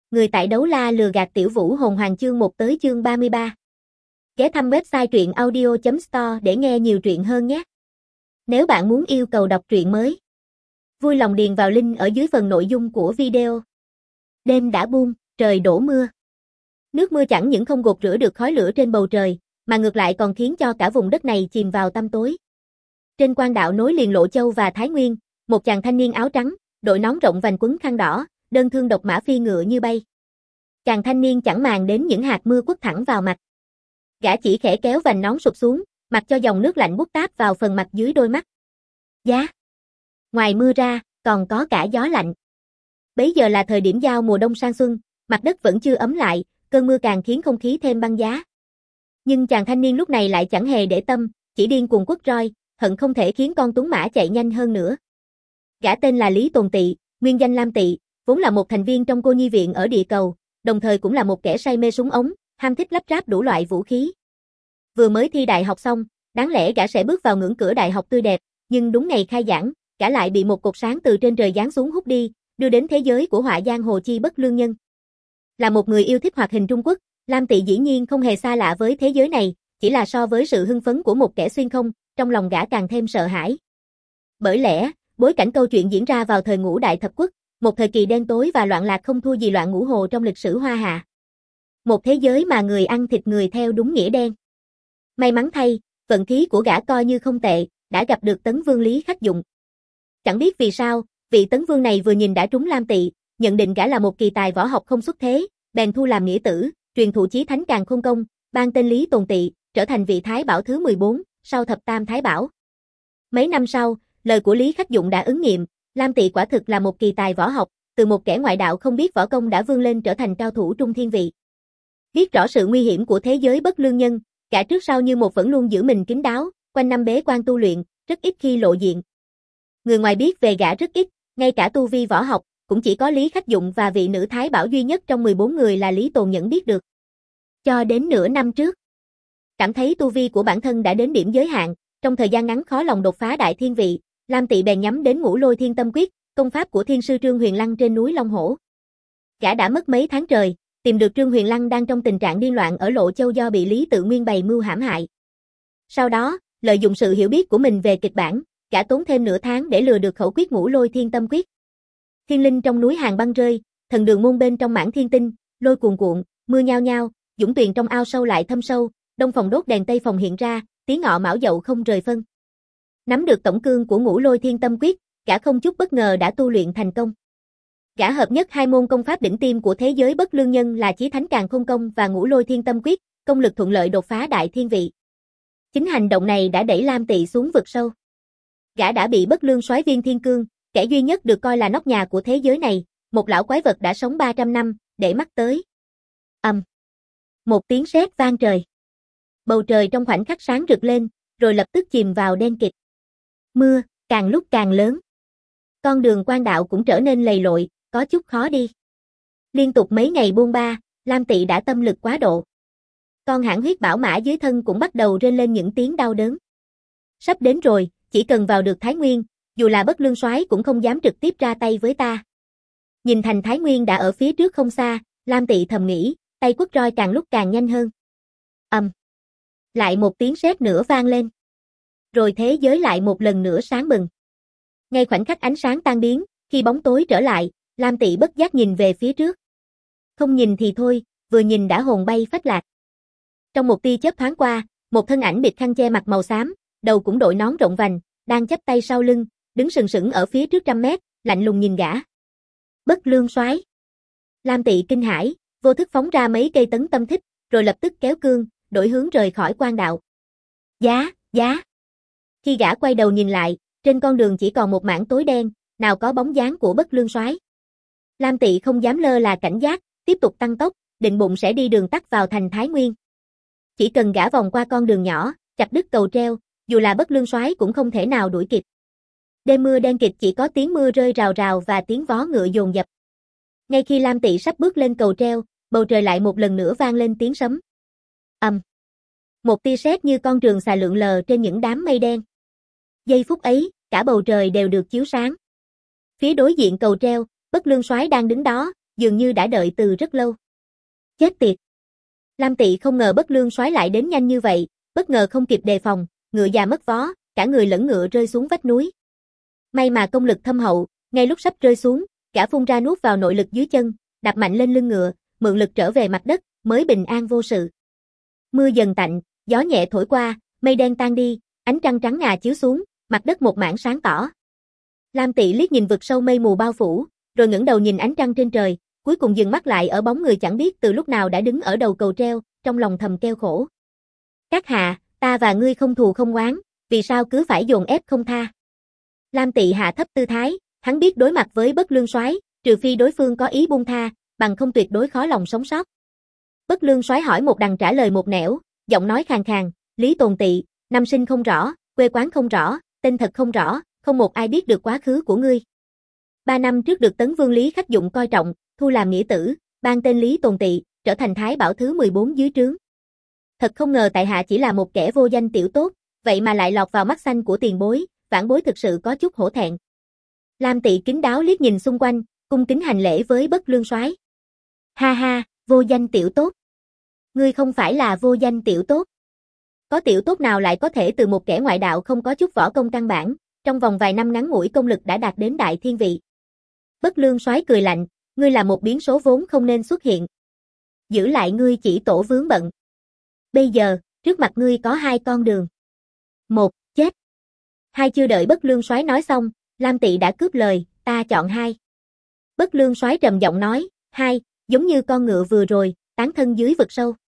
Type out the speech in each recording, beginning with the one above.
Người tại đấu la lừa gạt tiểu vũ hồn hoàng chương 1 tới chương 33. Ghé thăm website truyện audio.store để nghe nhiều truyện hơn nhé. Nếu bạn muốn yêu cầu đọc truyện mới, vui lòng điền vào link ở dưới phần nội dung của video. Đêm đã buông, trời đổ mưa. Nước mưa chẳng những không gột rửa được khói lửa trên bầu trời, mà ngược lại còn khiến cho cả vùng đất này chìm vào tăm tối. Trên quan đạo nối liền Lộ Châu và Thái Nguyên, một chàng thanh niên áo trắng, đội nón rộng vành quấn khăn đỏ, đơn thương độc mã phi ngựa như bay. Chàng thanh niên chẳng màng đến những hạt mưa quất thẳng vào mặt. Gã chỉ khẽ kéo vành nón sụp xuống, mặc cho dòng nước lạnh buốt táp vào phần mặt dưới đôi mắt. Giá! Ngoài mưa ra, còn có cả gió lạnh. Bấy giờ là thời điểm giao mùa đông sang xuân, mặt đất vẫn chưa ấm lại, cơn mưa càng khiến không khí thêm băng giá. Nhưng chàng thanh niên lúc này lại chẳng hề để tâm, chỉ điên cuồng quất roi, hận không thể khiến con tuấn mã chạy nhanh hơn nữa. Gã tên là Lý Tồn Tị, nguyên danh Lam Tị, vốn là một thành viên trong cô nhi viện ở địa cầu, đồng thời cũng là một kẻ say mê súng ống, ham thích lắp ráp đủ loại vũ khí. Vừa mới thi đại học xong, đáng lẽ gã sẽ bước vào ngưỡng cửa đại học tươi đẹp, nhưng đúng ngày khai giảng, gã lại bị một cột sáng từ trên trời giáng xuống hút đi, đưa đến thế giới của họa giang hồ Chi Bất Lương Nhân. Là một người yêu thích hoạt hình Trung Quốc, Lam Tị dĩ nhiên không hề xa lạ với thế giới này, chỉ là so với sự hưng phấn của một kẻ xuyên không, trong lòng gã càng thêm sợ hãi. Bởi lẽ, bối cảnh câu chuyện diễn ra vào thời Ngũ Đại Thập Quốc, một thời kỳ đen tối và loạn lạc không thua gì loạn ngũ hồ trong lịch sử Hoa Hạ. Một thế giới mà người ăn thịt người theo đúng nghĩa đen. May mắn thay, vận khí của gã coi như không tệ, đã gặp được Tấn Vương Lý Khắc Dụng. Chẳng biết vì sao, vị Tấn Vương này vừa nhìn đã trúng Lam Tị, nhận định gã là một kỳ tài võ học không xuất thế, bèn thu làm nghĩa tử, truyền thụ chí thánh càn khôn công, ban tên Lý Tồn Tị, trở thành vị Thái Bảo thứ 14, sau thập tam Thái Bảo. Mấy năm sau, lời của Lý Khắc Dụng đã ứng nghiệm, Lam Tị quả thực là một kỳ tài võ học, từ một kẻ ngoại đạo không biết võ công đã vươn lên trở thành cao thủ trung thiên vị. Biết rõ sự nguy hiểm của thế giới bất lương nhân, cả trước sau như một vẫn luôn giữ mình kín đáo, quanh năm bế quan tu luyện, rất ít khi lộ diện. Người ngoài biết về gã rất ít, ngay cả tu vi võ học, cũng chỉ có Lý Khắc Dụng và vị nữ Thái Bảo duy nhất trong 14 người là Lý Tồn Nhẫn biết được. Cho đến nửa năm trước, cảm thấy tu vi của bản thân đã đến điểm giới hạn, trong thời gian ngắn khó lòng đột phá đại thiên vị, Lam Tị bèn nhắm đến Ngũ Lôi Thiên Tâm Quyết, công pháp của Thiên sư Trương Huyền Lăng trên núi Long Hổ. Gã đã mất mấy tháng trời, tìm được Trương Huyền Lăng đang trong tình trạng điên loạn ở Lộ Châu do bị Lý Tự Nguyên bày mưu hãm hại. Sau đó, lợi dụng sự hiểu biết của mình về kịch bản, gã tốn thêm nửa tháng để lừa được khẩu quyết Ngũ Lôi Thiên Tâm Quyết. Thiên linh trong núi hàng băng rơi, thần đường môn bên trong mãn thiên tinh, lôi cuồn cuộn, mưa nhao nhao, dũng tuyền trong ao sâu lại thâm sâu, đông phòng đốt đèn tây phòng hiện ra, tiếng ngọ mão dậu không rời phân. Nắm được tổng cương của Ngũ Lôi Thiên Tâm Quyết, gã không chút bất ngờ đã tu luyện thành công. Gã hợp nhất hai môn công pháp đỉnh tiêm của thế giới bất lương nhân là Chí Thánh Càn Khôn Công và Ngũ Lôi Thiên Tâm Quyết, công lực thuận lợi đột phá đại thiên vị. Chính hành động này đã đẩy Lam Tị xuống vực sâu. Gã đã bị bất lương soái Viên Thiên Cương, kẻ duy nhất được coi là nóc nhà của thế giới này, một lão quái vật đã sống 300 năm, để mắt tới. Một tiếng sét vang trời. Bầu trời trong khoảnh khắc sáng rực lên, rồi lập tức chìm vào đen kịt. Mưa càng lúc càng lớn. Con đường quan đạo cũng trở nên lầy lội, có chút khó đi. Liên tục mấy ngày buôn ba, Lam Tị đã tâm lực quá độ. Con hãn huyết bảo mã dưới thân cũng bắt đầu rên lên những tiếng đau đớn. Sắp đến rồi, chỉ cần vào được Thái Nguyên, dù là bất lương soái cũng không dám trực tiếp ra tay với ta. Nhìn thành Thái Nguyên đã ở phía trước không xa, Lam Tị thầm nghĩ, tay quất roi càng lúc càng nhanh hơn. Lại một tiếng sét nữa vang lên. Rồi thế giới lại một lần nữa sáng bừng. Ngay khoảnh khắc ánh sáng tan biến, khi bóng tối trở lại, Lam Tị bất giác nhìn về phía trước. Không nhìn thì thôi, vừa nhìn đã hồn bay phách lạc. Trong một tia chớp thoáng qua, một thân ảnh bịt khăn che mặt màu xám, đầu cũng đội nón rộng vành, đang chắp tay sau lưng, đứng sừng sững ở phía trước 100 mét, lạnh lùng nhìn gã. Bất lương soái. Lam Tị kinh hãi, vô thức phóng ra mấy cây tấn tâm thích, rồi lập tức kéo cương, đổi hướng rời khỏi quan đạo. Giá. Khi gã quay đầu nhìn lại, trên con đường chỉ còn một mảng tối đen, nào có bóng dáng của bất lương soái. Lam Tị không dám lơ là cảnh giác, tiếp tục tăng tốc, định bụng sẽ đi đường tắt vào thành Thái Nguyên. Chỉ cần gã vòng qua con đường nhỏ, chặt đứt cầu treo, dù là bất lương soái cũng không thể nào đuổi kịp. Đêm mưa đen kịt chỉ có tiếng mưa rơi rào rào và tiếng vó ngựa dồn dập. Ngay khi Lam Tị sắp bước lên cầu treo, bầu trời lại một lần nữa vang lên tiếng sấm. Một tia sét như con trường xà lượn lờ trên những đám mây đen. Giây phút ấy, cả bầu trời đều được chiếu sáng. Phía đối diện cầu treo, bất lương soái đang đứng đó, dường như đã đợi từ rất lâu. Chết tiệt! Lam Tị không ngờ Bất Lương Soái lại đến nhanh như vậy, bất ngờ không kịp đề phòng, ngựa già mất vó, cả người lẫn ngựa rơi xuống vách núi. May mà công lực thâm hậu, ngay lúc sắp rơi xuống, gã phun ra nuốt vào nội lực dưới chân, đạp mạnh lên lưng ngựa, mượn lực trở về mặt đất, mới bình an vô sự. Mưa dần tạnh, gió nhẹ thổi qua, mây đen tan đi, ánh trăng trắng ngà chiếu xuống, mặt đất một mảng sáng tỏ. Lam Tị liếc nhìn vực sâu mây mù bao phủ, rồi ngẩng đầu nhìn ánh trăng trên trời, cuối cùng dừng mắt lại ở bóng người chẳng biết từ lúc nào đã đứng ở đầu cầu treo, trong lòng thầm kêu khổ. Các hạ, ta và ngươi không thù không oán, vì sao cứ phải dồn ép không tha? Lam Tị hạ thấp tư thái, hắn biết đối mặt với Bất Lương Soái, trừ phi đối phương có ý buông tha, bằng không tuyệt đối khó lòng sống sót. Bất Lương Soái hỏi một đằng trả lời một nẻo, giọng nói khàn khàn, Lý Tồn Tị, năm sinh không rõ, quê quán không rõ, tên thật không rõ, không một ai biết được quá khứ của ngươi. 3 năm trước được Tấn Vương Lý Khách Dụng coi trọng, thu làm nghĩa tử, ban tên Lý Tồn Tị, trở thành Thái Bảo thứ 14 dưới trướng. Thật không ngờ tại hạ chỉ là một kẻ vô danh tiểu tốt, vậy mà lại lọt vào mắt xanh của tiền bối, vãn bối thực sự có chút hổ thẹn. Lam Tị kín đáo liếc nhìn xung quanh, cung kính hành lễ với Bất Lương Soái. Ha ha, vô danh tiểu tốt. Ngươi không phải là vô danh tiểu tốt. Có tiểu tốt nào lại có thể từ một kẻ ngoại đạo không có chút võ công căn bản, trong vòng vài năm ngắn ngủi công lực đã đạt đến đại thiên vị. Bất Lương Soái cười lạnh, ngươi là một biến số vốn không nên xuất hiện. Giữ lại ngươi chỉ tổ vướng bận. Bây giờ, trước mặt ngươi có 2 con đường. 1, chết. 2 chưa đợi Bất Lương Soái nói xong, Lam Tị đã cướp lời, ta chọn 2. Bất Lương Soái trầm giọng nói, 2, giống như con ngựa vừa rồi, tán thân dưới vực sâu.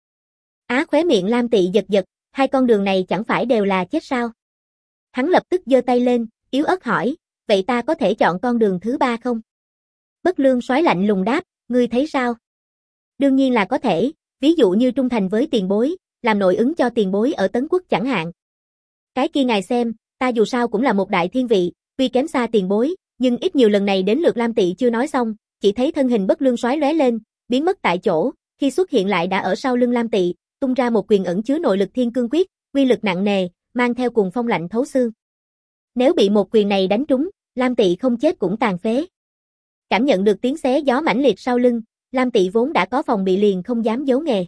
Á khóe miệng Lam Tị giật giật, 2 con đường này chẳng phải đều là chết sao? Hắn lập tức giơ tay lên, yếu ớt hỏi, vậy ta có thể chọn con đường thứ 3 không? Bất Lương Soái lạnh lùng đáp, ngươi thấy sao? Đương nhiên là có thể, ví dụ như trung thành với tiền bối, làm nội ứng cho tiền bối ở Tấn Quốc chẳng hạn. Cái kia ngài xem, ta dù sao cũng là một đại thiên vị, tuy kém xa tiền bối, nhưng ít nhiều lần này đến lượt Lam Tị chưa nói xong, chỉ thấy thân hình Bất Lương Soái lóe lên, biến mất tại chỗ, khi xuất hiện lại đã ở sau lưng Lam Tị, tung ra một quyền ẩn chứa nội lực Thiên Cương Quyết, uy lực nặng nề, mang theo cuồng phong lạnh thấu xương. Nếu bị một quyền này đánh trúng, Lam Tị không chết cũng tàn phế. Cảm nhận được tiếng xé gió mãnh liệt sau lưng, Lam Tị vốn đã có phòng bị liền không dám giấu nghề.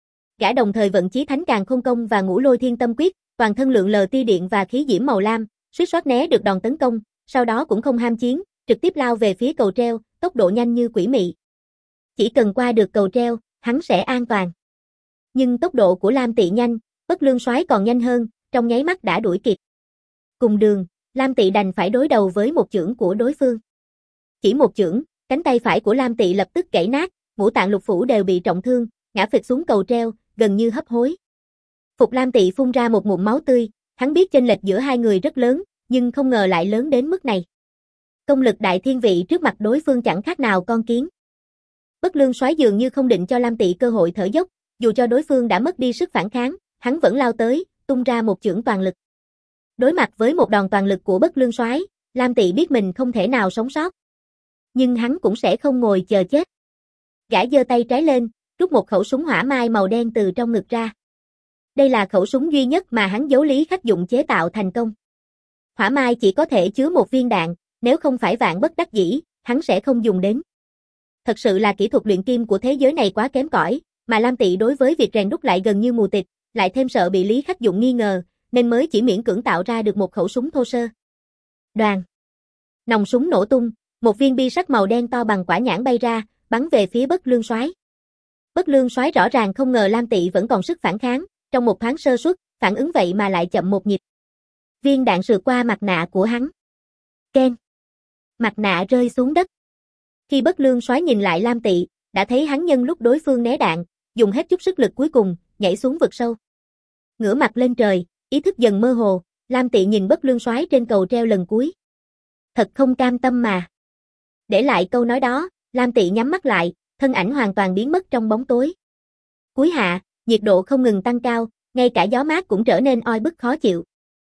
Gã đồng thời vận chí Thánh Càn Khôn Công và Ngũ Lôi Thiên Tâm Quyết, toàn thân lượn lờ tia điện và khí diễm màu lam, suýt soát né được đòn tấn công, sau đó cũng không ham chiến, trực tiếp lao về phía cầu treo, tốc độ nhanh như quỷ mị. Chỉ cần qua được cầu treo, hắn sẽ an toàn. Nhưng tốc độ của Lam Tị nhanh, Bất Lương Soái còn nhanh hơn, trong nháy mắt đã đuổi kịp. Cùng đường, Lam Tị đành phải đối đầu với một chưởng của đối phương. Chỉ một chưởng, cánh tay phải của Lam Tị lập tức gãy nát, ngũ tạng lục phủ đều bị trọng thương, ngã phịch xuống cầu treo, gần như hấp hối. Phục Lam Tị phun ra một ngụm máu tươi, hắn biết chênh lệch giữa hai người rất lớn, nhưng không ngờ lại lớn đến mức này. Công lực đại thiên vị trước mặt đối phương chẳng khác nào con kiến. Bất Lương Soái dường như không định cho Lam Tị cơ hội thở dốc, dù cho đối phương đã mất đi sức phản kháng, hắn vẫn lao tới, tung ra một chưởng toàn lực. Đối mặt với một đòn toàn lực của Bất Lương Soái, Lam Tị biết mình không thể nào sống sót. Nhưng hắn cũng sẽ không ngồi chờ chết. Gã giơ tay trái lên, rút một khẩu súng hỏa mai màu đen từ trong ngực ra. Đây là khẩu súng duy nhất mà hắn giấu Lý Khách Dụng chế tạo thành công. Hỏa mai chỉ có thể chứa một viên đạn, nếu không phải vạn bất đắc dĩ, hắn sẽ không dùng đến. Thật sự là kỹ thuật luyện kim của thế giới này quá kém cỏi, mà Lam Tị đối với việc rèn đúc lại gần như mù tịt, lại thêm sợ bị Lý Khách Dụng nghi ngờ, nên mới chỉ miễn cưỡng tạo ra được một khẩu súng thô sơ. Đoàn. Nòng súng nổ tung, một viên bi sắt màu đen to bằng quả nhãn bay ra, bắn về phía Bất Lương Soái. Bất Lương Soái rõ ràng không ngờ Lam Tị vẫn còn sức phản kháng, trong một thoáng sơ suất, phản ứng vậy mà lại chậm một nhịp. Viên đạn sượt qua mặt nạ của hắn. Keng. Mặt nạ rơi xuống đất. Khi Bất Lương Soái nhìn lại Lam Tị, đã thấy hắn nhân lúc đối phương né đạn, dùng hết chút sức lực cuối cùng, nhảy xuống vực sâu. Ngửa mặt lên trời, ý thức dần mơ hồ, Lam Tị nhìn Bất Lương Soái trên cầu treo lần cuối. Thật không cam tâm mà. Để lại câu nói đó, Lam Tị nhắm mắt lại, thân ảnh hoàn toàn biến mất trong bóng tối. Cuối hạ, nhiệt độ không ngừng tăng cao, ngay cả gió mát cũng trở nên oi bức khó chịu.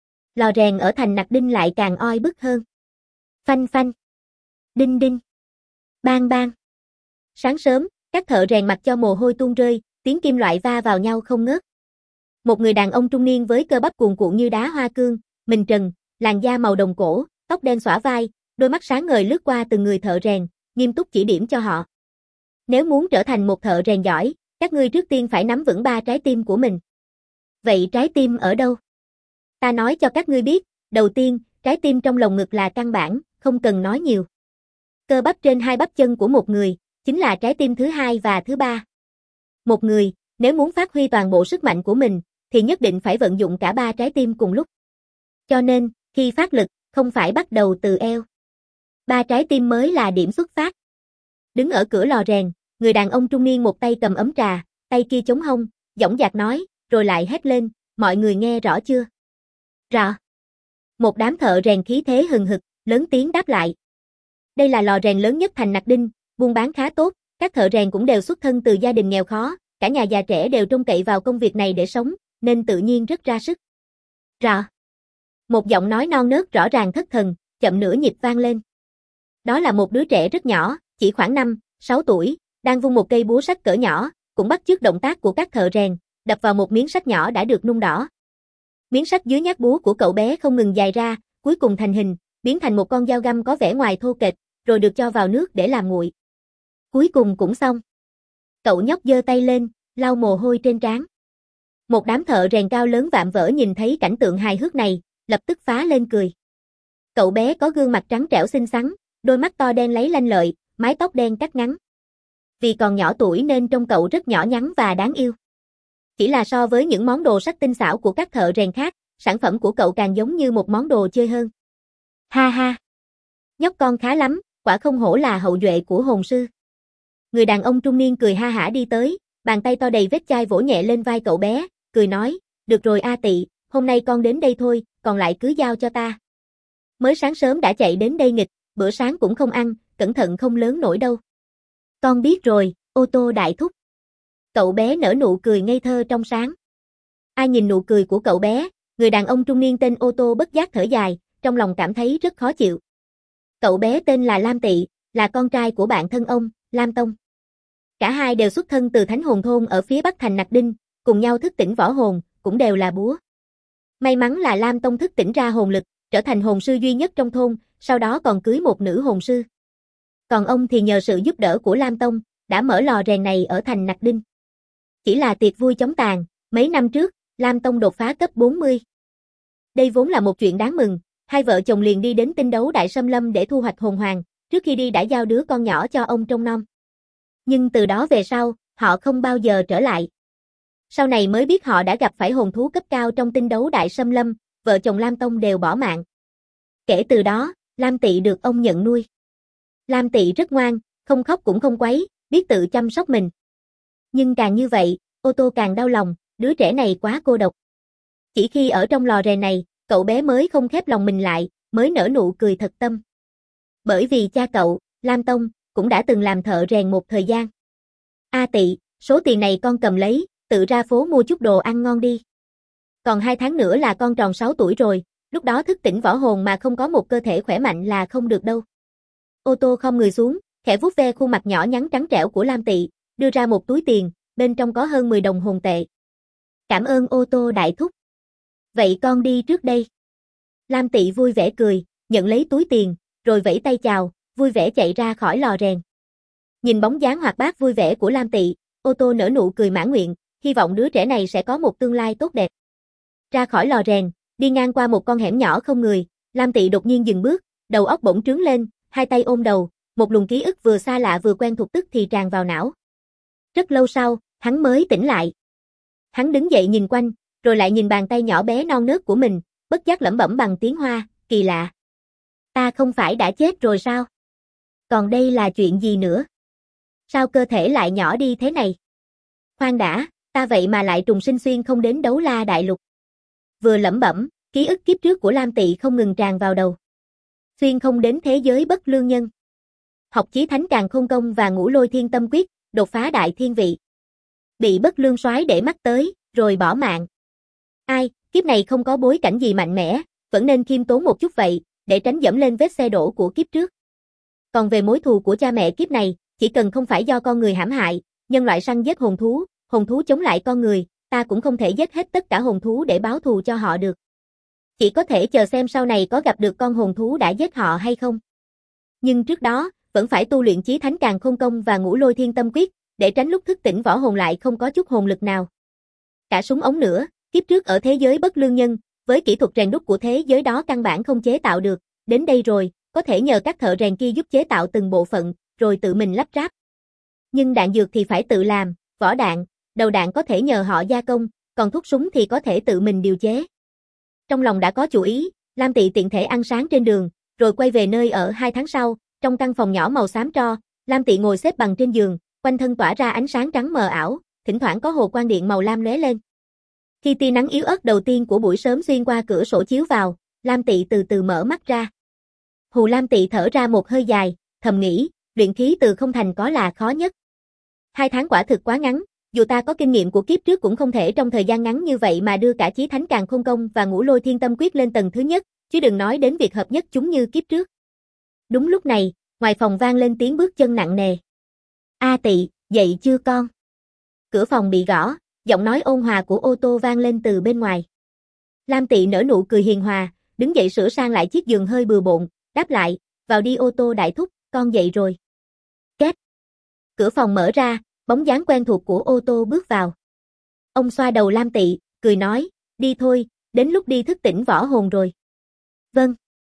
Lò rèn ở thành Nặc Đinh lại càng oi bức hơn. Phanh phanh. Đinh đinh. Bang bang. Sáng sớm, các thợ rèn mặc cho mồ hôi tuôn rơi, tiếng kim loại va vào nhau không ngớt. Một người đàn ông trung niên với cơ bắp cuồn cuộn như đá hoa cương, mình trần, làn da màu đồng cổ, tóc đen xõa vai, đôi mắt sáng ngời lướt qua từng người thợ rèn, nghiêm túc chỉ điểm cho họ. Nếu muốn trở thành một thợ rèn giỏi, các ngươi trước tiên phải nắm vững 3 trái tim của mình. Vậy trái tim ở đâu? Ta nói cho các ngươi biết, đầu tiên, trái tim trong lồng ngực là căn bản, không cần nói nhiều. Cơ bắp trên 2 bắp chân của một người, chính là trái tim thứ 2 và thứ 3. Một người, nếu muốn phát huy toàn bộ sức mạnh của mình, thì nhất định phải vận dụng cả 3 trái tim cùng lúc. Cho nên, khi phát lực, không phải bắt đầu từ eo. 3 trái tim mới là điểm xuất phát. Đứng ở cửa lò rèn, người đàn ông trung niên một tay cầm ấm trà, tay kia chống hông, dõng dạc nói, rồi lại hét lên, mọi người nghe rõ chưa? Rõ. Một đám thợ rèn khí thế hừng hực, lớn tiếng đáp lại. Đây là lò rèn lớn nhất thành Nặc Đinh, buôn bán khá tốt, các thợ rèn cũng đều xuất thân từ gia đình nghèo khó, cả nhà già trẻ đều trông cậy vào công việc này để sống, nên tự nhiên rất ra sức. Rõ. Một giọng nói non nớt rõ ràng thất thần, chậm nửa nhịp vang lên. Đó là một đứa trẻ rất nhỏ, chỉ khoảng 5, 6 tuổi, đang vung một cây búa sắt cỡ nhỏ, cũng bắt chước động tác của các thợ rèn, đập vào một miếng sắt nhỏ đã được nung đỏ. Miếng sắt dưới nhát búa của cậu bé không ngừng dài ra, cuối cùng thành hình, biến thành một con dao găm có vẻ ngoài thô kệch, rồi được cho vào nước để làm nguội. Cuối cùng cũng xong. Cậu nhóc giơ tay lên, lau mồ hôi trên trán. Một đám thợ rèn cao lớn vạm vỡ nhìn thấy cảnh tượng hài hước này, lập tức phá lên cười. Cậu bé có gương mặt trắng trẻo xinh xắn, đôi mắt to đen láy lanh lợi, mái tóc đen cắt ngắn. Vì còn nhỏ tuổi nên trông cậu rất nhỏ nhắn và đáng yêu. Chỉ là so với những món đồ sắt tinh xảo của các thợ rèn khác, sản phẩm của cậu càng giống như một món đồ chơi hơn. Ha ha! Nhóc con khá lắm, quả không hổ là hậu duệ của hồn sư. Người đàn ông trung niên cười ha hả đi tới, bàn tay to đầy vết chai vỗ nhẹ lên vai cậu bé, cười nói, được rồi A Tị, hôm nay con đến đây thôi, còn lại cứ giao cho ta. Mới sáng sớm đã chạy đến đây nghịch, bữa sáng cũng không ăn, cẩn thận không lớn nổi đâu. Con biết rồi, ô tô đại thúc. Cậu bé nở nụ cười ngây thơ trong sáng. Ai nhìn nụ cười của cậu bé, người đàn ông trung niên tên ô tô bất giác thở dài, trong lòng cảm thấy rất khó chịu. Cậu bé tên là Lam Tị, là con trai của bạn thân ông, Lam Tông. Cả hai đều xuất thân từ Thánh Hồn Thôn ở phía bắc thành Nặc Đinh, cùng nhau thức tỉnh võ hồn, cũng đều là búa. May mắn là Lam Tông thức tỉnh ra hồn lực, trở thành hồn sư duy nhất trong thôn, sau đó còn cưới một nữ hồn sư. Còn ông thì nhờ sự giúp đỡ của Lam Tông, đã mở lò rèn này ở thành Nặc Đinh. Chỉ là tiệc vui chóng tàn, mấy năm trước, Lam Tông đột phá cấp 40. Đây vốn là một chuyện đáng mừng, hai vợ chồng liền đi đến tinh đấu Đại Sâm Lâm để thu hoạch hồn hoàng, trước khi đi đã giao đứa con nhỏ cho ông trông nom. Nhưng từ đó về sau, họ không bao giờ trở lại. Sau này mới biết họ đã gặp phải hồn thú cấp cao trong tinh đấu Đại Sâm Lâm, vợ chồng Lam Tông đều bỏ mạng. Kể từ đó, Lam Tị được ông nhận nuôi. Lam Tị rất ngoan, không khóc cũng không quấy, biết tự chăm sóc mình. Nhưng càng như vậy, ô tô càng đau lòng, đứa trẻ này quá cô độc. Chỉ khi ở trong lò rèn này, cậu bé mới không khép lòng mình lại, mới nở nụ cười thật tâm. Bởi vì cha cậu, Lam Tông, cũng đã từng làm thợ rèn một thời gian. A Tị, số tiền này con cầm lấy, tự ra phố mua chút đồ ăn ngon đi. Còn 2 tháng nữa là con tròn 6 tuổi rồi, lúc đó thức tỉnh võ hồn mà không có một cơ thể khỏe mạnh là không được đâu. Ô tô khom người xuống, khẽ vuốt ve khuôn mặt nhỏ nhắn trắng trẻo của Lam Tị, đưa ra một túi tiền, bên trong có hơn 10 đồng hồn tệ. Cảm ơn ô tô đại thúc. Vậy con đi trước đây. Lam Tị vui vẻ cười, nhận lấy túi tiền, rồi vẫy tay chào, vui vẻ chạy ra khỏi lò rèn. Nhìn bóng dáng hoạt bát vui vẻ của Lam Tị, ô tô nở nụ cười mãn nguyện, hy vọng đứa trẻ này sẽ có một tương lai tốt đẹp. Ra khỏi lò rèn, đi ngang qua một con hẻm nhỏ không người, Lam Tị đột nhiên dừng bước, đầu óc bỗng trướng lên, hai tay ôm đầu, một luồng ký ức vừa xa lạ vừa quen thuộc tức thì tràn vào não. Rất lâu sau, hắn mới tỉnh lại. Hắn đứng dậy nhìn quanh, rồi lại nhìn bàn tay nhỏ bé non nớt của mình, bất giác lẩm bẩm bằng tiếng Hoa, kỳ lạ. Ta không phải đã chết rồi sao? Còn đây là chuyện gì nữa? Sao cơ thể lại nhỏ đi thế này? Khoan đã, ta vậy mà lại trùng sinh xuyên không đến Đấu La Đại Lục. Vừa lẩm bẩm, ký ức kiếp trước của Lam Tị không ngừng tràn vào đầu. Xuyên không đến thế giới bất lương nhân. Học chí thánh càn khôn công và ngũ lôi thiên tâm quyết, đột phá đại thiên vị. Bị bất lương soái để mắt tới, rồi bỏ mạng. Ai, kiếp này không có bối cảnh gì mạnh mẽ, vẫn nên khiêm tốn một chút vậy, để tránh dẫm lên vết xe đổ của kiếp trước. Còn về mối thù của cha mẹ kiếp này, chỉ cần không phải do con người hãm hại, nhân loại săn giết hồn thú chống lại con người, ta cũng không thể giết hết tất cả hồn thú để báo thù cho họ được. Chỉ có thể chờ xem sau này có gặp được con hồn thú đã giết họ hay không. Nhưng trước đó, vẫn phải tu luyện Chí Thánh Càn Khôn Công và Ngũ Lôi Thiên Tâm Quyết, để tránh lúc thức tỉnh võ hồn lại không có chút hồn lực nào. Cả súng ống nữa, kiếp trước ở thế giới bất lương nhân, với kỹ thuật rèn đúc của thế giới đó căn bản không chế tạo được, đến đây rồi, có thể nhờ các thợ rèn kia giúp chế tạo từng bộ phận, rồi tự mình lắp ráp. Nhưng đạn dược thì phải tự làm, vỏ đạn, đầu đạn có thể nhờ họ gia công, còn thuốc súng thì có thể tự mình điều chế. Trong lòng đã có chủ ý, Lam Tị tiện thể ăn sáng trên đường, rồi quay về nơi ở 2 tháng sau, trong căn phòng nhỏ màu xám tro, Lam Tị ngồi xếp bằng trên giường, quanh thân tỏa ra ánh sáng trắng mờ ảo, thỉnh thoảng có hồ quang điện màu lam lóe lên. Khi tia nắng yếu ớt đầu tiên của buổi sớm xuyên qua cửa sổ chiếu vào, Lam Tị từ từ mở mắt ra. Lam Tị thở ra một hơi dài, thầm nghĩ, luyện khí từ không thành có là khó nhất. 2 tháng quả thực quá ngắn, dù ta có kinh nghiệm của kiếp trước cũng không thể trong thời gian ngắn như vậy mà đưa cả Chí Thánh Càn Khôn Công và Ngũ Lôi Thiên Tâm Quyết lên tầng thứ nhất, chứ đừng nói đến việc hợp nhất chúng như kiếp trước. Đúng lúc này, ngoài phòng vang lên tiếng bước chân nặng nề. A Tị, dậy chưa con? Cửa phòng bị gõ, giọng nói ôn hòa của ô tô vang lên từ bên ngoài. Lam Tị nở nụ cười hiền hòa, đứng dậy sửa sang lại chiếc giường hơi bừa bộn, đáp lại, vào đi ô tô đại thúc, con dậy rồi. Két. Cửa phòng mở ra, bóng dáng quen thuộc của ô tô bước vào. Ông xoa đầu Lam Tị, cười nói, đi thôi, đến lúc đi thức tỉnh võ hồn rồi. Vâng.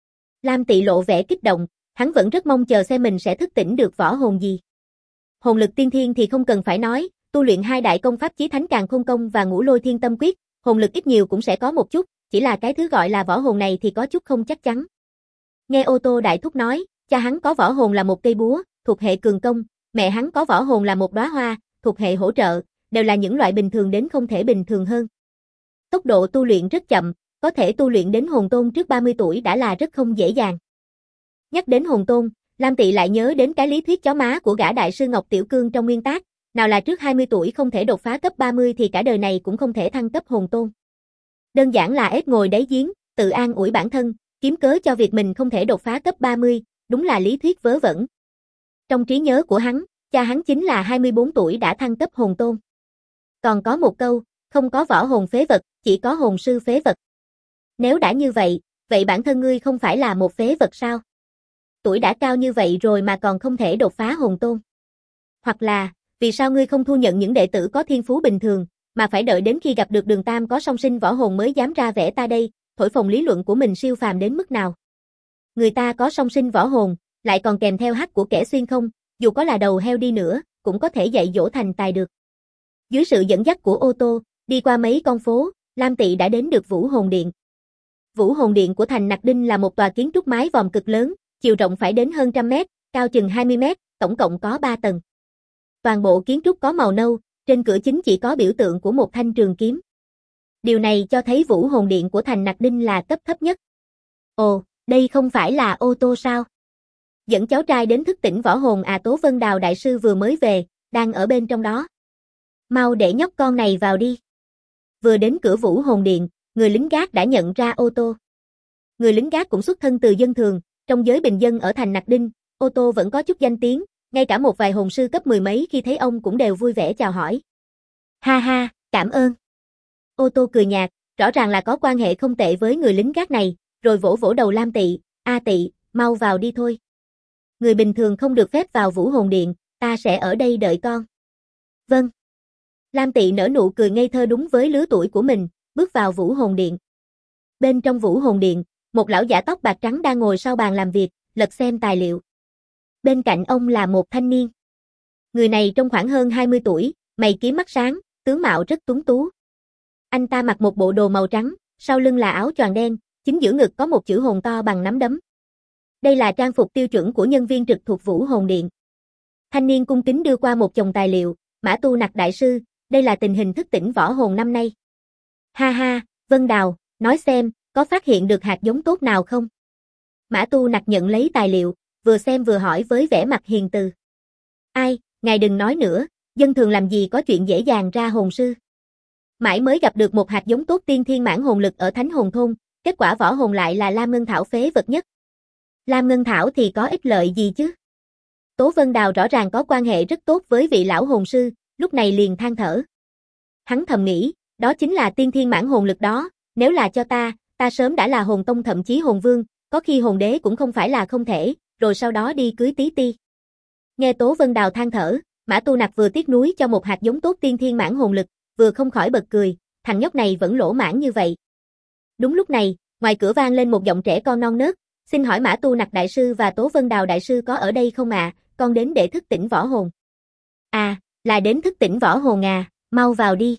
Lam Tị lộ vẻ kích động, hắn vẫn rất mong chờ xem mình sẽ thức tỉnh được võ hồn gì. Hồn lực tiên thiên thì không cần phải nói, tu luyện 2 đại công pháp Chí Thánh Càn Khôn Công và Ngũ Lôi Thiên Tâm Quyết, hồn lực ít nhiều cũng sẽ có một chút, chỉ là cái thứ gọi là võ hồn này thì có chút không chắc chắn. Nghe ô tô đại thúc nói, cha hắn có võ hồn là một cây búa, thuộc hệ cường công, mẹ hắn có võ hồn là một đóa hoa, thuộc hệ hỗ trợ, đều là những loại bình thường đến không thể bình thường hơn. Tốc độ tu luyện rất chậm, có thể tu luyện đến hồn tôn trước 30 tuổi đã là rất không dễ dàng. Nhắc đến hồn tôn, Lam Tị lại nhớ đến cái lý thuyết chó má của gã đại sư Ngọc Tiểu Cương trong nguyên tác, nào là trước 20 tuổi không thể đột phá cấp 30 thì cả đời này cũng không thể thăng cấp hồn tôn. Đơn giản là ép ngồi đáy giếng, tự an ủi bản thân, kiếm cớ cho việc mình không thể đột phá cấp 30, đúng là lý thuyết vớ vẩn. Trong trí nhớ của hắn, cha hắn chính là 24 tuổi đã thăng cấp hồn tôn. Còn có một câu, không có võ hồn phế vật, chỉ có hồn sư phế vật. Nếu đã như vậy, vậy bản thân ngươi không phải là một phế vật sao? Tuổi đã cao như vậy rồi mà còn không thể đột phá hồn tôn. Hoặc là, vì sao ngươi không thu nhận những đệ tử có thiên phú bình thường, mà phải đợi đến khi gặp được Đường Tam có song sinh võ hồn mới dám ra vẻ ta đây, thổi phồng lý luận của mình siêu phàm đến mức nào? Người ta có song sinh võ hồn, lại còn kèm theo hắc của kẻ xuyên không, dù có là đầu heo đi nữa, cũng có thể dạy dỗ thành tài được. Dưới sự dẫn dắt của ô tô, đi qua mấy con phố, Lam Tị đã đến được Vũ Hồn Điện. Vũ Hồn Điện của thành Nặc Đinh là một tòa kiến trúc mái vòm cực lớn, chiều rộng phải đến hơn 100 mét, cao chừng 20 mét, tổng cộng có 3 tầng. Toàn bộ kiến trúc có màu nâu, trên cửa chính chỉ có biểu tượng của một thanh trường kiếm. Điều này cho thấy Vũ Hồn Điện của thành Nặc Đinh là cấp thấp nhất. Ồ, đây không phải là ô tô sao? Dẫn cháu trai đến thức tỉnh võ hồn à? Tố Vân Đào đại sư vừa mới về, đang ở bên trong đó. Mau để nhóc con này vào đi. Vừa đến cửa Vũ Hồn Điện, người lính gác đã nhận ra ô tô. Người lính gác cũng xuất thân từ dân thường, trong giới bình dân ở thành Nặc Đinh, ô tô vẫn có chút danh tiếng, ngay cả một vài hồn sư cấp 10 mấy khi thấy ông cũng đều vui vẻ chào hỏi. Ha ha, cảm ơn. Ô tô cười nhạt, rõ ràng là có quan hệ không tệ với người lính gác này, rồi vỗ vỗ đầu Lam Tị, A Tị, mau vào đi thôi. Người bình thường không được phép vào Vũ Hồn Điện, ta sẽ ở đây đợi con. Vâng. Lam Tị nở nụ cười ngây thơ đúng với lứa tuổi của mình, bước vào Vũ Hồn Điện. Bên trong Vũ Hồn Điện, một lão giả tóc bạc trắng đang ngồi sau bàn làm việc, lật xem tài liệu. Bên cạnh ông là một thanh niên. Người này trông khoảng hơn 20 tuổi, mày kiếm mắt sáng, tướng mạo rất tuấn tú. Anh ta mặc một bộ đồ màu trắng, sau lưng là áo choàng đen, chính giữa ngực có một chữ hồn to bằng nắm đấm. Đây là trang phục tiêu chuẩn của nhân viên trực thuộc Vũ Hồn Điện. Thanh niên cung kính đưa qua một chồng tài liệu, Mã Tu Nặc đại sư, đây là tình hình thức tỉnh võ hồn năm nay. Ha ha, Vân Đào, nói xem, có phát hiện được hạt giống tốt nào không? Mã Tu Nặc nhận lấy tài liệu, vừa xem vừa hỏi với vẻ mặt hiền từ. Ai, ngài đừng nói nữa, dân thường làm gì có chuyện dễ dàng ra hồn sư. Mãi mới gặp được một hạt giống tốt tiên thiên mãn hồn lực ở Thánh Hồn Thôn, kết quả võ hồn lại là Lam Ngân Thảo phế vật nhất. Lam Ngân Thảo thì có ích lợi gì chứ? Tố Vân Đào rõ ràng có quan hệ rất tốt với vị lão hồn sư, lúc này liền than thở. Hắn thầm nghĩ, đó chính là tiên thiên mãn hồn lực đó, nếu là cho ta sớm đã là hồn tông thậm chí hồn vương, có khi hồn đế cũng không phải là không thể, rồi sau đó đi cưới tí ti. Nghe Tố Vân Đào than thở, Mã Tu Nặc vừa tiếc nuối cho một hạt giống tốt tiên thiên mãn hồn lực, vừa không khỏi bật cười, thằng nhóc này vẫn lỗ mãn như vậy. Đúng lúc này, ngoài cửa vang lên một giọng trẻ con non nớt, xin hỏi Mã Tu Nặc đại sư và Tố Vân Đào đại sư có ở đây không ạ? Con đến để thức tỉnh võ hồn. À, là đến thức tỉnh võ hồn à, mau vào đi.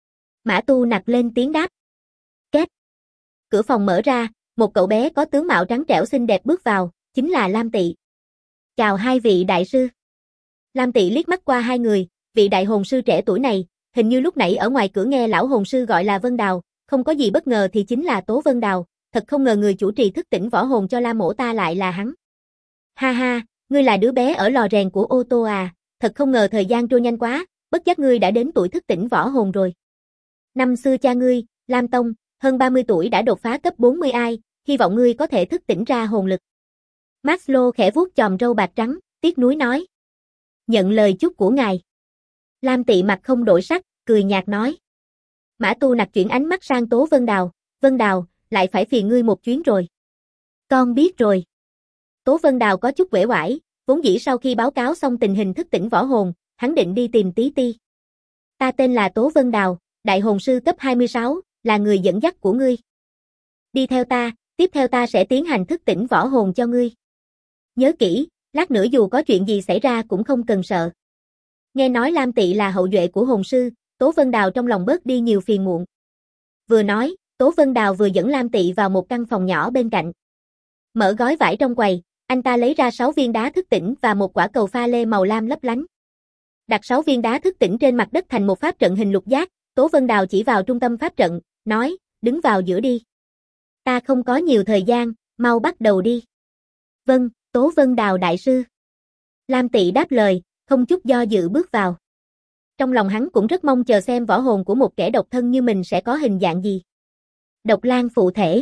Mã Tu Nặc lên tiếng đáp. Két. Cửa phòng mở ra, một cậu bé có tướng mạo trắng trẻo xinh đẹp bước vào, chính là Lam Tị. Chào hai vị đại sư. Lam Tị liếc mắt qua hai người, vị đại hồn sư trẻ tuổi này, hình như lúc nãy ở ngoài cửa nghe lão hồn sư gọi là Vân Đào, không có gì bất ngờ thì chính là Tố Vân Đào, thật không ngờ người chủ trì thức tỉnh võ hồn cho Lam mỗ ta lại là hắn. Ha ha, ngươi là đứa bé ở lò rèn của ô tô à, thật không ngờ thời gian trôi nhanh quá, bất giác ngươi đã đến tuổi thức tỉnh võ hồn rồi. Năm xưa cha ngươi, Lam Tông, hơn 30 tuổi đã đột phá cấp 40 ai, hy vọng ngươi có thể thức tỉnh ra hồn lực. Maxlo khẽ vuốt chòm râu bạc trắng, tiếc nuối nói. Nhận lời chúc của ngài. Lam Tị mặt không đổi sắc, cười nhạt nói. Mã Tu Nặc chuyển ánh mắt sang Tố Vân Đào, lại phải phiền ngươi một chuyến rồi. Con biết rồi. Tố Vân Đào có chút uể oải, vốn dĩ sau khi báo cáo xong tình hình thức tỉnh võ hồn, hắn định đi tìm Tí Ti. Ta tên là Tố Vân Đào, đại hồn sư cấp 26, là người dẫn dắt của ngươi. Đi theo ta, tiếp theo ta sẽ tiến hành thức tỉnh võ hồn cho ngươi. Nhớ kỹ, lát nữa dù có chuyện gì xảy ra cũng không cần sợ. Nghe nói Lam Tị là hậu duệ của hồn sư, Tố Vân Đào trong lòng bớt đi nhiều phiền muộn. Vừa nói, Tố Vân Đào vừa dẫn Lam Tị vào một căn phòng nhỏ bên cạnh. Mở gói vải trong quầy, anh ta lấy ra 6 viên đá thức tỉnh và một quả cầu pha lê màu lam lấp lánh. Đặt 6 viên đá thức tỉnh trên mặt đất thành một pháp trận hình lục giác, Tố Vân Đào chỉ vào trung tâm pháp trận, nói, đứng vào giữa đi. Ta không có nhiều thời gian, mau bắt đầu đi. Vâng, Tố Vân Đào đại sư. Lam Tị đáp lời, không chút do dự bước vào. Trong lòng hắn cũng rất mong chờ xem võ hồn của một kẻ độc thân như mình sẽ có hình dạng gì. Độc Lang phụ thể.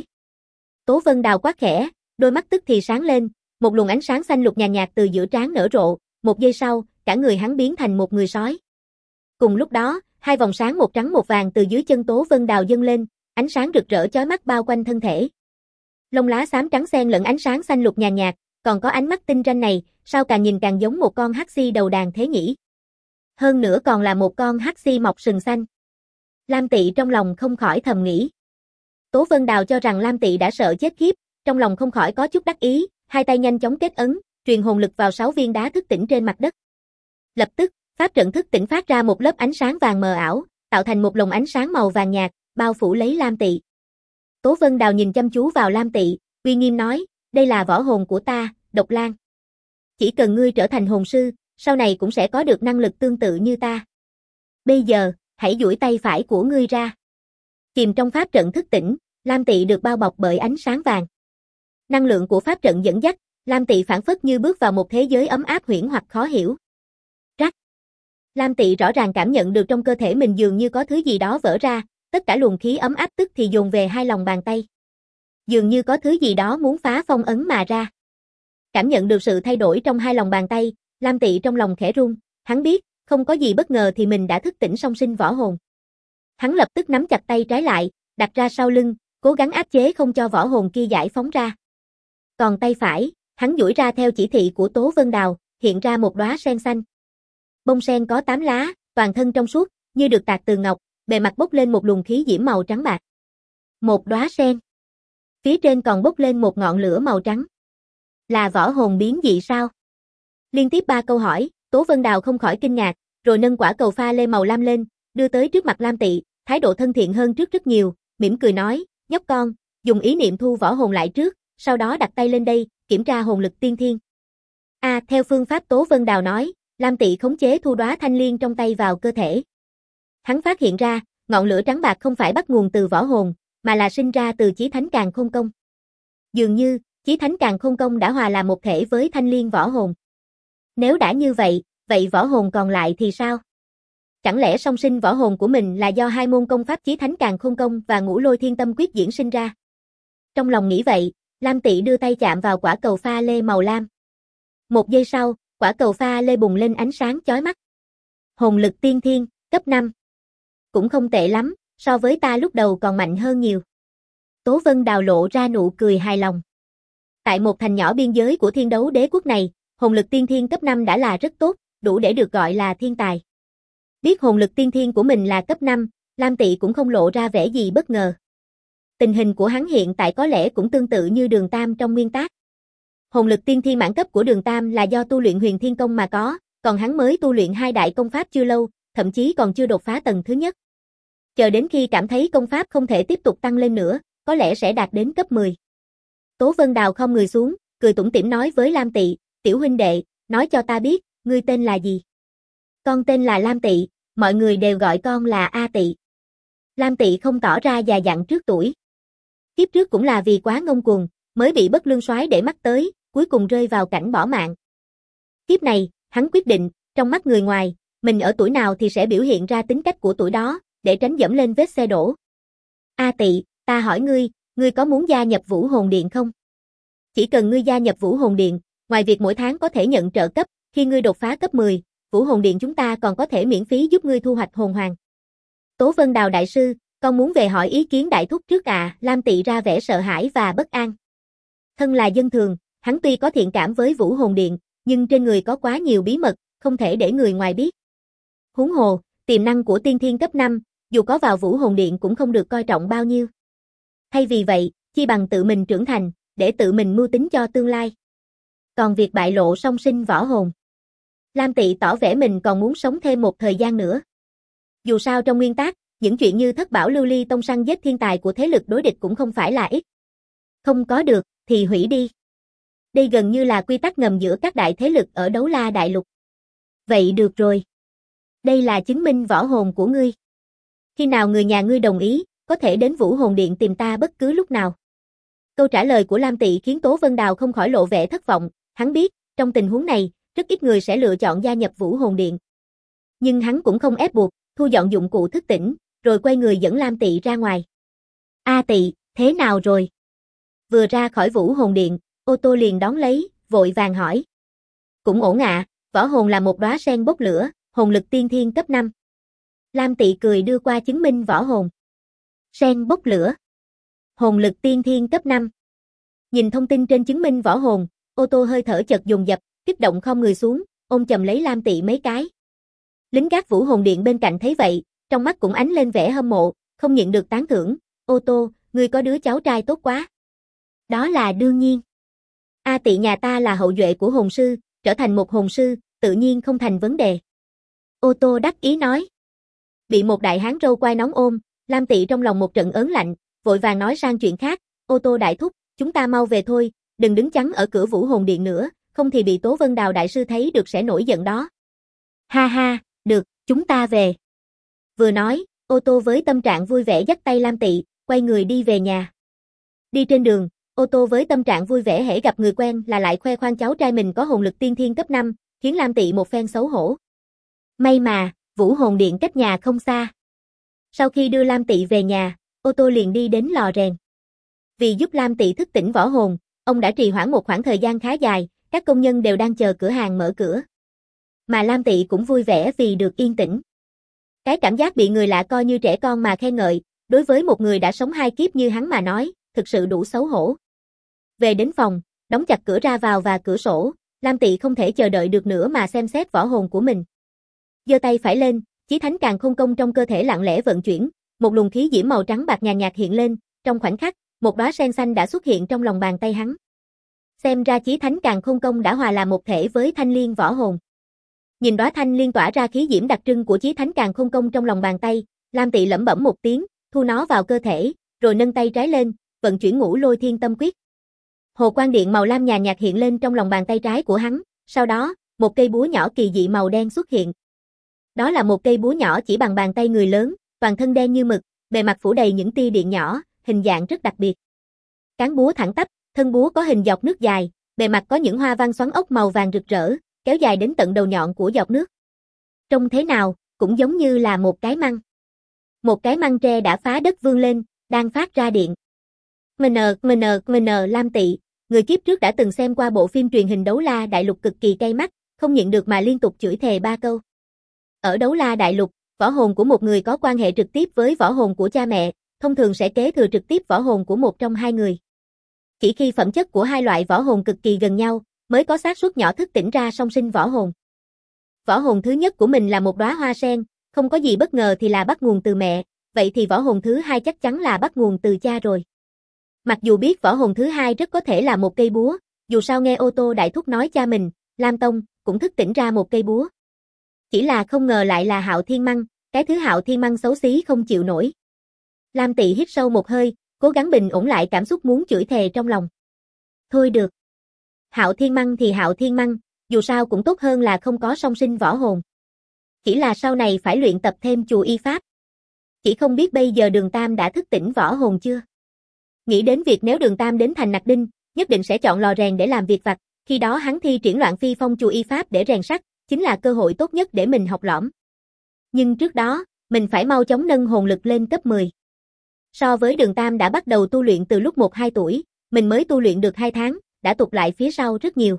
Tố Vân Đào quát khẽ, đôi mắt tức thì sáng lên, một luồng ánh sáng xanh lục nhàn nhạt từ giữa trán nở rộ, một giây sau, cả người hắn biến thành một người sói. Cùng lúc đó, hai vòng sáng một trắng một vàng từ dưới chân Tố Vân Đào dâng lên, ánh sáng rực rỡ chói mắt bao quanh thân thể. Lông lá xám trắng xen lẫn ánh sáng xanh lục nhàn nhạt, còn có ánh mắt tinh ranh này, sao càng nhìn càng giống một con hắc xi đầu đàn thế nhỉ? Hơn nữa còn là một con hắc xi mọc sừng xanh. Lam Tị trong lòng không khỏi thầm nghĩ. Tố Vân Đào cho rằng Lam Tị đã sợ chết khiếp, trong lòng không khỏi có chút đắc ý, hai tay nhanh chóng kết ấn, truyền hồn lực vào 6 viên đá thức tỉnh trên mặt đất. Lập tức, pháp trận thức tỉnh phát ra một lớp ánh sáng vàng mờ ảo, tạo thành một lồng ánh sáng màu vàng nhạt, bao phủ lấy Lam Tị. Tố Vân Đào nhìn chăm chú vào Lam Tị, uy nghiêm nói, đây là võ hồn của ta, Độc Lang. Chỉ cần ngươi trở thành hồn sư, sau này cũng sẽ có được năng lực tương tự như ta. Bây giờ, hãy duỗi tay phải của ngươi ra. Chìm trong pháp trận thức tỉnh, Lam Tị được bao bọc bởi ánh sáng vàng. Năng lượng của pháp trận dẫn dắt, Lam Tị phảng phất như bước vào một thế giới ấm áp huyễn hoặc khó hiểu. Rắc. Lam Tị rõ ràng cảm nhận được trong cơ thể mình dường như có thứ gì đó vỡ ra, tất cả luồng khí ấm áp tức thì dồn về hai lòng bàn tay. Dường như có thứ gì đó muốn phá phong ấn mà ra. Cảm nhận được sự thay đổi trong hai lòng bàn tay, Lam Tị trong lòng khẽ run, hắn biết, không có gì bất ngờ thì mình đã thức tỉnh song sinh võ hồn. Hắn lập tức nắm chặt tay trái lại, đặt ra sau lưng, cố gắng áp chế không cho võ hồn kia giải phóng ra. Còn tay phải, hắn duỗi ra theo chỉ thị của Tố Vân Đào, hiện ra một đóa sen xanh. Bông sen có 8 lá, toàn thân trong suốt, như được tạc từ ngọc, bề mặt bốc lên một luồng khí diễm màu trắng bạc. Một đóa sen. Phía trên còn bốc lên một ngọn lửa màu trắng. Là võ hồn biến dị sao? Liên tiếp 3 câu hỏi, Tố Vân Đào không khỏi kinh ngạc, rồi nâng quả cầu pha lê màu lam lên, đưa tới trước mặt Lam Tị, thái độ thân thiện hơn trước rất nhiều, mỉm cười nói, nhóc con, dùng ý niệm thu võ hồn lại trước, sau đó đặt tay lên đây, kiểm tra hồn lực tiên thiên. Theo phương pháp Tố Vân Đào nói, Lam Tị khống chế thu đóa thanh liên trong tay vào cơ thể. Hắn phát hiện ra, ngọn lửa trắng bạc không phải bắt nguồn từ võ hồn, mà là sinh ra từ chí thánh càn khôn công. Dường như, chí thánh càn khôn công đã hòa làm một thể với thanh liên võ hồn. Nếu đã như vậy, vậy võ hồn còn lại thì sao? Chẳng lẽ song sinh võ hồn của mình là do hai môn công pháp chí thánh càn khôn công và ngũ lôi thiên tâm quyết diễn sinh ra? Trong lòng nghĩ vậy, Lam Tị đưa tay chạm vào quả cầu pha lê màu lam. Một giây sau, quả cầu pha lê bùng lên ánh sáng chói mắt. Hồn lực tiên thiên, cấp 5. Cũng không tệ lắm, so với ta lúc đầu còn mạnh hơn nhiều. Tố Vân Đào lộ ra nụ cười hài lòng. Tại một thành nhỏ biên giới của Thiên Đấu Đế quốc này, Hồn lực tiên thiên cấp 5 đã là rất tốt, đủ để được gọi là thiên tài. Biết hồn lực tiên thiên của mình là cấp 5, Lam Tị cũng không lộ ra vẻ gì bất ngờ. Tình hình của hắn hiện tại có lẽ cũng tương tự như Đường Tam trong nguyên tác. Hồn lực tiên thiên mãn cấp của Đường Tam là do tu luyện Huyền Thiên Công mà có, còn hắn mới tu luyện 2 đại công pháp chưa lâu, thậm chí còn chưa đột phá tầng thứ nhất. Chờ đến khi cảm thấy công pháp không thể tiếp tục tăng lên nữa, có lẽ sẽ đạt đến cấp 10. Tố Vân Đào khom người xuống, cười tủm tỉm nói với Lam Tị, tiểu huynh đệ, nói cho ta biết, ngươi tên là gì? Con tên là Lam Tị, mọi người đều gọi con là A Tị. Lam Tị không tỏ ra già dặn trước tuổi. Kiếp trước cũng là vì quá ngông cuồng, mới bị Bất Lương Soái để mắt tới, cuối cùng rơi vào cảnh bỏ mạng. Kiếp này, hắn quyết định, trong mắt người ngoài, mình ở tuổi nào thì sẽ biểu hiện ra tính cách của tuổi đó, để tránh dẫm lên vết xe đổ. A Tị, ta hỏi ngươi có muốn gia nhập Vũ Hồn Điện không? Chỉ cần ngươi gia nhập Vũ Hồn Điện, ngoài việc mỗi tháng có thể nhận trợ cấp, khi ngươi đột phá cấp 10, Vũ Hồn Điện chúng ta còn có thể miễn phí giúp ngươi thu hoạch hồn hoàng. Tố Vân Đào đại sư, con muốn về hỏi ý kiến đại thúc trước à? Lam Tị ra vẻ sợ hãi và bất an. Thân là dân thường, hắn tuy có thiện cảm với Vũ Hồn Điện, nhưng trên người có quá nhiều bí mật, không thể để người ngoài biết. Huống hồ, tiềm năng của tiên thiên cấp 5, dù có vào Vũ Hồn Điện cũng không được coi trọng bao nhiêu. Thay vì vậy, chi bằng tự mình trưởng thành, để tự mình mưu tính cho tương lai. Còn việc bại lộ song sinh võ hồn, Lam Tị tỏ vẻ mình còn muốn sống thêm một thời gian nữa. Dù sao trong nguyên tác, những chuyện như Thất Bảo Lưu Ly tông săn giết thiên tài của thế lực đối địch cũng không phải là ít. Không có được, thì hủy đi. Đây gần như là quy tắc ngầm giữa các đại thế lực ở Đấu La Đại Lục. Vậy được rồi. Đây là chứng minh võ hồn của ngươi. Khi nào người nhà ngươi đồng ý, có thể đến Vũ Hồn Điện tìm ta bất cứ lúc nào. Câu trả lời của Lam Tị khiến Tố Vân Đào không khỏi lộ vẻ thất vọng, hắn biết, trong tình huống này, rất ít người sẽ lựa chọn gia nhập Vũ Hồn Điện. Nhưng hắn cũng không ép buộc, thu dọn dụng cụ thức tỉnh, rồi quay người dẫn Lam Tị ra ngoài. A Tị, thế nào rồi? Vừa ra khỏi Vũ Hồn Điện, ô tô liền đón lấy, vội vàng hỏi. Cũng ổn ạ, võ hồn là một đóa sen bốc lửa, hồn lực tiên thiên cấp 5. Lam Tị cười đưa qua chứng minh võ hồn. Sen bốc lửa. Hồn lực tiên thiên cấp 5. Nhìn thông tin trên chứng minh võ hồn, ô tô hơi thở chợt dồn dập, kích động khom người xuống, ôm chầm lấy Lam Tị mấy cái. Lính gác Vũ Hồn Điện bên cạnh thấy vậy, trong mắt cũng ánh lên vẻ hâm mộ, không nhịn được tán thưởng. Ô tô, ngươi có đứa cháu trai tốt quá. Đó là đương nhiên. A Tị nhà ta là hậu duệ của hồn sư, trở thành một hồn sư, tự nhiên không thành vấn đề. Ô tô đắc ý nói. Bị một đại hán râu quai nón ôm, Lam Tị trong lòng một trận ớn lạnh, vội vàng nói sang chuyện khác. Ô tô đại thúc, chúng ta mau về thôi, đừng đứng chắn ở cửa Vũ Hồn Điện nữa, không thì bị Tố Vân Đào đại sư thấy được sẽ nổi giận đó. Ha ha, được, chúng ta về. Vừa nói, ô tô với tâm trạng vui vẻ dắt tay Lam Tị, quay người đi về nhà. Đi trên đường, ô tô với tâm trạng vui vẻ hễ gặp người quen là lại khoe khoang cháu trai mình có hồn lực tiên thiên cấp 5, khiến Lam Tị một phen xấu hổ. May mà, Vũ Hồn Điện cách nhà không xa. Sau khi đưa Lam Tị về nhà, ô tô liền đi đến lò rèn. Vì giúp Lam Tị thức tỉnh võ hồn, ông đã trì hoãn một khoảng thời gian khá dài, các công nhân đều đang chờ cửa hàng mở cửa. Mà Lam Tị cũng vui vẻ vì được yên tĩnh. Cái cảm giác bị người lạ coi như trẻ con mà khen ngợi, đối với một người đã sống 2 kiếp như hắn mà nói, thực sự đủ xấu hổ. Về đến phòng, đóng chặt cửa ra vào và cửa sổ, Lam Tị không thể chờ đợi được nữa mà xem xét võ hồn của mình. Giơ tay phải lên, Chí Thánh Càn Khôn Công trong cơ thể lặng lẽ vận chuyển, một luồng khí diễm màu trắng bạc nhàn nhạt hiện lên, trong khoảnh khắc, một đóa sen xanh đã xuất hiện trong lòng bàn tay hắn. Xem ra Chí Thánh Càn Khôn Công đã hòa làm một thể với thanh liên võ hồn. Nhìn đóa thanh liên tỏa ra khí diễm đặc trưng của Chí Thánh Càn Khôn Công trong lòng bàn tay, Lam Tị lẩm bẩm một tiếng, thu nó vào cơ thể, rồi nâng tay trái lên, vận chuyển Ngũ Lôi Thiên Tâm Quyết. Hồ quang điện màu lam nhàn nhạt hiện lên trong lòng bàn tay trái của hắn, sau đó, một cây búa nhỏ kỳ dị màu đen xuất hiện. Đó là một cây búa nhỏ chỉ bằng bàn tay người lớn, toàn thân đen như mực, bề mặt phủ đầy những tia điện nhỏ, hình dạng rất đặc biệt. Cán búa thẳng tắp, thân búa có hình giọt nước dài, bề mặt có những hoa văn xoắn ốc màu vàng rực rỡ, kéo dài đến tận đầu nhọn của giọt nước. Trông thế nào, cũng giống như là một cái măng. Một cái măng tre đã phá đất vươn lên, đang phát ra điện. Lam Tị, người kiếp trước đã từng xem qua bộ phim truyền hình Đấu La Đại Lục cực kỳ cay mắt, không nhịn được mà liên tục chửi thề 3 câu. Ở Đấu La Đại Lục, võ hồn của một người có quan hệ trực tiếp với võ hồn của cha mẹ, thông thường sẽ kế thừa trực tiếp võ hồn của một trong hai người. Chỉ khi phẩm chất của hai loại võ hồn cực kỳ gần nhau, mới có xác suất nhỏ thức tỉnh ra song sinh võ hồn. Võ hồn thứ nhất của mình là một đóa hoa sen, không có gì bất ngờ thì là bắt nguồn từ mẹ, vậy thì võ hồn thứ hai chắc chắn là bắt nguồn từ cha rồi. Mặc dù biết võ hồn thứ hai rất có thể là một cây búa, dù sao nghe ô tô đại thúc nói cha mình, Lam Tông, cũng thức tỉnh ra một cây búa. Chỉ là không ngờ lại là Hạo Thiên Măng, cái thứ Hạo Thiên Măng xấu xí không chịu nổi. Lam Tị hít sâu một hơi, cố gắng bình ổn lại cảm xúc muốn chửi thề trong lòng. Thôi được. Hạo Thiên Măng thì Hạo Thiên Măng, dù sao cũng tốt hơn là không có song sinh võ hồn. Chỉ là sau này phải luyện tập thêm chùa y pháp. Chỉ không biết bây giờ Đường Tam đã thức tỉnh võ hồn chưa? Nghĩ đến việc nếu Đường Tam đến thành Nặc Đinh, nhất định sẽ chọn lò rèn để làm việc vặt, khi đó hắn thi triển Loạn Phi Phong chùa y pháp để rèn sắt, chính là cơ hội tốt nhất để mình học lỏm. Nhưng trước đó, mình phải mau chóng nâng hồn lực lên cấp 10. So với Đường Tam đã bắt đầu tu luyện từ lúc 1-2 tuổi, mình mới tu luyện được 2 tháng, đã tụt lại phía sau rất nhiều.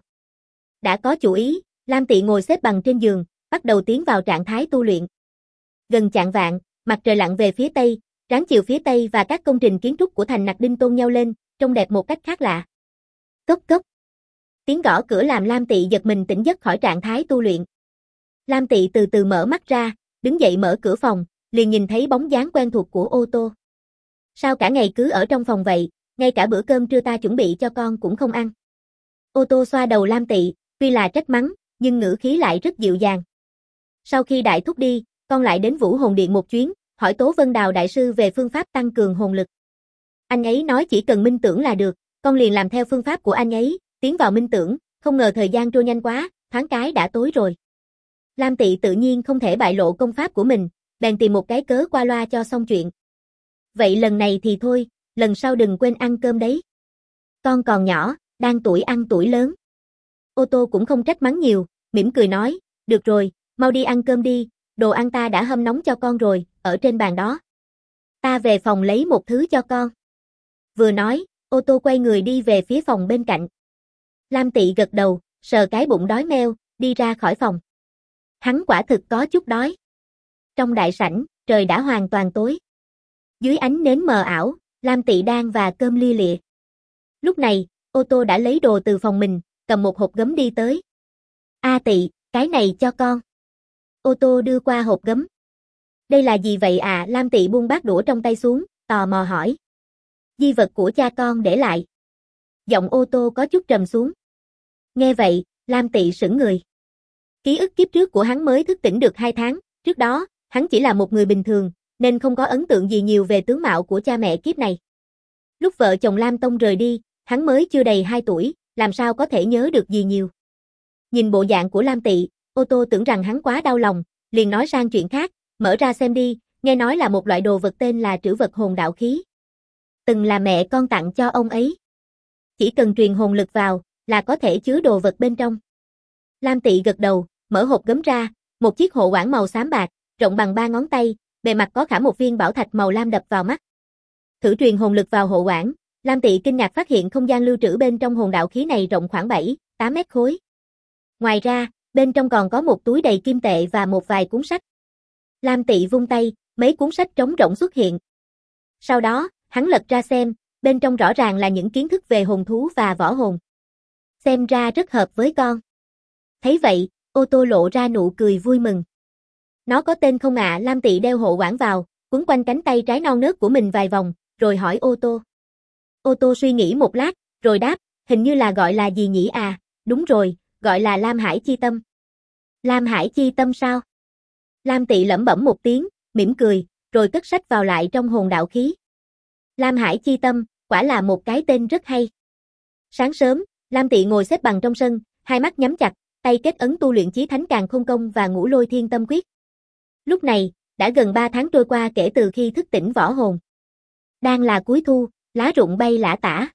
Đã có chủ ý, Lam Tị ngồi xếp bằng trên giường, bắt đầu tiến vào trạng thái tu luyện. Gần chạng vạng, mặt trời lặn về phía tây, ráng chiều phía tây và các công trình kiến trúc của thành Nặc Đinh tôn nhau lên, trông đẹp một cách khác lạ. Cốc cốc. Tiếng gõ cửa làm Lam Tị giật mình tỉnh giấc khỏi trạng thái tu luyện. Lam Tị từ từ mở mắt ra, đứng dậy mở cửa phòng, liền nhìn thấy bóng dáng quen thuộc của ô tô. Sao cả ngày cứ ở trong phòng vậy, ngay cả bữa cơm trưa ta chuẩn bị cho con cũng không ăn. Ô tô xoa đầu Lam Tị, tuy là trách mắng, nhưng ngữ khí lại rất dịu dàng. Sau khi đại thúc đi, con lại đến Vũ Hồn Điện một chuyến, hỏi Tố Vân Đào đại sư về phương pháp tăng cường hồn lực. Anh ấy nói chỉ cần minh tưởng là được, con liền làm theo phương pháp của anh ấy, tiến vào minh tưởng, không ngờ thời gian trôi nhanh quá, thoáng cái đã tối rồi. Lam Tị tự nhiên không thể bại lộ công pháp của mình, bèn tìm một cái cớ qua loa cho xong chuyện. Vậy lần này thì thôi, lần sau đừng quên ăn cơm đấy. Con còn nhỏ, đang tuổi ăn tuổi lớn. Ô tô cũng không trách mắng nhiều, mỉm cười nói, được rồi, mau đi ăn cơm đi, đồ ăn ta đã hâm nóng cho con rồi, ở trên bàn đó. Ta về phòng lấy một thứ cho con. Vừa nói, ô tô quay người đi về phía phòng bên cạnh. Lam Tị gật đầu, sờ cái bụng đói meo, đi ra khỏi phòng. Hắn quả thực có chút đói. Trong đại sảnh, trời đã hoàn toàn tối. Dưới ánh nến mờ ảo, Lam Tị đang và cơm lia lịa. Lúc này, ô tô đã lấy đồ từ phòng mình, cầm một hộp gấm đi tới. A Tị, cái này cho con. Ô tô đưa qua hộp gấm. Đây là gì vậy à? Lam Tị buông bát đũa trong tay xuống, tò mò hỏi. Di vật của cha con để lại. Giọng ô tô có chút trầm xuống. Nghe vậy, Lam Tị sững người. Ký ức kiếp trước của hắn mới thức tỉnh được 2 tháng, trước đó, hắn chỉ là một người bình thường, nên không có ấn tượng gì nhiều về tướng mạo của cha mẹ kiếp này. Lúc vợ chồng Lam Tông rời đi, hắn mới chưa đầy 2 tuổi, làm sao có thể nhớ được gì nhiều. Nhìn bộ dạng của Lam Tị, ô tô tưởng rằng hắn quá đau lòng, liền nói sang chuyện khác, mở ra xem đi, nghe nói là một loại đồ vật tên là trữ vật hồn đạo khí. Từng là mẹ con tặng cho ông ấy. Chỉ cần truyền hồn lực vào, là có thể chứa đồ vật bên trong. Lam Tị gật đầu, mở hộp gấm ra, một chiếc hộ quản màu xám bạc, rộng bằng 3 ngón tay, bề mặt có khảm một viên bảo thạch màu lam đập vào mắt. Thử truyền hồn lực vào hộ quản, Lam Tị kinh ngạc phát hiện không gian lưu trữ bên trong hồn đạo khí này rộng khoảng 7-8 mét khối. Ngoài ra, bên trong còn có một túi đầy kim tệ và một vài cuốn sách. Lam Tị vung tay, mấy cuốn sách trống rỗng xuất hiện. Sau đó, hắn lật ra xem, bên trong rõ ràng là những kiến thức về hồn thú và võ hồn. Xem ra rất hợp với con. Thấy vậy, ô tô lộ ra nụ cười vui mừng. Nó có tên không ạ? Lam Tị đeo hộ quản vào, quấn quanh cánh tay trái non nớt của mình vài vòng, rồi hỏi ô tô. Ô tô suy nghĩ một lát, rồi đáp, hình như là gọi là gì nhỉ à? Đúng rồi, gọi là Lam Hải Chi Tâm. Lam Hải Chi Tâm sao? Lam Tị lẩm bẩm một tiếng, mỉm cười, rồi cất sách vào lại trong hồn đạo khí. Lam Hải Chi Tâm, quả là một cái tên rất hay. Sáng sớm, Lam Tị ngồi xếp bằng trong sân, hai mắt nhắm chặt, tay kết ấn tu luyện Chí Thánh Càn Khôn Công và Ngũ Lôi Thiên Tâm Quyết. Lúc này, đã gần 3 tháng trôi qua kể từ khi thức tỉnh võ hồn. Đang là cuối thu, lá rụng bay lả tả.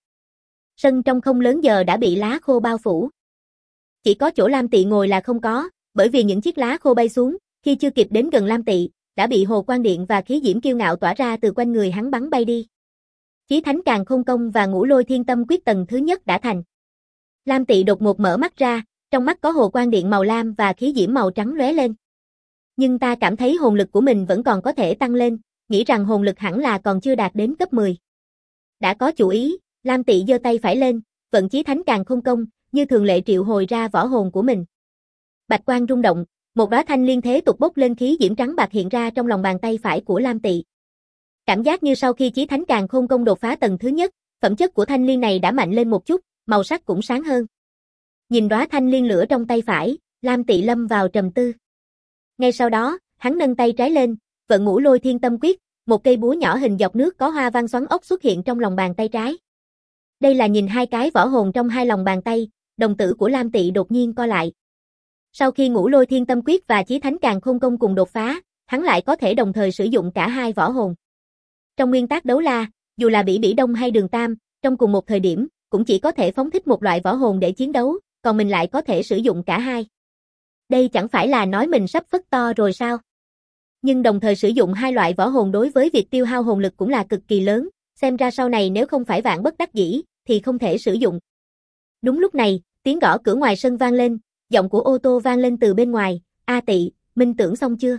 Sân trong không lớn giờ đã bị lá khô bao phủ. Chỉ có chỗ Lam Tị ngồi là không có, bởi vì những chiếc lá khô bay xuống, khi chưa kịp đến gần Lam Tị, đã bị hồ quang điện và khí diễm kiêu ngạo tỏa ra từ quanh người hắn bắn bay đi. Chí Thánh Càn Khôn Công và Ngũ Lôi Thiên Tâm Quyết tầng thứ nhất đã thành. Lam Tị đột ngột mở mắt ra, trong mắt có hồ quang điện màu lam và khí diễm màu trắng lóe lên. Nhưng ta cảm thấy hồn lực của mình vẫn còn có thể tăng lên, nghĩ rằng hồn lực hẳn là còn chưa đạt đến cấp 10. Đã có chủ ý, Lam Tị giơ tay phải lên, vận Chí Thánh Càn Khôn Công, như thường lệ triệu hồi ra võ hồn của mình. Bạch quang rung động, một đóa thanh liên thế tục bốc lên khí diễm trắng bạc hiện ra trong lòng bàn tay phải của Lam Tị. Cảm giác như sau khi Chí Thánh Càn Khôn Công đột phá tầng thứ nhất, phẩm chất của thanh liên này đã mạnh lên một chút, màu sắc cũng sáng hơn. Nhìn đóa thanh liên lửa trong tay phải, Lam Tị lâm vào trầm tư. Ngay sau đó, hắn nâng tay trái lên, vận Ngũ Lôi Thiên Tâm Quyết, một cây búa nhỏ hình dọc nước có hoa văn xoắn ốc xuất hiện trong lòng bàn tay trái. Đây là nhìn hai cái võ hồn trong hai lòng bàn tay, đồng tử của Lam Tị đột nhiên co lại. Sau khi Ngũ Lôi Thiên Tâm Quyết và Chí Thánh Càn Khôn Công cùng đột phá, hắn lại có thể đồng thời sử dụng cả hai võ hồn. Trong nguyên tắc đấu la, dù là Bỉ Bỉ Đông hay Đường Tam, trong cùng một thời điểm, cũng chỉ có thể phóng thích một loại võ hồn để chiến đấu, còn mình lại có thể sử dụng cả hai. Đây chẳng phải là nói mình sắp phất to rồi sao? Nhưng đồng thời sử dụng hai loại võ hồn đối với việc tiêu hao hồn lực cũng là cực kỳ lớn, xem ra sau này nếu không phải vạn bất đắc dĩ, thì không thể sử dụng. Đúng lúc này, tiếng gõ cửa ngoài sân vang lên, giọng của Ô Tô vang lên từ bên ngoài, "A Tị, minh tưởng xong chưa?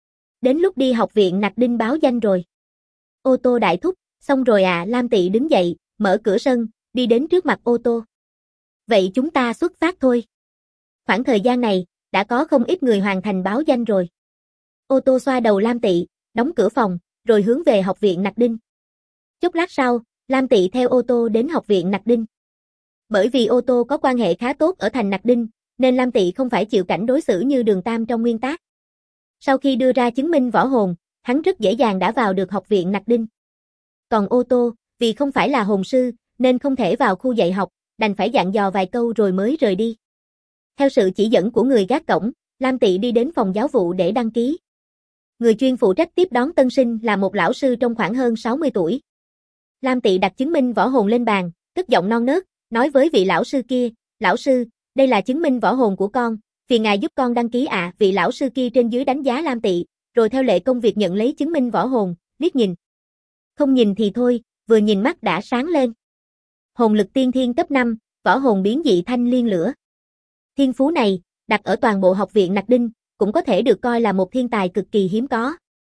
Đến lúc đi học viện Nặc Đinh báo danh rồi." Ô Tô đại thúc, xong rồi à. Lam Tị đứng dậy, mở cửa sân, đi đến trước mặt Ô Tô. "Vậy chúng ta xuất phát thôi." Khoảng thời gian này, đã có không ít người hoàn thành báo danh rồi. Ô Tô xoa đầu Lam Tị, đóng cửa phòng, rồi hướng về học viện Nặc Đinh. Chốc lát sau, Lam Tị theo Ô Tô đến học viện Nặc Đinh. Bởi vì Ô Tô có quan hệ khá tốt ở thành Nặc Đinh, nên Lam Tị không phải chịu cảnh đối xử như Đường Tam trong nguyên tác. Sau khi đưa ra chứng minh võ hồn, hắn rất dễ dàng đã vào được học viện Nặc Đinh. Còn Ô Tô, vì không phải là hồn sư, nên không thể vào khu dạy học, đành phải dặn dò vài câu rồi mới rời đi. Theo sự chỉ dẫn của người gác cổng, Lam Tị đi đến phòng giáo vụ để đăng ký. Người chuyên phụ trách tiếp đón tân sinh là một lão sư trong khoảng hơn 60 tuổi. Lam Tị đặt chứng minh võ hồn lên bàn, cất giọng non nớt, nói với vị lão sư kia, "Lão sư, đây là chứng minh võ hồn của con, phiền ngài giúp con đăng ký ạ." Vị lão sư kia trên dưới đánh giá Lam Tị, rồi theo lệ công việc nhận lấy chứng minh võ hồn, liếc nhìn. Không nhìn thì thôi, vừa nhìn mắt đã sáng lên. Hồn lực tiên thiên cấp 5, võ hồn biến dị thanh liên lửa. Thiên phú này, đặt ở toàn bộ học viện Nặc Đinh, cũng có thể được coi là một thiên tài cực kỳ hiếm có.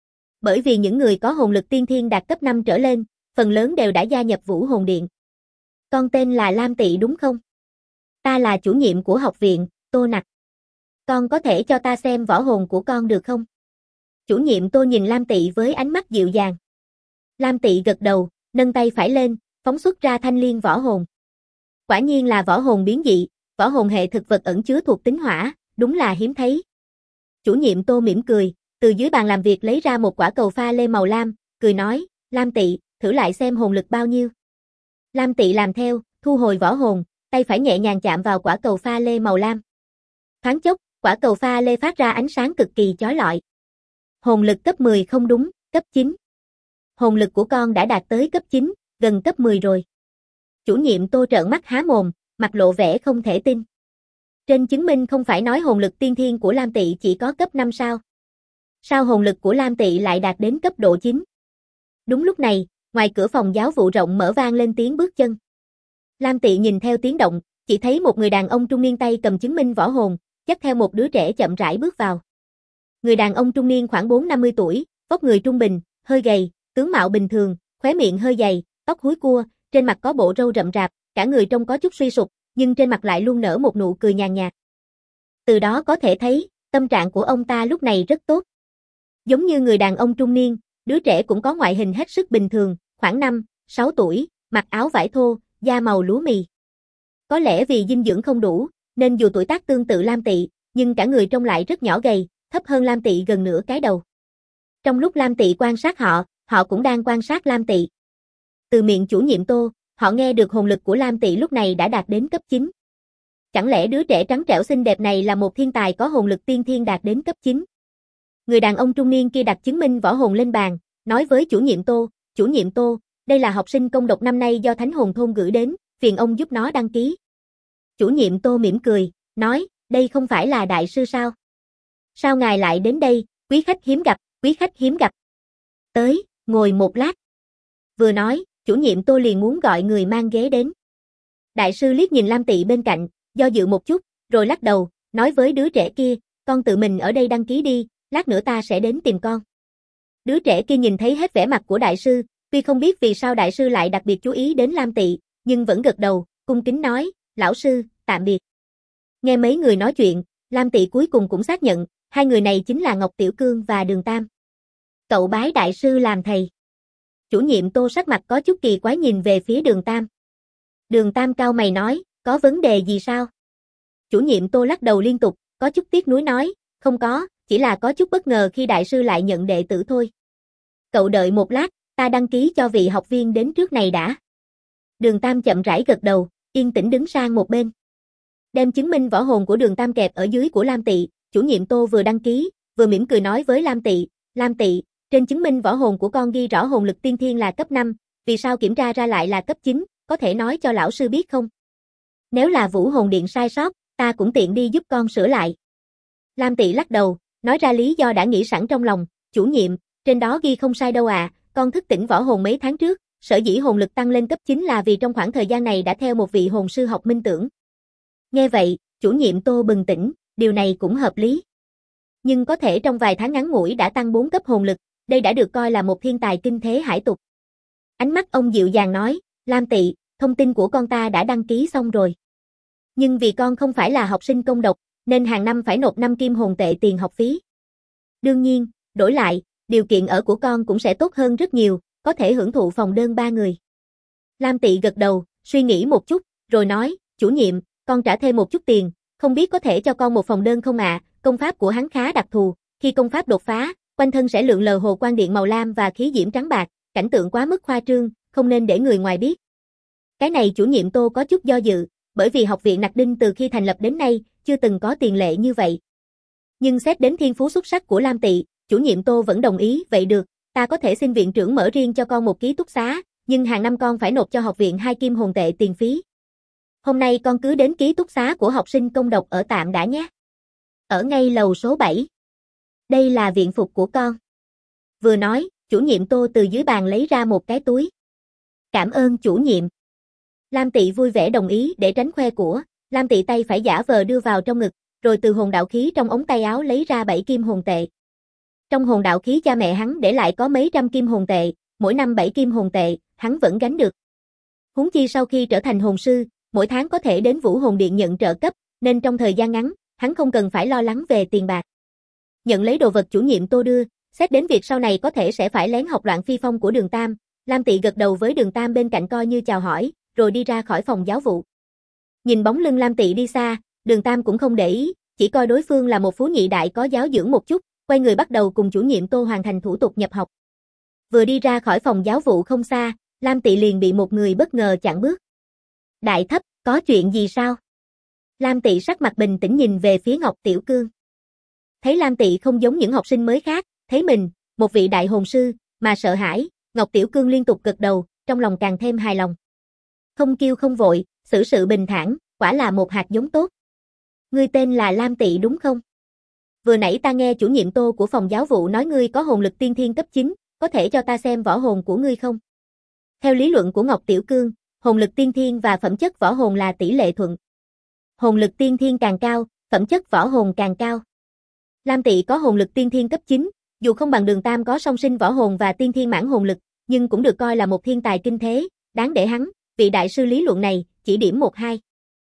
Bởi vì những người có hồn lực tiên thiên đạt cấp 5 trở lên, phần lớn đều đã gia nhập Vũ Hồn Điện. "Con tên là Lam Tị đúng không? Ta là chủ nhiệm của học viện, Tô Nặc. Con có thể cho ta xem võ hồn của con được không?" Chủ nhiệm Tô nhìn Lam Tị với ánh mắt dịu dàng. Lam Tị gật đầu, nâng tay phải lên, phóng xuất ra thanh liên võ hồn. Quả nhiên là võ hồn biến dị, võ hồn hệ thực vật ẩn chứa thuộc tính hỏa, đúng là hiếm thấy. Chủ nhiệm Tô mỉm cười, từ dưới bàn làm việc lấy ra một quả cầu pha lê màu lam, cười nói, "Lam Tị, thử lại xem hồn lực bao nhiêu." Lam Tị làm theo, thu hồi võ hồn, tay phải nhẹ nhàng chạm vào quả cầu pha lê màu lam. Thoáng chốc, quả cầu pha lê phát ra ánh sáng cực kỳ chói lọi. Hồn lực cấp 10 không đúng, cấp 9. Hồn lực của con đã đạt tới cấp 9, gần cấp 10 rồi. Chủ nhiệm Tô trợn mắt há mồm, mặt lộ vẻ không thể tin. Trên chứng minh không phải nói hồn lực tiên thiên của Lam Tị chỉ có cấp 5 sao? Sao hồn lực của Lam Tị lại đạt đến cấp độ 9? Đúng lúc này, ngoài cửa phòng giáo vụ rộng mở vang lên tiếng bước chân. Lam Tị nhìn theo tiếng động, chỉ thấy một người đàn ông trung niên tay cầm chứng minh võ hồn, dắt theo một đứa trẻ chậm rãi bước vào. Người đàn ông trung niên khoảng 4-50 tuổi, vóc người trung bình, hơi gầy, tướng mạo bình thường, khóe miệng hơi dày, tóc húi cua, trên mặt có bộ râu rậm rạp, cả người trông có chút suy sụp, nhưng trên mặt lại luôn nở một nụ cười nhàn nhạt. Từ đó có thể thấy, tâm trạng của ông ta lúc này rất tốt. Giống như người đàn ông trung niên, đứa trẻ cũng có ngoại hình hết sức bình thường, khoảng 5-6 tuổi, mặc áo vải thô, da màu lúa mì. Có lẽ vì dinh dưỡng không đủ, nên dù tuổi tác tương tự Lam Tị, nhưng cả người trông lại rất nhỏ gầy, thấp hơn Lam Tị gần nửa cái đầu. Trong lúc Lam Tị quan sát họ, họ cũng đang quan sát Lam Tị. Từ miệng chủ nhiệm Tô, họ nghe được hồn lực của Lam Tị lúc này đã đạt đến cấp 9. Chẳng lẽ đứa trẻ trắng trẻo xinh đẹp này là một thiên tài có hồn lực tiên thiên đạt đến cấp 9? Người đàn ông trung niên kia đặt chứng minh võ hồn lên bàn, nói với chủ nhiệm Tô, "Chủ nhiệm Tô, đây là học sinh công độc năm nay do Thánh Hồn Thôn gửi đến, phiền ông giúp nó đăng ký." Chủ nhiệm Tô mỉm cười, nói, "Đây không phải là đại sư sao? Sao ngài lại đến đây, quý khách hiếm gặp, quý khách hiếm gặp. Tới, ngồi một lát." Vừa nói, chủ nhiệm Tô liền muốn gọi người mang ghế đến. Đại sư liếc nhìn Lam Tị bên cạnh, do dự một chút, rồi lắc đầu, nói với đứa trẻ kia, "Con tự mình ở đây đăng ký đi, lát nữa ta sẽ đến tìm con." Đứa trẻ kia nhìn thấy hết vẻ mặt của đại sư, tuy không biết vì sao đại sư lại đặc biệt chú ý đến Lam Tị, nhưng vẫn gật đầu, cung kính nói, "Lão sư, tạm biệt. Nghe mấy người nói chuyện, Lam Tị cuối cùng cũng xác nhận, hai người này chính là Ngọc Tiểu Cương và Đường Tam. Cậu bái đại sư làm thầy. Chủ nhiệm Tô sắc mặt có chút kỳ quái nhìn về phía Đường Tam. Đường Tam cau mày nói, có vấn đề gì sao? Chủ nhiệm Tô lắc đầu liên tục, có chút tiếc nuối nói, không có, chỉ là có chút bất ngờ khi đại sư lại nhận đệ tử thôi. Cậu đợi một lát, ta đăng ký cho vị học viên đến trước này đã. Đường Tam chậm rãi gật đầu, yên tĩnh đứng sang một bên. Đem chứng minh võ hồn của Đường Tam kẹp ở dưới của Lam Tị, chủ nhiệm Tô vừa đăng ký, vừa mỉm cười nói với Lam Tị, trên chứng minh võ hồn của con ghi rõ hồn lực tiên thiên là cấp 5, vì sao kiểm tra ra lại là cấp 9, có thể nói cho lão sư biết không? Nếu là Vũ Hồn Điện sai sót, ta cũng tiện đi giúp con sửa lại. Lam Tị lắc đầu, nói ra lý do đã nghĩ sẵn trong lòng, chủ nhiệm, trên đó ghi không sai đâu à, con thức tỉnh võ hồn mấy tháng trước, sở dĩ hồn lực tăng lên cấp 9 là vì trong khoảng thời gian này đã theo một vị hồn sư học minh tưởng. Nghe vậy, chủ nhiệm Tô bừng tỉnh, điều này cũng hợp lý. Nhưng có thể trong vài tháng ngắn ngủi đã tăng 4 cấp hồn lực, đây đã được coi là một thiên tài kinh thế hải tục. Ánh mắt ông dịu dàng nói, Lam Tị, thông tin của con ta đã đăng ký xong rồi. Nhưng vì con không phải là học sinh công độc, nên hàng năm phải nộp 5 kim hồn tệ tiền học phí. Đương nhiên, đổi lại, điều kiện ở của con cũng sẽ tốt hơn rất nhiều, có thể hưởng thụ phòng đơn 3 người. Lam Tị gật đầu, suy nghĩ một chút, rồi nói, chủ nhiệm, con trả thêm một chút tiền, không biết có thể cho con một phòng đơn không ạ? Công pháp của hắn khá đặc thù, khi công pháp đột phá, quanh thân sẽ lượn lờ hồ quang điện màu lam và khí diễm trắng bạc, cảnh tượng quá mức khoa trương, không nên để người ngoài biết. Cái này chủ nhiệm Tô có chút do dự, bởi vì học viện Nặc Đinh từ khi thành lập đến nay, chưa từng có tiền lệ như vậy. Nhưng xét đến thiên phú xuất sắc của Lam Tị, chủ nhiệm Tô vẫn đồng ý, vậy được, ta có thể xin viện trưởng mở riêng cho con một ký túc xá, nhưng hàng năm con phải nộp cho học viện 2 kim hồn tệ tiền phí. Hôm nay con cứ đến ký túc xá của học sinh công độc ở tạm đã nhé. Ở ngay lầu số 7. Đây là viện phục của con. Vừa nói, chủ nhiệm Tô từ dưới bàn lấy ra một cái túi. Cảm ơn chủ nhiệm. Lam Tị vui vẻ đồng ý để tránh khoe của, Lam Tị tay phải giả vờ đưa vào trong ngực, rồi từ hồn đạo khí trong ống tay áo lấy ra 7 kim hồn tệ. Trong hồn đạo khí cha mẹ hắn để lại có mấy trăm kim hồn tệ, mỗi năm 7 kim hồn tệ, hắn vẫn gánh được. Huống chi sau khi trở thành hồn sư, mỗi tháng có thể đến Vũ Hồn Điện nhận trợ cấp, nên trong thời gian ngắn, hắn không cần phải lo lắng về tiền bạc. Nhận lấy đồ vật chủ nhiệm Tô đưa, xét đến việc sau này có thể sẽ phải lén học Loạn Phi Phong của Đường Tam, Lam Tị gật đầu với Đường Tam bên cạnh coi như chào hỏi, rồi đi ra khỏi phòng giáo vụ. Nhìn bóng lưng Lam Tị đi xa, Đường Tam cũng không để ý, chỉ coi đối phương là một phú nhị đại có giáo dưỡng một chút, quay người bắt đầu cùng chủ nhiệm Tô hoàn thành thủ tục nhập học. Vừa đi ra khỏi phòng giáo vụ không xa, Lam Tị liền bị một người bất ngờ chặn bước. Đại Thấp, có chuyện gì sao? Lam Tị sắc mặt bình tĩnh nhìn về phía Ngọc Tiểu Cương. Thấy Lam Tị không giống những học sinh mới khác, thấy mình, một vị đại hồn sư, mà sợ hãi, Ngọc Tiểu Cương liên tục gật đầu, trong lòng càng thêm hài lòng. Không kiêu không vội, xử sự bình thản, quả là một hạt giống tốt. Ngươi tên là Lam Tị đúng không? Vừa nãy ta nghe chủ nhiệm Tô của phòng giáo vụ nói ngươi có hồn lực tiên thiên cấp 9, có thể cho ta xem võ hồn của ngươi không? Theo lý luận của Ngọc Tiểu Cương, hồn lực tiên thiên và phẩm chất võ hồn là tỷ lệ thuận. Hồn lực tiên thiên càng cao, phẩm chất võ hồn càng cao. Lam Tị có hồn lực tiên thiên cấp 9, dù không bằng Đường Tam có song sinh võ hồn và tiên thiên mãn hồn lực, nhưng cũng được coi là một thiên tài kinh thế, đáng để hắn, vị đại sư lý luận này, chỉ điểm 1-2.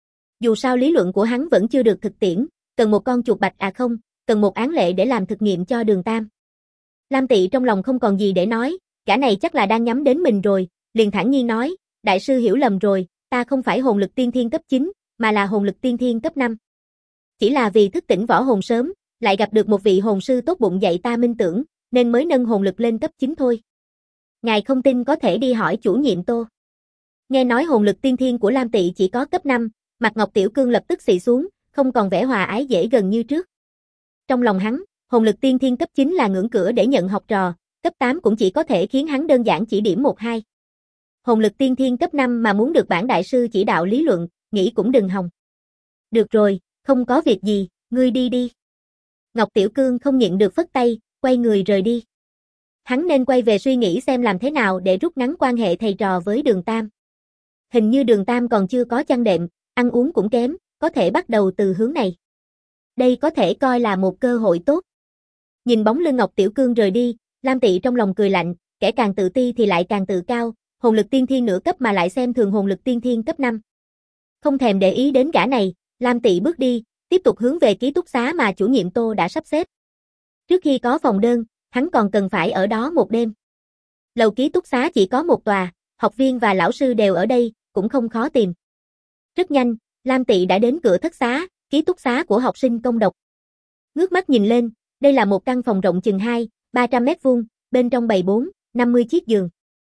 Dù sao lý luận của hắn vẫn chưa được thực tiễn, cần một con chuột bạch à không, cần một án lệ để làm thực nghiệm cho Đường Tam. Lam Tị trong lòng không còn gì để nói, gã này chắc là đang nhắm đến mình rồi, liền thản nhiên nói, đại sư hiểu lầm rồi, ta không phải hồn lực tiên thiên cấp 9, mà là hồn lực tiên thiên cấp 5. Chỉ là vì thức tỉnh võ hồn sớm, lại gặp được một vị hồn sư tốt bụng dạy ta minh tưởng, nên mới nâng hồn lực lên cấp 9 thôi. Ngài không tin có thể đi hỏi chủ nhiệm Tô. Nghe nói hồn lực tiên thiên của Lam Tị chỉ có cấp 5, mặt Ngọc Tiểu Cương lập tức xị xuống, không còn vẻ hòa ái dễ gần như trước. Trong lòng hắn, hồn lực tiên thiên cấp 9 là ngưỡng cửa để nhận học trò, cấp 8 cũng chỉ có thể khiến hắn đơn giản chỉ điểm 1-2. Hồn lực tiên thiên cấp 5 mà muốn được bản đại sư chỉ đạo lý luận, nghĩ cũng đừng hòng. Được rồi, không có việc gì, ngươi đi đi. Ngọc Tiểu Cương không nhịn được phất tay, quay người rời đi. Hắn nên quay về suy nghĩ xem làm thế nào để rút ngắn quan hệ thầy trò với Đường Tam. Hình như Đường Tam còn chưa có chăn đệm, ăn uống cũng kém, có thể bắt đầu từ hướng này. Đây có thể coi là một cơ hội tốt. Nhìn bóng lưng Ngọc Tiểu Cương rời đi, Lam Tị trong lòng cười lạnh, kẻ càng tự ti thì lại càng tự cao, hồn lực tiên thiên nửa cấp mà lại xem thường hồn lực tiên thiên cấp 5. Không thèm để ý đến gã này, Lam Tị bước đi, tiếp tục hướng về ký túc xá mà chủ nhiệm Tô đã sắp xếp. Trước khi có phòng đơn, hắn còn cần phải ở đó một đêm. Lầu ký túc xá chỉ có một tòa, học viên và lão sư đều ở đây, cũng không khó tìm. Rất nhanh, Lam Tị đã đến cửa thất xá, ký túc xá của học sinh công độc. Ngước mắt nhìn lên, đây là một căn phòng rộng chừng 200-300 mét vuông, bên trong bày 4-50 chiếc giường.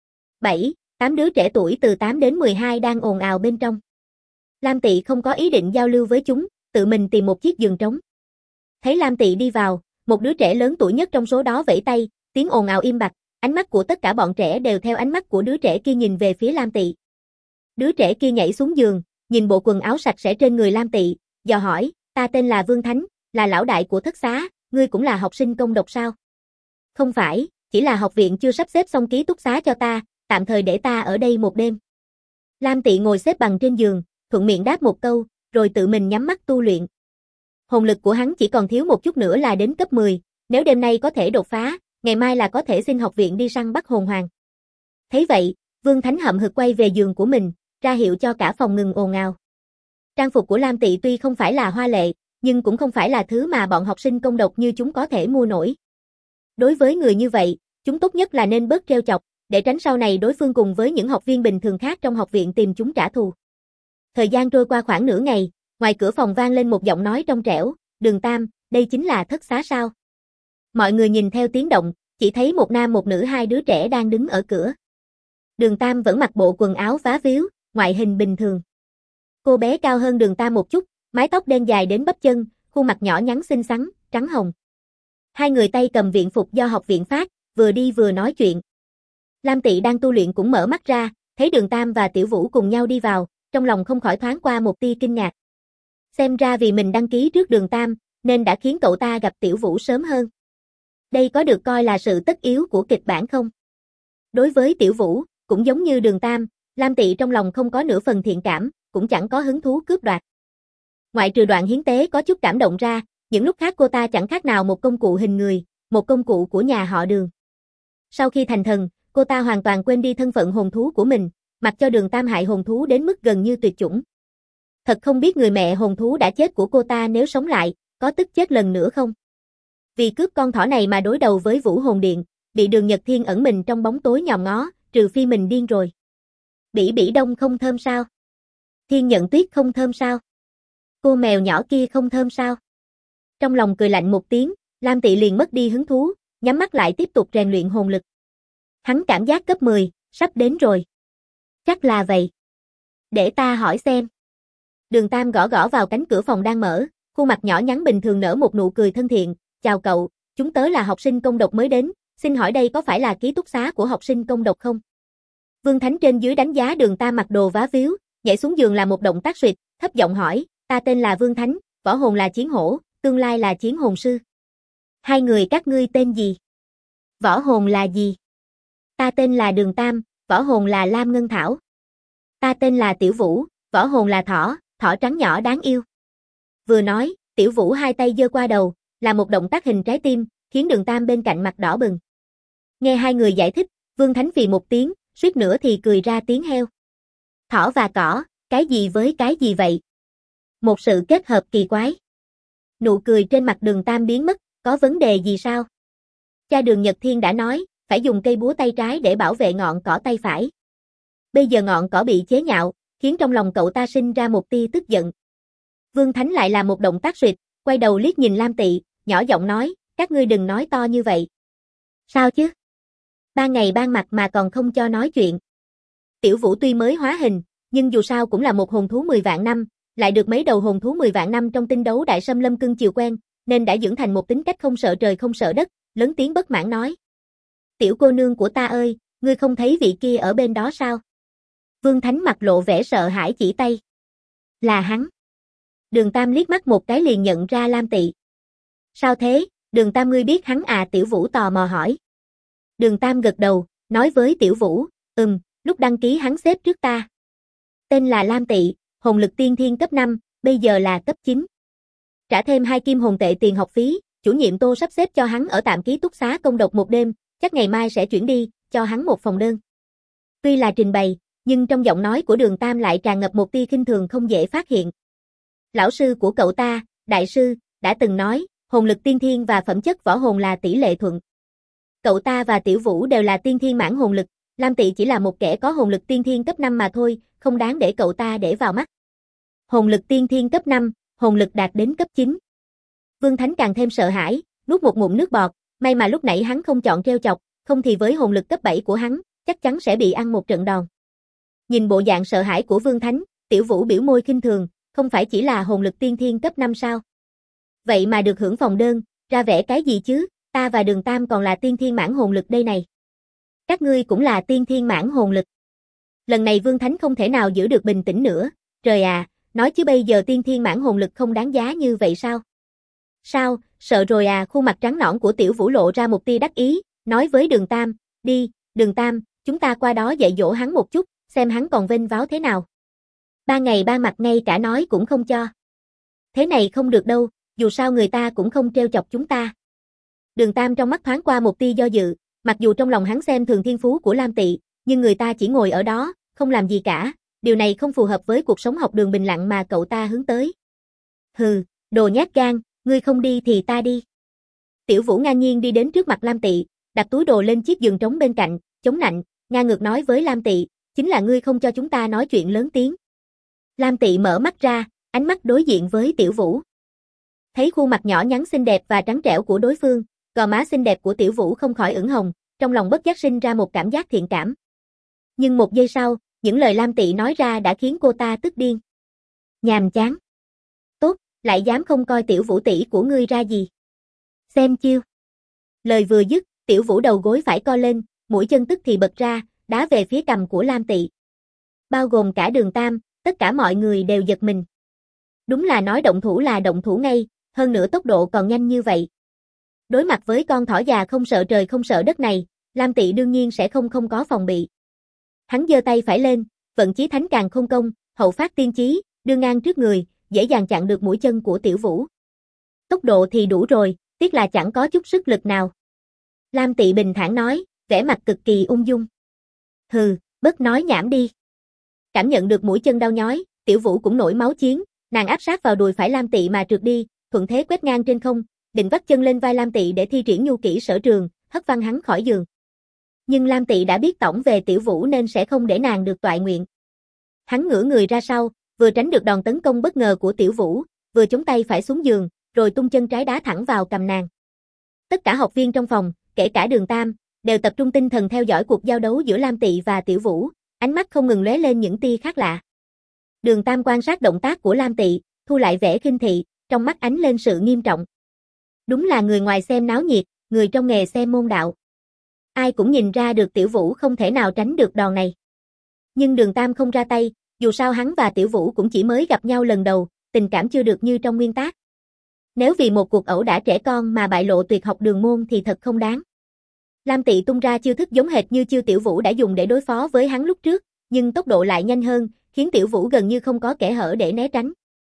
7-8 đứa trẻ tuổi từ 8 đến 12 đang ồn ào bên trong. Lam Tị không có ý định giao lưu với chúng, tự mình tìm một chiếc giường trống. Thấy Lam Tị đi vào, một đứa trẻ lớn tuổi nhất trong số đó vẫy tay, tiếng ồn ào im bặt, ánh mắt của tất cả bọn trẻ đều theo ánh mắt của đứa trẻ kia nhìn về phía Lam Tị. Đứa trẻ kia nhảy xuống giường, nhìn bộ quần áo sạch sẽ trên người Lam Tị, dò hỏi, ta tên là Vương Thánh, là lão đại của thất xá, ngươi cũng là học sinh công độc sao? Không phải, chỉ là học viện chưa sắp xếp xong ký túc xá cho ta, tạm thời để ta ở đây một đêm. Lam Tị ngồi xếp bằng trên giường, thuận miệng đáp một câu, rồi tự mình nhắm mắt tu luyện. Hồn lực của hắn chỉ còn thiếu một chút nữa là đến cấp 10, nếu đêm nay có thể đột phá, ngày mai là có thể xin học viện đi săn bắt hồn hoàng. Thấy vậy, Vương Thánh hậm hực quay về giường của mình, ra hiệu cho cả phòng ngừng ồn ào. Trang phục của Lam Tị tuy không phải là hoa lệ, nhưng cũng không phải là thứ mà bọn học sinh công độc như chúng có thể mua nổi. Đối với người như vậy, chúng tốt nhất là nên bớt trêu chọc, để tránh sau này đối phương cùng với những học viên bình thường khác trong học viện tìm chúng trả thù. Thời gian trôi qua khoảng nửa ngày, ngoài cửa phòng vang lên một giọng nói trong trẻo, Đường Tam, đây chính là thất xá sao? Mọi người nhìn theo tiếng động, chỉ thấy một nam một nữ hai đứa trẻ đang đứng ở cửa. Đường Tam vẫn mặc bộ quần áo vá víu, ngoại hình bình thường. Cô bé cao hơn Đường Tam một chút, mái tóc đen dài đến bắp chân, khuôn mặt nhỏ nhắn xinh xắn, trắng hồng. Hai người tay cầm viện phục do học viện phát, vừa đi vừa nói chuyện. Lam Tị đang tu luyện cũng mở mắt ra, thấy Đường Tam và Tiểu Vũ cùng nhau đi vào, trong lòng không khỏi thoáng qua một tia kinh ngạc. Xem ra vì mình đăng ký trước Đường Tam, nên đã khiến cậu ta gặp Tiểu Vũ sớm hơn. Đây có được coi là sự tất yếu của kịch bản không? Đối với Tiểu Vũ, cũng giống như Đường Tam, Lam Tị trong lòng không có nửa phần thiện cảm, cũng chẳng có hứng thú cướp đoạt. Ngoại trừ đoạn hiến tế có chút cảm động ra, những lúc khác cô ta chẳng khác nào một công cụ hình người, một công cụ của nhà họ Đường. Sau khi thành thần, cô ta hoàn toàn quên đi thân phận hồn thú của mình, mặc cho Đường Tam hại hồn thú đến mức gần như tuyệt chủng. Thật không biết người mẹ hồn thú đã chết của cô ta nếu sống lại, có tức chết lần nữa không? Vì cướp con thỏ này mà đối đầu với Vũ Hồn Điện, bị Đường Nhật Thiên ẩn mình trong bóng tối nhòm ngó, trừ phi mình điên rồi. Bỉ Bỉ Đông không thơm sao? Thiên Nhận Tuyết không thơm sao? Cô mèo nhỏ kia không thơm sao? Trong lòng cười lạnh một tiếng, Lam Tị liền mất đi hứng thú, nhắm mắt lại tiếp tục rèn luyện hồn lực. Hắn cảm giác cấp 10, sắp đến rồi. Chắc là vậy. Để ta hỏi xem. Đường Tam gõ gõ vào cánh cửa phòng đang mở, khuôn mặt nhỏ nhắn bình thường nở một nụ cười thân thiện. Chào cậu, chúng tớ là học sinh công độc mới đến, xin hỏi đây có phải là ký túc xá của học sinh công độc không? Vương Thánh trên dưới đánh giá Đường Tam mặc đồ vá víu, nhảy xuống giường là một động tác suyệt, thấp giọng hỏi, ta tên là Vương Thánh, võ hồn là chiến hổ, tương lai là chiến hồn sư. Hai người các ngươi tên gì? Võ hồn là gì? Ta tên là Đường Tam, võ hồn là Lam Ngân Thảo. Ta tên là Tiểu Vũ, võ hồn là thỏ, thỏ trắng nhỏ đáng yêu. Vừa nói, Tiểu Vũ hai tay giơ qua đầu, là một động tác hình trái tim, khiến Đường Tam bên cạnh mặt đỏ bừng. Nghe hai người giải thích, Vương Thánh phì một tiếng, suýt nữa thì cười ra tiếng heo. Thỏ và cỏ, cái gì với cái gì vậy? Một sự kết hợp kỳ quái. Nụ cười trên mặt Đường Tam biến mất, có vấn đề gì sao? Cha Đường Nhật Thiên đã nói, phải dùng cây búa tay trái để bảo vệ ngọn cỏ tay phải. Bây giờ ngọn cỏ bị chế nhạo, khiến trong lòng cậu ta sinh ra một tia tức giận. Vương Thánh lại là một động tác suyệt, quay đầu liếc nhìn Lam Tị, nhỏ giọng nói, các ngươi đừng nói to như vậy. Sao chứ? Ban ngày ban mặt mà còn không cho nói chuyện. Tiểu Vũ tuy mới hóa hình, nhưng dù sao cũng là một hồn thú 10 vạn năm, lại được mấy đầu hồn thú 10 vạn năm trong tinh đấu đại xâm lâm cưng chiều quen, nên đã dưỡng thành một tính cách không sợ trời không sợ đất, lớn tiếng bất mãn nói. Tiểu cô nương của ta ơi, ngươi không thấy vị kia ở bên đó sao? Vương Thánh mặt lộ vẻ sợ hãi chỉ tay. Là hắn. Đường Tam liếc mắt một cái liền nhận ra Lam Tị. Sao thế, Đường Tam ngươi biết hắn à? Tiểu Vũ tò mò hỏi. Đường Tam gật đầu, nói với Tiểu Vũ, lúc đăng ký hắn xếp trước ta. Tên là Lam Tị, hồn lực tiên thiên cấp 5, bây giờ là cấp 9. Trả thêm 2 kim hồn tệ tiền học phí, chủ nhiệm Tô sắp xếp cho hắn ở tạm ký túc xá công độc một đêm, chắc ngày mai sẽ chuyển đi, cho hắn một phòng đơn. Tuy là trình bày, Nhưng trong giọng nói của Đường Tam lại tràn ngập một tia khinh thường không dễ phát hiện. Lão sư của cậu ta, đại sư, đã từng nói, hồn lực tiên thiên và phẩm chất võ hồn là tỷ lệ thuận. Cậu ta và Tiểu Vũ đều là tiên thiên mãn hồn lực, Lam Tị chỉ là một kẻ có hồn lực tiên thiên cấp 5 mà thôi, không đáng để cậu ta để vào mắt. Hồn lực tiên thiên cấp 5, hồn lực đạt đến cấp 9. Vương Thánh càng thêm sợ hãi, nuốt một ngụm nước bọt, may mà lúc nãy hắn không chọn trêu chọc, không thì với hồn lực cấp 7 của hắn, chắc chắn sẽ bị ăn một trận đòn. Nhìn bộ dạng sợ hãi của Vương Thánh, Tiểu Vũ biểu môi khinh thường, không phải chỉ là hồn lực tiên thiên cấp 5 sao? Vậy mà được hưởng phòng đơn, ra vẻ cái gì chứ, ta và Đường Tam còn là tiên thiên mãn hồn lực đây này. Các ngươi cũng là tiên thiên mãn hồn lực. Lần này Vương Thánh không thể nào giữ được bình tĩnh nữa, trời à, nói chứ bây giờ tiên thiên mãn hồn lực không đáng giá như vậy sao? Sao, sợ rồi à, khuôn mặt trắng nõn của Tiểu Vũ lộ ra một tia đắc ý, nói với Đường Tam, đi, Đường Tam, chúng ta qua đó dạy dỗ hắn một chút, xem hắn còn vênh váo thế nào. Ba ngày ba mặt ngay cả nói cũng không cho. Thế này không được đâu, dù sao người ta cũng không trêu chọc chúng ta. Đường Tam trong mắt thoáng qua một tia do dự, mặc dù trong lòng hắn xem thường thiên phú của Lam Tị, nhưng người ta chỉ ngồi ở đó, không làm gì cả, điều này không phù hợp với cuộc sống học đường bình lặng mà cậu ta hướng tới. Hừ, đồ nhát gan, ngươi không đi thì ta đi. Tiểu Vũ ngang nhiên đi đến trước mặt Lam Tị, đặt túi đồ lên chiếc giường trống bên cạnh, chống nạnh, ngang ngược nói với Lam Tị, chính là ngươi không cho chúng ta nói chuyện lớn tiếng. Lam Tị mở mắt ra, ánh mắt đối diện với Tiểu Vũ. Thấy khuôn mặt nhỏ nhắn xinh đẹp và trắng trẻo của đối phương, gò má xinh đẹp của Tiểu Vũ không khỏi ửng hồng, trong lòng bất giác sinh ra một cảm giác thiện cảm. Nhưng một giây sau, những lời Lam Tị nói ra đã khiến cô ta tức điên. Nhàm chán. Tốt, lại dám không coi Tiểu Vũ tỷ của ngươi ra gì. Xem chiêu. Lời vừa dứt, Tiểu Vũ đầu gối phải co lên, mũi chân tức thì bật ra, đá về phía cằm của Lam Tị. Bao gồm cả Đường Tam, tất cả mọi người đều giật mình. Đúng là nói động thủ là động thủ ngay, hơn nữa tốc độ còn nhanh như vậy. Đối mặt với con thỏ già không sợ trời không sợ đất này, Lam Tị đương nhiên sẽ không có phòng bị. Hắn giơ tay phải lên, vận chí thánh càn khôn công, hậu phát tiên chí, đưa ngang trước người, dễ dàng chặn được mũi chân của Tiểu Vũ. Tốc độ thì đủ rồi, tiếc là chẳng có chút sức lực nào. Lam Tị bình thản nói, vẻ mặt cực kỳ ung dung. Hừ, bớt nói nhảm đi. Cảm nhận được mũi chân đau nhói, Tiểu Vũ cũng nổi máu chiến, nàng áp sát vào đùi phải Lam Tị mà trượt đi, thuận thế quét ngang trên không, định vắt chân lên vai Lam Tị để thi triển nhu kỹ sở trường, hất văng hắn khỏi giường. Nhưng Lam Tị đã biết tổng về Tiểu Vũ nên sẽ không để nàng được toại nguyện. Hắn ngửa người ra sau, vừa tránh được đòn tấn công bất ngờ của Tiểu Vũ, vừa chống tay phải xuống giường, rồi tung chân trái đá thẳng vào cằm nàng. Tất cả học viên trong phòng, kể cả Đường Tam, đều tập trung tinh thần theo dõi cuộc giao đấu giữa Lam Tị và Tiểu Vũ, ánh mắt không ngừng lóe lên những tia khác lạ. Đường Tam quan sát động tác của Lam Tị, thu lại vẻ khinh thị, trong mắt ánh lên sự nghiêm trọng. Đúng là người ngoài xem náo nhiệt, người trong nghề xem môn đạo. Ai cũng nhìn ra được Tiểu Vũ không thể nào tránh được đòn này. Nhưng Đường Tam không ra tay, dù sao hắn và Tiểu Vũ cũng chỉ mới gặp nhau lần đầu, tình cảm chưa được như trong nguyên tác. Nếu vì một cuộc ẩu đả trẻ con mà bại lộ tuyệt học đường môn thì thật không đáng. Lam Tị tung ra chiêu thức giống hệt như chiêu Tiểu Vũ đã dùng để đối phó với hắn lúc trước, nhưng tốc độ lại nhanh hơn, khiến Tiểu Vũ gần như không có kẽ hở để né tránh.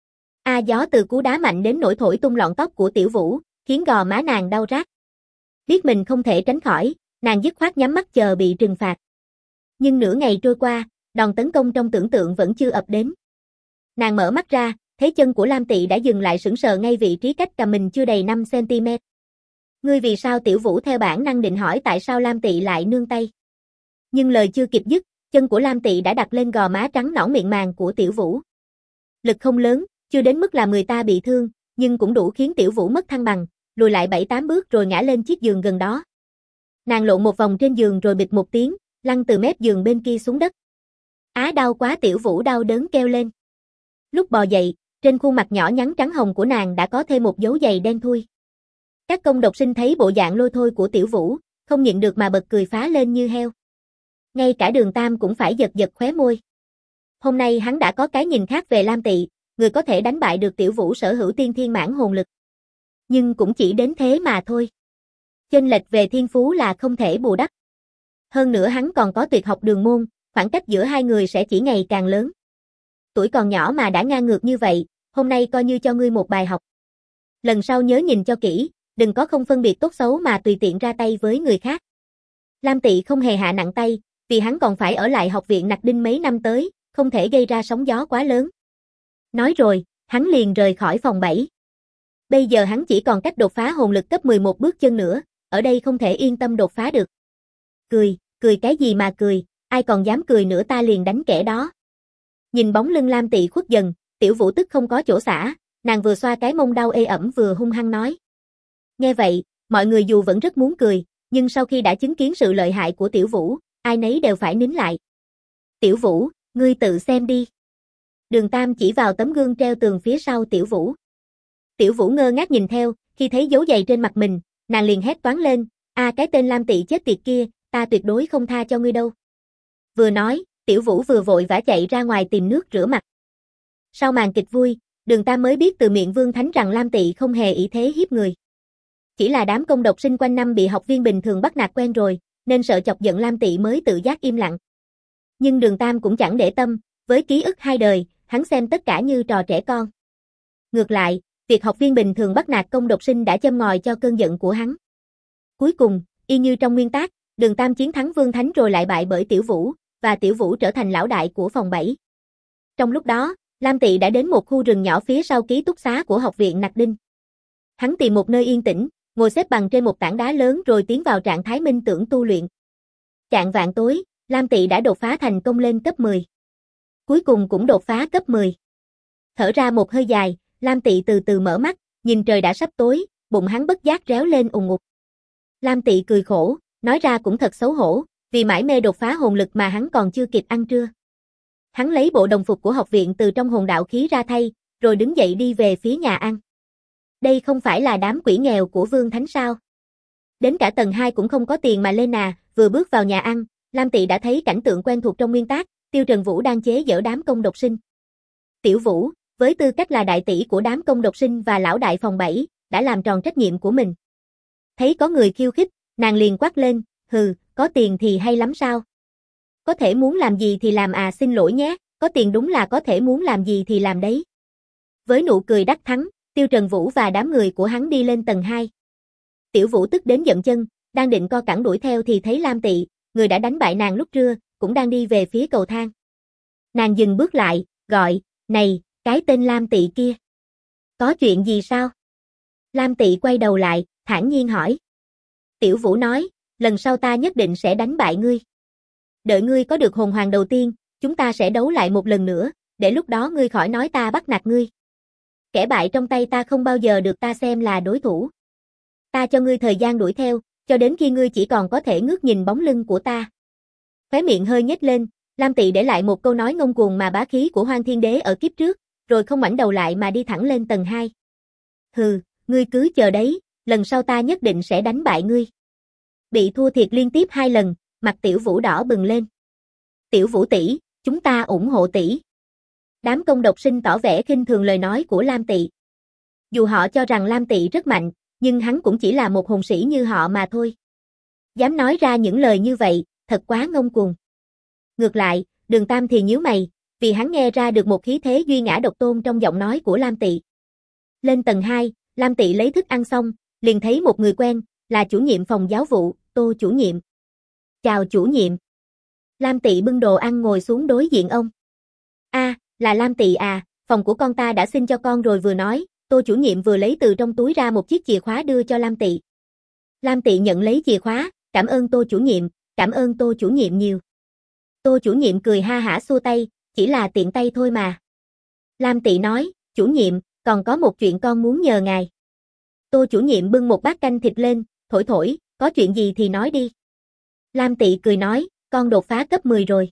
Gió từ cú đá mạnh đến nỗi thổi tung lọn tóc của Tiểu Vũ, khiến gò má nàng đau rát. Biết mình không thể tránh khỏi, nàng dứt khoát nhắm mắt chờ bị trừng phạt. Nhưng nửa ngày trôi qua, đòn tấn công trong tưởng tượng vẫn chưa ập đến. Nàng mở mắt ra, thấy chân của Lam Tị đã dừng lại sững sờ ngay vị trí cách cầm mình chưa đầy 5 cm. Ngươi vì sao? Tiểu Vũ theo bản năng định hỏi tại sao Lam Tị lại nương tay. Nhưng lời chưa kịp dứt, chân của Lam Tị đã đặt lên gò má trắng nõn mịn màng của Tiểu Vũ. Lực không lớn, chưa đến mức làm người ta bị thương, nhưng cũng đủ khiến Tiểu Vũ mất thăng bằng, lùi lại 7-8 bước rồi ngã lên chiếc giường gần đó. Nàng lộn một vòng trên giường rồi bịch một tiếng, lăn từ mép giường bên kia xuống đất. Đau quá! Tiểu Vũ đau đớn kêu lên. Lúc bò dậy, trên khuôn mặt nhỏ nhắn trắng hồng của nàng đã có thêm một dấu giày đen thui. Các công độc sinh thấy bộ dạng lôi thôi của Tiểu Vũ, không nhịn được mà bật cười phá lên như heo. Ngay cả Đường Tam cũng phải giật giật khóe môi. Hôm nay hắn đã có cái nhìn khác về Lam Tị, người có thể đánh bại được Tiểu Vũ sở hữu tiên thiên mãn hồn lực. Nhưng cũng chỉ đến thế mà thôi. Chênh lệch về thiên phú là không thể bù đắp. Hơn nữa hắn còn có tuyệt học đường môn, khoảng cách giữa hai người sẽ chỉ ngày càng lớn. Tuổi còn nhỏ mà đã ngang ngược như vậy, hôm nay coi như cho ngươi một bài học. Lần sau nhớ nhìn cho kỹ, đừng có không phân biệt tốt xấu mà tùy tiện ra tay với người khác. Lam Tị không hề hạ nặng tay, vì hắn còn phải ở lại học viện Nặc Đinh mấy năm tới, không thể gây ra sóng gió quá lớn. Nói rồi, hắn liền rời khỏi phòng 7. Bây giờ hắn chỉ còn cách đột phá hồn lực cấp 11 bước chân nữa, ở đây không thể yên tâm đột phá được. Cười cái gì mà cười, ai còn dám cười nữa ta liền đánh kẻ đó. Nhìn bóng lưng Lam Tị khuất dần, Tiểu Vũ tức không có chỗ xả, nàng vừa xoa cái mông đau ê ẩm vừa hung hăng nói. Nghe vậy, mọi người dù vẫn rất muốn cười, nhưng sau khi đã chứng kiến sự lợi hại của Tiểu Vũ, ai nấy đều phải nín lại. Tiểu Vũ, ngươi tự xem đi. Đường Tam chỉ vào tấm gương treo tường phía sau Tiểu Vũ. Tiểu Vũ ngơ ngác nhìn theo, khi thấy dấu giày trên mặt mình, nàng liền hét toáng lên, cái tên Lam Tị chết tiệt kia, ta tuyệt đối không tha cho ngươi đâu. Vừa nói, Tiểu Vũ vừa vội vã chạy ra ngoài tìm nước rửa mặt. Sau màn kịch vui, Đường Tam mới biết từ miệng Vương Thánh rằng Lam Tị không hề ý thế hiếp người. Chỉ là đám công độc sinh quanh năm bị học viên bình thường bắt nạt quen rồi, nên sợ chọc giận Lam Tị mới tự giác im lặng. Nhưng Đường Tam cũng chẳng để tâm, với ký ức 2 đời, hắn xem tất cả như trò trẻ con. Ngược lại, việc học viên bình thường bắt nạt công độc sinh đã châm ngòi cho cơn giận của hắn. Cuối cùng, y như trong nguyên tắc, Đường Tam chiến thắng Vương Thánh rồi lại bại bởi Tiểu Vũ, và Tiểu Vũ trở thành lão đại của phòng 7. Trong lúc đó, Lam Tị đã đến một khu rừng nhỏ phía sau ký túc xá của học viện Nặc Đinh. Hắn tìm một nơi yên tĩnh, ngồi xếp bằng trên một tảng đá lớn rồi tiến vào trạng thái minh tưởng tu luyện. Chạng vạng tối, Lam Tị đã đột phá thành công lên cấp 10. Cuối cùng cũng đột phá cấp 10. Thở ra một hơi dài, Lam Tị từ từ mở mắt, nhìn trời đã sắp tối, bụng hắn bất giác réo lên ùng ục. Lam Tị cười khổ, nói ra cũng thật xấu hổ, vì mải mê đột phá hồn lực mà hắn còn chưa kịp ăn trưa. Hắn lấy bộ đồng phục của học viện từ trong hồn đạo khí ra thay, rồi đứng dậy đi về phía nhà ăn. Đây không phải là đám quỷ nghèo của Vương Thánh sao? Đến cả tầng 2 cũng không có tiền mà lên à, vừa bước vào nhà ăn, Lam Tị đã thấy cảnh tượng quen thuộc trong nguyên tác, Tiêu Trần Vũ đang chế giễu đám công độc sinh. Tiểu Vũ, với tư cách là đại tỷ của đám công độc sinh và lão đại phòng 7, đã làm tròn trách nhiệm của mình. Thấy có người khiêu khích, nàng liền quát lên, hừ, có tiền thì hay lắm sao? Có thể muốn làm gì thì làm à, xin lỗi nhé, có tiền đúng là có thể muốn làm gì thì làm đấy. Với nụ cười đắc thắng, Tiêu Trần Vũ và đám người của hắn đi lên tầng 2. Tiểu Vũ tức đến dậm chân, đang định co cẳng đuổi theo thì thấy Lam Tị, người đã đánh bại nàng lúc trưa, cũng đang đi về phía cầu thang. Nàng dừng bước lại, gọi, này, cái tên Lam Tị kia. Có chuyện gì sao? Lam Tị quay đầu lại, thản nhiên hỏi. Tiểu Vũ nói, lần sau ta nhất định sẽ đánh bại ngươi. Đợi ngươi có được hồn hoàng đầu tiên, chúng ta sẽ đấu lại một lần nữa, để lúc đó ngươi khỏi nói ta bắt nạt ngươi. Kẻ bại trong tay ta không bao giờ được ta xem là đối thủ. Ta cho ngươi thời gian đuổi theo, cho đến khi ngươi chỉ còn có thể ngước nhìn bóng lưng của ta. Khóe miệng hơi nhếch lên, Lam Tị để lại một câu nói ngông cuồng mà bá khí của Hoang Thiên Đế ở kiếp trước, rồi không ngoảnh đầu lại mà đi thẳng lên tầng 2. Hừ, ngươi cứ chờ đấy, lần sau ta nhất định sẽ đánh bại ngươi. Bị thua thiệt liên tiếp 2 lần, mặt Tiểu Vũ đỏ bừng lên. Tiểu Vũ tỷ, chúng ta ủng hộ tỷ. Đám công độc sinh tỏ vẻ khinh thường lời nói của Lam Tị. Dù họ cho rằng Lam Tị rất mạnh, nhưng hắn cũng chỉ là một hồn sĩ như họ mà thôi. Dám nói ra những lời như vậy, thật quá ngông cuồng. Ngược lại, Đường Tam thì nhíu mày, vì hắn nghe ra được một khí thế duy ngã độc tôn trong giọng nói của Lam Tị. Lên tầng 2, Lam Tị lấy thức ăn xong, liền thấy một người quen, là chủ nhiệm phòng giáo vụ, Tô chủ nhiệm. Chào chủ nhiệm. Lam Tị bưng đồ ăn ngồi xuống đối diện ông. Là Lam Tị à, phòng của con ta đã xin cho con rồi vừa nói, Tô chủ nhiệm vừa lấy từ trong túi ra một chiếc chìa khóa đưa cho Lam Tị. Lam Tị nhận lấy chìa khóa, cảm ơn Tô chủ nhiệm, cảm ơn Tô chủ nhiệm nhiều. Tô chủ nhiệm cười ha hả xua tay, chỉ là tiện tay thôi mà. Lam Tị nói, chủ nhiệm, còn có một chuyện con muốn nhờ ngài. Tô chủ nhiệm bưng một bát canh thịt lên, thổi, có chuyện gì thì nói đi. Lam Tị cười nói, con đột phá cấp 10 rồi.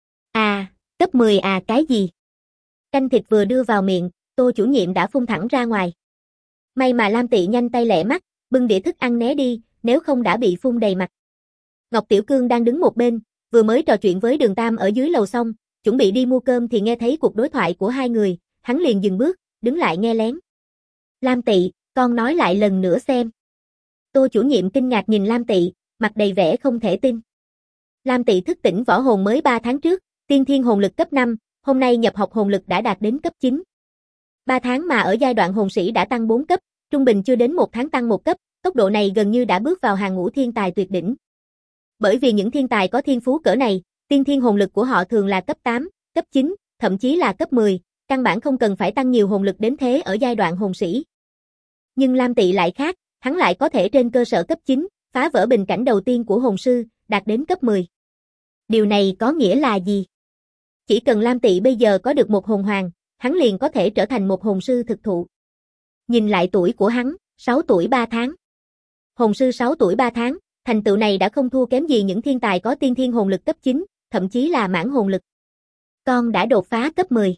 À, cấp 10 à, cái gì? Canh thịt vừa đưa vào miệng, Tô chủ nhiệm đã phun thẳng ra ngoài. May mà Lam Tị nhanh tay lẹ mắt, bưng đĩa thức ăn né đi, nếu không đã bị phun đầy mặt. Ngọc Tiểu Cương đang đứng một bên, vừa mới trò chuyện với Đường Tam ở dưới lầu xong, chuẩn bị đi mua cơm thì nghe thấy cuộc đối thoại của hai người, hắn liền dừng bước, đứng lại nghe lén. Lam Tị, con nói lại lần nữa xem. Tô chủ nhiệm kinh ngạc nhìn Lam Tị, mặt đầy vẻ không thể tin. Lam Tị thức tỉnh võ hồn mới 3 tháng trước, tiên thiên hồn lực cấp 5, hôm nay nhập học hồn lực đã đạt đến cấp 9. 3 tháng mà ở giai đoạn hồn sĩ đã tăng 4 cấp, trung bình chưa đến 1 tháng tăng 1 cấp, tốc độ này gần như đã bước vào hàng ngũ thiên tài tuyệt đỉnh. Bởi vì những thiên tài có thiên phú cỡ này, tiên thiên hồn lực của họ thường là cấp 8, cấp 9, thậm chí là cấp 10, căn bản không cần phải tăng nhiều hồn lực đến thế ở giai đoạn hồn sĩ. Nhưng Lam Tị lại khác, hắn lại có thể trên cơ sở cấp 9, phá vỡ bình cảnh đầu tiên của hồn sư, đạt đến cấp 10. Điều này có nghĩa là gì? Chỉ cần Lam Tị bây giờ có được một hồn hoàng, hắn liền có thể trở thành một hồn sư thực thụ. Nhìn lại tuổi của hắn, 6 tuổi 3 tháng. Hồn sư 6 tuổi 3 tháng, thành tựu này đã không thua kém gì những thiên tài có tiên thiên hồn lực cấp 9, thậm chí là mãn hồn lực. Con đã đột phá cấp 10.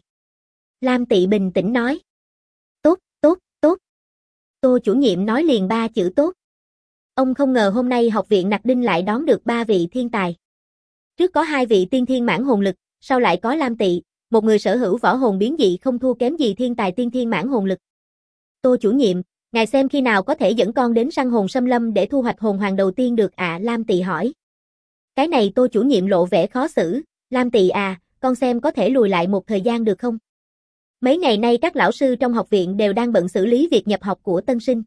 Lam Tị bình tĩnh nói. Tốt, tốt, tốt. Tô chủ nhiệm nói liền 3 chữ tốt. Ông không ngờ hôm nay học viện Nặc Đinh lại đón được 3 vị thiên tài. Trước có 2 vị tiên thiên mãn hồn lực, sau lại có Lam Tị, một người sở hữu võ hồn biến dị không thua kém gì thiên tài tiên thiên mãn hồn lực. Tô chủ nhiệm, ngài xem khi nào có thể dẫn con đến săn hồn xâm lâm để thu hoạch hồn hoàng đầu tiên được ạ? Lam Tị hỏi. Cái này Tô chủ nhiệm lộ vẻ khó xử. Lam Tị à, con xem có thể lùi lại một thời gian được không? Mấy ngày nay các lão sư trong học viện đều đang bận xử lý việc nhập học của tân sinh.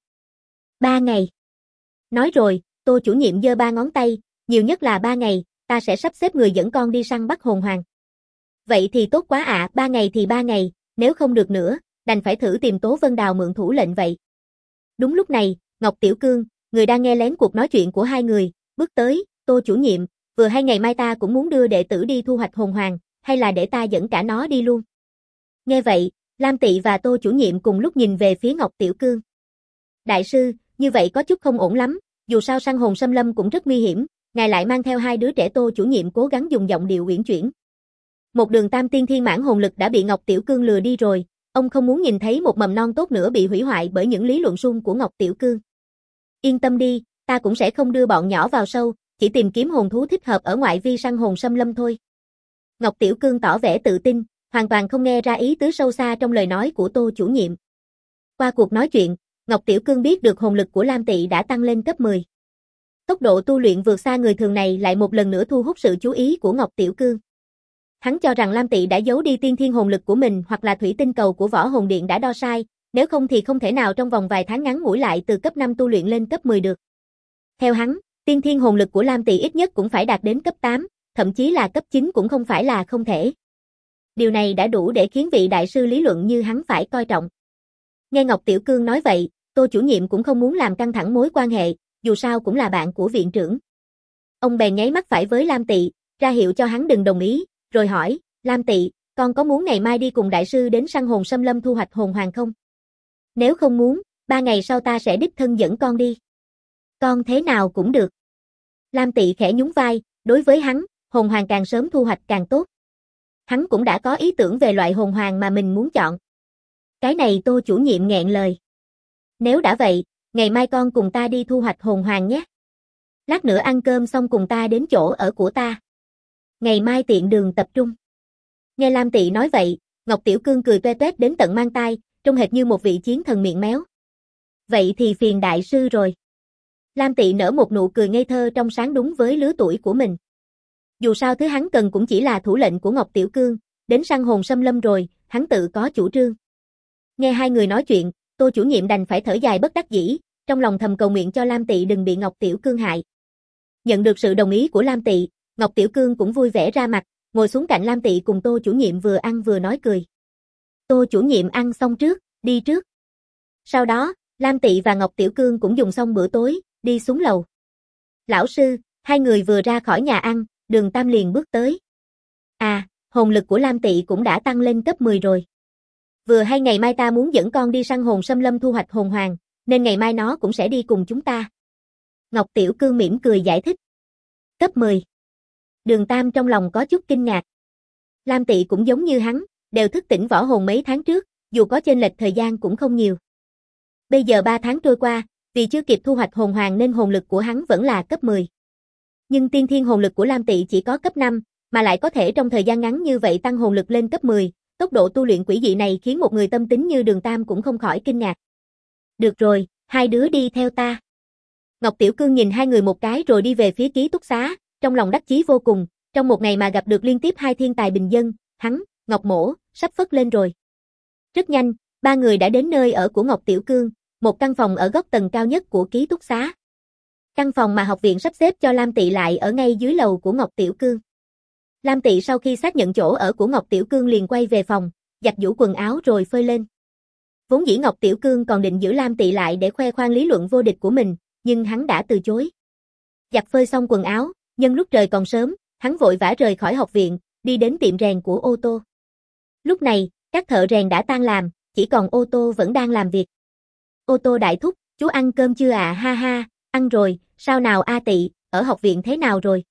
3 ngày. Nói rồi, Tô chủ nhiệm giơ 3 ngón tay, nhiều nhất là 3 ngày, ta sẽ sắp xếp người dẫn con đi săn bắt hồn hoàng. Vậy thì tốt quá ạ, 3 ngày thì 3 ngày, nếu không được nữa, đành phải thử tìm Tố Vân Đào mượn thủ lệnh vậy. Đúng lúc này, Ngọc Tiểu Cương, người đang nghe lén cuộc nói chuyện của hai người, bước tới. Tô chủ nhiệm, vừa hay ngày mai ta cũng muốn đưa đệ tử đi thu hoạch hồn hoàng, hay là để ta dẫn cả nó đi luôn? Nghe vậy, Lam Tị và Tô chủ nhiệm cùng lúc nhìn về phía Ngọc Tiểu Cương. Đại sư, như vậy có chút không ổn lắm, dù sao săn hồn xâm lâm cũng rất nguy hiểm, ngài lại mang theo 2 đứa trẻ. Tô chủ nhiệm cố gắng dùng giọng điệu uyển chuyển. Một đường tam tiên thiên mãn hồn lực đã bị Ngọc Tiểu Cương lừa đi rồi, ông không muốn nhìn thấy một mầm non tốt nữa bị hủy hoại bởi những lý luận suông của Ngọc Tiểu Cương. Yên tâm đi, ta cũng sẽ không đưa bọn nhỏ vào sâu, chỉ tìm kiếm hồn thú thích hợp ở ngoại vi săn hồn xâm lâm thôi. Ngọc Tiểu Cương tỏ vẻ tự tin, hoàn toàn không nghe ra ý tứ sâu xa trong lời nói của Tô chủ nhiệm. Qua cuộc nói chuyện, Ngọc Tiểu Cương biết được hồn lực của Lam Tị đã tăng lên cấp 10. Tốc độ tu luyện vượt xa người thường này lại một lần nữa thu hút sự chú ý của Ngọc Tiểu Cương. Hắn cho rằng Lam Tị đã giấu đi tiên thiên hồn lực của mình hoặc là thủy tinh cầu của Võ Hồn Điện đã đo sai, nếu không thì không thể nào trong vòng vài tháng ngắn ngủi lại từ cấp 5 tu luyện lên cấp 10 được. Theo hắn, tiên thiên hồn lực của Lam Tị ít nhất cũng phải đạt đến cấp 8, thậm chí là cấp 9 cũng không phải là không thể. Điều này đã đủ để khiến vị đại sư lý luận như hắn phải coi trọng. Nghe Ngọc Tiểu Cương nói vậy, Tô chủ nhiệm cũng không muốn làm căng thẳng mối quan hệ, dù sao cũng là bạn của viện trưởng. Ông bèn nháy mắt phải với Lam Tị, ra hiệu cho hắn đừng đồng ý, rồi hỏi, Lam Tị, con có muốn ngày mai đi cùng đại sư đến săn hồn xâm lâm thu hoạch hồn hoàng không? Nếu không muốn, 3 ngày sau ta sẽ đích thân dẫn con đi. Con thế nào cũng được. Lam Tị khẽ nhún vai, đối với hắn, hồn hoàng càng sớm thu hoạch càng tốt. Hắn cũng đã có ý tưởng về loại hồn hoàng mà mình muốn chọn. Cái này Tô chủ nhiệm nghẹn lời. Nếu đã vậy, ngày mai con cùng ta đi thu hoạch hồn hoàng nhé. Lát nữa ăn cơm xong cùng ta đến chỗ ở của ta. Ngày mai tiện đường tập trung. Nghe Lam Tị nói vậy, Ngọc Tiểu Cương cười toe toét đến tận mang tai, trông hệt như một vị chiến thần miệng méo. Vậy thì phiền đại sư rồi. Lam Tị nở một nụ cười ngây thơ trong sáng đúng với lứa tuổi của mình. Dù sao thứ hắn cần cũng chỉ là thủ lệnh của Ngọc Tiểu Cương, đến săn hồn xâm lâm rồi, hắn tự có chủ trương. Nghe hai người nói chuyện, Tô chủ nhiệm đành phải thở dài bất đắc dĩ, trong lòng thầm cầu nguyện cho Lam Tị đừng bị Ngọc Tiểu Cương hại. Nhận được sự đồng ý của Lam Tị, Ngọc Tiểu Cương cũng vui vẻ ra mặt, ngồi xuống cạnh Lam Tị cùng Tô chủ nhiệm vừa ăn vừa nói cười. Tô chủ nhiệm ăn xong trước, đi trước. Sau đó, Lam Tị và Ngọc Tiểu Cương cũng dùng xong bữa tối, đi xuống lầu. Lão sư, hai người vừa ra khỏi nhà ăn, Đường Tam liền bước tới. À, hồn lực của Lam Tị cũng đã tăng lên cấp 10 rồi. Vừa hay ngày mai ta muốn dẫn con đi săn hồn xâm lâm thu hoạch hồn hoàng, nên ngày mai nó cũng sẽ đi cùng chúng ta. Ngọc Tiểu Cương mỉm cười giải thích. Cấp 10. Đường Tam trong lòng có chút kinh ngạc. Lam Tị cũng giống như hắn, đều thức tỉnh võ hồn mấy tháng trước, dù có chênh lệch thời gian cũng không nhiều. Bây giờ 3 tháng trôi qua, vì chưa kịp thu hoạch hồn hoàng nên hồn lực của hắn vẫn là cấp 10. Nhưng tiên thiên hồn lực của Lam Tị chỉ có cấp 5, mà lại có thể trong thời gian ngắn như vậy tăng hồn lực lên cấp 10, tốc độ tu luyện quỷ dị này khiến một người tâm tính như Đường Tam cũng không khỏi kinh ngạc. Được rồi, hai đứa đi theo ta. Ngọc Tiểu Cương nhìn hai người một cái rồi đi về phía ký túc xá, trong lòng đắc chí vô cùng, trong một ngày mà gặp được liên tiếp 2 thiên tài bình dân, hắn, Ngọc Mỗ, sắp phất lên rồi. Rất nhanh, 3 người đã đến nơi ở của Ngọc Tiểu Cương, một căn phòng ở góc tầng cao nhất của ký túc xá. Căn phòng mà học viện sắp xếp cho Lam Tị lại ở ngay dưới lầu của Ngọc Tiểu Cương. Lam Tị sau khi xác nhận chỗ ở của Ngọc Tiểu Cương liền quay về phòng, giặt giũ quần áo rồi phơi lên. Vốn dĩ Ngọc Tiểu Cương còn định giữ Lam Tị lại để khoe khoang lý luận vô địch của mình, nhưng hắn đã từ chối. Giặt phơi xong quần áo, nhân lúc trời còn sớm, hắn vội vã rời khỏi học viện, đi đến tiệm rèn của ô tô. Lúc này, các thợ rèn đã tan làm, chỉ còn ô tô vẫn đang làm việc. Ô tô đại thúc, chú ăn cơm chưa ạ? Ha ha, ăn rồi, sao nào A Tị, ở học viện thế nào rồi?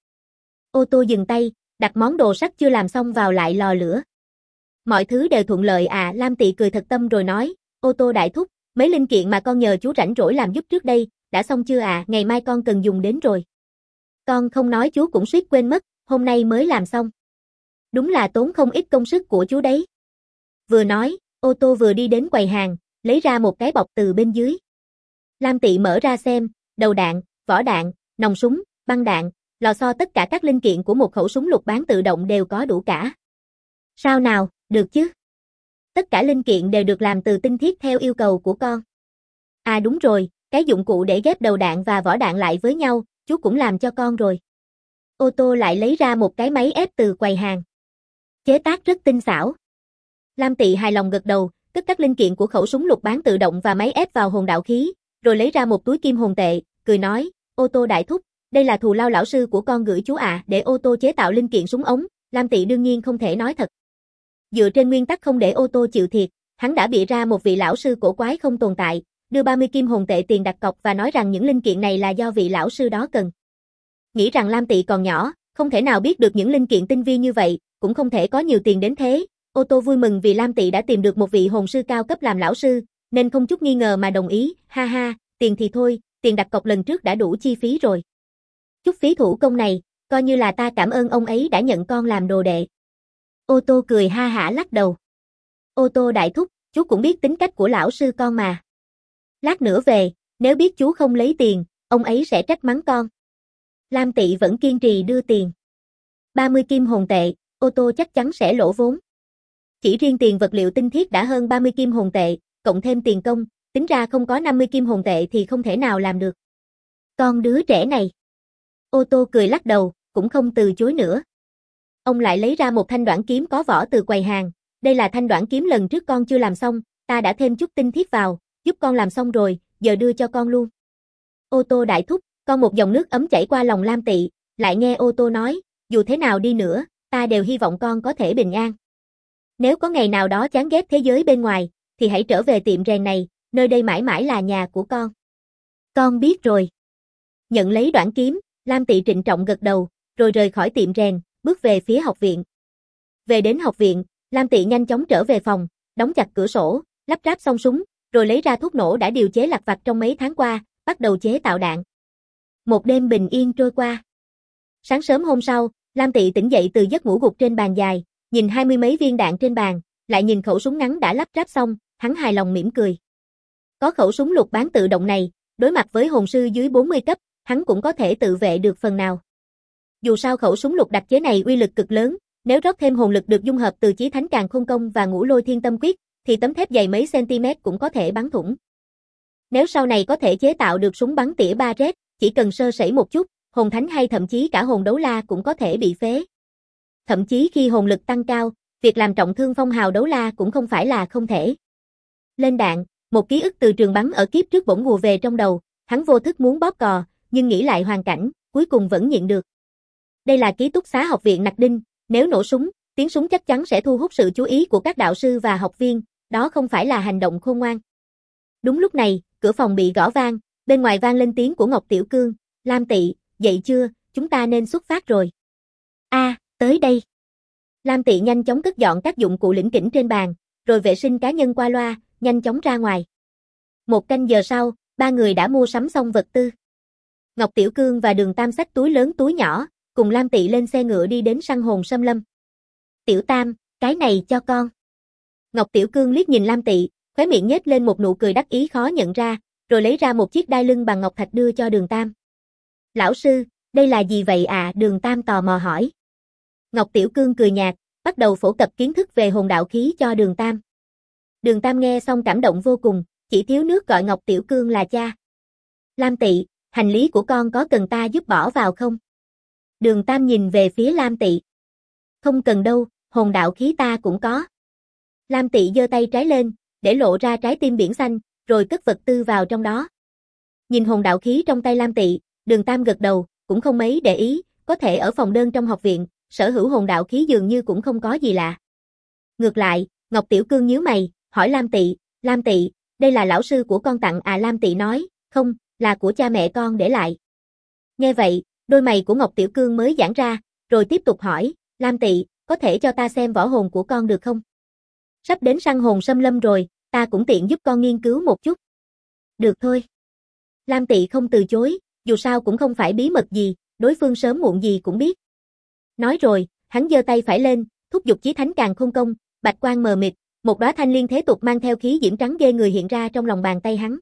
Ô tô dừng tay, đặt món đồ sắt chưa làm xong vào lại lò lửa. Mọi thứ đều thuận lợi à? Lam Tị cười thật tâm rồi nói, ô tô đại thúc, mấy linh kiện mà con nhờ chú rảnh rỗi làm giúp trước đây, đã xong chưa à? Ngày mai con cần dùng đến rồi. Con không nói chú cũng suýt quên mất, hôm nay mới làm xong. Đúng là tốn không ít công sức của chú đấy. Vừa nói, ô tô vừa đi đến quầy hàng, lấy ra một cái bọc từ bên dưới. Lam Tị mở ra xem, đầu đạn, vỏ đạn, nòng súng, băng đạn, lò xo tất cả các linh kiện của một khẩu súng lục bán tự động đều có đủ cả. Sao nào, được chứ? Tất cả linh kiện đều được làm từ tinh thiết theo yêu cầu của con. À đúng rồi, cái dụng cụ để ghép đầu đạn và vỏ đạn lại với nhau, chú cũng làm cho con rồi. Ô tô lại lấy ra một cái máy ép từ quầy hàng. Chế tác rất tinh xảo. Lam Tị hài lòng gật đầu, cất các linh kiện của khẩu súng lục bán tự động và máy ép vào hồn đạo khí, rồi lấy ra một túi kim hồn tệ, cười nói, ô tô đại thúc, đây là thù lao lão sư của con gửi chú ạ, để ô tô chế tạo linh kiện súng ống. Lam Tị đương nhiên không thể nói thật. Dựa trên nguyên tắc không để ô tô chịu thiệt, hắn đã bịa ra một vị lão sư cổ quái không tồn tại, đưa 30 kim hồn tệ tiền đặt cọc và nói rằng những linh kiện này là do vị lão sư đó cần. Nghĩ rằng Lam Tị còn nhỏ, không thể nào biết được những linh kiện tinh vi như vậy, cũng không thể có nhiều tiền đến thế. Ô tô vui mừng vì Lam Tị đã tìm được một vị hồn sư cao cấp làm lão sư, nên không chút nghi ngờ mà đồng ý, ha ha, tiền thì thôi, tiền đặt cọc lần trước đã đủ chi phí rồi. Chút phí thủ công này, coi như là ta cảm ơn ông ấy đã nhận con làm đồ đệ. Ô tô cười ha hả lắc đầu. Ô tô đại thúc, chú cũng biết tính cách của lão sư con mà. Lát nữa về, nếu biết chú không lấy tiền, ông ấy sẽ trách mắng con. Lam Tị vẫn kiên trì đưa tiền. 30 kim hồn tệ, ô tô chắc chắn sẽ lỗ vốn. Chỉ riêng tiền vật liệu tinh thiết đã hơn 30 kim hồn tệ, cộng thêm tiền công, tính ra không có 50 kim hồn tệ thì không thể nào làm được. Con đứa trẻ này. Ô tô cười lắc đầu, cũng không từ chối nữa. Ông lại lấy ra một thanh đoản kiếm có vỏ từ quầy hàng. Đây là thanh đoản kiếm lần trước con chưa làm xong, ta đã thêm chút tinh thiết vào, giúp con làm xong rồi, giờ đưa cho con luôn. Ô tô đại thúc, con một dòng nước ấm chảy qua lòng Lam Tị, lại nghe ô tô nói, dù thế nào đi nữa, ta đều hy vọng con có thể bình an. Nếu có ngày nào đó chán ghét thế giới bên ngoài, thì hãy trở về tiệm rèn này, nơi đây mãi mãi là nhà của con. Con biết rồi. Nhận lấy đoản kiếm, Lam Tị trịnh trọng gật đầu, rồi rời khỏi tiệm rèn, bước về phía học viện. Về đến học viện, Lam Tị nhanh chóng trở về phòng, đóng chặt cửa sổ, lắp ráp xong súng, rồi lấy ra thuốc nổ đã điều chế lặt vặt trong mấy tháng qua, bắt đầu chế tạo đạn. Một đêm bình yên trôi qua. Sáng sớm hôm sau, Lam Tị tỉnh dậy từ giấc ngủ gục trên bàn dài, nhìn 20 mấy viên đạn trên bàn, lại nhìn khẩu súng ngắn đã lắp ráp xong, hắn hài lòng mỉm cười. Có khẩu súng lục bán tự động này, đối mặt với hồn sư dưới 40 cấp, hắn cũng có thể tự vệ được phần nào. Dù sao khẩu súng lục đặc chế này uy lực cực lớn, nếu rót thêm hồn lực được dung hợp từ Chí Thánh Càn Khôn Công và Ngũ Lôi Thiên Tâm Quyết, thì tấm thép dày mấy cm cũng có thể bắn thủng. Nếu sau này có thể chế tạo được súng bắn tỉa 3Z, chỉ cần sơ sẩy một chút, hồn thánh hay thậm chí cả hồn đấu la cũng có thể bị phế. Thậm chí khi hồn lực tăng cao, việc làm trọng thương phong hào đấu la cũng không phải là không thể. Lên đạn, một ký ức từ trường bắn ở kiếp trước bỗng ùa về trong đầu, hắn vô thức muốn bóp cò, nhưng nghĩ lại hoàn cảnh, cuối cùng vẫn nhịn được. Đây là ký túc xá học viện Nặc Đinh, nếu nổ súng, tiếng súng chắc chắn sẽ thu hút sự chú ý của các đạo sư và học viên, đó không phải là hành động khôn ngoan. Đúng lúc này, cửa phòng bị gõ vang, bên ngoài vang lên tiếng của Ngọc Tiểu Cương, Lam Tị, dậy chưa, chúng ta nên xuất phát rồi. Tới đây. Lam Tị nhanh chóng cất dọn các dụng cụ lỉnh kỉnh trên bàn, rồi vệ sinh cá nhân qua loa, nhanh chóng ra ngoài. Một canh giờ sau, ba người đã mua sắm xong vật tư. Ngọc Tiểu Cương và Đường Tam xách túi lớn túi nhỏ, cùng Lam Tị lên xe ngựa đi đến săn hồn xâm lâm. Tiểu Tam, cái này cho con. Ngọc Tiểu Cương liếc nhìn Lam Tị, khóe miệng nhếch lên một nụ cười đắc ý khó nhận ra, rồi lấy ra một chiếc đai lưng bằng ngọc thạch đưa cho Đường Tam. Lão sư, đây là gì vậy ạ? Đường Tam tò mò hỏi. Ngọc Tiểu Cương cười nhạt, bắt đầu phổ cập kiến thức về hồn đạo khí cho Đường Tam. Đường Tam nghe xong cảm động vô cùng, chỉ thiếu nước gọi Ngọc Tiểu Cương là cha. Lam Tị, hành lý của con có cần ta giúp bỏ vào không? Đường Tam nhìn về phía Lam Tị. Không cần đâu, hồn đạo khí ta cũng có. Lam Tị giơ tay trái lên, để lộ ra trái tim biển xanh, rồi cất vật tư vào trong đó. Nhìn hồn đạo khí trong tay Lam Tị, Đường Tam gật đầu, cũng không mấy để ý, có thể ở phòng đơn trong học viện, sở hữu hồn đạo khí dường như cũng không có gì lạ. Ngược lại, Ngọc Tiểu Cương nhíu mày, hỏi Lam Tị, đây là lão sư của con tặng à? Lam Tị nói, không, là của cha mẹ con để lại. Nghe vậy, đôi mày của Ngọc Tiểu Cương mới giãn ra, rồi tiếp tục hỏi, Lam Tị, có thể cho ta xem võ hồn của con được không? Sắp đến săn hồn xâm lâm rồi, ta cũng tiện giúp con nghiên cứu một chút. Được thôi. Lam Tị không từ chối, dù sao cũng không phải bí mật gì, đối phương sớm muộn gì cũng biết. Nói rồi, hắn giơ tay phải lên, thúc giục chí thánh càn khôn công, bạch quang mờ mịt, một đóa thanh liên thế tục mang theo khí diễm trắng ghê người hiện ra trong lòng bàn tay hắn.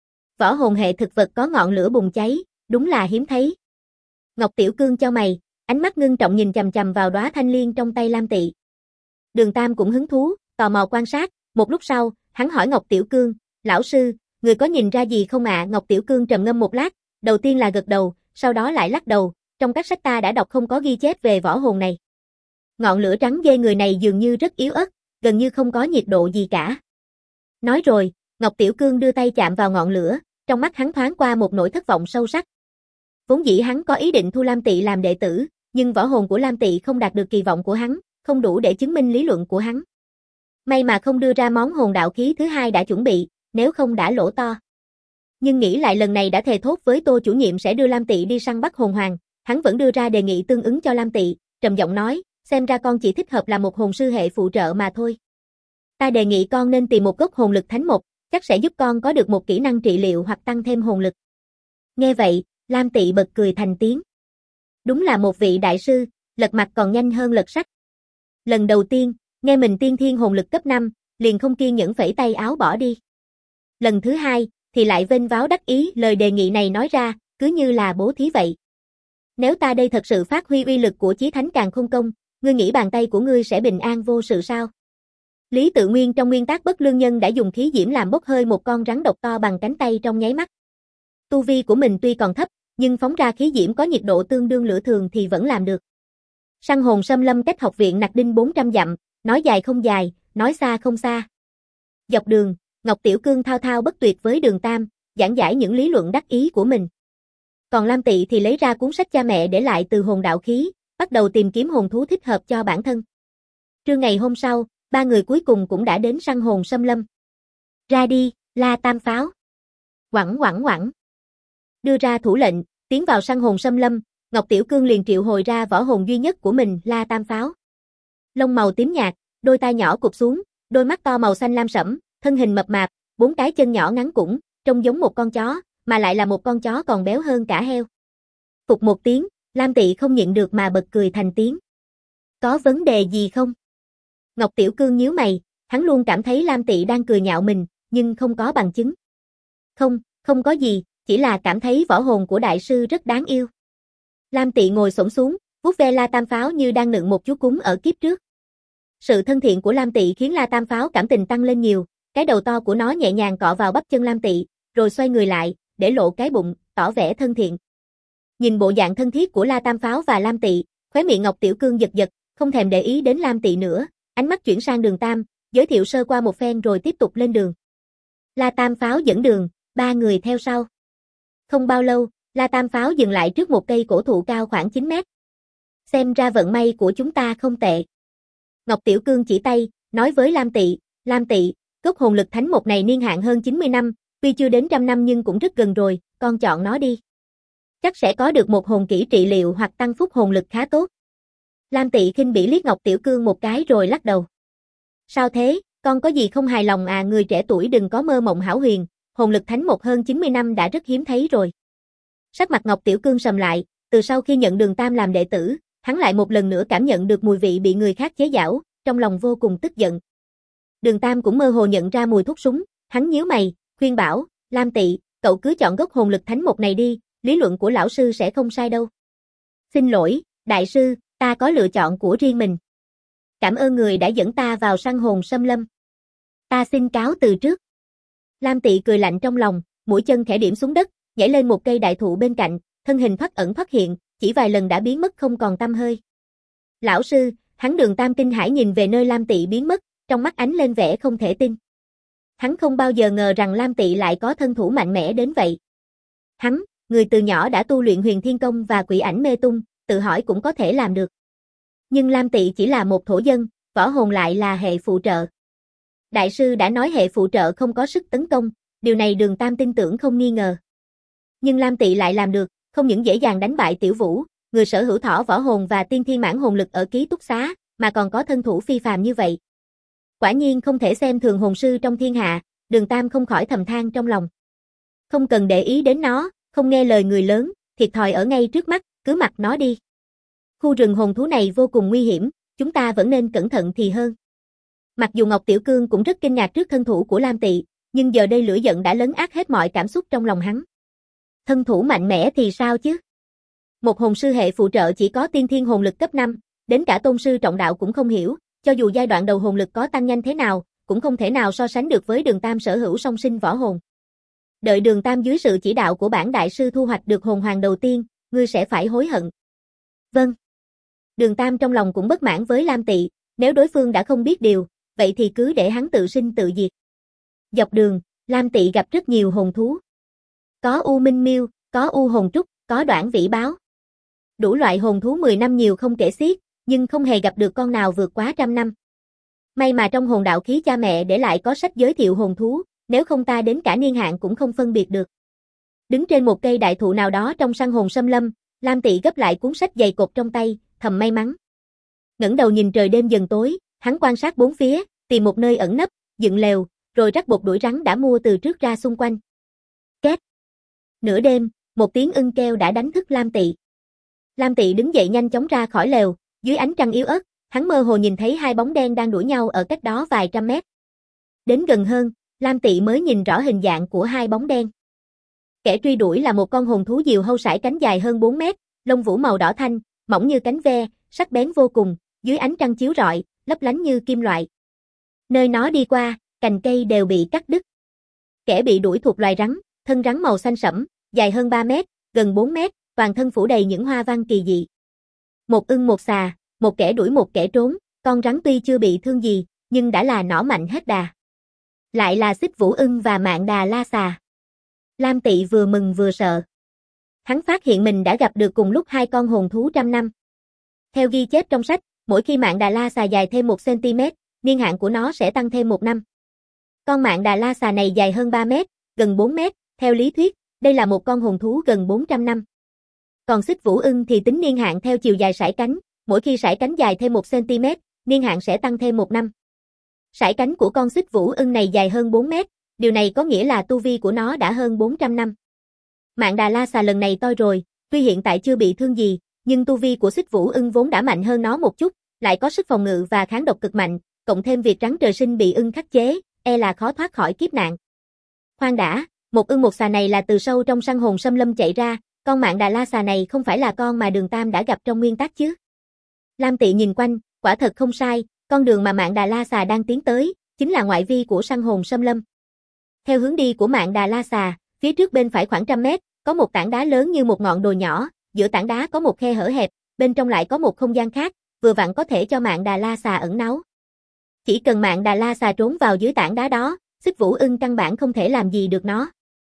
Võ hồn hệ thực vật có ngọn lửa bùng cháy, đúng là hiếm thấy. Ngọc Tiểu Cương chau mày, ánh mắt ngưng trọng nhìn chằm chằm vào đóa thanh liên trong tay Lam Tị. Đường Tam cũng hứng thú, tò mò quan sát, một lúc sau, hắn hỏi Ngọc Tiểu Cương, lão sư, người có nhìn ra gì không ạ? Ngọc Tiểu Cương trầm ngâm một lát, đầu tiên là gật đầu, sau đó lại lắc đầu, trong các sách ta đã đọc không có ghi chép về võ hồn này. Ngọn lửa trắng ghê người này dường như rất yếu ớt, gần như không có nhiệt độ gì cả. Nói rồi, Ngọc Tiểu Cương đưa tay chạm vào ngọn lửa, trong mắt hắn thoáng qua một nỗi thất vọng sâu sắc. Vốn dĩ hắn có ý định thu Lam Tị làm đệ tử, nhưng võ hồn của Lam Tị không đạt được kỳ vọng của hắn, không đủ để chứng minh lý luận của hắn. May mà không đưa ra món hồn đạo khí thứ hai đã chuẩn bị, nếu không đã lỗ to. Nhưng nghĩ lại lần này đã thề thốt với Tô chủ nhiệm sẽ đưa Lam Tị đi săn bắt hồn hoàng, hắn vẫn đưa ra đề nghị tương ứng cho Lam Tị, trầm giọng nói, xem ra con chỉ thích hợp là một hồn sư hệ phụ trợ mà thôi. Ta đề nghị con nên tìm một gốc hồn lực thánh mộc, chắc sẽ giúp con có được một kỹ năng trị liệu hoặc tăng thêm hồn lực. Nghe vậy, Lam Tị bật cười thành tiếng. Đúng là một vị đại sư, lật mặt còn nhanh hơn lật sách. Lần đầu tiên, nghe mình tiên thiên hồn lực cấp 5, liền không kiên nhẫn phẩy tay áo bỏ đi. Lần thứ hai, thì lại vênh váo đắc ý lời đề nghị này nói ra, cứ như là bố thí vậy. Nếu ta đây thật sự phát huy uy lực của chí thánh càn khôn công, ngươi nghĩ bàn tay của ngươi sẽ bình an vô sự sao? Lý Tự Nguyên trong nguyên tắc bất lương nhân đã dùng khí diễm làm bốc hơi một con rắn độc to bằng cánh tay trong nháy mắt. Tu vi của mình tuy còn thấp, nhưng phóng ra khí diễm có nhiệt độ tương đương lửa thường thì vẫn làm được. Săn hồn xâm lâm cách học viện Nặc Đinh 400 dặm, nói dài không dài, nói xa không xa. Dọc đường, Ngọc Tiểu Cương thao thao bất tuyệt với Đường Tam, giảng giải những lý luận đắc ý của mình. Còn Lam Tị thì lấy ra cuốn sách cha mẹ để lại từ hồn đạo khí, bắt đầu tìm kiếm hồn thú thích hợp cho bản thân. Trưa ngày hôm sau, ba người cuối cùng cũng đã đến săn hồn xâm lâm. Ra đi, La Tam Pháo. Quẳng quẳng quẳng. Đưa ra thủ lệnh, tiến vào săn hồn xâm lâm, Ngọc Tiểu Cương liền triệu hồi ra võ hồn duy nhất của mình, La Tam Pháo. Lông màu tím nhạt, đôi tai nhỏ cụp xuống, đôi mắt to màu xanh lam sẫm, thân hình mập mạp, bốn cái chân nhỏ ngắn củng, trông giống một con chó, mà lại là một con chó còn béo hơn cả heo. Phục một tiếng, Lam Tị không nhịn được mà bật cười thành tiếng. Có vấn đề gì không? Ngọc Tiểu Cương nhíu mày, hắn luôn cảm thấy Lam Tị đang cười nhạo mình, nhưng không có bằng chứng. Không có gì, chỉ là cảm thấy võ hồn của đại sư rất đáng yêu. Lam Tị ngồi xổm xuống, vuốt ve La Tam Pháo như đang nựng một chú cún ở kiếp trước. Sự thân thiện của Lam Tị khiến La Tam Pháo cảm tình tăng lên nhiều, cái đầu to của nó nhẹ nhàng cọ vào bắp chân Lam Tị, rồi xoay người lại, để lộ cái bụng, tỏ vẻ thân thiện. Nhìn bộ dạng thân thiết của La Tam Pháo và Lam Tị, khóe miệng Ngọc Tiểu Cương giật giật, không thèm để ý đến Lam Tị nữa, ánh mắt chuyển sang Đường Tam, giới thiệu sơ qua một phen rồi tiếp tục lên đường. La Tam Pháo dẫn đường, ba người theo sau. Không bao lâu, La Tam Pháo dừng lại trước một cây cổ thụ cao khoảng 9 mét. Xem ra vận may của chúng ta không tệ. Ngọc Tiểu Cương chỉ tay, nói với Lam Tị, gốc hồn lực thánh mộc này niên hạn hơn 90 năm, tuy chưa đến 100 năm nhưng cũng rất gần rồi, con chọn nó đi. Chắc sẽ có được một hồn kỹ trị liệu hoặc tăng phúc hồn lực khá tốt. Lam Tị khinh bỉ liếc Ngọc Tiểu Cương một cái rồi lắc đầu. Sao thế, con có gì không hài lòng à? Người trẻ tuổi đừng có mơ mộng hão huyền, hồn lực thánh mộc hơn 90 năm đã rất hiếm thấy rồi. Sắc mặt Ngọc Tiểu Cương sầm lại, từ sau khi nhận Đường Tam làm đệ tử, hắn lại một lần nữa cảm nhận được mùi vị bị người khác chế giễu, trong lòng vô cùng tức giận. Đường Tam cũng mơ hồ nhận ra mùi thuốc súng, hắn nhíu mày, khuyên bảo, Lam Tị, cậu cứ chọn gốc hồn lực thánh mộc này đi, lý luận của lão sư sẽ không sai đâu. Xin lỗi, đại sư, ta có lựa chọn của riêng mình. Cảm ơn người đã dẫn ta vào săn hồn xâm lâm. Ta xin cáo từ trước. Lam Tị cười lạnh trong lòng, mũi chân khẽ điểm xuống đất, nhảy lên một cây đại thụ bên cạnh, thân hình thoát ẩn thoát hiện, chỉ vài lần đã biến mất không còn tăm hơi. Lão sư, hắn Đường Tam kinh hãi nhìn về nơi Lam Tị biến mất, trong mắt ánh lên vẻ không thể tin. Hắn không bao giờ ngờ rằng Lam Tị lại có thân thủ mạnh mẽ đến vậy. Hắn, người từ nhỏ đã tu luyện Huyền Thiên Công và Quỷ Ảnh Mê Tung, tự hỏi cũng có thể làm được. Nhưng Lam Tị chỉ là một thổ dân, võ hồn lại là hệ phụ trợ. Đại sư đã nói hệ phụ trợ không có sức tấn công, điều này Đường Tam tin tưởng không nghi ngờ. Nhưng Lam Tị lại làm được, không những dễ dàng đánh bại Tiểu Vũ, người sở hữu thỏ võ hồn và tiên thiên mãn hồn lực ở ký túc xá, mà còn có thân thủ phi phàm như vậy. Quả nhiên không thể xem thường hồn sư trong thiên hạ, Đường Tam không khỏi thầm than trong lòng. Không cần để ý đến nó, không nghe lời người lớn, thiệt thòi ở ngay trước mắt, cứ mặc nó đi. Khu rừng hồn thú này vô cùng nguy hiểm, chúng ta vẫn nên cẩn thận thì hơn. Mặc dù Ngọc Tiểu Cương cũng rất kinh ngạc trước thân thủ của Lam Tị, nhưng giờ đây lửa giận đã lấn át hết mọi cảm xúc trong lòng hắn. Thân thủ mạnh mẽ thì sao chứ? Một hồn sư hệ phụ trợ chỉ có tiên thiên hồn lực cấp 5, đến cả tôn sư trọng đạo cũng không hiểu, cho dù giai đoạn đầu hồn lực có tăng nhanh thế nào, cũng không thể nào so sánh được với Đường Tam sở hữu song sinh võ hồn. Đợi Đường Tam dưới sự chỉ đạo của bản đại sư thu hoạch được hồn hoàng đầu tiên, ngươi sẽ phải hối hận. Vâng. Đường Tam trong lòng cũng bất mãn với Lam Tị, nếu đối phương đã không biết điều, vậy thì cứ để hắn tự sinh tự diệt. Dọc đường, Lam Tị gặp rất nhiều hồn thú. Có U Minh Miêu, có U Hồn Trúc, có Đoản Vĩ Báo. Đủ loại hồn thú 10 năm nhiều không kể xiết, nhưng không hề gặp được con nào vượt quá 100 năm. May mà trong hồn đạo khí cha mẹ để lại có sách giới thiệu hồn thú, nếu không ta đến cả niên hạn cũng không phân biệt được. Đứng trên một cây đại thụ nào đó trong săn hồn xâm lâm, Lam Tị gấp lại cuốn sách dày cộp trong tay, thầm may mắn. Ngẩng đầu nhìn trời đêm dần tối, hắn quan sát bốn phía, tìm một nơi ẩn nấp, dựng lều, rồi rắc bột đuổi rắn đã mua từ trước ra xung quanh. Két. Nửa đêm, một tiếng ưng kêu đã đánh thức Lam Tị. Lam Tị đứng dậy nhanh chóng ra khỏi lều, dưới ánh trăng yếu ớt, hắn mơ hồ nhìn thấy hai bóng đen đang đuổi nhau ở cách đó vài trăm mét. Đến gần hơn, Lam Tị mới nhìn rõ hình dạng của hai bóng đen. Kẻ truy đuổi là một con hồn thú diều hâu sải cánh dài hơn 4 mét, lông vũ màu đỏ thanh, mỏng như cánh ve, sắc bén vô cùng, dưới ánh trăng chiếu rọi, lấp lánh như kim loại. Nơi nó đi qua, cành cây đều bị cắt đứt. Kẻ bị đuổi thuộc loài rắn, thân rắn màu xanh sẫm, dài hơn 3 mét, gần 4 mét, toàn thân phủ đầy những hoa văn kỳ dị. Một ưng một xà, một kẻ đuổi một kẻ trốn, con rắn tuy chưa bị thương gì, nhưng đã là nỏ mạnh hết đà. Lại là Xích Vũ Ưng và Mạn Đà La Xà. Lam Tị vừa mừng vừa sợ. Hắn phát hiện mình đã gặp được cùng lúc hai con hồn thú 100 năm. Theo ghi chép trong sách, mỗi khi Mạn Đà La Xà dài thêm 1 cm, niên hạn của nó sẽ tăng thêm 1 năm. Con Mạn Đà La Xà này dài hơn 3 mét, gần 4 mét, theo lý thuyết, đây là một con hồn thú gần 400 năm. Còn Xích Vũ Ưng thì tính niên hạn theo chiều dài sải cánh, mỗi khi sải cánh dài thêm 1 cm, niên hạn sẽ tăng thêm 1 năm. Sải cánh của con Xích Vũ Ưng này dài hơn 4 mét, điều này có nghĩa là tu vi của nó đã hơn 400 năm. Mạn Đà La Xà lần này toi rồi, tuy hiện tại chưa bị thương gì, nhưng tu vi của Xích Vũ Ưng vốn đã mạnh hơn nó một chút, lại có sức phòng ngự và kháng độc cực mạnh, cộng thêm việc rắn trời sinh bị ưng khắc chế, e là khó thoát khỏi kiếp nạn. Khoan đã, một ưng một xà này là từ sâu trong săn hồn xâm lâm chạy ra, con Mạn Đà La Xà này không phải là con mà Đường Tam đã gặp trong nguyên tắc chứ? Lam Tị nhìn quanh, quả thật không sai, con đường mà Mạn Đà La Xà đang tiến tới, chính là ngoại vi của săn hồn xâm lâm. Theo hướng đi của Mạn Đà La Xà, phía trước bên phải khoảng 100 mét, có một tảng đá lớn như một ngọn đồi nhỏ, giữa tảng đá có một khe hở hẹp, bên trong lại có một không gian khác, vừa vặn có thể cho Mạn Đà La Xà ẩn náu. Chỉ cần Mạn Đà La Xà trốn vào dưới tảng đá đó, Xích Vũ Ưng căn bản không thể làm gì được nó.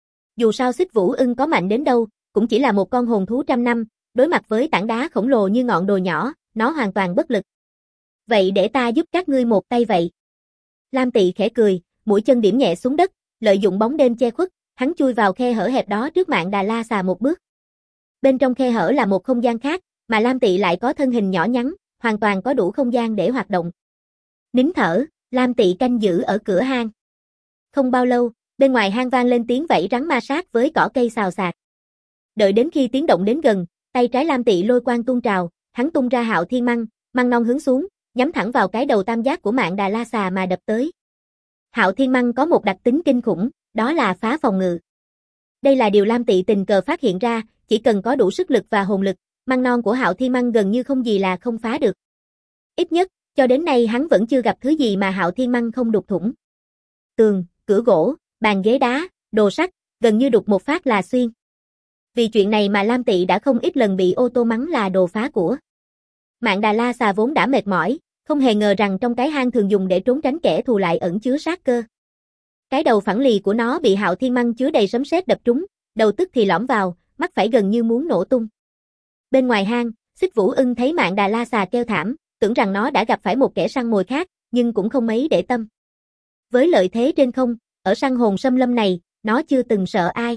Dù sao Xích Vũ Ưng có mạnh đến đâu, cũng chỉ là một con hồn thú 100 năm, đối mặt với tảng đá khổng lồ như ngọn đồi nhỏ, nó hoàn toàn bất lực. Vậy để ta giúp các ngươi một tay vậy. Lam Tị khẽ cười, mũi chân điểm nhẹ xuống đất, lợi dụng bóng đêm che khuất, hắn chui vào khe hở hẹp đó trước Mạn Đà La Xà một bước. Bên trong khe hở là một không gian khác, mà Lam Tị lại có thân hình nhỏ nhắn, hoàn toàn có đủ không gian để hoạt động. Nín thở, Lam Tị canh giữ ở cửa hang. Không bao lâu, bên ngoài hang vang lên tiếng vẫy rắn ma sát với cỏ cây xào xạc. Đợi đến khi tiếng động đến gần, tay trái Lam Tị lôi quang tuôn trào, hắn tung ra Hạo Thiên Măng, măng non hướng xuống, nhắm thẳng vào cái đầu tam giác của Mạn Đà La Xà mà đập tới. Hạo Thiên Măng có một đặc tính kinh khủng, đó là phá phòng ngự. Đây là điều Lam Tị tình cờ phát hiện ra, chỉ cần có đủ sức lực và hồn lực, măng non của Hạo Thiên Măng gần như không gì là không phá được. Ít nhất, cho đến nay hắn vẫn chưa gặp thứ gì mà Hạo Thiên Măng không đục thủng. Tường, cửa gỗ, bàn ghế đá, đồ sắt, gần như đục một phát là xuyên. Vì chuyện này mà Lam Tị đã không ít lần bị ô tô mắng là đồ phá của. Mạn Đà La Xà vốn đã mệt mỏi, không hề ngờ rằng trong cái hang thường dùng để trốn tránh kẻ thù lại ẩn chứa sát cơ. Cái đầu phẳng lì của nó bị Hạo Thiên Măng chứa đầy sấm sét đập trúng, đầu tức thì lõm vào, mắt phải gần như muốn nổ tung. Bên ngoài hang, Xích Vũ Ưng thấy Mạn Đà La Xà kêu thảm, tưởng rằng nó đã gặp phải một kẻ săn mồi khác, nhưng cũng không mấy để tâm. Với lợi thế trên không, ở săn hồn xâm lâm này, nó chưa từng sợ ai.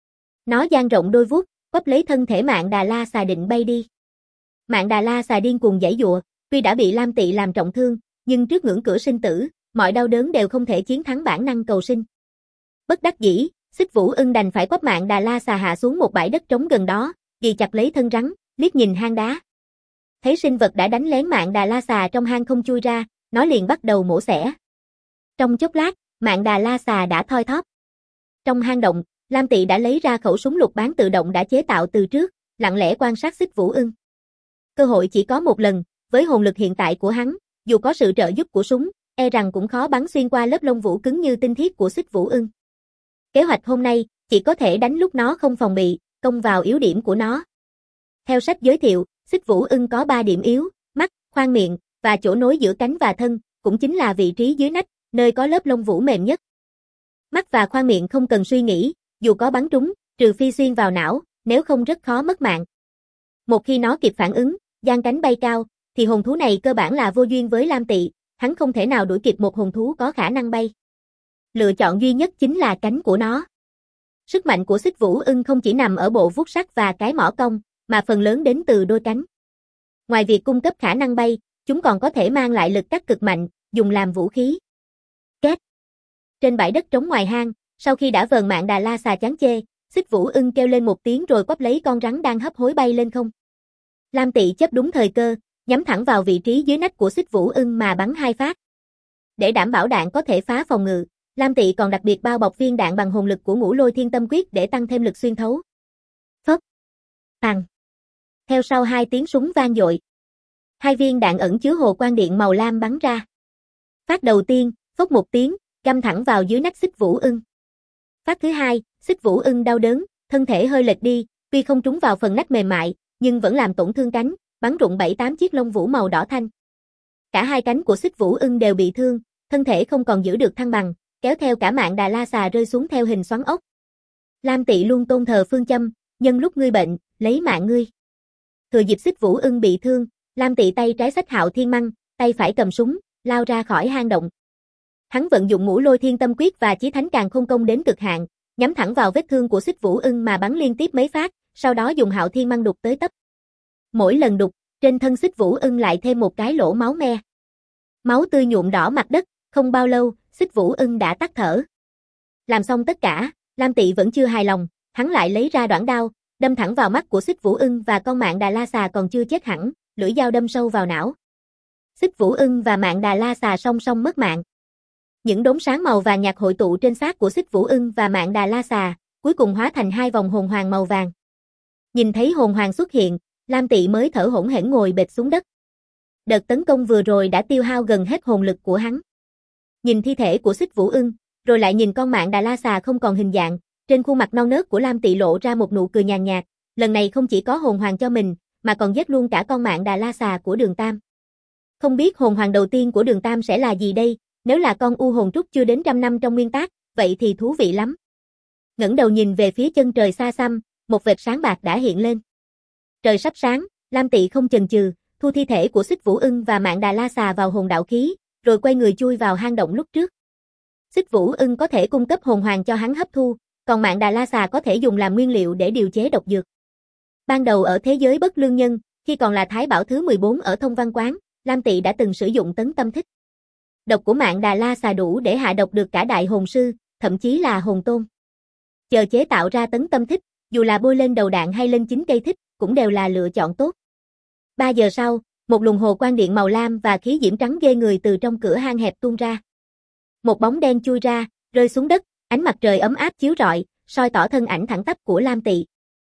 Nó dang rộng đôi vuốt, quắp lấy thân thể Mạn Đà La Xà định bay đi. Mạn Đà La Xà điên cuồng giãy giụa, tuy đã bị Lam Tị làm trọng thương, nhưng trước ngưỡng cửa sinh tử, mọi đau đớn đều không thể chiến thắng bản năng cầu sinh. Bất đắc dĩ, Xích Vũ Ưng đành phải quắp Mạn Đà La Xà hạ xuống một bãi đất trống gần đó, ghì chặt lấy thân rắn, liếc nhìn hang đá. Thấy sinh vật đã đánh lén Mạn Đà La Xà trong hang không chui ra, nó liền bắt đầu mổ xẻ. Trong chốc lát, Mạn Đà La Xà đã thoi thóp. Trong hang động, Lam Tị đã lấy ra khẩu súng lục bán tự động đã chế tạo từ trước, lặng lẽ quan sát Xích Vũ Ưng. Cơ hội chỉ có một lần, với hồn lực hiện tại của hắn, dù có sự trợ giúp của súng, e rằng cũng khó bắn xuyên qua lớp lông vũ cứng như tinh thiết của Xích Vũ Ưng. Kế hoạch hôm nay, chỉ có thể đánh lúc nó không phòng bị, công vào yếu điểm của nó. Theo sách giới thiệu, Xích Vũ Ưng có 3 điểm yếu, mắt, khoang miệng, và chỗ nối giữa cánh và thân, cũng chính là vị trí dưới nách, nơi có lớp lông vũ mềm nhất. Mắt và khoang miệng không cần suy nghĩ, dù có bắn trúng, trừ phi xuyên vào não, nếu không rất khó mất mạng. Một khi nó kịp phản ứng, giang cánh bay cao, thì hồn thú này cơ bản là vô duyên với Lam Tị, hắn không thể nào đuổi kịp một hồn thú có khả năng bay. Lựa chọn duy nhất chính là cánh của nó. Sức mạnh của Xích Vũ Ưng không chỉ nằm ở bộ vuốt sắt và cái mỏ cong, mà phần lớn đến từ đôi cánh. Ngoài việc cung cấp khả năng bay, chúng còn có thể mang lại lực cắt cực mạnh, dùng làm vũ khí. Két. Trên bãi đất trống ngoài hang, sau khi đã vờn Mạn Đà La Xà chán chê, Xích Vũ Ưng kêu lên một tiếng rồi quắp lấy con rắn đang hấp hối bay lên không. Lam Tị chấp đúng thời cơ, nhắm thẳng vào vị trí dưới nách của Xích Vũ Ưng mà bắn 2 phát. Để đảm bảo đạn có thể phá phòng ngự, Lam Tị còn đặc biệt bao bọc viên đạn bằng hồn lực của Ngũ Lôi Thiên Tâm Quyết để tăng thêm lực xuyên thấu. Phốc. Tằng. Theo sau 2 tiếng súng vang dội, 2 viên đạn ẩn chứa hồ quang điện màu lam bắn ra. Phát đầu tiên, phốc một tiếng, găm thẳng vào dưới nách Xích Vũ Ưng. Phát thứ hai, Xích Vũ Ưng đau đớn, thân thể hơi lệch đi, tuy không trúng vào phần nách mềm mại, nhưng vẫn làm tổn thương cánh, bắn rụng 7-8 chiếc lông vũ màu đỏ thanh. Cả 2 cánh của Xích Vũ Ưng đều bị thương, thân thể không còn giữ được thăng bằng, kéo theo cả Mạn Đà La Xà rơi xuống theo hình xoắn ốc. Lam Tị luôn tôn thờ phương châm, nhân lúc ngươi bệnh, lấy mạng ngươi. Thừa dịp Xích Vũ Ưng bị thương, Lam Tị tay trái xách Hạo Thiên Măng, tay phải cầm súng, lao ra khỏi hang động. Hắn vận dụng Ngũ Lôi Thiên Tâm Quyết và Chí Thánh Càn Khôn Công đến cực hạn, nhắm thẳng vào vết thương của Xích Vũ Ưng mà bắn liên tiếp mấy phát, sau đó dùng Hạo Thiên Măng đục tới tấp. Mỗi lần đục, trên thân Xích Vũ Ưng lại thêm một cái lỗ máu me. Máu tươi nhuộm đỏ mặt đất, không bao lâu, Xích Vũ Ưng đã tắt thở. Làm xong tất cả, Lam Tị vẫn chưa hài lòng, hắn lại lấy ra đoạn đao, đâm thẳng vào mắt của Xích Vũ Ưng và con Mạn Đà La Xà còn chưa chết hẳn, lưỡi dao đâm sâu vào não. Xích Vũ Ưng và Mạn Đà La Xà song song mất mạng. Những đốm sáng màu vàng nhạt hội tụ trên xác của Xích Vũ Ưng và Mạn Đà La Xà, cuối cùng hóa thành 2 vòng hồn hoàng màu vàng. Nhìn thấy hồn hoàng xuất hiện, Lam Tị mới thở hổn hển ngồi bệt xuống đất. Đợt tấn công vừa rồi đã tiêu hao gần hết hồn lực của hắn. Nhìn thi thể của Xích Vũ Ưng, rồi lại nhìn con Mạn Đà La Xà không còn hình dạng, trên khuôn mặt non nớt của Lam Tị lộ ra một nụ cười nhàn nhạt, lần này không chỉ có hồn hoàng cho mình, mà còn giết luôn cả con Mạn Đà La Xà của Đường Tam. Không biết hồn hoàng đầu tiên của Đường Tam sẽ là gì đây, nếu là con u hồn trúc chưa đến 100 năm trong nguyên tác, vậy thì thú vị lắm. Ngẩng đầu nhìn về phía chân trời xa xăm, một vệt sáng bạc đã hiện lên. Trời sắp sáng, Lam Tị không chần chừ, thu thi thể của Xích Vũ Ưng và Mạn Đà La Xà vào hồn đạo khí, rồi quay người chui vào hang động lúc trước. Xích Vũ Ưng có thể cung cấp hồn hoàng cho hắn hấp thu, còn Mạn Đà La Xà có thể dùng làm nguyên liệu để điều chế độc dược. Ban đầu ở thế giới bất lương nhân, khi còn là Thái Bảo thứ 14 ở Thông Văn Quán, Lam Tị đã từng sử dụng tấn tâm thích. Độc của Mạn Đà La Xà đủ để hạ độc được cả đại hồn sư, thậm chí là hồn tôn. Chờ chế tạo ra tấn tâm thích, dù là bôi lên đầu đạn hay lên chính cây thích, cũng đều là lựa chọn tốt. 3 giờ sau, một luồng hồ quang điện màu lam và khí diễm trắng ghê người từ trong cửa hang hẹp tuôn ra. Một bóng đen chui ra, rơi xuống đất, ánh mặt trời ấm áp chiếu rọi, soi tỏ thân ảnh thẳng tắp của Lam Tị.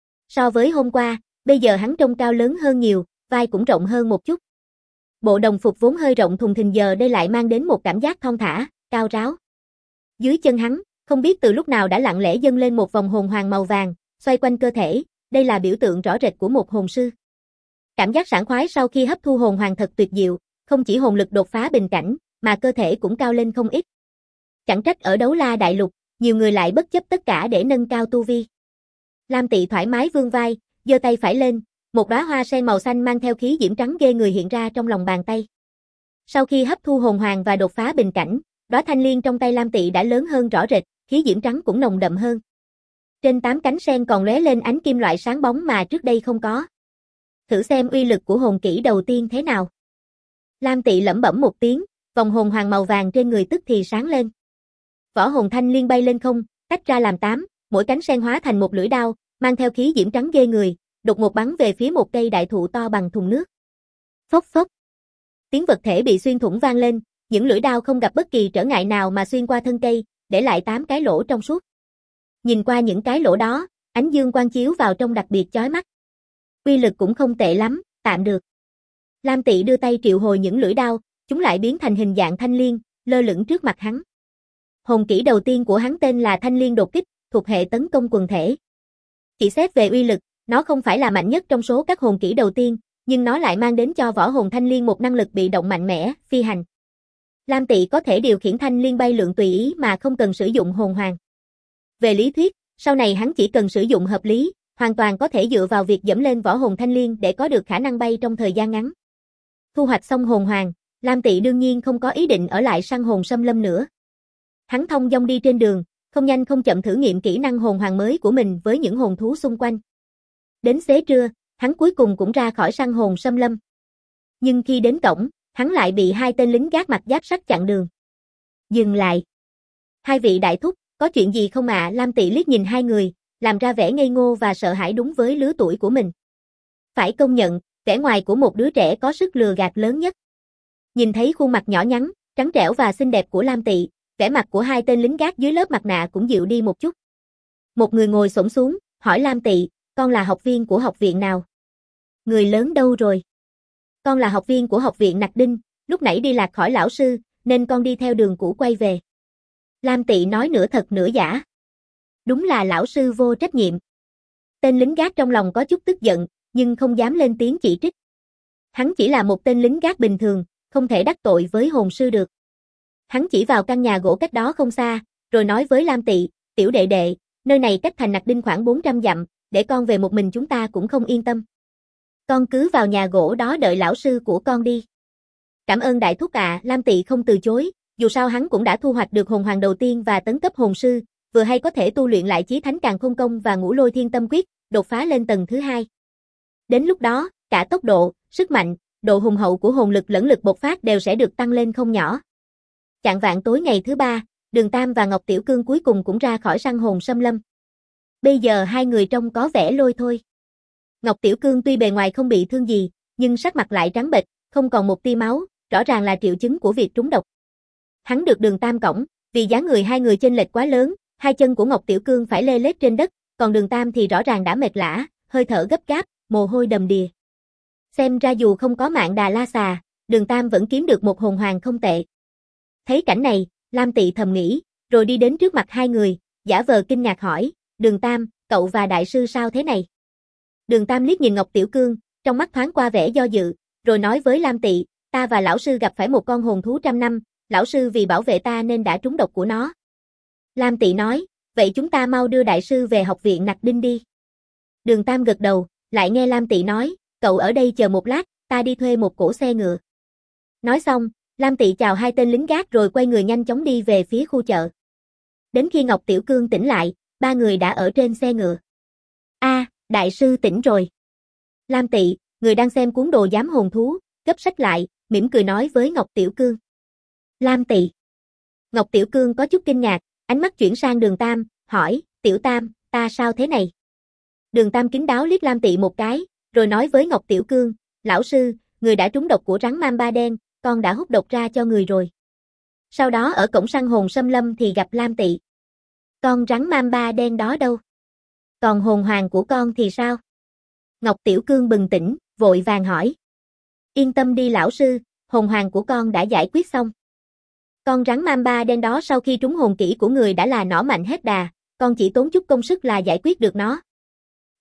So với hôm qua, bây giờ hắn trông cao lớn hơn nhiều, vai cũng rộng hơn một chút. Bộ đồng phục vốn hơi rộng thùng thình giờ đây lại mang đến một cảm giác thon thả, cao ráo. Dưới chân hắn, không biết từ lúc nào đã lặng lẽ dâng lên một vòng hồn hoàng màu vàng, xoay quanh cơ thể, đây là biểu tượng rõ rệt của một hồn sư. Cảm giác sảng khoái sau khi hấp thu hồn hoàng thật tuyệt diệu, không chỉ hồn lực đột phá bình cảnh, mà cơ thể cũng cao lên không ít. Chẳng trách ở Đấu La Đại Lục, nhiều người lại bất chấp tất cả để nâng cao tu vi. Lam Tị thoải mái vươn vai, giơ tay phải lên, một đóa hoa sen màu xanh mang theo khí diễm trắng ghê người hiện ra trong lòng bàn tay. Sau khi hấp thu hồn hoàng và đột phá bình cảnh, đóa thanh liên trong tay Lam Tị đã lớn hơn rõ rệt, khí diễm trắng cũng nồng đậm hơn. Trên 8 cánh sen còn lóe lên ánh kim loại sáng bóng mà trước đây không có. Thử xem uy lực của hồn kỹ đầu tiên thế nào. Lam Tị lẩm bẩm một tiếng, vòng hồn hoàng màu vàng trên người tức thì sáng lên. Vỏ hồn thanh liên bay lên không, tách ra làm 8, mỗi cánh sen hóa thành một lưỡi đao, mang theo khí diễm trắng ghê người, đột ngột bắn về phía một cây đại thụ to bằng thùng nước. Phốc phốc. Tiếng vật thể bị xuyên thủng vang lên, những lưỡi đao không gặp bất kỳ trở ngại nào mà xuyên qua thân cây, để lại 8 cái lỗ trong suốt. Nhìn qua những cái lỗ đó, ánh dương quang chiếu vào trong đặc biệt chói mắt. Uy lực cũng không tệ lắm, tạm được. Lam Tị đưa tay triệu hồi những lưỡi đao, chúng lại biến thành hình dạng thanh liên, lơ lửng trước mặt hắn. Hồn kỹ đầu tiên của hắn tên là Thanh Liên Đột Kích, thuộc hệ tấn công quần thể. Chỉ xét về uy lực, nó không phải là mạnh nhất trong số các hồn kỹ đầu tiên, nhưng nó lại mang đến cho võ hồn Thanh Liên một năng lực bị động mạnh mẽ, phi hành. Lam Tị có thể điều khiển Thanh Liên bay lượn tùy ý mà không cần sử dụng hồn hoàng. Về lý thuyết, sau này hắn chỉ cần sử dụng hợp lý, hoàn toàn có thể dựa vào việc dẫm lên võ hồn Thanh Liên để có được khả năng bay trong thời gian ngắn. Thu hoạch xong hồn hoàng, Lam Tị đương nhiên không có ý định ở lại săn hồn xâm lâm nữa. Hắn thong dong đi trên đường, không nhanh không chậm thử nghiệm kỹ năng hồn hoàng mới của mình với những hồn thú xung quanh. Đến xế trưa, hắn cuối cùng cũng ra khỏi săn hồn xâm lâm. Nhưng khi đến cổng, hắn lại bị 2 tên lính gác mặt giáp sắt chặn đường. Dừng lại. 2 vị đại thúc, có chuyện gì không ạ? Lam Tị liếc nhìn 2 người, làm ra vẻ ngây ngô và sợ hãi đúng với lứa tuổi của mình. Phải công nhận, vẻ ngoài của một đứa trẻ có sức lừa gạt lớn nhất. Nhìn thấy khuôn mặt nhỏ nhắn, trắng trẻo và xinh đẹp của Lam Tị, vẻ mặt của 2 tên lính gác dưới lớp mặt nạ cũng dịu đi một chút. Một người ngồi xổm xuống, hỏi Lam Tị, con là học viên của học viện nào? Người lớn đâu rồi? Con là học viên của học viện Nặc Đinh, lúc nãy đi lạc khỏi lão sư, nên con đi theo đường cũ quay về. Lam Tị nói nửa thật nửa giả. Đúng là lão sư vô trách nhiệm. Tên lính gác trong lòng có chút tức giận, nhưng không dám lên tiếng chỉ trích. Hắn chỉ là một tên lính gác bình thường, không thể đắc tội với hồn sư được. Hắn chỉ vào căn nhà gỗ cách đó không xa, rồi nói với Lam Tị, tiểu đệ đệ, nơi này cách thành Nặc Đinh khoảng 400 dặm, để con về một mình chúng ta cũng không yên tâm. Con cứ vào nhà gỗ đó đợi lão sư của con đi. Cảm ơn đại thúc ạ, Lam Tị không từ chối, dù sao hắn cũng đã thu hoạch được hồn hoàng đầu tiên và tấn cấp hồn sư, vừa hay có thể tu luyện lại Chí Thánh Càn Khôn Công và Ngũ Lôi Thiên Tâm Quyết, đột phá lên tầng thứ 2. Đến lúc đó, cả tốc độ, sức mạnh, độ hùng hậu của hồn lực lẫn lực bộc phát đều sẽ được tăng lên không nhỏ. Chạng vạng tối ngày thứ 3, Đường Tam và Ngọc Tiểu Cương cuối cùng cũng ra khỏi săn hồn xâm lâm. Bây giờ 2 người trông có vẻ lôi thôi. Ngọc Tiểu Cương tuy bề ngoài không bị thương gì, nhưng sắc mặt lại trắng bệch, không còn một tia máu, rõ ràng là triệu chứng của việc trúng độc. Hắn được Đường Tam cõng, vì dáng người 2 người chênh lệch quá lớn, 2 chân của Ngọc Tiểu Cương phải lê lết trên đất, còn Đường Tam thì rõ ràng đã mệt lả, hơi thở gấp gáp, mồ hôi đầm đìa. Xem ra dù không có mạng Đà La Xà, Đường Tam vẫn kiếm được một hồn hoàng không tệ. Thấy cảnh này, Lam Tị thầm nghĩ, rồi đi đến trước mặt 2 người, giả vờ kinh ngạc hỏi, Đường Tam, cậu và đại sư sao thế này? Đường Tam liếc nhìn Ngọc Tiểu Cương, trong mắt thoáng qua vẻ do dự, rồi nói với Lam Tị, ta và lão sư gặp phải một con hồn thú 100 năm, lão sư vì bảo vệ ta nên đã trúng độc của nó. Lam Tị nói, vậy chúng ta mau đưa đại sư về học viện Nặc Đinh đi. Đường Tam gật đầu, lại nghe Lam Tị nói, cậu ở đây chờ một lát, ta đi thuê một cỗ xe ngựa. Nói xong, Lam Tị chào 2 tên lính gác rồi quay người nhanh chóng đi về phía khu chợ. Đến khi Ngọc Tiểu Cương tỉnh lại, 3 người đã ở trên xe ngựa. Đại sư tỉnh rồi. Lam Tị, người đang xem cuốn đồ giám hồn thú, gấp sách lại, mỉm cười nói với Ngọc Tiểu Cương. Lam Tị. Ngọc Tiểu Cương có chút kinh ngạc, ánh mắt chuyển sang Đường Tam, hỏi, Tiểu Tam, ta sao thế này? Đường Tam kín đáo liếc Lam Tị một cái, rồi nói với Ngọc Tiểu Cương, lão sư, người đã trúng độc của rắn mamba đen, con đã hút độc ra cho người rồi. Sau đó ở cổng săn hồn xâm lâm thì gặp Lam Tị. Con rắn mamba đen đó đâu? Còn hồn hoàng của con thì sao? Ngọc Tiểu Cương bừng tỉnh, vội vàng hỏi. Yên tâm đi lão sư, hồn hoàng của con đã giải quyết xong. Con rắn mamba đen đó sau khi trúng hồn kỹ của người đã là nỏ mạnh hết đà, con chỉ tốn chút công sức là giải quyết được nó.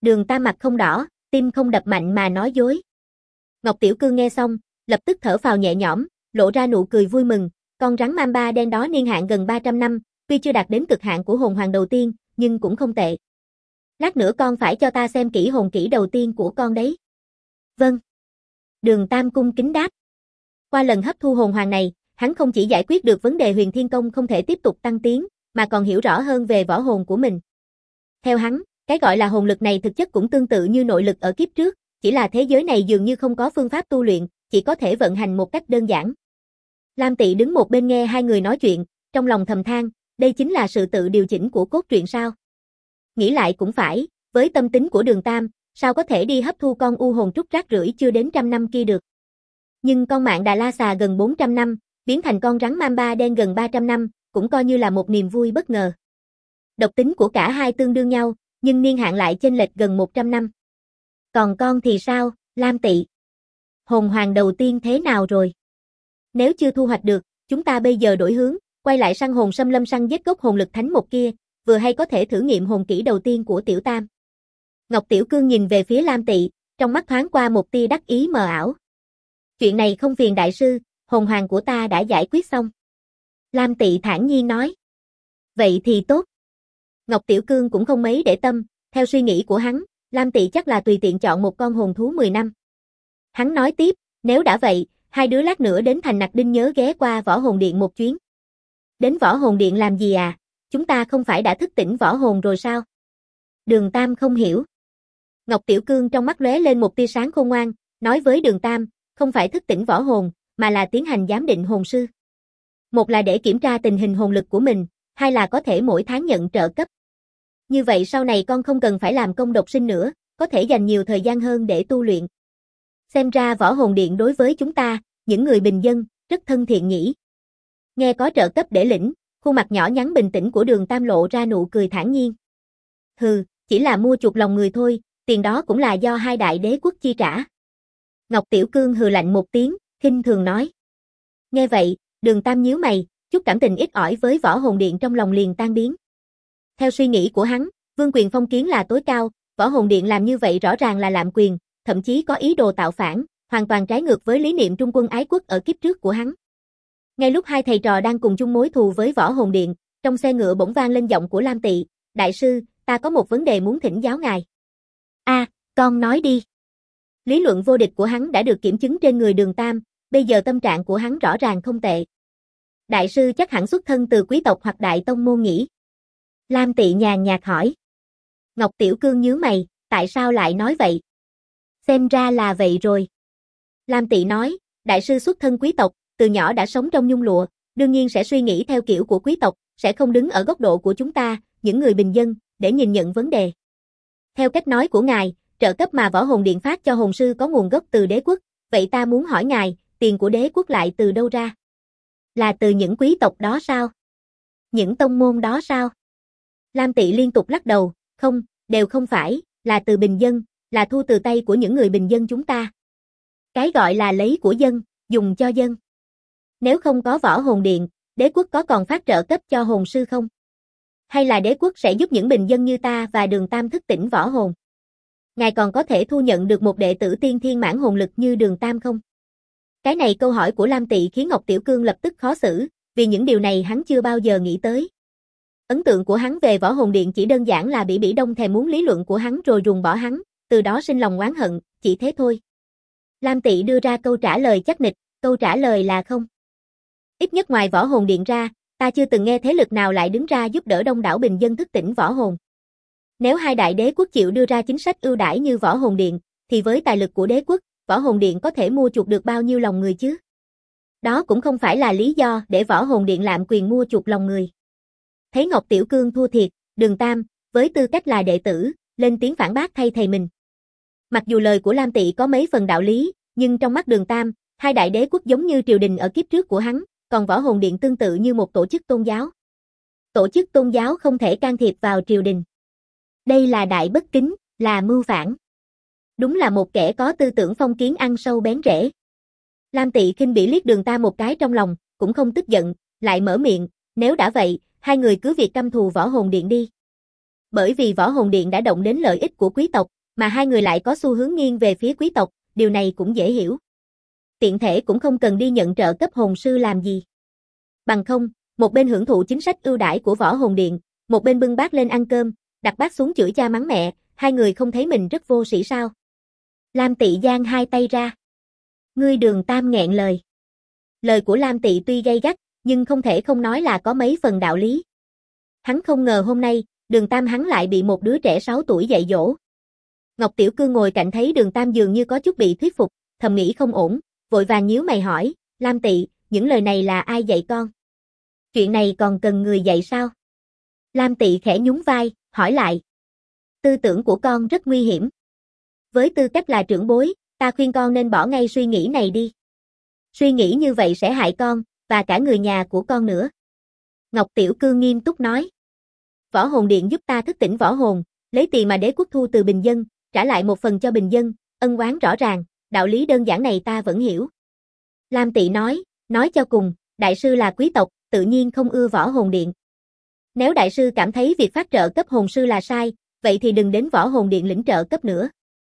Đường Tam mặt không đỏ, tim không đập mạnh mà nói dối. Ngọc Tiểu Cương nghe xong, lập tức thở phào nhẹ nhõm, lộ ra nụ cười vui mừng, con rắn mamba đen đó niên hạn gần 300 năm, tuy chưa đạt đến cực hạn của hồn hoàng đầu tiên, nhưng cũng không tệ. Lát nữa con phải cho ta xem kỹ hồn kỹ đầu tiên của con đấy. Vâng. Đường Tam cung kính đáp. Qua lần hấp thu hồn hoàng này, hắn không chỉ giải quyết được vấn đề Huyền Thiên Công không thể tiếp tục tăng tiến, mà còn hiểu rõ hơn về võ hồn của mình. Theo hắn, cái gọi là hồn lực này thực chất cũng tương tự như nội lực ở kiếp trước, chỉ là thế giới này dường như không có phương pháp tu luyện, chỉ có thể vận hành một cách đơn giản. Lam Tị đứng một bên nghe hai người nói chuyện, trong lòng thầm than, đây chính là sự tự điều chỉnh của cốt truyện sao? Nghĩ lại cũng phải, với tâm tính của Đường Tam, sao có thể đi hấp thu con u hồn trúc rác rưởi chưa đến 100 năm kia được. Nhưng con mạng Đà La Xà gần 400 năm, biến thành con rắn mamba đen gần 300 năm, cũng coi như là một niềm vui bất ngờ. Độc tính của cả hai tương đương nhau, nhưng niên hạn lại chênh lệch gần 100 năm. Còn con thì sao, Lam Tị? Hồn hoàng đầu tiên thế nào rồi? Nếu chưa thu hoạch được, chúng ta bây giờ đổi hướng, quay lại săn hồn xâm lâm săn giết gốc hồn lực thánh một kia, vừa hay có thể thử nghiệm hồn kỹ đầu tiên của Tiểu Tam. Ngọc Tiểu Cương nhìn về phía Lam Tị, trong mắt thoáng qua một tia đắc ý mờ ảo. Chuyện này không phiền đại sư, hồn hoàng của ta đã giải quyết xong. Lam Tị thản nhiên nói. Vậy thì tốt. Ngọc Tiểu Cương cũng không mấy để tâm, theo suy nghĩ của hắn, Lam Tị chắc là tùy tiện chọn một con hồn thú 10 năm. Hắn nói tiếp, nếu đã vậy, hai đứa lát nữa đến thành Nặc Đinh nhớ ghé qua Võ Hồn Điện một chuyến. Đến Võ Hồn Điện làm gì à? Chúng ta không phải đã thức tỉnh võ hồn rồi sao? Đường Tam không hiểu. Ngọc Tiểu Cương trong mắt lóe lên một tia sáng khôn ngoan, nói với Đường Tam, không phải thức tỉnh võ hồn, mà là tiến hành giám định hồn sư. Một là để kiểm tra tình hình hồn lực của mình, hai là có thể mỗi tháng nhận trợ cấp. Như vậy sau này con không cần phải làm công độc sinh nữa, có thể dành nhiều thời gian hơn để tu luyện. Xem ra Võ Hồn Điện đối với chúng ta, những người bình dân, rất thân thiện nhỉ. Nghe có trợ cấp để lĩnh, khuôn mặt nhỏ nhắn bình tĩnh của Đường Tam lộ ra nụ cười thản nhiên. Hừ, chỉ là mua chuộc lòng người thôi, tiền đó cũng là do hai đại đế quốc chi trả. Ngọc Tiểu Cương hừ lạnh một tiếng, khinh thường nói. Nghe vậy, Đường Tam nhíu mày, chút cảm tình ít ỏi với Võ Hồn Điện trong lòng liền tan biến. Theo suy nghĩ của hắn, vương quyền phong kiến là tối cao, Võ Hồn Điện làm như vậy rõ ràng là lạm quyền, thậm chí có ý đồ tạo phản, hoàn toàn trái ngược với lý niệm trung quân ái quốc ở kiếp trước của hắn. Ngay lúc hai thầy trò đang cùng chung mối thù với Võ Hồn Điện, trong xe ngựa bỗng vang lên giọng của Lam Tị, đại sư, ta có một vấn đề muốn thỉnh giáo ngài. Con nói đi. Lý luận vô địch của hắn đã được kiểm chứng trên người Đường Tam, bây giờ tâm trạng của hắn rõ ràng không tệ. Đại sư chắc hẳn xuất thân từ quý tộc hoặc đại tông môn nhỉ? Lam Tị nhàn nhạt hỏi. Ngọc Tiểu Cương nhíu mày, tại sao lại nói vậy? Xem ra là vậy rồi. Lam Tị nói, đại sư xuất thân quý tộc, từ nhỏ đã sống trong nhung lụa, đương nhiên sẽ suy nghĩ theo kiểu của quý tộc, sẽ không đứng ở góc độ của chúng ta, những người bình dân, để nhìn nhận vấn đề. Theo cách nói của ngài, trợ cấp mà Võ Hồn Điện phát cho hồn sư có nguồn gốc từ đế quốc, vậy ta muốn hỏi ngài, tiền của đế quốc lại từ đâu ra? Là từ những quý tộc đó sao? Những tông môn đó sao? Lam Tị liên tục lắc đầu, không, đều không phải, là từ bình dân, là thu từ tay của những người bình dân chúng ta. Cái gọi là lấy của dân, dùng cho dân. Nếu không có Võ Hồn Điện, đế quốc có còn phát trợ cấp cho hồn sư không? Hay là đế quốc sẽ giúp những bình dân như ta và Đường Tam thức tỉnh võ hồn? Ngài còn có thể thu nhận được một đệ tử tiên thiên mãn hồn lực như Đường Tam không? Cái này câu hỏi của Lam Tị khiến Ngọc Tiểu Cương lập tức khó xử, vì những điều này hắn chưa bao giờ nghĩ tới. Ấn tượng của hắn về Võ Hồn Điện chỉ đơn giản là Bỉ Đông thèm muốn lý luận của hắn rồi ruồng bỏ hắn, từ đó sinh lòng oán hận, chỉ thế thôi. Lam Tị đưa ra câu trả lời chắc nịch, câu trả lời là không. Ít nhất ngoài Võ Hồn Điện ra, ta chưa từng nghe thế lực nào lại đứng ra giúp đỡ đông đảo bình dân thức tỉnh võ hồn. Nếu hai đại đế quốc chịu đưa ra chính sách ưu đãi như Võ Hồn Điện, thì với tài lực của đế quốc, Võ Hồn Điện có thể mua chuộc được bao nhiêu lòng người chứ? Đó cũng không phải là lý do để Võ Hồn Điện lạm quyền mua chuộc lòng người. Thấy Ngọc Tiểu Cương thua thiệt, Đường Tam, với tư cách là đệ tử, lên tiếng phản bác thay thầy mình. Mặc dù lời của Lam Tị có mấy phần đạo lý, nhưng trong mắt Đường Tam, hai đại đế quốc giống như triều đình ở kiếp trước của hắn, còn Võ Hồn Điện tương tự như một tổ chức tôn giáo. Tổ chức tôn giáo không thể can thiệp vào triều đình. Đây là đại bất kính, là mưu phản. Đúng là một kẻ có tư tưởng phong kiến ăn sâu bén rễ. Lam Tị khinh bỉ liếc Đường Tam một cái trong lòng, cũng không tức giận, lại mở miệng, nếu đã vậy, hai người cứ việc căm thù Võ Hồn Điện đi. Bởi vì Võ Hồn Điện đã động đến lợi ích của quý tộc, Mà hai người lại có xu hướng nghiêng về phía quý tộc, điều này cũng dễ hiểu. Tiện thể cũng không cần đi nhận trợ cấp hồn sư làm gì. Bằng không, một bên hưởng thụ chính sách ưu đãi của Võ Hồn Điện, một bên bưng bát lên ăn cơm, đặt bát xuống chửi cha mắng mẹ, hai người không thấy mình rất vô sĩ sao? Lam Tị giang hai tay ra. Ngươi Đường Tam nghẹn lời. Lời của Lam Tị tuy gay gắt, nhưng không thể không nói là có mấy phần đạo lý. Hắn không ngờ hôm nay, Đường Tam hắn lại bị một đứa trẻ 6 tuổi dạy dỗ. Ngọc Tiểu Cương ngồi cạnh thấy Đường Tam dường như có chút bị thuyết phục, thầm nghĩ không ổn, vội vàng nhíu mày hỏi, Lam Tị, những lời này là ai dạy con? Chuyện này còn cần người dạy sao? Lam Tị khẽ nhún vai, hỏi lại. Tư tưởng của con rất nguy hiểm. Với tư cách là trưởng bối, ta khuyên con nên bỏ ngay suy nghĩ này đi. Suy nghĩ như vậy sẽ hại con, và cả người nhà của con nữa. Ngọc Tiểu Cương nghiêm túc nói. Võ Hồn Điện giúp ta thức tỉnh võ hồn, lấy tiền mà đế quốc thu từ bình dân, trả lại một phần cho bình dân, ân oán rõ ràng, đạo lý đơn giản này ta vẫn hiểu. Lam Tị nói cho cùng, đại sư là quý tộc, tự nhiên không ưa Võ Hồn Điện. Nếu đại sư cảm thấy việc phát trợ cấp hồn sư là sai, vậy thì đừng đến Võ Hồn Điện lĩnh trợ cấp nữa.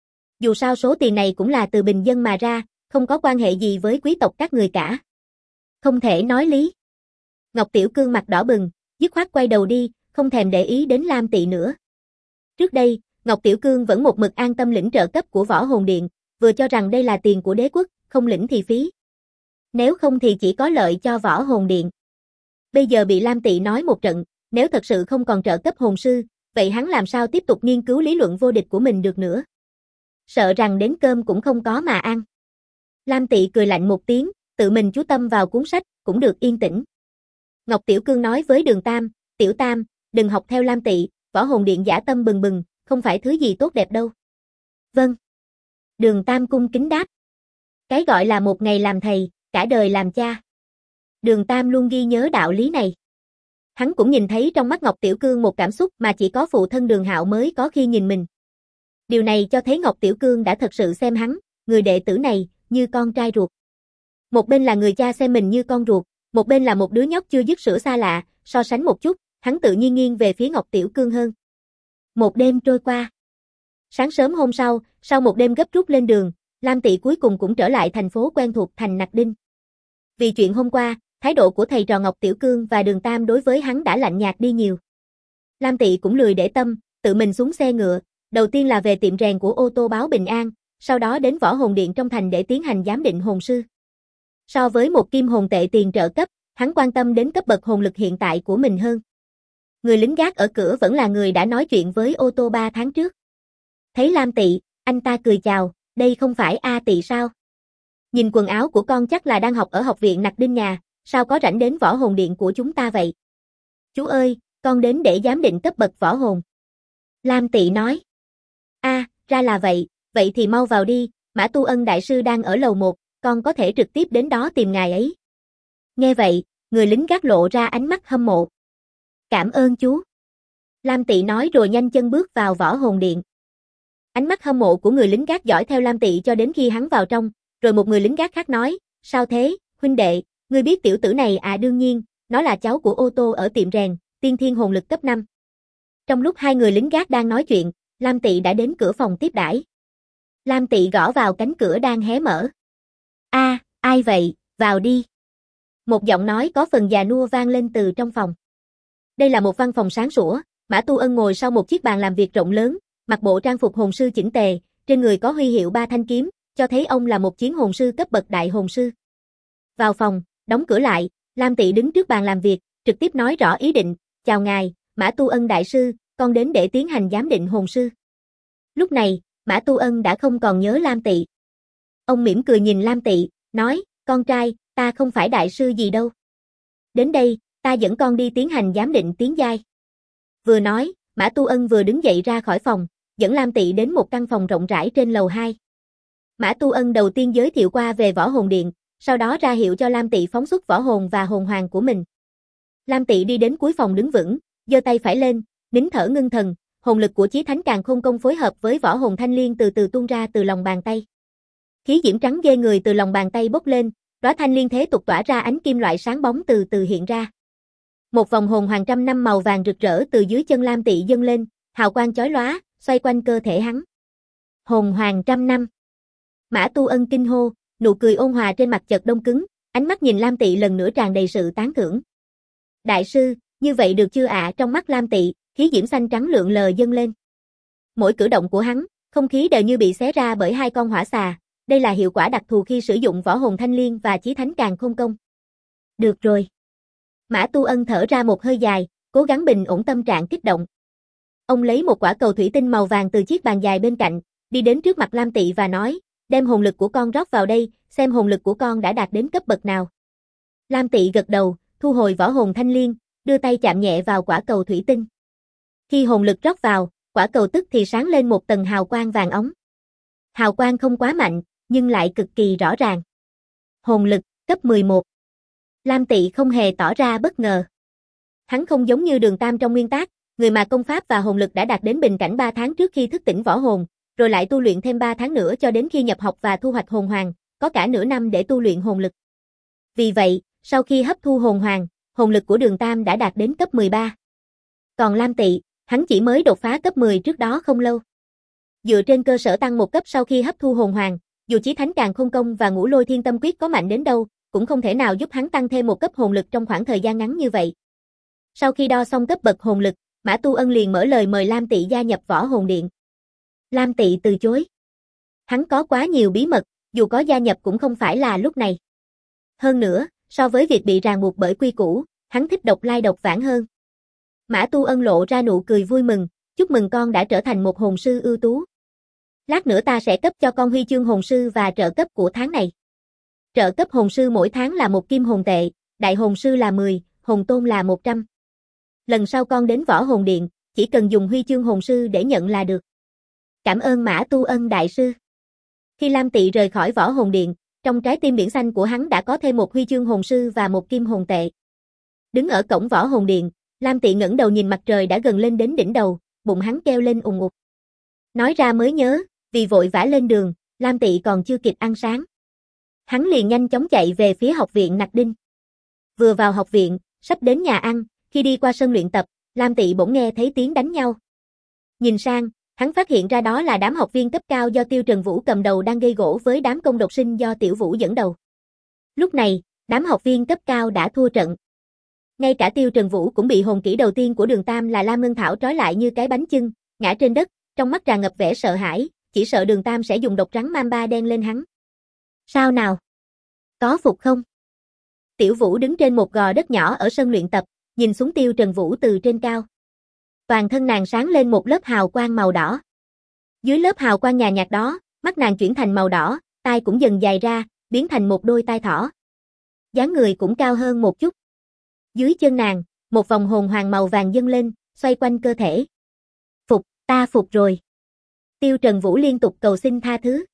Dù sao số tiền này cũng là từ bình dân mà ra, không có quan hệ gì với quý tộc các người cả. Không thể nói lý. Ngọc Tiểu Cương mặt đỏ bừng, dứt khoát quay đầu đi, không thèm để ý đến Lam Tị nữa. Trước đây, Ngọc Tiểu Cương vẫn một mực an tâm lĩnh trợ cấp của Võ Hồn Điện, vừa cho rằng đây là tiền của đế quốc, không lĩnh thì phí. Nếu không thì chỉ có lợi cho Võ Hồn Điện. Bây giờ bị Lam Tị nói một trận, nếu thật sự không còn trợ cấp hồn sư, vậy hắn làm sao tiếp tục nghiên cứu lý luận vô địch của mình được nữa? Sợ rằng đến cơm cũng không có mà ăn. Lam Tị cười lạnh một tiếng, tự mình chú tâm vào cuốn sách, cũng được yên tĩnh. Ngọc Tiểu Cương nói với Đường Tam, Tiểu Tam, đừng học theo Lam Tị, Võ Hồn Điện dã tâm bừng bừng, không phải thứ gì tốt đẹp đâu. Vâng. Đường Tam cung kính đáp. Cái gọi là một ngày làm thầy, cả đời làm cha. Đường Tam luôn ghi nhớ đạo lý này. Hắn cũng nhìn thấy trong mắt Ngọc Tiểu Cương một cảm xúc mà chỉ có phụ thân Đường Hạo mới có khi nhìn mình. Điều này cho thấy Ngọc Tiểu Cương đã thật sự xem hắn, người đệ tử này, như con trai ruột. Một bên là người cha xem mình như con ruột, một bên là một đứa nhóc chưa dứt sữa xa lạ, so sánh một chút, hắn tự nhiên nghiêng về phía Ngọc Tiểu Cương hơn. Một đêm trôi qua. Sáng sớm hôm sau một đêm gấp rút lên đường, Lam Tị cuối cùng cũng trở lại thành phố quen thuộc thành Nặc Đinh. Vì chuyện hôm qua, thái độ của thầy trò Ngọc Tiểu Cương và Đường Tam đối với hắn đã lạnh nhạt đi nhiều. Lam Tị cũng lười để tâm, tự mình xuống xe ngựa, đầu tiên là về tiệm rèn của ô tô báo bình an, sau đó đến Võ Hồn Điện trong thành để tiến hành giám định hồn sư. So với một kim hồn tệ tiền trợ cấp, hắn quan tâm đến cấp bậc hồn lực hiện tại của mình hơn. Người lính gác ở cửa vẫn là người đã nói chuyện với ô tô 3 tháng trước. Thấy Lam Tị, anh ta cười chào, đây không phải A Tị sao? Nhìn quần áo của con chắc là đang học ở học viện Nặc Đinh nhà, sao có rảnh đến Võ Hồn Điện của chúng ta vậy? Chú ơi, con đến để giám định cấp bậc võ hồn. Lam Tị nói. Ra là vậy, vậy thì mau vào đi, Mã Tu Ân đại sư đang ở lầu 1, con có thể trực tiếp đến đó tìm ngài ấy. Nghe vậy, người lính gác lộ ra ánh mắt hâm mộ. Cảm ơn chú. Lam Tị nói rồi nhanh chân bước vào Võ Hồn Điện. Ánh mắt hâm mộ của người lính gác dõi theo Lam Tị cho đến khi hắn vào trong, rồi một người lính gác khác nói, sao thế, huynh đệ, ngươi biết tiểu tử này à? Đương nhiên, nó là cháu của ô tô ở tiệm rèn, tiên thiên hồn lực cấp 5. Trong lúc hai người lính gác đang nói chuyện, Lam Tị đã đến cửa phòng tiếp đãi. Lam Tị gõ vào cánh cửa đang hé mở. Ai vậy, vào đi. Một giọng nói có phần già nua vang lên từ trong phòng. Đây là một văn phòng sáng sủa, Mã Tu Ân ngồi sau một chiếc bàn làm việc rộng lớn, mặc bộ trang phục hồn sư chỉnh tề, trên người có huy hiệu 3 thanh kiếm, cho thấy ông là một chiến hồn sư cấp bậc đại hồn sư. Vào phòng, đóng cửa lại, Lam Tị đứng trước bàn làm việc, trực tiếp nói rõ ý định, chào ngài, Mã Tu Ân đại sư, con đến để tiến hành giám định hồn sư. Lúc này, Mã Tu Ân đã không còn nhớ Lam Tị. Ông mỉm cười nhìn Lam Tị, nói, con trai, ta không phải đại sư gì đâu. Đến đây, ta dẫn con đi tiến hành giám định tiến giai. Vừa nói, Mã Tu Ân vừa đứng dậy ra khỏi phòng, dẫn Lam Tị đến một căn phòng rộng rãi trên lầu 2. Mã Tu Ân đầu tiên giới thiệu qua về Võ Hồn Điện, sau đó ra hiệu cho Lam Tị phóng xuất võ hồn và hồn hoàng của mình. Lam Tị đi đến cuối phòng đứng vững, giơ tay phải lên, nín thở ngưng thần, hồn lực của Chí Thánh Càn Khôn Công phối hợp với võ hồn thanh liên từ từ tuôn ra từ lòng bàn tay. Khí diễm trắng ghê người từ lòng bàn tay bốc lên, đóa thanh liên thế tục tỏa ra ánh kim loại sáng bóng từ từ hiện ra. Một vòng hồn hoàng trăm năm màu vàng rực rỡ từ dưới chân Lam Tị dâng lên, hào quang chói lóa, xoay quanh cơ thể hắn. Hồn hoàng trăm năm. Mã Tu Ân kinh hô, nụ cười ôn hòa trên mặt chợt đông cứng, ánh mắt nhìn Lam Tị lần nữa tràn đầy sự tán thưởng. Đại sư, như vậy được chưa ạ? Trong mắt Lam Tị, khí diễm xanh trắng lượn lờ dâng lên. Mỗi cử động của hắn, không khí đều như bị xé ra bởi hai con hỏa xà, đây là hiệu quả đặc thù khi sử dụng võ hồn thanh liên và chí thánh càn khôn công. Được rồi. Mã Tu Ân thở ra một hơi dài, cố gắng bình ổn tâm trạng kích động. Ông lấy một quả cầu thủy tinh màu vàng từ chiếc bàn dài bên cạnh, đi đến trước mặt Lam Tị và nói, đem hồn lực của con rót vào đây, xem hồn lực của con đã đạt đến cấp bậc nào. Lam Tị gật đầu, thu hồi võ hồn thanh liên, đưa tay chạm nhẹ vào quả cầu thủy tinh. Khi hồn lực rót vào, quả cầu tức thì sáng lên một tầng hào quang vàng óng. Hào quang không quá mạnh, nhưng lại cực kỳ rõ ràng. Hồn lực, cấp 11. Lam Tị không hề tỏ ra bất ngờ. Hắn không giống như Đường Tam trong nguyên tác, người mà công pháp và hồn lực đã đạt đến bình cảnh 3 tháng trước khi thức tỉnh võ hồn, rồi lại tu luyện thêm 3 tháng nữa cho đến khi nhập học và thu hoạch hồn hoàng, có cả nửa năm để tu luyện hồn lực. Vì vậy, sau khi hấp thu hồn hoàng, hồn lực của Đường Tam đã đạt đến cấp 13. Còn Lam Tị, hắn chỉ mới đột phá cấp 10 trước đó không lâu. Dựa trên cơ sở tăng một cấp sau khi hấp thu hồn hoàng, dù chí thánh càn khôn công và ngũ lôi thiên tâm quyết có mạnh đến đâu, cũng không thể nào giúp hắn tăng thêm một cấp hồn lực trong khoảng thời gian ngắn như vậy. Sau khi đo xong cấp bậc hồn lực, Mã Tu Ân liền mở lời mời Lam Tị gia nhập võ hồn điện. Lam Tị từ chối. Hắn có quá nhiều bí mật, dù có gia nhập cũng không phải là lúc này. Hơn nữa, so với việc bị ràng buộc bởi quy củ, hắn thích độc lai độc vãng hơn. Mã Tu Ân lộ ra nụ cười vui mừng, chúc mừng con đã trở thành một hồn sư ưu tú. Lát nữa ta sẽ cấp cho con huy chương hồn sư và trợ cấp của tháng này. Trợ cấp hồn sư mỗi tháng là 1 kim hồn tệ, đại hồn sư là 10, hồn tôn là 100. Lần sau con đến võ hồn điện, chỉ cần dùng huy chương hồn sư để nhận là được. Cảm ơn Mã Tu Ân đại sư. Khi Lam Tị rời khỏi võ hồn điện, trong trái tim biển xanh của hắn đã có thêm một huy chương hồn sư và 1 kim hồn tệ. Đứng ở cổng võ hồn điện, Lam Tị ngẩng đầu nhìn mặt trời đã gần lên đến đỉnh đầu, bụng hắn kêu lên ùng ục. Nói ra mới nhớ, vì vội vã lên đường, Lam Tị còn chưa kịp ăn sáng. Hắn liền nhanh chóng chạy về phía học viện Nặc Đinh. Vừa vào học viện, sắp đến nhà ăn, khi đi qua sân luyện tập, Lam Tị bỗng nghe thấy tiếng đánh nhau. Nhìn sang, hắn phát hiện ra đó là đám học viên cấp cao do Tiêu Trần Vũ cầm đầu đang gây gổ với đám công độc sinh do Tiểu Vũ dẫn đầu. Lúc này, đám học viên cấp cao đã thua trận. Ngay cả Tiêu Trần Vũ cũng bị hồn kỹ đầu tiên của Đường Tam là Lam Ngân Thảo trói lại như cái bánh chưng, ngã trên đất, trong mắt tràn ngập vẻ sợ hãi, chỉ sợ Đường Tam sẽ dùng độc rắn mamba đen lên hắn. Sao nào? Có phục không? Tiểu Vũ đứng trên một gò đất nhỏ ở sân luyện tập, nhìn xuống Tiêu Trần Vũ từ trên cao. Toàn thân nàng sáng lên một lớp hào quang màu đỏ. Dưới lớp hào quang nhàn nhạt đó, mắt nàng chuyển thành màu đỏ, tai cũng dần dài ra, biến thành một đôi tai thỏ. Dáng người cũng cao hơn một chút. Dưới chân nàng, một vòng hồn hoàng màu vàng dâng lên, xoay quanh cơ thể. Phục, ta phục rồi. Tiêu Trần Vũ liên tục cầu xin tha thứ.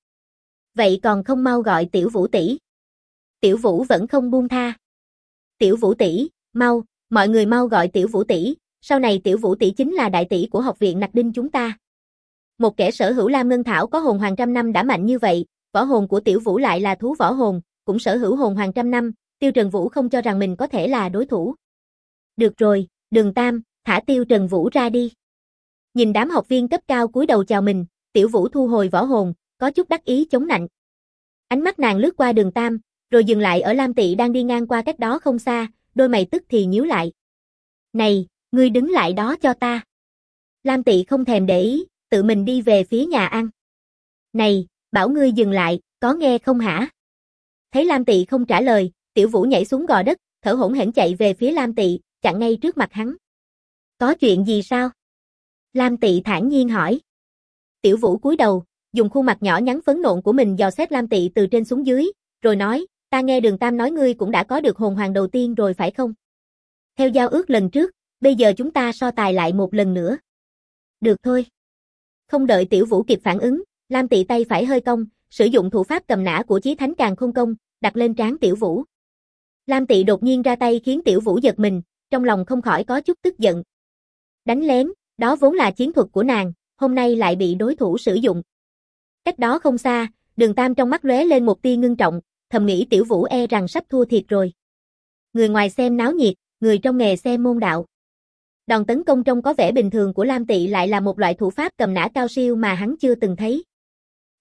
Vậy còn không mau gọi Tiểu Vũ tỷ. Tiểu Vũ vẫn không buông tha. Tiểu Vũ tỷ, mau, mọi người mau gọi Tiểu Vũ tỷ, sau này Tiểu Vũ tỷ chính là đại tỷ của học viện Nặc Đinh chúng ta. Một kẻ sở hữu Lam Ngân Thảo có hồn hoàng trăm năm đã mạnh như vậy, võ hồn của Tiểu Vũ lại là thú võ hồn, cũng sở hữu hồn hoàng trăm năm, Tiêu Trần Vũ không cho rằng mình có thể là đối thủ. Được rồi, Đường Tam, thả Tiêu Trần Vũ ra đi. Nhìn đám học viên cấp cao cúi đầu chào mình, Tiểu Vũ thu hồi võ hồn, có chút đắc ý chống nạnh. Ánh mắt nàng lướt qua Đường Tam, rồi dừng lại ở Lam Tị đang đi ngang qua cách đó không xa, đôi mày tức thì nhíu lại. Này, ngươi đứng lại đó cho ta. Lam Tị không thèm để ý, tự mình đi về phía nhà ăn. Này, bảo ngươi dừng lại, có nghe không hả? Thấy Lam Tị không trả lời, Tiểu Vũ nhảy xuống gò đất, thở hổn hển chạy về phía Lam Tị, chặn ngay trước mặt hắn. Có chuyện gì sao? Lam Tị thản nhiên hỏi. Tiểu Vũ cúi đầu, dùng khuôn mặt nhỏ nhắn phấn nộn của mình dò xét Lam Tị từ trên xuống dưới, rồi nói, ta nghe Đường Tam nói ngươi cũng đã có được hồn hoàng đầu tiên rồi phải không? Theo giao ước lần trước, bây giờ chúng ta so tài lại một lần nữa. Được thôi. Không đợi Tiểu Vũ kịp phản ứng, Lam Tị tay phải hơi cong, sử dụng thủ pháp cầm nã của chí thánh càn khôn công, đặt lên trán Tiểu Vũ. Lam Tị đột nhiên ra tay khiến Tiểu Vũ giật mình, trong lòng không khỏi có chút tức giận. Đánh lén, đó vốn là chiến thuật của nàng, hôm nay lại bị đối thủ sử dụng. Cách đó không xa, Đường Tam trong mắt lóe lên một tia ngưng trọng, thầm nghĩ Tiểu Vũ e rằng sắp thua thiệt rồi. Người ngoài xem náo nhiệt, người trong nghề xem môn đạo. Đòn tấn công trông có vẻ bình thường của Lam Tị lại là một loại thủ pháp cầm nã cao siêu mà hắn chưa từng thấy.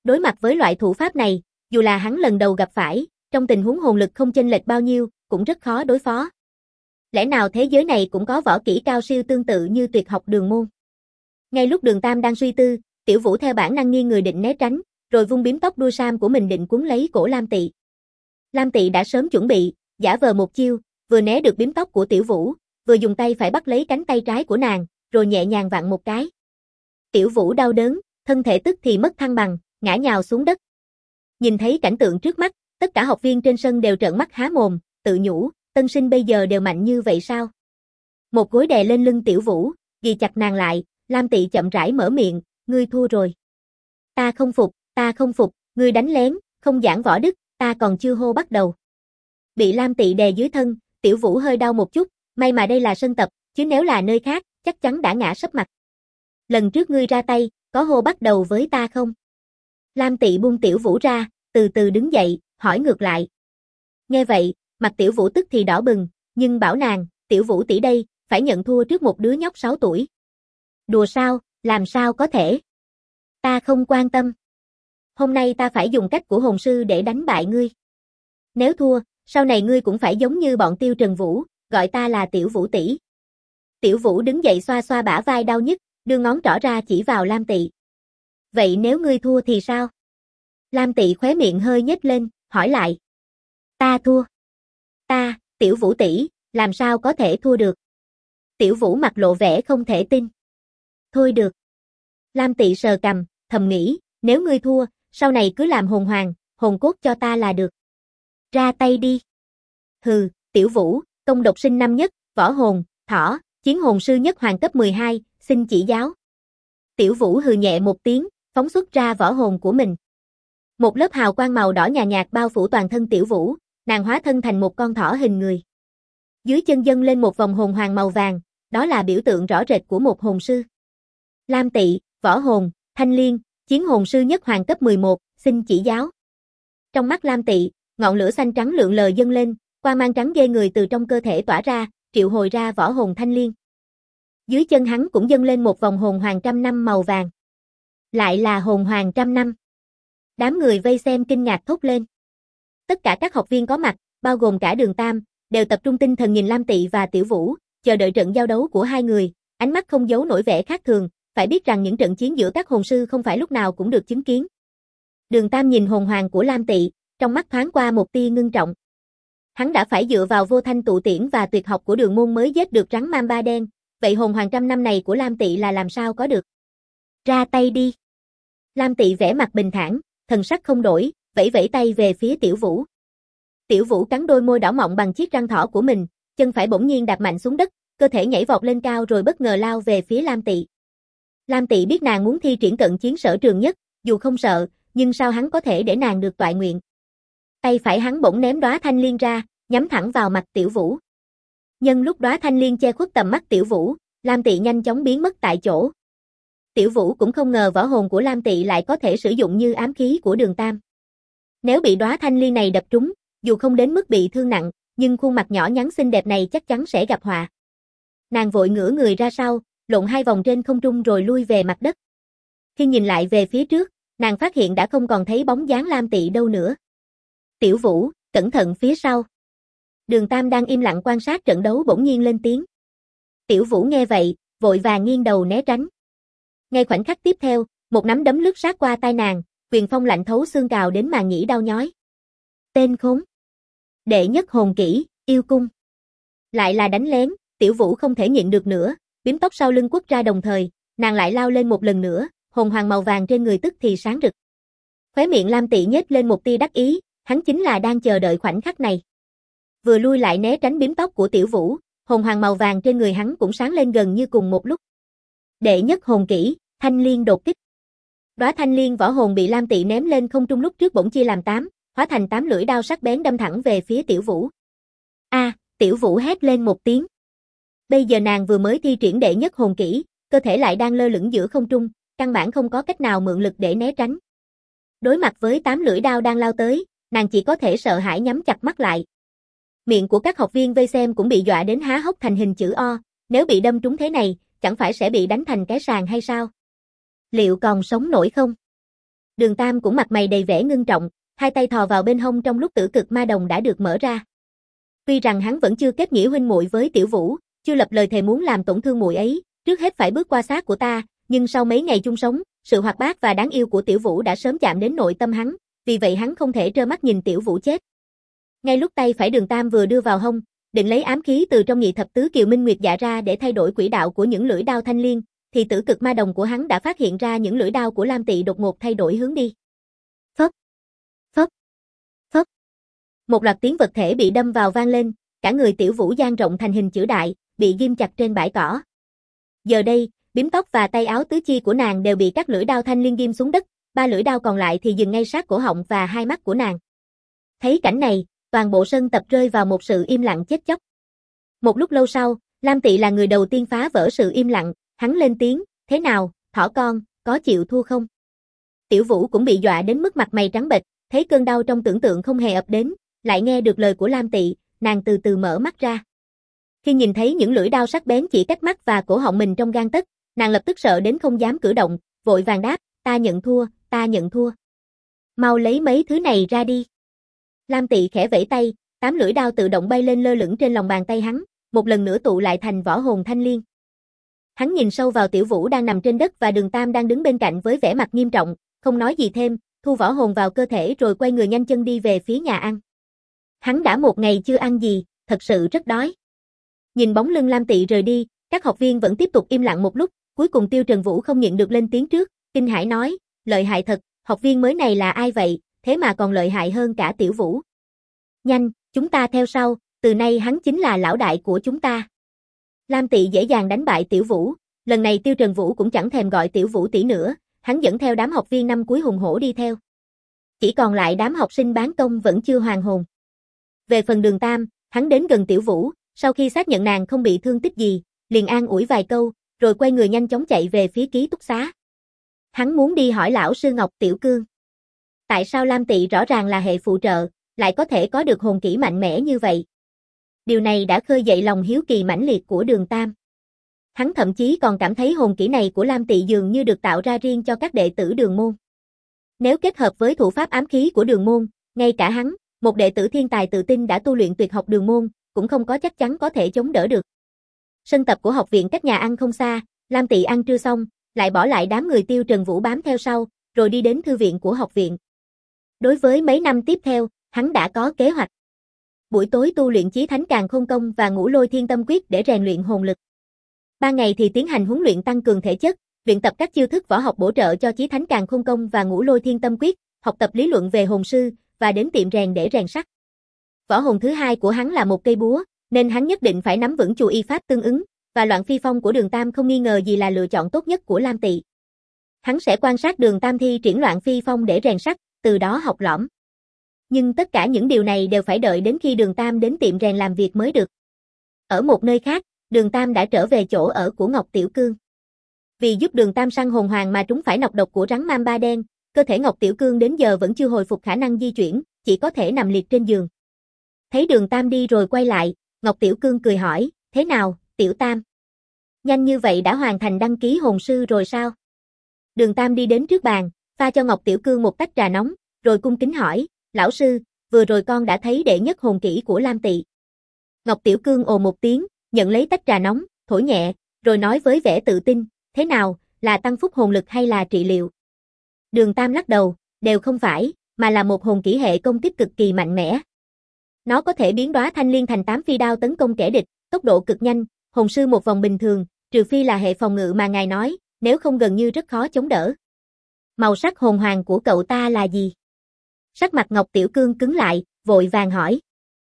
Đối mặt với loại thủ pháp này, dù là hắn lần đầu gặp phải, trong tình huống hồn lực không chênh lệch bao nhiêu, cũng rất khó đối phó. Lẽ nào thế giới này cũng có võ kỹ cao siêu tương tự như tuyệt học Đường môn? Ngay lúc Đường Tam đang suy tư, Tiểu Vũ theo bản năng nghiêng người định né tránh, rồi vung biếm tóc đuôi sam của mình định cuốn lấy cổ Lam Tị. Lam Tị đã sớm chuẩn bị, giả vờ một chiêu, vừa né được biếm tóc của Tiểu Vũ, vừa dùng tay phải bắt lấy cánh tay trái của nàng, rồi nhẹ nhàng vặn một cái. Tiểu Vũ đau đớn, thân thể tức thì mất thăng bằng, ngã nhào xuống đất. Nhìn thấy cảnh tượng trước mắt, tất cả học viên trên sân đều trợn mắt há mồm, tự nhủ, tân sinh bây giờ đều mạnh như vậy sao? Một gối đè lên lưng Tiểu Vũ, ghì chặt nàng lại, Lam Tị chậm rãi mở miệng, ngươi thua rồi. Ta không phục, ngươi đánh lén, không giảng võ đức, ta còn chưa hô bắt đầu. Bị Lam Tị đè dưới thân, Tiểu Vũ hơi đau một chút, may mà đây là sân tập, chứ nếu là nơi khác, chắc chắn đã ngã sấp mặt. Lần trước ngươi ra tay, có hô bắt đầu với ta không? Lam Tị buông Tiểu Vũ ra, từ từ đứng dậy, hỏi ngược lại. Nghe vậy, mặt Tiểu Vũ tức thì đỏ bừng, nhưng bảo nàng, Tiểu Vũ tỷ đây, phải nhận thua trước một đứa nhóc 6 tuổi. Đùa sao, làm sao có thể? Ta không quan tâm. Hôm nay ta phải dùng cách của hồn sư để đánh bại ngươi. Nếu thua, sau này ngươi cũng phải giống như bọn Tiêu Trần Vũ, gọi ta là Tiểu Vũ tỷ. Tiểu Vũ đứng dậy xoa xoa bả vai đau nhức, đưa ngón trỏ ra chỉ vào Lam Tị. Vậy nếu ngươi thua thì sao? Lam Tị khóe miệng hơi nhếch lên, hỏi lại. Ta thua. Ta, Tiểu Vũ tỷ, làm sao có thể thua được? Tiểu Vũ mặt lộ vẻ không thể tin. Thôi được. Lam Tị sờ cằm, thầm nghĩ, nếu ngươi thua, sau này cứ làm hồn hoàng, hồn cốt cho ta là được. Ra tay đi. Hừ, Tiểu Vũ, công độc sinh năm nhất, võ hồn, thỏ, chiến hồn sư nhất hoàng cấp 12, xin chỉ giáo. Tiểu Vũ hừ nhẹ một tiếng, phóng xuất ra võ hồn của mình. Một lớp hào quang màu đỏ nhạt nhạt bao phủ toàn thân Tiểu Vũ, nàng hóa thân thành một con thỏ hình người. Dưới chân dâng lên một vòng hồn hoàng màu vàng, đó là biểu tượng rõ rệt của một hồn sư. Lam Tị, võ hồn, thanh liên, chiến hồn sư nhất hoàng cấp 11, xin chỉ giáo. Trong mắt Lam Tị, ngọn lửa xanh trắng lượn lờ dâng lên, quang mang trắng ghê người từ trong cơ thể tỏa ra, triệu hồi ra võ hồn thanh liên. Dưới chân hắn cũng dâng lên một vòng hồn hoàng trăm năm màu vàng. Lại là hồn hoàng trăm năm. Đám người vây xem kinh ngạc thốt lên. Tất cả các học viên có mặt, bao gồm cả Đường Tam, đều tập trung tinh thần nhìn Lam Tị và Tiểu Vũ, chờ đợi trận giao đấu của hai người, ánh mắt không giấu nổi vẻ khác thường, phải biết rằng những trận chiến giữa các hồn sư không phải lúc nào cũng được chứng kiến. Đường Tam nhìn hồn hoàng của Lam Tị, trong mắt thoáng qua một tia ngưng trọng. Hắn đã phải dựa vào vô thanh tụ tiễn và tuyệt học của Đường môn mới giết được rắn mamba đen, vậy hồn hoàng trăm năm này của Lam Tị là làm sao có được? Ra tay đi. Lam Tị vẻ mặt bình thản, thần sắc không đổi, vẫy vẫy tay về phía Tiểu Vũ. Tiểu Vũ cắn đôi môi đỏ mọng bằng chiếc răng thỏ của mình, chân phải bỗng nhiên đạp mạnh xuống đất, cơ thể nhảy vọt lên cao rồi bất ngờ lao về phía Lam Tị. Lam Tị biết nàng muốn thi triển cận chiến sở trường nhất, dù không sợ, nhưng sao hắn có thể để nàng được toại nguyện. Tay phải hắn bỗng ném đóa thanh liên ra, nhắm thẳng vào mặt Tiểu Vũ. Nhân lúc đóa thanh liên che khuất tầm mắt Tiểu Vũ, Lam Tị nhanh chóng biến mất tại chỗ. Tiểu Vũ cũng không ngờ võ hồn của Lam Tị lại có thể sử dụng như ám khí của Đường Tam. Nếu bị đóa thanh liên này đập trúng, dù không đến mức bị thương nặng, nhưng khuôn mặt nhỏ nhắn xinh đẹp này chắc chắn sẽ gặp họa. Nàng vội ngửa người ra sau, lộn hai vòng trên không trung rồi lui về mặt đất. Khi nhìn lại về phía trước, nàng phát hiện đã không còn thấy bóng dáng Lam Tị đâu nữa. Tiểu Vũ, cẩn thận phía sau. Đường Tam đang im lặng quan sát trận đấu bỗng nhiên lên tiếng. Tiểu Vũ nghe vậy, vội vàng nghiêng đầu né tránh. Ngay khoảnh khắc tiếp theo, một nắm đấm lướt sát qua tai nàng, quyền phong lạnh thấu xương cào đến màng nhĩ đau nhói. Tên khốn. Đệ nhất hồn kỹ, yêu cung. Lại là đánh lén, Tiểu Vũ không thể nhịn được nữa, bím tóc sau lưng quất ra đồng thời, nàng lại lao lên một lần nữa, hồn hoàng màu vàng trên người tức thì sáng rực. Khóe miệng Lam Tị nhếch lên một tia đắc ý, hắn chính là đang chờ đợi khoảnh khắc này. Vừa lui lại né tránh bím tóc của Tiểu Vũ, hồn hoàng màu vàng trên người hắn cũng sáng lên gần như cùng một lúc. Đệ nhất hồn kỹ, thanh liên đột kích. Đóa thanh liên võ hồn bị Lam Tị ném lên không trung lúc trước bỗng chia làm 8, hóa thành 8 lưỡi đao sắc bén đâm thẳng về phía Tiểu Vũ. Tiểu Vũ hét lên một tiếng. Bây giờ nàng vừa mới thi triển đệ nhất hồn kỹ, cơ thể lại đang lơ lửng giữa không trung, căn bản không có cách nào mượn lực để né tránh. Đối mặt với 8 lưỡi đao đang lao tới, nàng chỉ có thể sợ hãi nhắm chặt mắt lại. Miệng của các học viên vây xem cũng bị dọa đến há hốc thành hình chữ O, nếu bị đâm trúng thế này, chẳng phải sẽ bị đánh thành cái sàn hay sao? Liệu còn sống nổi không? Đường Tam cũng mặt mày đầy vẻ ngưng trọng, hai tay thò vào bên hông trong lúc Tử Cực Ma Đồng đã được mở ra. Tuy rằng hắn vẫn chưa kết nghĩa huynh muội với Tiểu Vũ, chưa lập lời thề muốn làm tổn thương muội ấy, trước hết phải bước qua xác của ta, nhưng sau mấy ngày chung sống, sự hoạt bát và đáng yêu của Tiểu Vũ đã sớm chạm đến nội tâm hắn, vì vậy hắn không thể trơ mắt nhìn Tiểu Vũ chết. Ngay lúc tay phải Đường Tam vừa đưa vào hông, định lấy ám khí từ trong nhị thập tứ Kiều Minh Nguyệt dạ ra để thay đổi quỹ đạo của những lưỡi đao thanh liên, thì Tử Cực Ma Đồng của hắn đã phát hiện ra những lưỡi đao của Lam Tị đột ngột thay đổi hướng đi. Phốc, phốc, phốc. Một loạt tiếng vật thể bị đâm vào vang lên, cả người Tiểu Vũ dang rộng thành hình chữ đại, bị ghim chặt trên bãi cỏ. Giờ đây, bím tóc và tay áo tứ chi của nàng đều bị các lưỡi đao thanh liên ghim xuống đất, ba lưỡi đao còn lại thì dừng ngay sát cổ họng và hai mắt của nàng. Thấy cảnh này, toàn bộ sân tập rơi vào một sự im lặng chết chóc. Một lúc lâu sau, Lam Tị là người đầu tiên phá vỡ sự im lặng, hắn lên tiếng, thế nào, thỏ con, có chịu thua không? Tiểu Vũ cũng bị dọa đến mức mặt mày trắng bệch, thấy cơn đau trong tưởng tượng không hề ập đến, lại nghe được lời của Lam Tị, nàng từ từ mở mắt ra. Khi nhìn thấy những lưỡi đao sắc bén chỉ cách mắt và cổ họng mình trong gang tấc, nàng lập tức sợ đến không dám cử động, vội vàng đáp, ta nhận thua, ta nhận thua. Mau lấy mấy thứ này ra đi. Lam Tị khẽ vẫy tay, 8 lưỡi đao tự động bay lên lơ lửng trên lòng bàn tay hắn, một lần nữa tụ lại thành võ hồn thanh liên. Hắn nhìn sâu vào Tiểu Vũ đang nằm trên đất và Đường Tam đang đứng bên cạnh với vẻ mặt nghiêm trọng, không nói gì thêm, thu võ hồn vào cơ thể rồi quay người nhanh chân đi về phía nhà ăn. Hắn đã một ngày chưa ăn gì, thật sự rất đói. Nhìn bóng lưng Lam Tị rời đi, các học viên vẫn tiếp tục im lặng một lúc, cuối cùng Tiêu Trần Vũ không nhịn được lên tiếng trước, kinh hãi nói, lợi hại thật, học viên mới này là ai vậy, thế mà còn lợi hại hơn cả Tiểu Vũ. Nhanh, chúng ta theo sau, từ nay hắn chính là lão đại của chúng ta. Lam Tị dễ dàng đánh bại Tiểu Vũ, lần này Tiêu Trần Vũ cũng chẳng thèm gọi Tiểu Vũ tỷ nữa, hắn dẫn theo đám học viên năm cuối hùng hổ đi theo. Chỉ còn lại đám học sinh bán công vẫn chưa hoàn hồn. Về phần Đường Tam, hắn đến gần Tiểu Vũ, sau khi xác nhận nàng không bị thương tích gì, liền an ủi vài câu, rồi quay người nhanh chóng chạy về phía ký túc xá. Hắn muốn đi hỏi lão sư Ngọc Tiểu Cương. Tại sao Lam Tị rõ ràng là hệ phụ trợ, lại có thể có được hồn kỹ mạnh mẽ như vậy? Điều này đã khơi dậy lòng hiếu kỳ mãnh liệt của Đường Tam. Hắn thậm chí còn cảm thấy hồn kỹ này của Lam Tị dường như được tạo ra riêng cho các đệ tử Đường môn. Nếu kết hợp với thủ pháp ám khí của Đường môn, ngay cả hắn, một đệ tử thiên tài tự tin đã tu luyện tuyệt học Đường môn, cũng không có chắc chắn có thể chống đỡ được. Sân tập của học viện cách nhà ăn không xa, Lam Tị ăn trưa xong, lại bỏ lại đám người Tiêu Trần Vũ bám theo sau, rồi đi đến thư viện của học viện. Đối với mấy năm tiếp theo, hắn đã có kế hoạch. Buổi tối tu luyện Chí Thánh Càn Khôn Công và Ngũ Lôi Thiên Tâm Quyết để rèn luyện hồn lực. Ban ngày thì tiến hành huấn luyện tăng cường thể chất, luyện tập các chiêu thức võ học bổ trợ cho Chí Thánh Càn Khôn Công và Ngũ Lôi Thiên Tâm Quyết, học tập lý luận về hồn sư và đến tiệm rèn để rèn sắt. Võ hồn thứ hai của hắn là một cây búa, nên hắn nhất định phải nắm vững chu y pháp tương ứng, và Loạn Phi Phong của Đường Tam không nghi ngờ gì là lựa chọn tốt nhất của Lam Tị. Hắn sẽ quan sát Đường Tam thi triển Loạn Phi Phong để rèn sắt, từ đó học lõm. Nhưng tất cả những điều này đều phải đợi đến khi Đường Tam đến tiệm rèn làm việc mới được. Ở một nơi khác, Đường Tam đã trở về chỗ ở của Ngọc Tiểu Cương. Vì giúp Đường Tam săn hồn hoàng mà trúng phải nọc độc của rắn mamba đen, cơ thể Ngọc Tiểu Cương đến giờ vẫn chưa hồi phục khả năng di chuyển, chỉ có thể nằm liệt trên giường. Thấy Đường Tam đi rồi quay lại, Ngọc Tiểu Cương cười hỏi, thế nào, Tiểu Tam? Nhanh như vậy đã hoàn thành đăng ký hồn sư rồi sao? Đường Tam đi đến trước bàn, pha cho Ngọc Tiểu Cương một tách trà nóng, rồi cung kính hỏi, lão sư, vừa rồi con đã thấy đệ nhất hồn kỹ của Lam Tị. Ngọc Tiểu Cương ồ một tiếng, nhận lấy tách trà nóng, thổi nhẹ, rồi nói với vẻ tự tin, thế nào, là tăng phúc hồn lực hay là trị liệu? Đường Tam lắc đầu, đều không phải, mà là một hồn kỹ hệ công kích cực kỳ mạnh mẽ. Nó có thể biến đóa thanh liên thành 8 phi đao tấn công kẻ địch, tốc độ cực nhanh, hồn sư một vòng bình thường, trừ phi là hệ phòng ngự mà ngài nói, nếu không gần như rất khó chống đỡ. Màu sắc hồn hoàng của cậu ta là gì? Sắc mặt Ngọc Tiểu Cương cứng lại, vội vàng hỏi.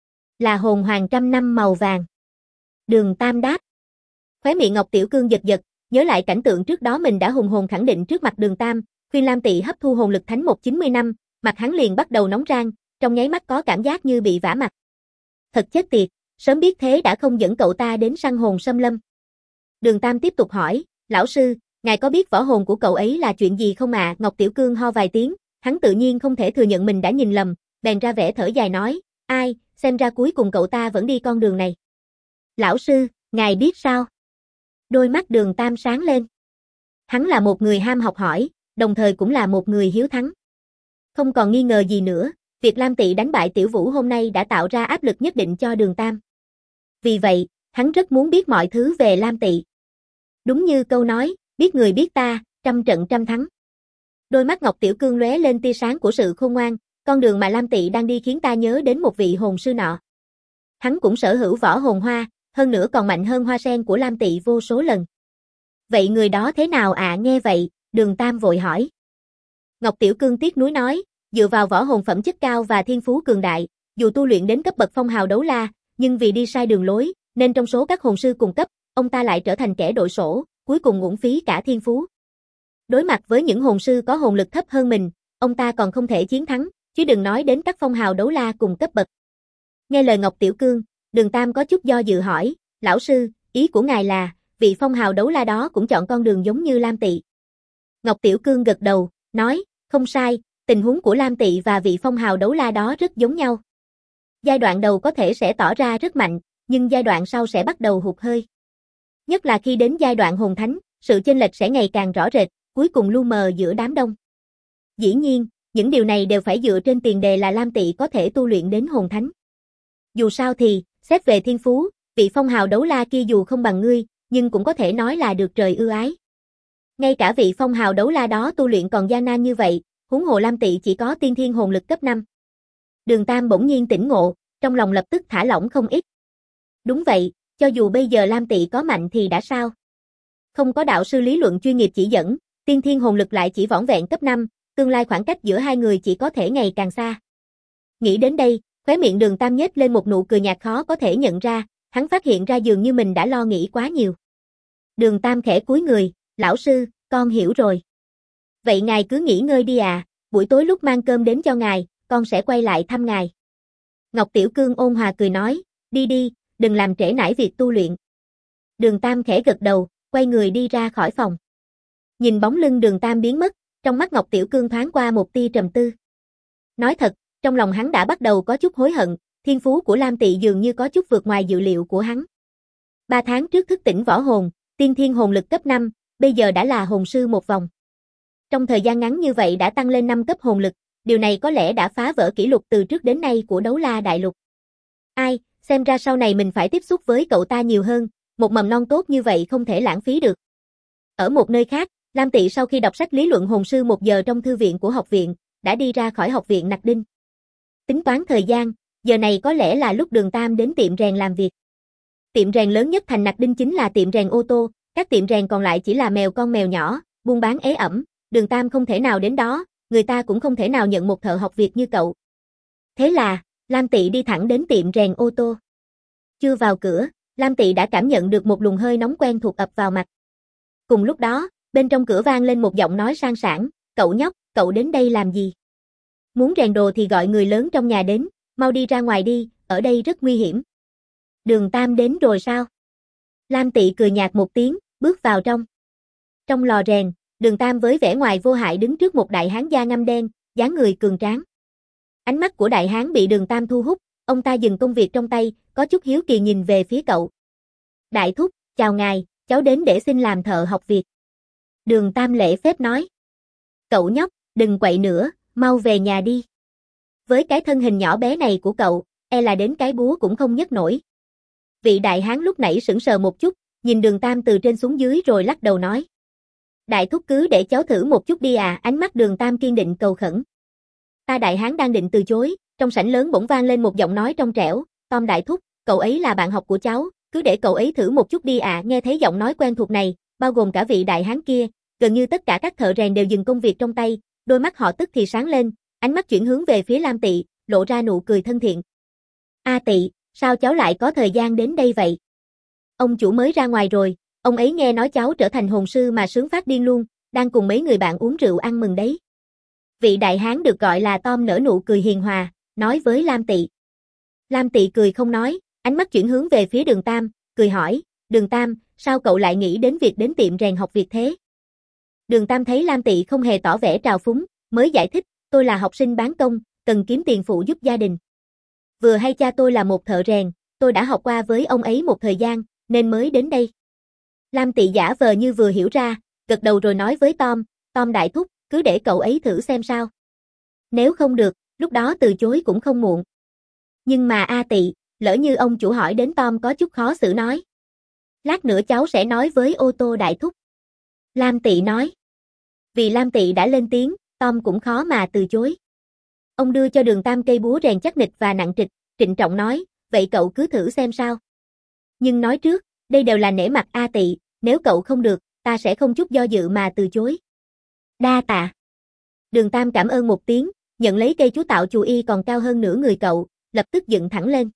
Là hồn hoàng 100 năm màu vàng. Đường Tam đáp. Khóe miệng Ngọc Tiểu Cương giật giật, nhớ lại cảnh tượng trước đó mình đã hùng hồn khẳng định trước mặt Đường Tam, khuyên Lam Tị hấp thu hồn lực thánh một 90 năm, mặt hắn liền bắt đầu nóng rang, trong nháy mắt có cảm giác như bị vả mặt. Thật chết tiệt, sớm biết thế đã không dẫn cậu ta đến săn hồn xâm lâm. Đường Tam tiếp tục hỏi, lão sư, ngài có biết võ hồn của cậu ấy là chuyện gì không ạ? Ngọc Tiểu Cương ho vài tiếng, hắn tự nhiên không thể thừa nhận mình đã nhìn lầm, bèn ra vẻ thở dài nói, ai, xem ra cuối cùng cậu ta vẫn đi con đường này. Lão sư, ngài biết sao? Đôi mắt Đường Tam sáng lên. Hắn là một người ham học hỏi, đồng thời cũng là một người hiếu thắng. Không còn nghi ngờ gì nữa, việc Lam Tị đánh bại Tiểu Vũ hôm nay đã tạo ra áp lực nhất định cho Đường Tam. Vì vậy, hắn rất muốn biết mọi thứ về Lam Tị. Đúng như câu nói, biết người biết ta, trăm trận trăm thắng. Đôi mắt Ngọc Tiểu Cương lóe lên tia sáng của sự khôn ngoan, con đường mà Lam Tị đang đi khiến ta nhớ đến một vị hồn sư nọ. Hắn cũng sở hữu võ hồn hoa, hơn nữa còn mạnh hơn hoa sen của Lam Tị vô số lần. Vậy người đó thế nào ạ? Nghe vậy, Đường Tam vội hỏi. Ngọc Tiểu Cương tiếc nuối nói, dựa vào võ hồn phẩm chất cao và thiên phú cường đại, dù tu luyện đến cấp bậc phong hào đấu la, nhưng vì đi sai đường lối, nên trong số các hồn sư cùng cấp, ông ta lại trở thành kẻ đội sổ, cuối cùng uổng phí cả thiên phú. Đối mặt với những hồn sư có hồn lực thấp hơn mình, ông ta còn không thể chiến thắng, chứ đừng nói đến các phong hào đấu la cùng cấp bậc. Nghe lời Ngọc Tiểu Cương, Đường Tam có chút do dự hỏi, lão sư, ý của ngài là, vị phong hào đấu la đó cũng chọn con đường giống như Lam Tị. Ngọc Tiểu Cương gật đầu, nói, không sai, tình huống của Lam Tị và vị phong hào đấu la đó rất giống nhau. Giai đoạn đầu có thể sẽ tỏ ra rất mạnh, nhưng giai đoạn sau sẽ bắt đầu hụt hơi. Nhất là khi đến giai đoạn hồn thánh, sự chênh lệch sẽ ngày càng rõ rệt, cuối cùng lu mờ giữa đám đông. Dĩ nhiên, những điều này đều phải dựa trên tiền đề là Lam Tị có thể tu luyện đến hồn thánh. Dù sao thì, xét về thiên phú, vị phong hào đấu la kia dù không bằng ngươi, nhưng cũng có thể nói là được trời ưu ái. Ngay cả vị phong hào đấu la đó tu luyện còn gian nan như vậy, huống hồ Lam Tị chỉ có tiên thiên hồn lực cấp 5. Đường Tam bỗng nhiên tỉnh ngộ, trong lòng lập tức thả lỏng không ít. Đúng vậy, cho dù bây giờ Lam Tị có mạnh thì đã sao? Không có đạo sư lý luận chuyên nghiệp chỉ dẫn, tiên thiên hồn lực lại chỉ vỏn vẹn cấp 5, tương lai khoảng cách giữa hai người chỉ có thể ngày càng xa. Nghĩ đến đây, khóe miệng Đường Tam nhếch lên một nụ cười nhạt khó có thể nhận ra, hắn phát hiện ra dường như mình đã lo nghĩ quá nhiều. Đường Tam khẽ cúi người, lão sư, con hiểu rồi. Vậy ngài cứ nghỉ ngơi đi à, buổi tối lúc mang cơm đến cho ngài, con sẽ quay lại thăm ngài. Ngọc Tiểu Cương ôn hòa cười nói, đi đi, đừng làm trễ nải việc tu luyện. Đường Tam khẽ gật đầu, quay người đi ra khỏi phòng. Nhìn bóng lưng Đường Tam biến mất, trong mắt Ngọc Tiểu Cương thoáng qua một tia trầm tư. Nói thật, trong lòng hắn đã bắt đầu có chút hối hận, thiên phú của Lam Tị dường như có chút vượt ngoài dự liệu của hắn. 3 tháng trước thức tỉnh võ hồn, tiên thiên hồn lực cấp 5, bây giờ đã là hồn sư một vòng. Trong thời gian ngắn như vậy đã tăng lên 5 cấp hồn lực, điều này có lẽ đã phá vỡ kỷ lục từ trước đến nay của đấu la đại lục. Ai, xem ra sau này mình phải tiếp xúc với cậu ta nhiều hơn, một mầm non tốt như vậy không thể lãng phí được. Ở một nơi khác, Lam Tị sau khi đọc sách lý luận hồn sư 1 giờ trong thư viện của học viện, đã đi ra khỏi học viện Nặc Đinh. Tính toán thời gian, giờ này có lẽ là lúc Đường Tam đến tiệm rèn làm việc. Tiệm rèn lớn nhất thành Nặc Đinh chính là tiệm rèn ô tô, các tiệm rèn còn lại chỉ là mèo con mèo nhỏ, buôn bán ế ẩm, Đường Tam không thể nào đến đó, người ta cũng không thể nào nhận một thợ học việc như cậu. Thế là, Lam Tị đi thẳng đến tiệm rèn ô tô. Chưa vào cửa, Lam Tị đã cảm nhận được một luồng hơi nóng quen thuộc ập vào mặt. Cùng lúc đó, bên trong cửa vang lên một giọng nói sang sảng, cậu nhóc, cậu đến đây làm gì? Muốn rèn đồ thì gọi người lớn trong nhà đến, mau đi ra ngoài đi, ở đây rất nguy hiểm. Đường Tam đến rồi sao? Lam Tị cười nhạt một tiếng, bước vào trong. Trong lò rèn, Đường Tam với vẻ ngoài vô hại đứng trước một đại hán da ngăm đen, dáng người cường tráng. Ánh mắt của đại hán bị Đường Tam thu hút, ông ta dừng công việc trong tay, có chút hiếu kỳ nhìn về phía cậu. Đại thúc, chào ngài, cháu đến để xin làm thợ học việc. Đường Tam lễ phép nói. Cậu nhóc, đừng quậy nữa, mau về nhà đi. Với cái thân hình nhỏ bé này của cậu, e là đến cái búa cũng không nhấc nổi. Vị đại hán lúc nãy sững sờ một chút, nhìn Đường Tam từ trên xuống dưới rồi lắc đầu nói. Đại thúc cứ để cháu thử một chút đi à, ánh mắt Đường Tam kiên định cầu khẩn. Ta đại hán đang định từ chối, trong sảnh lớn bỗng vang lên một giọng nói trong trẻo, Tom đại thúc, cậu ấy là bạn học của cháu, cứ để cậu ấy thử một chút đi à, nghe thấy giọng nói quen thuộc này, bao gồm cả vị đại hán kia, gần như tất cả các thợ rèn đều dừng công việc trong tay, đôi mắt họ tức thì sáng lên, ánh mắt chuyển hướng về phía Lam Tị, lộ ra nụ cười thân thiện. A Tị, sao cháu lại có thời gian đến đây vậy? Ông chủ mới ra ngoài rồi, ông ấy nghe nói cháu trở thành hồn sư mà sướng phát điên luôn, đang cùng mấy người bạn uống rượu ăn mừng đấy. Vị đại hán được gọi là Tom nở nụ cười hiền hòa, nói với Lam Tị. Lam Tị cười không nói, ánh mắt chuyển hướng về phía Đường Tam, cười hỏi, Đường Tam, sao cậu lại nghĩ đến việc đến tiệm rèn học việc thế? Đường Tam thấy Lam Tị không hề tỏ vẻ trào phúng, mới giải thích, tôi là học sinh bán công, cần kiếm tiền phụ giúp gia đình. Vừa hay cha tôi là một thợ rèn, tôi đã học qua với ông ấy một thời gian, nên mới đến đây. Lam Tị giả vờ như vừa hiểu ra, gật đầu rồi nói với Tom, Tom đại thúc, cứ để cậu ấy thử xem sao. Nếu không được, lúc đó từ chối cũng không muộn. Nhưng mà A Tị, lỡ như ông chủ hỏi đến Tom có chút khó xử nói. Lát nữa cháu sẽ nói với ô tô đại thúc. Lam Tị nói. Vì Lam Tị đã lên tiếng, Tom cũng khó mà từ chối. Ông đưa cho Đường Tam cây búa rèn chắc nịch và nặng trịch, trịnh trọng nói, vậy cậu cứ thử xem sao. Nhưng nói trước, đây đều là nể mặt A Tị, nếu cậu không được, ta sẽ không chút do dự mà từ chối. Đa tạ. Đường Tam cảm ơn một tiếng, nhận lấy cây chú tạo chù y còn cao hơn nửa người cậu, lập tức dựng thẳng lên.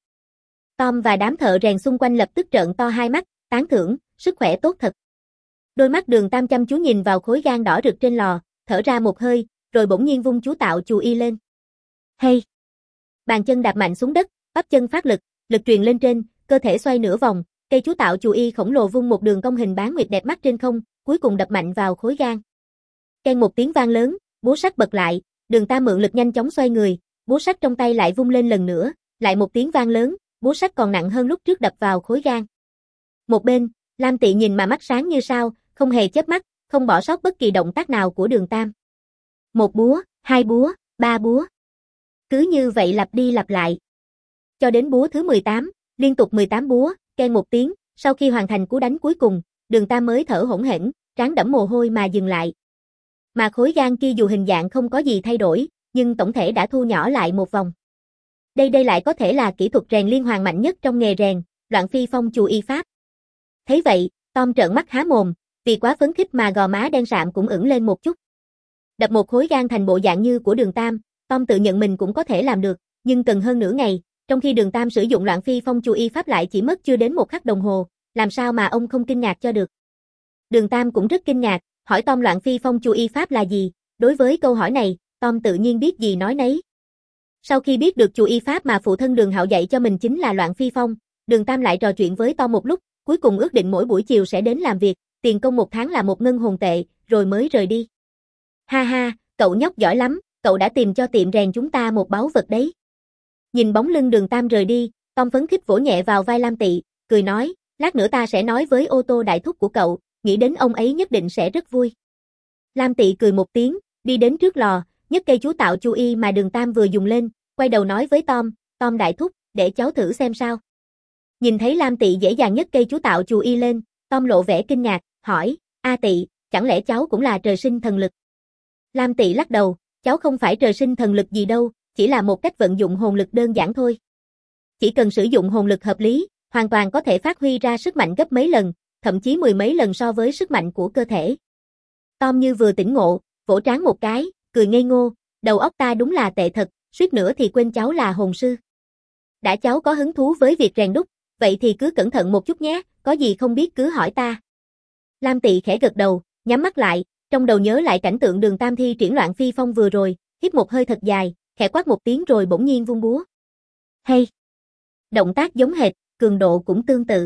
Tom và đám thợ rèn xung quanh lập tức trợn to hai mắt, tán thưởng, sức khỏe tốt thật. Đôi mắt Đường Tam chăm chú nhìn vào khối gang đỏ rực trên lò, thở ra một hơi, rồi bỗng nhiên vung chú tạo chù y lên. Hey! Bàn chân đạp mạnh xuống đất, bắp chân phát lực, lực truyền lên trên, cơ thể xoay nửa vòng, cây chú tạo chù y khổng lồ vung một đường cong hình bán nguyệt đẹp mắt trên không, cuối cùng đập mạnh vào khối gang. Keng một tiếng vang lớn, búa sắt bật lại, Đường Tam mượn lực nhanh chóng xoay người, búa sắt trong tay lại vung lên lần nữa, lại một tiếng vang lớn, búa sắt còn nặng hơn lúc trước đập vào khối gang. Một bên, Lam Tị nhìn mà mắt sáng như sao, không hề chớp mắt, không bỏ sót bất kỳ động tác nào của Đường Tam. Một búa, hai búa, ba búa. Cứ như vậy lặp đi lặp lại. Cho đến búa thứ 18, liên tục 18 búa, keng một tiếng, sau khi hoàn thành cú đánh cuối cùng, Đường Tam mới thở hổn hển, trán đẫm mồ hôi mà dừng lại. Mà khối gang kia dù hình dạng không có gì thay đổi, nhưng tổng thể đã thu nhỏ lại một vòng. Đây lại có thể là kỹ thuật rèn liên hoàn mạnh nhất trong nghề rèn, Loạn Phi Phong chù y pháp. Thấy vậy, Tom trợn mắt há mồm, vì quá phấn khích mà gò má đen sạm cũng ửng lên một chút. Đập một khối gang thành bộ dạng như của Đường Tam, Tom tự nhận mình cũng có thể làm được, nhưng cần hơn nửa ngày, trong khi Đường Tam sử dụng Loạn Phi Phong chù y pháp lại chỉ mất chưa đến một khắc đồng hồ, làm sao mà ông không kinh ngạc cho được. Đường Tam cũng rất kinh ngạc, hỏi Tom Loạn Phi Phong chù y pháp là gì, đối với câu hỏi này, Tom tự nhiên biết gì nói nấy. Sau khi biết được chù y pháp mà phụ thân Đường Hạo dạy cho mình chính là Loạn Phi Phong, Đường Tam lại trò chuyện với Tom một lúc, cuối cùng ước định mỗi buổi chiều sẽ đến làm việc, tiền công một tháng là 1 ngân hồn tệ, rồi mới rời đi. Ha ha, cậu nhóc giỏi lắm, cậu đã tìm cho tiệm rèn chúng ta một báu vật đấy. Nhìn bóng lưng Đường Tam rời đi, Tom phấn khích vỗ nhẹ vào vai Lam Tị, cười nói, lát nữa ta sẽ nói với ô tô đại thúc của cậu, nghĩ đến ông ấy nhất định sẽ rất vui. Lam Tị cười một tiếng, đi đến trước lò, nhấc cây chú tạo chù y mà Đường Tam vừa dùng lên, quay đầu nói với Tom, Tom đại thúc, để cháu thử xem sao. Nhìn thấy Lam Tị dễ dàng nhấc cây chú tạo chù y lên, Tom lộ vẻ kinh ngạc, hỏi, A Tị, chẳng lẽ cháu cũng là trời sinh thần lực? Lam Tị lắc đầu, cháu không phải trời sinh thần lực gì đâu, chỉ là một cách vận dụng hồn lực đơn giản thôi. Chỉ cần sử dụng hồn lực hợp lý, hoàn toàn có thể phát huy ra sức mạnh gấp mấy lần, thậm chí 10 mấy lần so với sức mạnh của cơ thể. Tom như vừa tỉnh ngộ, vỗ trán một cái, cười ngây ngô, đầu óc ta đúng là tệ thật, suýt nữa thì quên cháu là hồn sư. Đã cháu có hứng thú với việc rèn đúc, vậy thì cứ cẩn thận một chút nhé, có gì không biết cứ hỏi ta. Lam Tị khẽ gật đầu, nhắm mắt lại, trong đầu nhớ lại cảnh tượng Đường Tam thi triển Loạn Phi Phong vừa rồi, hít một hơi thật dài, khẽ quát một tiếng rồi bỗng nhiên vung búa. Hay! Động tác giống hệt, cường độ cũng tương tự.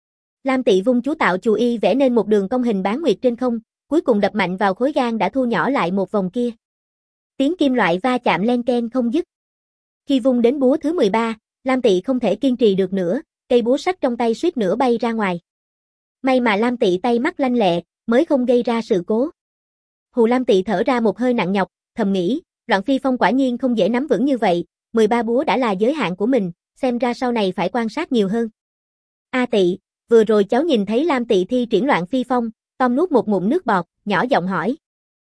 Lam Tị vung chú tạo chù y vẽ nên một đường cong hình bán nguyệt trên không, cuối cùng đập mạnh vào khối gang đã thu nhỏ lại một vòng kia. Tiếng kim loại va chạm len keng không dứt. Khi vung đến búa thứ 13, Lam Tị không thể kiên trì được nữa, cây búa sắt trong tay suýt nữa bay ra ngoài. May mà Lam Tị tay mắt lanh lẹ, mới không gây ra sự cố. Hù Lam Tị thở ra một hơi nặng nhọc, thầm nghĩ, Loạn Phi Phong quả nhiên không dễ nắm vững như vậy, 13 búa đã là giới hạn của mình, xem ra sau này phải quan sát nhiều hơn. A Tị, vừa rồi cháu nhìn thấy Lam Tị thi triển Loạn Phi Phong, Tom nuốt một ngụm nước bọt, nhỏ giọng hỏi.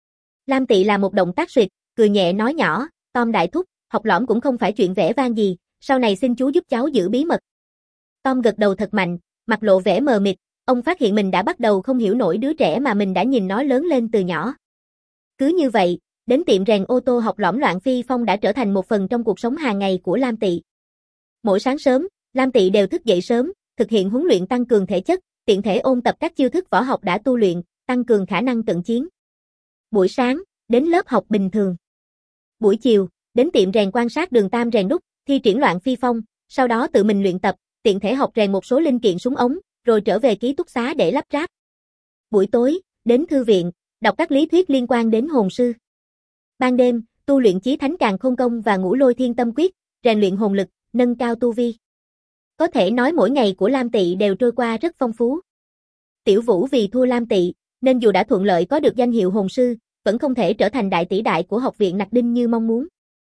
Lam Tị là một động tác suyệt, cười nhẹ nói nhỏ, Tom đại thúc, học lõm cũng không phải chuyện vẻ vang gì, sau này xin chú giúp cháu giữ bí mật. Tom gật đầu thật mạnh, mặt lộ vẻ mờ mịt, ông phát hiện mình đã bắt đầu không hiểu nổi đứa trẻ mà mình đã nhìn nó lớn lên từ nhỏ. Cứ như vậy, đến tiệm rèn ô tô học lõm Loạn Phi Phong đã trở thành một phần trong cuộc sống hàng ngày của Lam Tị. Mỗi sáng sớm, Lam Tị đều thức dậy sớm, thực hiện huấn luyện tăng cường thể chất, tiện thể ôn tập các chiêu thức võ học đã tu luyện, tăng cường khả năng cận chiến. Buổi sáng, đến lớp học bình thường. Buổi chiều, đến tiệm rèn quan sát Đường Tam rèn đúc, thi triển Loạn Phi Phong, sau đó tự mình luyện tập, tiện thể học rèn một số linh kiện súng ống, rồi trở về ký túc xá để lắp ráp. Buổi tối, đến thư viện, đọc các lý thuyết liên quan đến hồn sư. Ban đêm, tu luyện Chí Thánh Càn Khôn Công và Ngũ Lôi Thiên Tâm Quyết, rèn luyện hồn lực, nâng cao tu vi. Có thể nói mỗi ngày của Lam Tị đều trôi qua rất phong phú. Tiểu Vũ vì thua Lam Tị, nên dù đã thuận lợi có được danh hiệu hồn sư, vẫn không thể trở thành đại tỷ đại của học viện Nặc Đinh như mong muốn.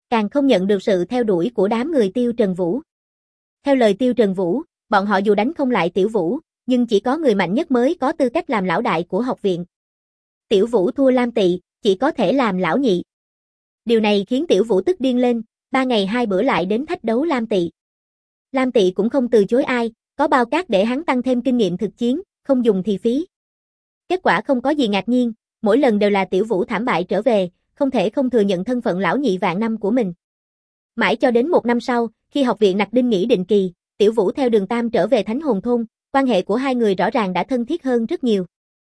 càng không nhận được sự theo đuổi của đám người Tiêu Trần Vũ. Theo lời Tiêu Trần Vũ, bọn họ dù đánh không lại Tiểu Vũ, nhưng chỉ có người mạnh nhất mới có tư cách làm lão đại của học viện. Tiểu Vũ thua Lam Tị, chỉ có thể làm lão nhị. Điều này khiến Tiểu Vũ tức điên lên, 3 ngày 2 bữa lại đến thách đấu Lam Tị. Lam Tị cũng không từ chối ai, có bao cát để hắn tăng thêm kinh nghiệm thực chiến, không dùng thì phí. Kết quả không có gì ngạc nhiên, mỗi lần đều là Tiểu Vũ thảm bại trở về, không thể không thừa nhận thân phận lão nhị vạn năm của mình. Mãi cho đến 1 năm sau, khi học viện Nặc Đinh nghỉ định kỳ, Tiểu Vũ theo Đường Tam trở về Thánh Hồn Thôn, quan hệ của hai người rõ ràng đã thân thiết hơn rất nhiều.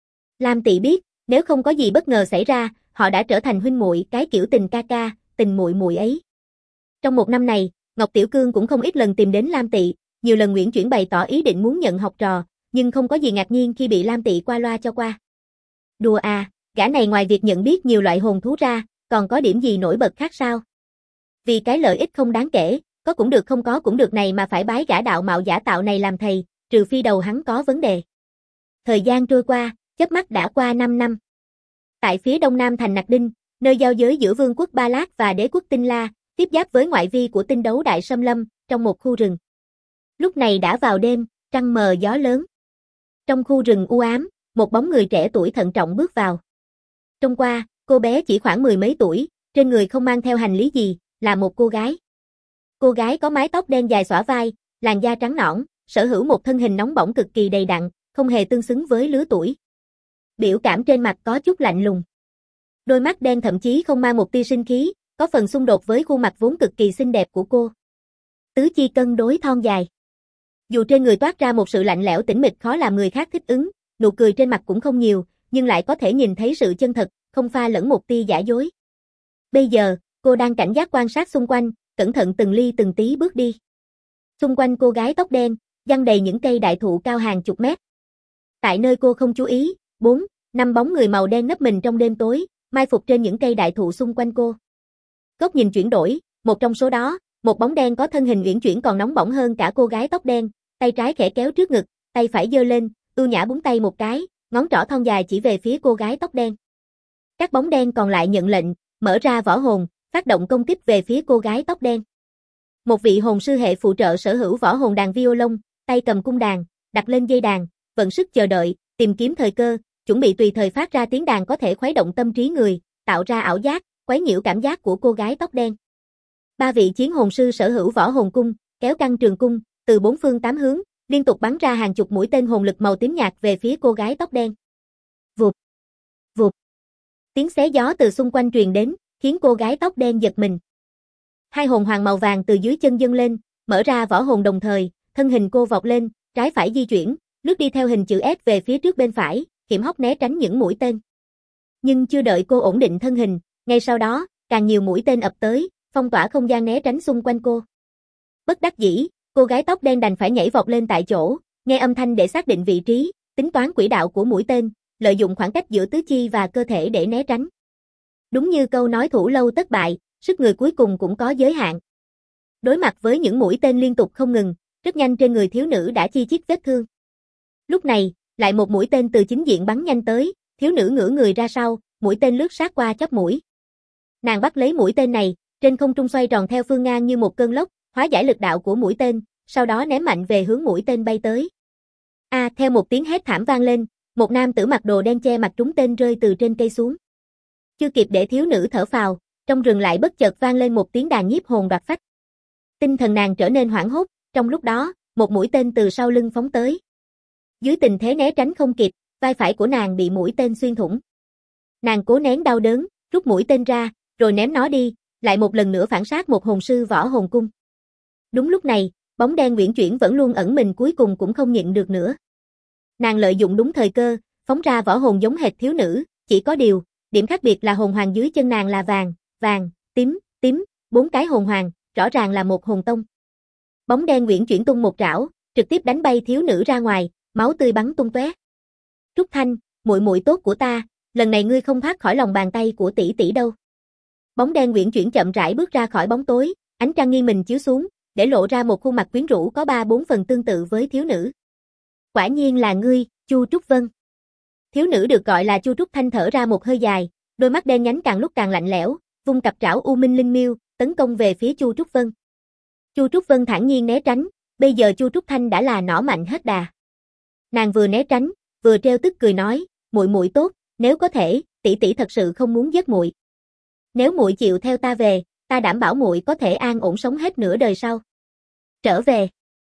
Lam Tị biết, nếu không có gì bất ngờ xảy ra, họ đã trở thành huynh muội, cái kiểu tình ca ca, tình muội muội ấy. Trong 1 năm này, Ngọc Tiểu Cương cũng không ít lần tìm đến Lam Tị, nhiều lần uyển chuyển bày tỏ ý định muốn nhận học trò, nhưng không có gì ngạc nhiên khi bị Lam Tị qua loa cho qua. Đùa à, gã này ngoài việc nhận biết nhiều loại hồn thú ra, còn có điểm gì nổi bật khác sao? Vì cái lợi ích không đáng kể, có cũng được không có cũng được này mà phải bái gã đạo mạo giả tạo này làm thầy, trừ phi đầu hắn có vấn đề. Thời gian trôi qua, chớp mắt đã qua 5 năm. Tại phía đông nam thành Nặc Đinh, nơi giao giới giữa Vương quốc Ba Lát và Đế quốc Tinh La, tiếp giáp với ngoại vi của Tinh Đấu Đại Sâm Lâm, trong một khu rừng. Lúc này đã vào đêm, trăng mờ gió lớn. Trong khu rừng u ám, một bóng người trẻ tuổi thận trọng bước vào. Trông qua, cô bé chỉ khoảng 10 mấy tuổi, trên người không mang theo hành lý gì, là một cô gái. Cô gái có mái tóc đen dài xõa vai, làn da trắng nõn, sở hữu một thân hình nóng bỏng cực kỳ đầy đặn, không hề tương xứng với lứa tuổi. Biểu cảm trên mặt có chút lạnh lùng. Đôi mắt đen thậm chí không mang một tia sinh khí, có phần xung đột với khuôn mặt vốn cực kỳ xinh đẹp của cô. Tứ chi cân đối thon dài. Dù trên người toát ra một sự lạnh lẽo tĩnh mịch khó làm người khác thích ứng, nụ cười trên mặt cũng không nhiều, nhưng lại có thể nhìn thấy sự chân thật, không pha lẫn một tia giả dối. Bây giờ, cô đang cảnh giác quan sát xung quanh, cẩn thận từng ly từng tí bước đi. Xung quanh cô gái tóc đen, giăng đầy những cây đại thụ cao hàng chục mét. Tại nơi cô không chú ý, 4, 5 bóng người màu đen nấp mình trong đêm tối, mai phục trên những cây đại thụ xung quanh cô. Góc nhìn chuyển đổi, một trong số đó, một bóng đen có thân hình uyển chuyển còn nóng bỏng hơn cả cô gái tóc đen, tay trái khẽ kéo trước ngực, tay phải giơ lên, ưu nhã búng tay một cái, ngón trỏ thon dài chỉ về phía cô gái tóc đen. Các bóng đen còn lại nhận lệnh, mở ra võ hồn, phát động công kích về phía cô gái tóc đen. Một vị hồn sư hệ phụ trợ sở hữu võ hồn đàn violon, tay cầm cung đàn, đặt lên dây đàn, vận sức chờ đợi, tìm kiếm thời cơ, chuẩn bị tùy thời phát ra tiếng đàn có thể khuấy động tâm trí người, tạo ra ảo giác, quấy nhiễu cảm giác của cô gái tóc đen. 3 vị chiến hồn sư sở hữu võ hồn cung, kéo căng trường cung, từ 4 phương 8 hướng, liên tục bắn ra hàng chục mũi tên hồn lực màu tím nhạt về phía cô gái tóc đen. Vụt, vụt. Tiếng xé gió từ xung quanh truyền đến, khiến cô gái tóc đen giật mình. 2 hồn hoàng màu vàng từ dưới chân dâng lên, mở ra võ hồn đồng thời, thân hình cô vọt lên, trái phải di chuyển, lướt đi theo hình chữ S về phía trước bên phải, hiểm hóc né tránh những mũi tên. Nhưng chưa đợi cô ổn định thân hình, ngay sau đó, càng nhiều mũi tên ập tới, phong tỏa không gian né tránh xung quanh cô. Bất đắc dĩ, cô gái tóc đen đành phải nhảy vọt lên tại chỗ, nghe âm thanh để xác định vị trí, tính toán quỹ đạo của mũi tên, lợi dụng khoảng cách giữa tứ chi và cơ thể để né tránh. Đúng như câu nói thủ lâu tất bại, sức người cuối cùng cũng có giới hạn. Đối mặt với những mũi tên liên tục không ngừng, rất nhanh trên người thiếu nữ đã chi chít vết thương. Lúc này, lại một mũi tên từ chính diện bắn nhanh tới, thiếu nữ ngửa người ra sau, mũi tên lướt sát qua chóp mũi. Nàng bắt lấy mũi tên này, trên không trung xoay tròn theo phương ngang như một cơn lốc, hóa giải lực đạo của mũi tên, sau đó ném mạnh về hướng mũi tên bay tới. Theo một tiếng hét thảm vang lên, một nam tử mặc đồ đen che mặt trúng tên rơi từ trên cây xuống. Chưa kịp để thiếu nữ thở phào, trong rừng lại bất chợt vang lên một tiếng đàn nhiếp hồn đoạt phách. Tinh thần nàng trở nên hoảng hốt, trong lúc đó, một mũi tên từ sau lưng phóng tới. Dưới tình thế né tránh không kịp, vai phải của nàng bị mũi tên xuyên thủng. Nàng cố nén đau đớn, rút mũi tên ra, rồi ném nó đi, lại một lần nữa phản sát một hồn sư võ hồn cung. Đúng lúc này, bóng đen uyển chuyển vẫn luôn ẩn mình cuối cùng cũng không nhịn được nữa. Nàng lợi dụng đúng thời cơ, phóng ra võ hồn giống hệt thiếu nữ, chỉ có điều, điểm khác biệt là hồn hoàng dưới chân nàng là vàng, vàng, tím, tím, 4 cái hồn hoàng, rõ ràng là một hồn tông. Bóng đen uyển chuyển tung một trảo, trực tiếp đánh bay thiếu nữ ra ngoài, máu tươi bắn tung tóe. Trúc Thanh, muội muội tốt của ta, lần này ngươi không thoát khỏi lòng bàn tay của tỷ tỷ đâu. Bóng đen uyển chuyển chậm rãi bước ra khỏi bóng tối, ánh trăng nghiêng mình chiếu xuống, để lộ ra một khuôn mặt quyến rũ có 3-4 phần tương tự với thiếu nữ. Quả nhiên là ngươi, Chu Trúc Vân. Thiếu nữ được gọi là Chu Trúc Thanh thở ra một hơi dài, đôi mắt đen nhánh càng lúc càng lạnh lẽo, vung cặp trảo U Minh Linh Miêu, tấn công về phía Chu Trúc Vân. Chu Trúc Vân thản nhiên né tránh, bây giờ Chu Trúc Thanh đã là nỏ mạnh hết đà. Nàng vừa né tránh, vừa trêu tức cười nói, muội muội tốt, nếu có thể, tỷ tỷ thật sự không muốn giết muội. Nếu muội chịu theo ta về, ta đảm bảo muội có thể an ổn sống hết nửa đời sau. Trở về.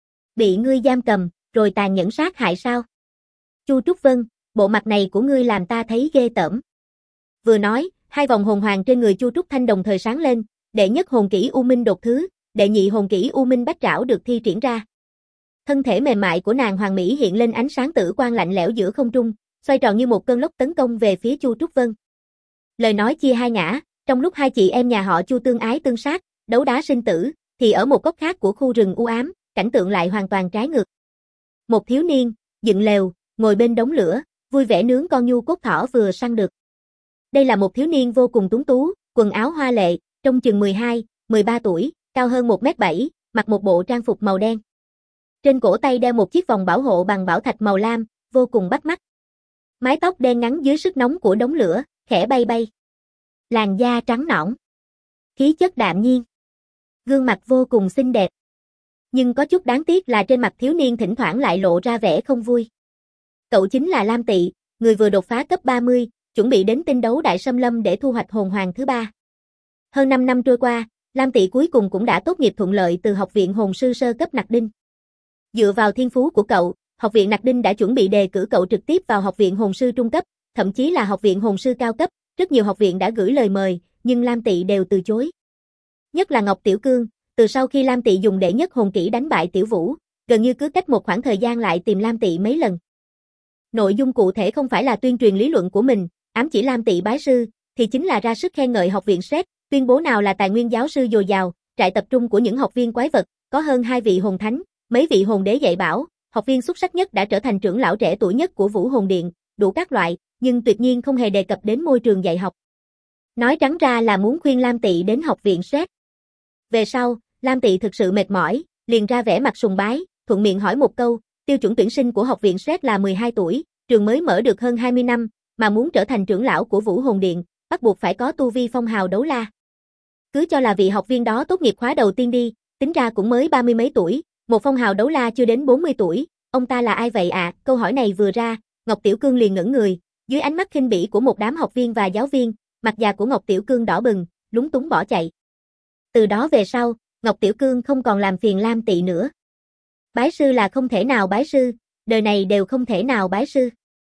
Bị ngươi giam cầm, rồi tàn nhẫn sát hại sao? Chu Trúc Vân, bộ mặt này của ngươi làm ta thấy ghê tởm. Vừa nói, hai vòng hồn hoàng trên người Chu Trúc Thanh đồng thời sáng lên, đệ nhất hồn kỹ U Minh đột thứ, đệ nhị hồn kỹ U Minh bách trảo được thi triển ra. Thân thể mềm mại của nàng hoàng mỹ hiện lên ánh sáng tử quang lạnh lẽo giữa không trung, xoay tròn như một cơn lốc tấn công về phía Chu Trúc Vân. Lời nói chia hai ngã, trong lúc hai chị em nhà họ Chu tương ái tương sát, đấu đá sinh tử, thì ở một góc khác của khu rừng u ám, cảnh tượng lại hoàn toàn trái ngược. Một thiếu niên, dựng lều, ngồi bên đống lửa, vui vẻ nướng con nhu cốt thỏ vừa săn được. Đây là một thiếu niên vô cùng tuấn tú, quần áo hoa lệ, trông chừng 12, 13 tuổi, cao hơn 1m7, mặc một bộ trang phục màu đen. Trên cổ tay đeo một chiếc vòng bảo hộ bằng bảo thạch màu lam, vô cùng bắt mắt. Mái tóc đen ngắn dưới sức nóng của đống lửa, khẽ bay bay. Làn da trắng nõn. Khí chất đạm nhiên. Gương mặt vô cùng xinh đẹp. Nhưng có chút đáng tiếc là trên mặt thiếu niên thỉnh thoảng lại lộ ra vẻ không vui. Cậu chính là Lam Tị, người vừa đột phá cấp 30, chuẩn bị đến tinh đấu Đại Sâm Lâm để thu hoạch hồn hoàng thứ 3. Hơn 5 năm trôi qua, Lam Tị cuối cùng cũng đã tốt nghiệp thuận lợi từ Học viện Hồn sư sơ cấp Nặc Đinh. Dựa vào thiên phú của cậu, Học viện Nặc Đinh đã chuẩn bị đề cử cậu trực tiếp vào Học viện Hồn sư trung cấp, thậm chí là Học viện Hồn sư cao cấp, rất nhiều học viện đã gửi lời mời, nhưng Lam Tị đều từ chối. Nhất là Ngọc Tiểu Cương, từ sau khi Lam Tị dùng đệ nhất hồn kỹ đánh bại Tiểu Vũ, gần như cứ cách một khoảng thời gian lại tìm Lam Tị mấy lần. Nội dung cụ thể không phải là tuyên truyền lý luận của mình, ám chỉ Lam Tị bái sư, thì chính là ra sức khen ngợi học viện SRED, tuyên bố nào là tài nguyên giáo sư dồi dào, trại tập trung của những học viên quái vật, có hơn 2 vị hồn thánh, mấy vị hồn đế dạy bảo, học viên xuất sắc nhất đã trở thành trưởng lão trẻ tuổi nhất của Vũ Hồn Điện, đủ các loại, nhưng tuyệt nhiên không hề đề cập đến môi trường dạy học. Nói trắng ra là muốn khuyên Lam Tị đến học viện SRED. Về sau, Lam Tị thực sự mệt mỏi, liền ra vẻ mặt sùng bái, thuận miệng hỏi một câu, tiêu chuẩn tuyển sinh của học viện SRED là 12 tuổi, trường mới mở được hơn 20 năm, mà muốn trở thành trưởng lão của Vũ Hồn Điện, bắt buộc phải có tu vi phong hào đấu la. Cứ cho là vị học viên đó tốt nghiệp khóa đầu tiên đi, tính ra cũng mới 30 mấy tuổi, một phong hào đấu la chưa đến 40 tuổi, ông ta là ai vậy ạ? Câu hỏi này vừa ra, Ngọc Tiểu Cương liền ngẩn người, dưới ánh mắt khinh bỉ của một đám học viên và giáo viên, mặt già của Ngọc Tiểu Cương đỏ bừng, lúng túng bỏ chạy. Từ đó về sau, Ngọc Tiểu Cương không còn làm phiền Lam Tị nữa. Bái sư là không thể nào bái sư, đời này đều không thể nào bái sư.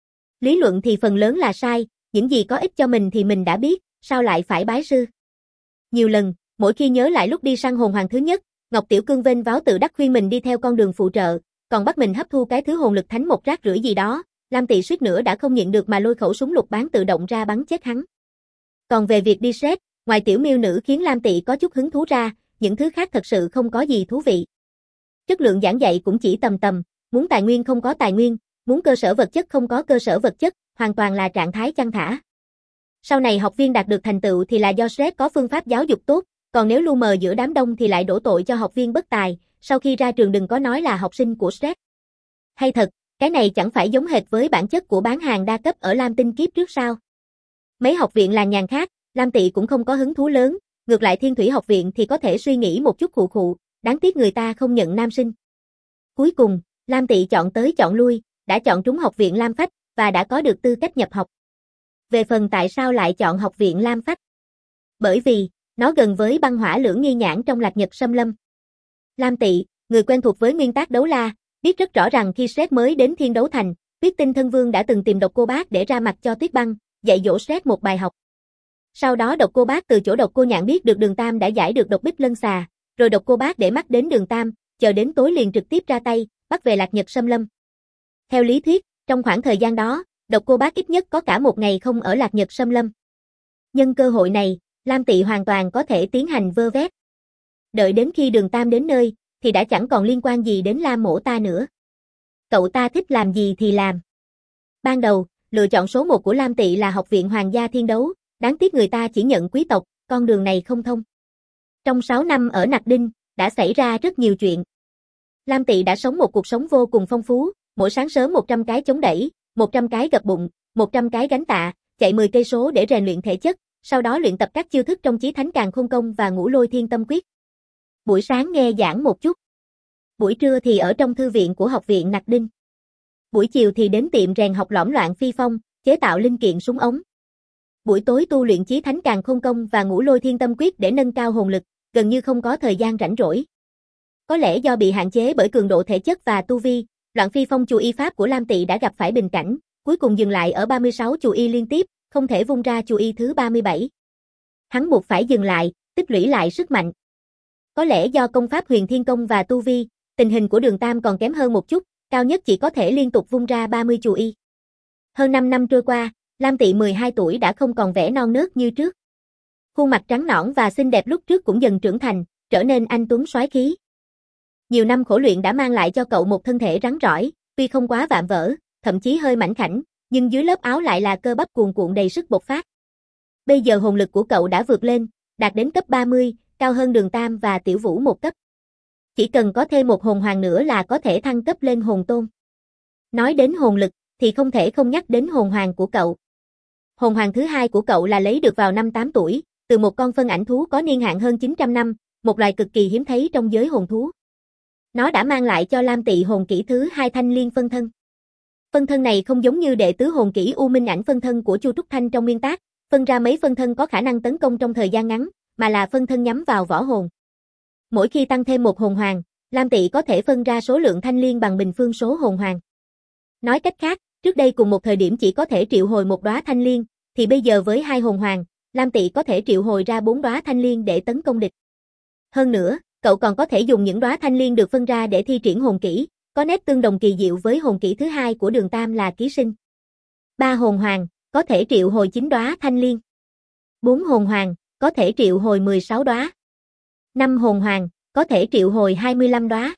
Lý luận thì phần lớn là sai, những gì có ích cho mình thì mình đã biết, sao lại phải bái sư. Nhiều lần, mỗi khi nhớ lại lúc đi săn hồn hoàng thứ nhất, Ngọc Tiểu Cương vênh váo tự đắc khuyên mình đi theo con đường phụ trợ, còn bắt mình hấp thu cái thứ hồn lực thánh một rác rưởi gì đó, Lam Tị suýt nữa đã không nhịn được mà lôi khẩu súng lục bán tự động ra bắn chết hắn. Còn về việc đi SRED, ngoài tiểu miêu nữ khiến Lam Tị có chút hứng thú ra, những thứ khác thật sự không có gì thú vị. Chất lượng giảng dạy cũng chỉ tầm tầm, muốn tài nguyên không có tài nguyên, muốn cơ sở vật chất không có cơ sở vật chất, hoàn toàn là trạng thái chăn thả. Sau này học viên đạt được thành tựu thì là do SRED có phương pháp giáo dục tốt, còn nếu lu mờ giữa đám đông thì lại đổ tội cho học viên bất tài, sau khi ra trường đừng có nói là học sinh của SRED. Hay thật, cái này chẳng phải giống hệt với bản chất của bán hàng đa cấp ở Lam Tinh kiếp trước sao? Mấy học viện làng nhàng khác, Lam Tị cũng không có hứng thú lớn, ngược lại Thiên Thủy học viện thì có thể suy nghĩ một chút khụ khụ, đáng tiếc người ta không nhận nam sinh. Cuối cùng, Lam Tị chọn tới chọn lui, đã chọn trúng học viện Lam Phách, và đã có được tư cách nhập học. Về phần tại sao lại chọn học viện Lam Phách? Bởi vì, nó gần với băng hỏa lưỡng nghi nhãn trong Lạc Nhật Xâm Lâm. Lam Tị, người quen thuộc với nguyên tắc đấu la, biết rất rõ rằng khi SRED mới đến Thiên Đấu Thành, Tuyết Tinh Thân Vương đã từng tìm Độc Cô Bác để ra mặt cho Tuyết Băng, dạy dỗ SRED một bài học. Sau đó Độc Cô Bác từ chỗ Độc Cô Nhạn biết được Đường Tam đã giải được độc bích lân xà, rồi Độc Cô Bác để mắt đến Đường Tam, chờ đến tối liền trực tiếp ra tay, bắt về Lạc Nhật Xâm Lâm. Theo lý thuyết, trong khoảng thời gian đó, Độc Cô Bác ít nhất có cả một ngày không ở Lạc Nhật Xâm Lâm. Nhân cơ hội này, Lam Tị hoàn toàn có thể tiến hành vơ vét. Đợi đến khi Đường Tam đến nơi, thì đã chẳng còn liên quan gì đến Lam Mỗ ta nữa. Cậu ta thích làm gì thì làm. Ban đầu, lựa chọn số 1 của Lam Tị là Học viện Hoàng gia Thiên Đấu, đáng tiếc người ta chỉ nhận quý tộc, con đường này không thông. Trong 6 năm ở Nặc Đinh, đã xảy ra rất nhiều chuyện. Lam Tị đã sống một cuộc sống vô cùng phong phú, mỗi sáng sớm 100 cái chống đẩy, 100 cái gập bụng, 100 cái gánh tạ, chạy 10 cây số để rèn luyện thể chất, sau đó luyện tập các chiêu thức trong Chí Thánh Càn Khôn Công và Ngũ Lôi Thiên Tâm Quyết. Buổi sáng nghe giảng một chút. Buổi trưa thì ở trong thư viện của học viện Nặc Đinh. Buổi chiều thì đến tiệm rèn học Lõm Loạn Phi Phong, chế tạo linh kiện súng ống. Buổi tối tu luyện Chí Thánh Càn Khôn Công và Ngũ Lôi Thiên Tâm Quyết để nâng cao hồn lực, gần như không có thời gian rảnh rỗi. Có lẽ do bị hạn chế bởi cường độ thể chất và tu vi, Loạn Phi Phong chù y pháp của Lam Tị đã gặp phải bình cảnh, cuối cùng dừng lại ở 36 chù y liên tiếp, không thể vung ra chù y thứ 37. Hắn buộc phải dừng lại, tích lũy lại sức mạnh. Có lẽ do công pháp Huyền Thiên Công và tu vi, tình hình của Đường Tam còn kém hơn một chút, cao nhất chỉ có thể liên tục vung ra 30 chù y. Hơn 5 năm trôi qua, Lam Tị 12 tuổi đã không còn vẻ non nớt như trước. Khuôn mặt trắng nõn và xinh đẹp lúc trước cũng dần trưởng thành, trở nên anh tuấn soái khí. Nhiều năm khổ luyện đã mang lại cho cậu một thân thể rắn rỏi, tuy không quá vạm vỡ, thậm chí hơi mảnh khảnh, nhưng dưới lớp áo lại là cơ bắp cuồn cuộn đầy sức bộc phát. Bây giờ hồn lực của cậu đã vượt lên, đạt đến cấp 30, cao hơn Đường Tam và Tiểu Vũ một cấp. Chỉ cần có thêm một hồn hoàng nữa là có thể thăng cấp lên hồn tôn. Nói đến hồn lực, thì không thể không nhắc đến hồn hoàng của cậu. Hồn hoàng thứ hai của cậu là lấy được vào năm 8 tuổi, từ một con phân ảnh thú có niên hạn hơn 900 năm, một loài cực kỳ hiếm thấy trong giới hồn thú. Nó đã mang lại cho Lam Tị hồn kỹ thứ 2 Thanh Liên phân thân. Phân thân này không giống như đệ tứ hồn kỹ U Minh Ảnh phân thân của Chu Trúc Thanh trong nguyên tác, phân ra mấy phân thân có khả năng tấn công trong thời gian ngắn, mà là phân thân nhắm vào võ hồn. Mỗi khi tăng thêm một hồn hoàng, Lam Tị có thể phân ra số lượng thanh liên bằng bình phương số hồn hoàng. Nói cách khác, trước đây cùng một thời điểm chỉ có thể triệu hồi một đóa thanh liên, thì bây giờ với 2 hồn hoàng, Lam Tị có thể triệu hồi ra 4 đóa thanh liên để tấn công địch. Hơn nữa, cậu còn có thể dùng những đóa thanh liên được phân ra để thi triển hồn kỹ, có nét tương đồng kỳ diệu với hồn kỹ thứ 2 của Đường Tam là ký sinh. 3 hồn hoàng, có thể triệu hồi 9 đóa thanh liên. 4 hồn hoàng, có thể triệu hồi 16 đóa. 5 hồn hoàng, có thể triệu hồi 25 đóa.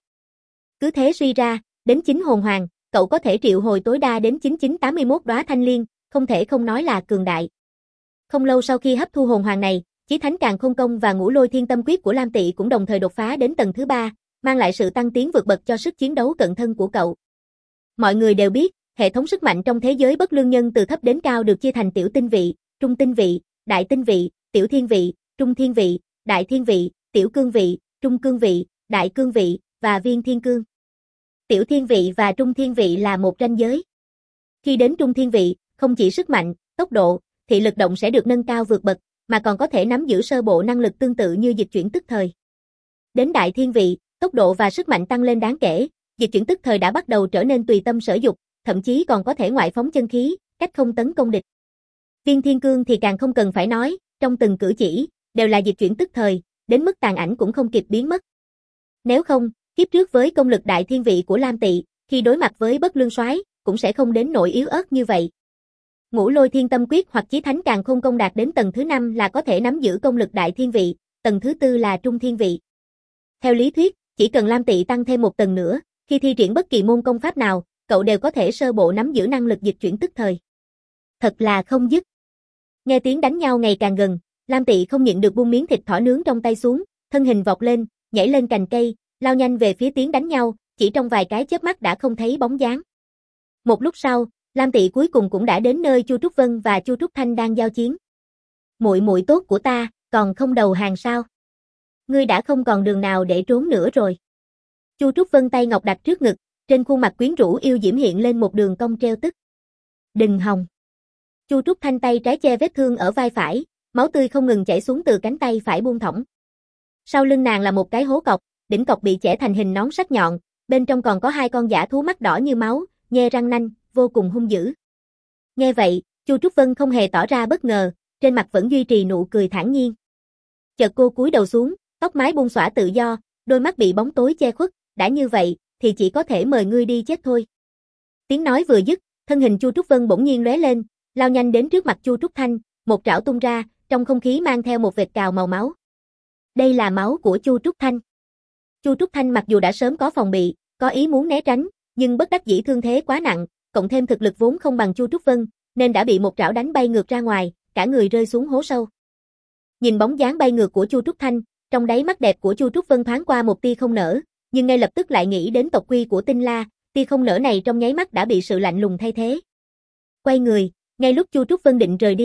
Cứ thế suy ra, đến 9 hồn hoàng, cậu có thể triệu hồi tối đa đến 9981 đóa thanh liên, không thể không nói là cường đại. Không lâu sau khi hấp thu hồn hoàng này, Chí Thánh Càn Khôn Công và Ngũ Lôi Thiên Tâm Quyết của Lam Tị cũng đồng thời đột phá đến tầng thứ 3, mang lại sự tăng tiến vượt bậc cho sức chiến đấu cận thân của cậu. Mọi người đều biết, hệ thống sức mạnh trong thế giới bất lương nhân từ thấp đến cao được chia thành tiểu tinh vị, trung tinh vị, đại tinh vị, tiểu thiên vị, trung thiên vị, đại thiên vị, tiểu cương vị, trung cương vị, đại cương vị và viên thiên cương. Tiểu thiên vị và trung thiên vị là một ranh giới. Khi đến trung thiên vị, không chỉ sức mạnh, tốc độ, thị lực động sẽ được nâng cao vượt bậc, mà còn có thể nắm giữ sơ bộ năng lực tương tự như dịch chuyển tức thời. Đến đại thiên vị, tốc độ và sức mạnh tăng lên đáng kể, dịch chuyển tức thời đã bắt đầu trở nên tùy tâm sở dục, thậm chí còn có thể ngoại phóng chân khí, cách không tấn công địch. Viên thiên cương thì càng không cần phải nói, trong từng cử chỉ, đều là dịch chuyển tức thời, đến mức tàn ảnh cũng không kịp biến mất. Nếu không, kiếp trước với công lực đại thiên vị của Lam Tị, khi đối mặt với bất lương soái, cũng sẽ không đến nỗi yếu ớt như vậy. Ngũ Lôi Thiên Tâm Quyết hoặc Chí Thánh Càn Khôn Công đạt đến tầng thứ 5 là có thể nắm giữ công lực đại thiên vị, tầng thứ 4 là trung thiên vị. Theo lý thuyết, chỉ cần Lam Tị tăng thêm một tầng nữa, khi thi triển bất kỳ môn công pháp nào, cậu đều có thể sơ bộ nắm giữ năng lực dịch chuyển tức thời. Thật là không dứt. Nghe tiếng đánh nhau ngày càng gần, Lam Tị không nhịn được buông miếng thịt thỏ nướng trong tay xuống, thân hình vọt lên, nhảy lên cành cây, lao nhanh về phía tiếng đánh nhau, chỉ trong vài cái chớp mắt đã không thấy bóng dáng. Một lúc sau, Lam Tị cuối cùng cũng đã đến nơi Chu Trúc Vân và Chu Trúc Thanh đang giao chiến. Muội muội tốt của ta, còn không đầu hàng sao? Ngươi đã không còn đường nào để trốn nữa rồi. Chu Trúc Vân tay ngọc đặt trước ngực, trên khuôn mặt quyến rũ yêu diễm hiện lên một đường cong treo tức. Đừng hòng. Chu Trúc Thanh tay trái che vết thương ở vai phải, máu tươi không ngừng chảy xuống từ cánh tay phải buông thõng. Sau lưng nàng là một cái hố cọc, đỉnh cọc bị chẻ thành hình nón sắc nhọn, bên trong còn có 2 con dã thú mắt đỏ như máu, nhe răng nanh, vô cùng hung dữ. Nghe vậy, Chu Trúc Vân không hề tỏ ra bất ngờ, trên mặt vẫn duy trì nụ cười thản nhiên. Chợt cô cúi đầu xuống, tóc mái buông xõa tự do, đôi mắt bị bóng tối che khuất, đã như vậy, thì chỉ có thể mời ngươi đi chết thôi. Tiếng nói vừa dứt, thân hình Chu Trúc Vân bỗng nhiên lóe lên, lao nhanh đến trước mặt Chu Trúc Thanh, một trảo tung ra, trong không khí mang theo một vệt cào màu máu. Đây là máu của Chu Trúc Thanh. Chu Trúc Thanh mặc dù đã sớm có phòng bị, có ý muốn né tránh, nhưng bất đắc dĩ thương thế quá nặng, cộng thêm thực lực vốn không bằng Chu Trúc Vân, nên đã bị một trảo đánh bay ngược ra ngoài, cả người rơi xuống hố sâu. Nhìn bóng dáng bay ngược của Chu Trúc Thanh, trong đáy mắt đẹp của Chu Trúc Vân thoáng qua một tia không nở, nhưng ngay lập tức lại nghĩ đến tộc quy của Tinh La, tia không nở này trong nháy mắt đã bị sự lạnh lùng thay thế. Quay người, ngay lúc Chu Trúc Vân định rời đi,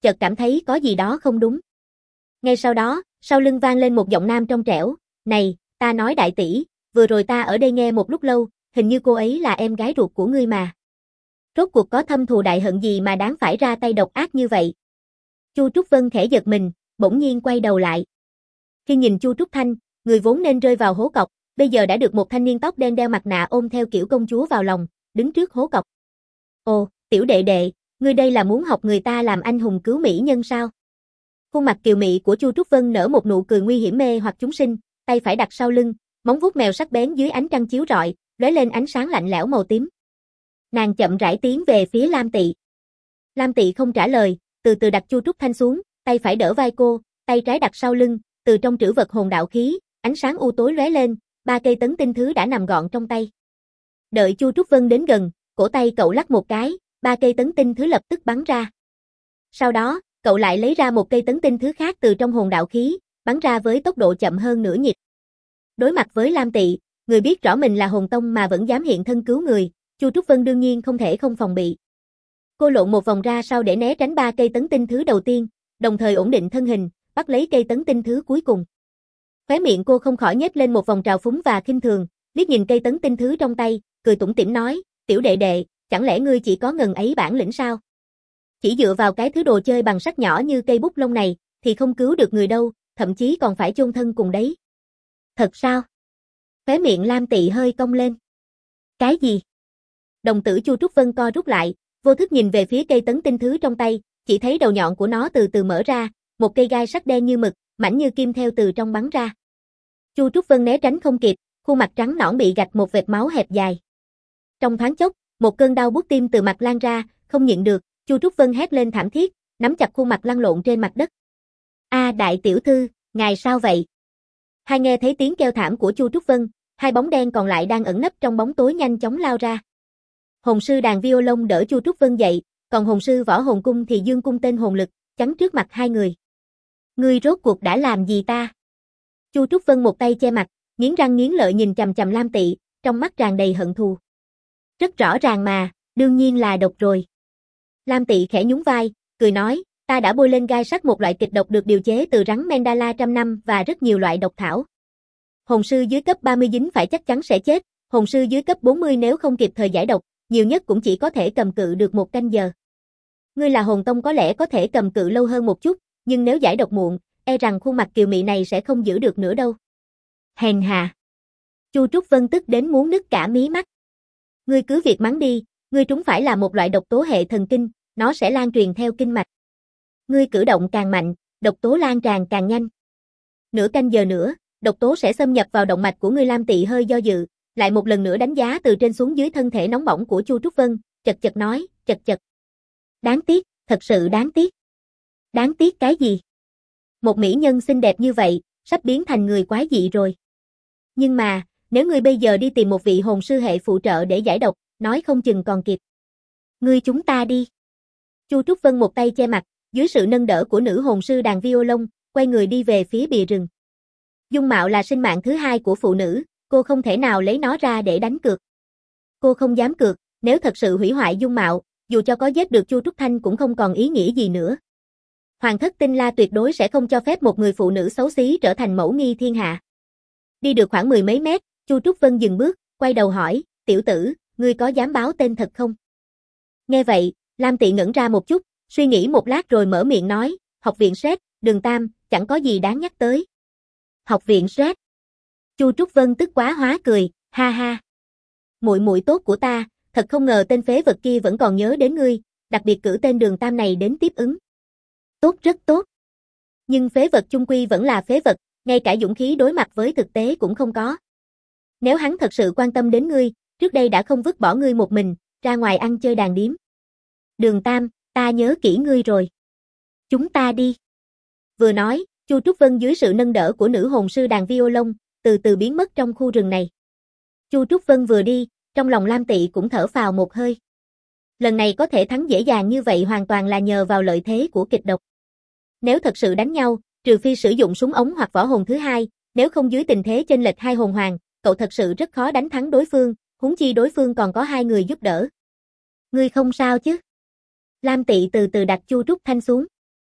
chợt cảm thấy có gì đó không đúng. Ngay sau đó, sau lưng vang lên một giọng nam trong trẻo, "Này, ta nói đại tỷ, vừa rồi ta ở đây nghe một lúc lâu, hình như cô ấy là em gái ruột của ngươi mà. Rốt cuộc có thâm thù đại hận gì mà đáng phải ra tay độc ác như vậy?" Chu Trúc Vân khẽ giật mình, bỗng nhiên quay đầu lại. Khi nhìn Chu Trúc Thanh, người vốn nên rơi vào hố cọc, bây giờ đã được một thanh niên tóc đen đeo mặt nạ ôm theo kiểu công chúa vào lòng, đứng trước hố cọc. "Ồ, tiểu đệ đệ, ngươi đây là muốn học người ta làm anh hùng cứu mỹ nhân sao?" Khuôn mặt kiều mị của Chu Trúc Vân nở một nụ cười nguy hiểm mê hoặc chúng sinh, tay phải đặt sau lưng, móng vuốt mèo sắc bén dưới ánh trăng chiếu rọi, lóe lên ánh sáng lạnh lẽo màu tím. Nàng chậm rãi tiến về phía Lam Tị. Lam Tị không trả lời, từ từ đặt Chu Trúc Thanh xuống, tay phải đỡ vai cô, tay trái đặt sau lưng, từ trong trữ vật hồn đạo khí, ánh sáng u tối lóe lên, 3 cây tấn tinh thứ đã nằm gọn trong tay. Đợi Chu Trúc Vân đến gần, cổ tay cậu lắc một cái, 3 cây tấn tinh thứ lập tức bắn ra. Sau đó, cậu lại lấy ra một cây tấn tinh thứ khác từ trong hồn đạo khí, bắn ra với tốc độ chậm hơn nửa nhịp. Đối mặt với Lam Tị, người biết rõ mình là hồn tông mà vẫn dám hiện thân cứu người, Chu Trúc Vân đương nhiên không thể không phòng bị. Cô lộn một vòng ra sau để né tránh 3 cây tấn tinh thứ đầu tiên, đồng thời ổn định thân hình, bắt lấy cây tấn tinh thứ cuối cùng. Khóe miệng cô không khỏi nhếch lên một vòng trào phúng và khinh thường, liếc nhìn cây tấn tinh thứ trong tay, cười tủm tỉm nói, "Tiểu đệ đệ, chẳng lẽ ngươi chỉ có ngần ấy bản lĩnh sao? Chỉ dựa vào cái thứ đồ chơi bằng sắt nhỏ như cây bút lông này, thì không cứu được người đâu, thậm chí còn phải chôn thân cùng đấy." "Thật sao?" Khóe miệng Lam Tị hơi cong lên. "Cái gì?" Đồng tử Chu Trúc Vân co rút lại, vô thức nhìn về phía cây tấn tinh thứ trong tay, chỉ thấy đầu nhọn của nó từ từ mở ra, một cây gai sắt đen như mực, mảnh như kim theo từ trong bắn ra. Chu Trúc Vân né tránh không kịp, khuôn mặt trắng nõn bị gạch một vệt máu hẹp dài. Trong thoáng chốc, một cơn đau buốt tim từ mặt lan ra, không nhịn được, Chu Trúc Vân hét lên thảm thiết, nắm chặt khuôn mặt lăn lộn trên mặt đất. "A đại tiểu thư, ngài sao vậy?" Hai nghe thấy tiếng kêu thảm của Chu Trúc Vân, hai bóng đen còn lại đang ẩn nấp trong bóng tối nhanh chóng lao ra. Hồn sư đàn violon đỡ Chu Trúc Vân dậy, còn hồn sư võ hồn cung thì dương cung tên hồn lực, chắn trước mặt hai người. "Ngươi rốt cuộc đã làm gì ta?" Chu Trúc Vân một tay che mặt, nghiến răng nghiến lợi nhìn chằm chằm Lam Tị, trong mắt tràn đầy hận thù. "Rất rõ ràng mà, đương nhiên là độc rồi." Lam Tị khẽ nhún vai, cười nói, "Ta đã bôi lên gai sắt một loại kịch độc được điều chế từ rắn Mandala trăm năm và rất nhiều loại độc thảo. Hồn sư dưới cấp 30 dính phải chắc chắn sẽ chết, hồn sư dưới cấp 40 nếu không kịp thời giải độc, nhiều nhất cũng chỉ có thể cầm cự được 1 canh giờ. Ngươi là hồn tông có lẽ có thể cầm cự lâu hơn một chút, nhưng nếu giải độc muộn, e rằng khuôn mặt kiều mị này sẽ không giữ được nữa đâu." "Hèn hạ." Chu Trúc Vân tức đến muốn nứt cả mí mắt. "Ngươi cứ việc mắng đi, ngươi trúng phải là một loại độc tố hệ thần kinh, nó sẽ lan truyền theo kinh mạch. Ngươi cử động càng mạnh, độc tố lan tràn càng nhanh. Nửa canh giờ nữa, độc tố sẽ xâm nhập vào động mạch của ngươi." Lam Tị hơi do dự, lại một lần nữa đánh giá từ trên xuống dưới thân thể nóng bỏng của Chu Trúc Vân, chật chật nói, chật chật. "Đáng tiếc, thật sự đáng tiếc." "Đáng tiếc cái gì?" "Một mỹ nhân xinh đẹp như vậy, sắp biến thành người quái dị rồi. Nhưng mà, nếu ngươi bây giờ đi tìm một vị hồn sư hệ phụ trợ để giải độc, nói không chừng còn kịp. Ngươi chúng ta đi." Chu Trúc Vân một tay che mặt, dưới sự nâng đỡ của nữ hồn sư đàn violon, quay người đi về phía bìa rừng. Dung mạo là sinh mạng thứ hai của phụ nữ, cô không thể nào lấy nó ra để đánh cược. Cô không dám cược, nếu thật sự hủy hoại dung mạo, dù cho có giết được Chu Trúc Thanh cũng không còn ý nghĩa gì nữa. Hoàng thất Tinh La tuyệt đối sẽ không cho phép một người phụ nữ xấu xí trở thành mẫu nghi thiên hạ. Đi được khoảng 10 mấy mét, Chu Trúc Vân dừng bước, quay đầu hỏi, "Tiểu tử, ngươi có dám báo tên thật không?" Nghe vậy, Lam Tị ngẩn ra một chút, suy nghĩ một lát rồi mở miệng nói, "Học viện Sret, Đường Tam, chẳng có gì đáng nhắc tới." "Học viện Sret?" Chu Trúc Vân tức quá hóa cười, "Ha ha. Muội muội tốt của ta, thật không ngờ tên phế vật kia vẫn còn nhớ đến ngươi, đặc biệt cử tên Đường Tam này đến tiếp ứng. Tốt, rất tốt. Nhưng phế vật chung quy vẫn là phế vật, ngay cả dũng khí đối mặt với thực tế cũng không có. Nếu hắn thật sự quan tâm đến ngươi, trước đây đã không vứt bỏ ngươi một mình, ra ngoài ăn chơi đàn điếm. Đường Tam, ta nhớ kỹ ngươi rồi. Chúng ta đi." Vừa nói, Chu Trúc Vân dưới sự nâng đỡ của nữ hồn sư đàn violon, từ từ biến mất trong khu rừng này. Chu Trúc Vân vừa đi, trong lòng Lam Tị cũng thở phào một hơi. Lần này có thể thắng dễ dàng như vậy hoàn toàn là nhờ vào lợi thế của kịch độc. Nếu thật sự đánh nhau, trừ phi sử dụng súng ống hoặc võ hồn thứ hai, nếu không dưới tình thế chênh lệch hai hồn hoàng, cậu thật sự rất khó đánh thắng đối phương, huống chi đối phương còn có hai người giúp đỡ. "Ngươi không sao chứ?" Lam Tị từ từ đặt Chu Trúc Thanh xuống.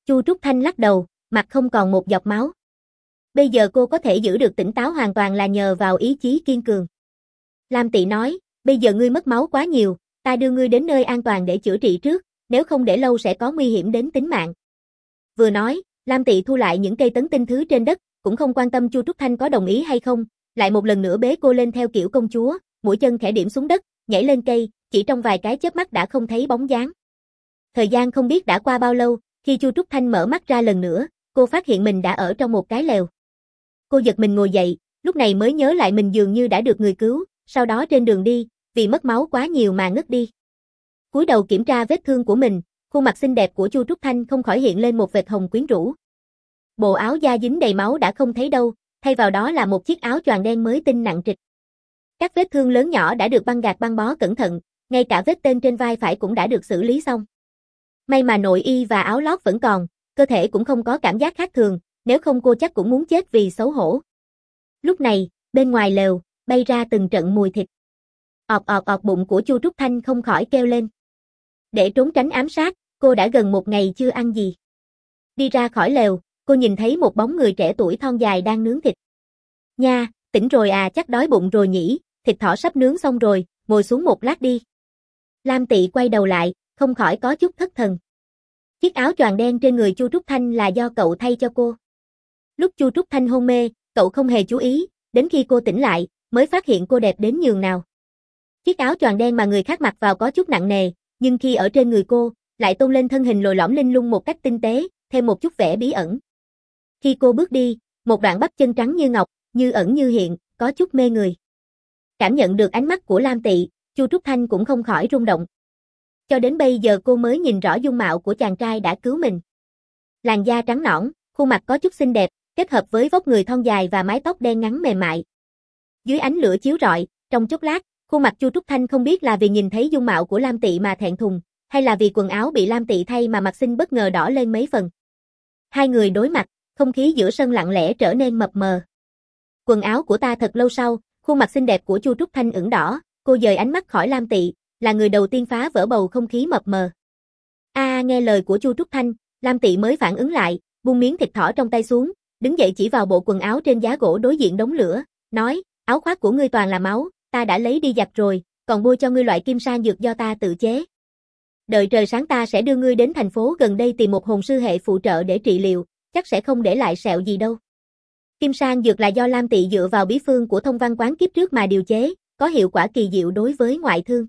Chu Trúc Thanh lắc đầu, mặt không còn một giọt máu. Bây giờ cô có thể giữ được tỉnh táo hoàn toàn là nhờ vào ý chí kiên cường. Lam Tị nói, bây giờ ngươi mất máu quá nhiều, ta đưa ngươi đến nơi an toàn để chữa trị trước, nếu không để lâu sẽ có nguy hiểm đến tính mạng. Vừa nói, Lam Tị thu lại những cây tấn tinh thứ trên đất, cũng không quan tâm Chu Trúc Thanh có đồng ý hay không, lại một lần nữa bế cô lên theo kiểu công chúa, mũi chân khẽ điểm xuống đất, nhảy lên cây, chỉ trong vài cái chớp mắt đã không thấy bóng dáng. Thời gian không biết đã qua bao lâu, khi Chu Trúc Thanh mở mắt ra lần nữa, cô phát hiện mình đã ở trong một cái lều. Cô giật mình ngồi dậy, lúc này mới nhớ lại mình dường như đã được người cứu, sau đó trên đường đi, vì mất máu quá nhiều mà ngất đi. Cúi đầu kiểm tra vết thương của mình, khuôn mặt xinh đẹp của Chu Trúc Thanh không khỏi hiện lên một vệt hồng quyến rũ. Bộ áo da dính đầy máu đã không thấy đâu, thay vào đó là một chiếc áo choàng đen mới tinh nặng trịch. Các vết thương lớn nhỏ đã được băng gạc băng bó cẩn thận, ngay cả vết tên trên vai phải cũng đã được xử lý xong. May mà nội y và áo lót vẫn còn, cơ thể cũng không có cảm giác khác thường, nếu không cô chắc cũng muốn chết vì xấu hổ. Lúc này, bên ngoài lều, bay ra từng trận mùi thịt. Ọt ọt ọt, bụng của Chu Trúc Thanh không khỏi kêu lên. Để trốn tránh ám sát, cô đã gần một ngày chưa ăn gì. Đi ra khỏi lều, cô nhìn thấy một bóng người trẻ tuổi thon dài đang nướng thịt. Nha, tỉnh rồi à, chắc đói bụng rồi nhỉ, thịt thỏ sắp nướng xong rồi, ngồi xuống một lát đi. Lam Tị quay đầu lại, không khỏi có chút thất thần. Chiếc áo choàng đen trên người Chu Trúc Thanh là do cậu thay cho cô. Lúc Chu Trúc Thanh hôn mê, cậu không hề chú ý, đến khi cô tỉnh lại, mới phát hiện cô đẹp đến nhường nào. Chiếc áo choàng đen mà người khác mặc vào có chút nặng nề, nhưng khi ở trên người cô, lại tôn lên thân hình lồi lõm linh lung một cách tinh tế, thêm một chút vẻ bí ẩn. Khi cô bước đi, một đoạn bắp chân trắng như ngọc, như ẩn như hiện, có chút mê người. Cảm nhận được ánh mắt của Lam Tị, Chu Trúc Thanh cũng không khỏi rung động. Cho đến bây giờ cô mới nhìn rõ dung mạo của chàng trai đã cứu mình. Làn da trắng nõn, khuôn mặt có chút xinh đẹp, kết hợp với vóc người thon dài và mái tóc đen ngắn mềm mại. Dưới ánh lửa chiếu rọi, trong chốc lát, khuôn mặt Chu Trúc Thanh không biết là vì nhìn thấy dung mạo của Lam Tị mà thẹn thùng, hay là vì quần áo bị Lam Tị thay mà mặt xinh bất ngờ đỏ lên mấy phần. Hai người đối mặt, không khí giữa sân lặng lẽ trở nên mập mờ. Quần áo của ta thật lâu sau, khuôn mặt xinh đẹp của Chu Trúc Thanh ửng đỏ, cô dời ánh mắt khỏi Lam Tị, là người đầu tiên phá vỡ bầu không khí mập mờ. Nghe lời của Chu Trúc Thanh, Lam Tị mới phản ứng lại, buông miếng thịt thỏ trong tay xuống, đứng dậy chỉ vào bộ quần áo trên giá gỗ đối diện đống lửa, nói, áo khoác của ngươi toàn là máu, ta đã lấy đi giặt rồi, còn bôi cho ngươi loại kim sang dược do ta tự chế. Đợi trời sáng ta sẽ đưa ngươi đến thành phố gần đây tìm một hồn sư hệ phụ trợ để trị liệu, chắc sẽ không để lại sẹo gì đâu. Kim sang dược là do Lam Tị dựa vào bí phương của thông văn quán kiếp trước mà điều chế, có hiệu quả kỳ diệu đối với ngoại thương.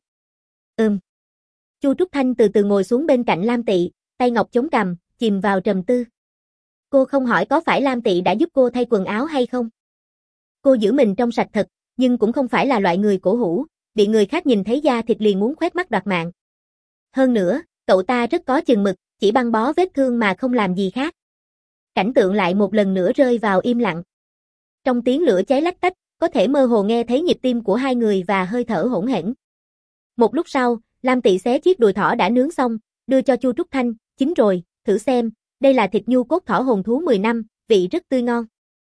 Chu Trúc Thanh từ từ ngồi xuống bên cạnh Lam Tị, tay ngọc chống cằm, chìm vào trầm tư. Cô không hỏi có phải Lam Tị đã giúp cô thay quần áo hay không. Cô giữ mình trong sạch thật, nhưng cũng không phải là loại người cổ hủ, bị người khác nhìn thấy da thịt liền muốn khoét mắt đoạt mạng. Hơn nữa, cậu ta rất có chừng mực, chỉ băng bó vết thương mà không làm gì khác. Cảnh tượng lại một lần nữa rơi vào im lặng. Trong tiếng lửa cháy lách tách, có thể mơ hồ nghe thấy nhịp tim của hai người và hơi thở hỗn hển. Một lúc sau, Lam Tị xé chiếc đùi thỏ đã nướng xong, đưa cho Chu Trúc Thanh, chín rồi, thử xem, đây là thịt nhu cốt thỏ hồn thú 10 năm, vị rất tươi ngon.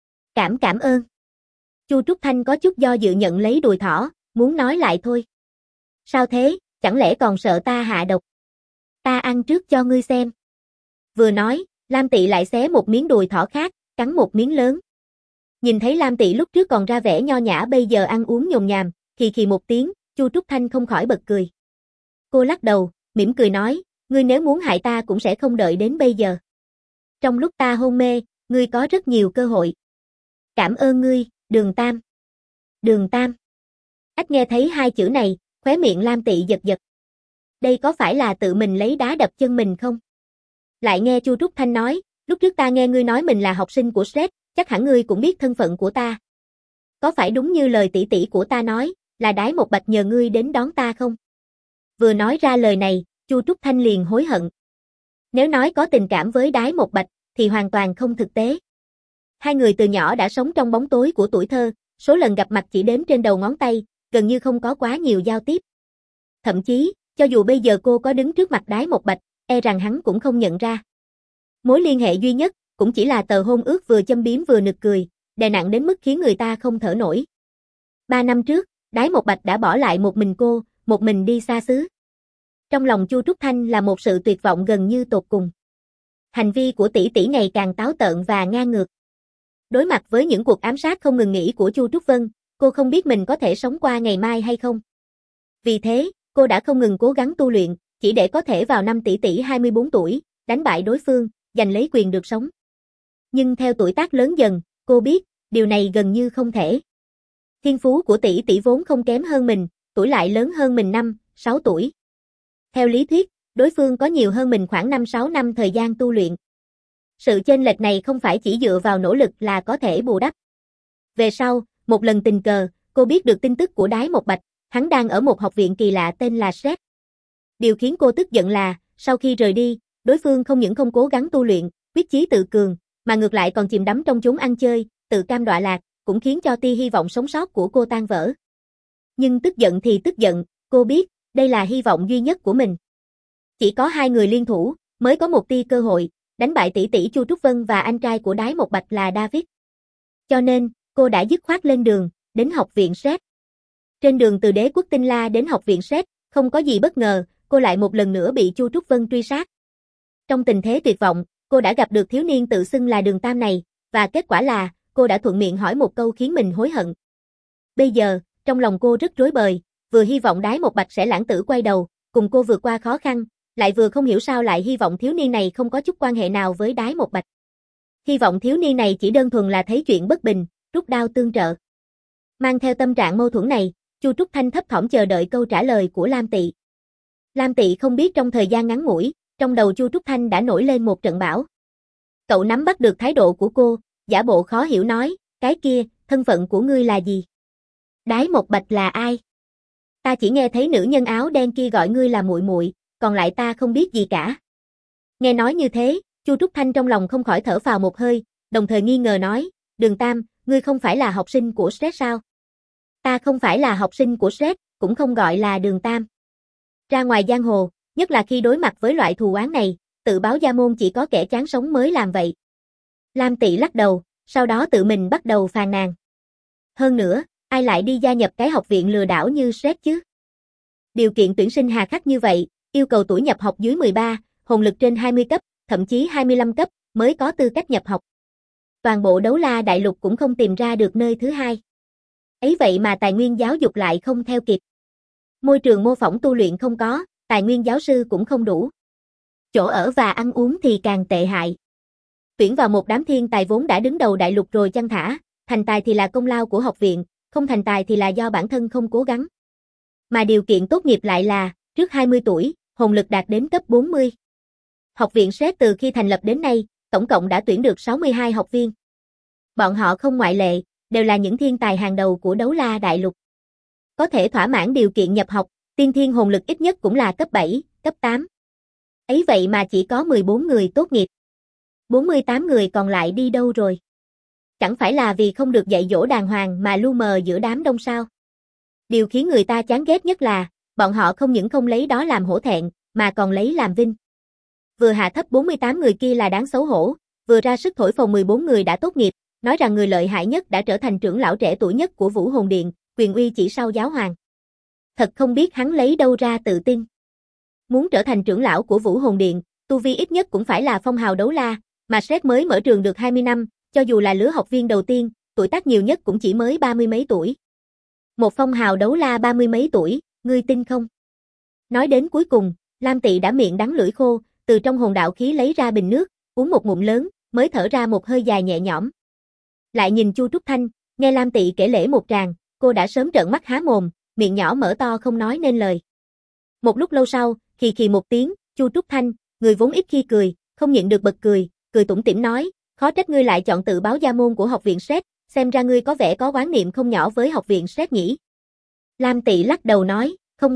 Cảm ơn. Chu Trúc Thanh có chút do dự nhận lấy đùi thỏ, muốn nói lại thôi. Sao thế, chẳng lẽ còn sợ ta hạ độc? Ta ăn trước cho ngươi xem. Vừa nói, Lam Tị lại xé một miếng đùi thỏ khác, cắn một miếng lớn. Nhìn thấy Lam Tị lúc trước còn ra vẻ nho nhã bây giờ ăn uống nhồm nhàm, khì một tiếng, Chu Trúc Thanh không khỏi bật cười. Cô lắc đầu, mỉm cười nói, ngươi nếu muốn hại ta cũng sẽ không đợi đến bây giờ. Trong lúc ta hôn mê, ngươi có rất nhiều cơ hội. Cảm ơn ngươi, Đường Tam. Đường Tam. Ách nghe thấy hai chữ này, khóe miệng Lam Tị giật giật. Đây có phải là tự mình lấy đá đập chân mình không? Lại nghe Chu Trúc Thanh nói, lúc trước ta nghe ngươi nói mình là học sinh của Shrek, chắc hẳn ngươi cũng biết thân phận của ta. Có phải đúng như lời tỷ tỷ của ta nói, là Đái Một Bạch nhờ ngươi đến đón ta không? Vừa nói ra lời này, Chu Trúc Thanh liền hối hận. Nếu nói có tình cảm với Đái Một Bạch, thì hoàn toàn không thực tế. Hai người từ nhỏ đã sống trong bóng tối của tuổi thơ, số lần gặp mặt chỉ đếm trên đầu ngón tay, gần như không có quá nhiều giao tiếp. Thậm chí, cho dù bây giờ cô có đứng trước mặt Đái Một Bạch, e rằng hắn cũng không nhận ra. Mối liên hệ duy nhất, cũng chỉ là tờ hôn ước vừa châm biếm vừa nực cười, đè nặng đến mức khiến người ta không thở nổi. 3 năm trước, Đái Một Bạch đã bỏ lại một mình cô, một mình đi xa xứ. Trong lòng Chu Trúc Thanh là một sự tuyệt vọng gần như tột cùng. Hành vi của tỷ tỷ ngày càng táo tợn và ngang ngược. Đối mặt với những cuộc ám sát không ngừng nghỉ của Chu Trúc Vân, cô không biết mình có thể sống qua ngày mai hay không. Vì thế, cô đã không ngừng cố gắng tu luyện, chỉ để có thể vào năm tỷ tỷ 24 tuổi, đánh bại đối phương, giành lấy quyền được sống. Nhưng theo tuổi tác lớn dần, cô biết, điều này gần như không thể. Thiên phú của tỷ tỷ vốn không kém hơn mình, tuổi lại lớn hơn mình 5, 6 tuổi. Theo lý thuyết, đối phương có nhiều hơn mình khoảng 5-6 năm thời gian tu luyện. Sự chênh lệch này không phải chỉ dựa vào nỗ lực là có thể bù đắp. Về sau, một lần tình cờ, cô biết được tin tức của Đái Một Bạch, hắn đang ở một học viện kỳ lạ tên là SRED. Điều khiến cô tức giận là, sau khi rời đi, đối phương không những không cố gắng tu luyện, quyết chí tự cường, mà ngược lại còn chìm đắm trong chốn ăn chơi, tự cam đọa lạc, cũng khiến cho tia hy vọng sống sót của cô tan vỡ. Nhưng tức giận thì tức giận, cô biết, đây là hy vọng duy nhất của mình. Chỉ có hai người liên thủ, mới có một tia cơ hội, đánh bại tỷ tỷ Chu Trúc Vân và anh trai của Đái Một Bạch là David. Cho nên, cô đã dứt khoát lên đường, đến học viện SRED. Trên đường từ Đế quốc Tinh La đến học viện SRED, không có gì bất ngờ, cô lại một lần nữa bị Chu Trúc Vân truy sát. Trong tình thế tuyệt vọng, cô đã gặp được thiếu niên tự xưng là Đường Tam này, và kết quả là, cô đã thuận miệng hỏi một câu khiến mình hối hận. Bây giờ, trong lòng cô rất rối bời, vừa hy vọng Đái Một Bạch sẽ lãng tử quay đầu, cùng cô vượt qua khó khăn, lại vừa không hiểu sao lại hy vọng thiếu niên này không có chút quan hệ nào với Đái Một Bạch. Hy vọng thiếu niên này chỉ đơn thuần là thấy chuyện bất bình, rút đao tương trợ. Mang theo tâm trạng mâu thuẫn này, Chu Trúc Thanh thấp thỏm chờ đợi câu trả lời của Lam Tị. Lam Tị không biết trong thời gian ngắn ngủi, trong đầu Chu Trúc Thanh đã nổi lên một trận bão. Cậu nắm bắt được thái độ của cô, giả bộ khó hiểu nói, cái kia, thân phận của ngươi là gì? Đái Một Bạch là ai? Ta chỉ nghe thấy nữ nhân áo đen kia gọi ngươi là muội muội, còn lại ta không biết gì cả. Nghe nói như thế, Chu Trúc Thanh trong lòng không khỏi thở phào một hơi, đồng thời nghi ngờ nói, Đường Tam, ngươi không phải là học sinh của SRED sao? Ta không phải là học sinh của SRED, cũng không gọi là Đường Tam. Ra ngoài giang hồ, nhất là khi đối mặt với loại thù oán này, tự báo gia môn chỉ có kẻ chán sống mới làm vậy. Lam Tị lắc đầu, sau đó tự mình bắt đầu phàn nàn. Hơn nữa, ai lại đi gia nhập cái học viện lừa đảo như SRED chứ? Điều kiện tuyển sinh hà khắc như vậy, yêu cầu tuổi nhập học dưới 13, hồn lực trên 20 cấp, thậm chí 25 cấp, mới có tư cách nhập học. Toàn bộ Đấu La Đại Lục cũng không tìm ra được nơi thứ hai. Ấy vậy mà tài nguyên giáo dục lại không theo kịp. Môi trường mô phỏng tu luyện không có, tài nguyên giáo sư cũng không đủ. Chỗ ở và ăn uống thì càng tệ hại. Tuyển vào một đám thiên tài vốn đã đứng đầu đại lục rồi chăng thả, thành tài thì là công lao của học viện, không thành tài thì là do bản thân không cố gắng. Mà điều kiện tốt nghiệp lại là, trước 20 tuổi, hồn lực đạt đến cấp 40. Học viện SRED từ khi thành lập đến nay, tổng cộng đã tuyển được 62 học viên. Bọn họ không ngoại lệ, đều là những thiên tài hàng đầu của Đấu La Đại Lục. Có thể thỏa mãn điều kiện nhập học, tiên thiên hồn lực ít nhất cũng là cấp 7, cấp 8. Ấy vậy mà chỉ có 14 người tốt nghiệp. 48 người còn lại đi đâu rồi? Chẳng phải là vì không được dạy dỗ đàng hoàng mà lu mờ giữa đám đông sao? Điều khiến người ta chán ghét nhất là, bọn họ không những không lấy đó làm hổ thẹn, mà còn lấy làm vinh. Vừa hạ thấp 48 người kia là đáng xấu hổ, vừa ra sức thổi phồng 14 người đã tốt nghiệp, nói rằng người lợi hại nhất đã trở thành trưởng lão trẻ tuổi nhất của Vũ Hồn Điện, quyền uy chỉ sau giáo hoàng. Thật không biết hắn lấy đâu ra tự tin. Muốn trở thành trưởng lão của Vũ Hồn Điện, tu vi ít nhất cũng phải là phong hào đấu la, mà SRED mới mở trường được 20 năm, cho dù là lứa học viên đầu tiên, tuổi tác nhiều nhất cũng chỉ mới 30 mấy tuổi. Một phong hào đấu la 30 mấy tuổi, ngươi tin không? Nói đến cuối cùng, Lam Tị đã miệng đắng lưỡi khô, từ trong hồn đạo khí lấy ra bình nước, uống một ngụm lớn, mới thở ra một hơi dài nhẹ nhõm. Lại nhìn Chu Trúc Thanh, nghe Lam Tị kể lể một tràng, cô đã sớm trợn mắt há mồm, miệng nhỏ mở to không nói nên lời. Một lúc lâu sau, khì khì một tiếng, Chu Trúc Thanh, người vốn ít khi cười, không nhịn được bật cười, cười tủm tỉm nói, khó trách ngươi lại chọn tự báo gia môn của học viện SRED, xem ra ngươi có vẻ có oán niệm không nhỏ với học viện SRED nhỉ. Lam Tị lắc đầu nói, không.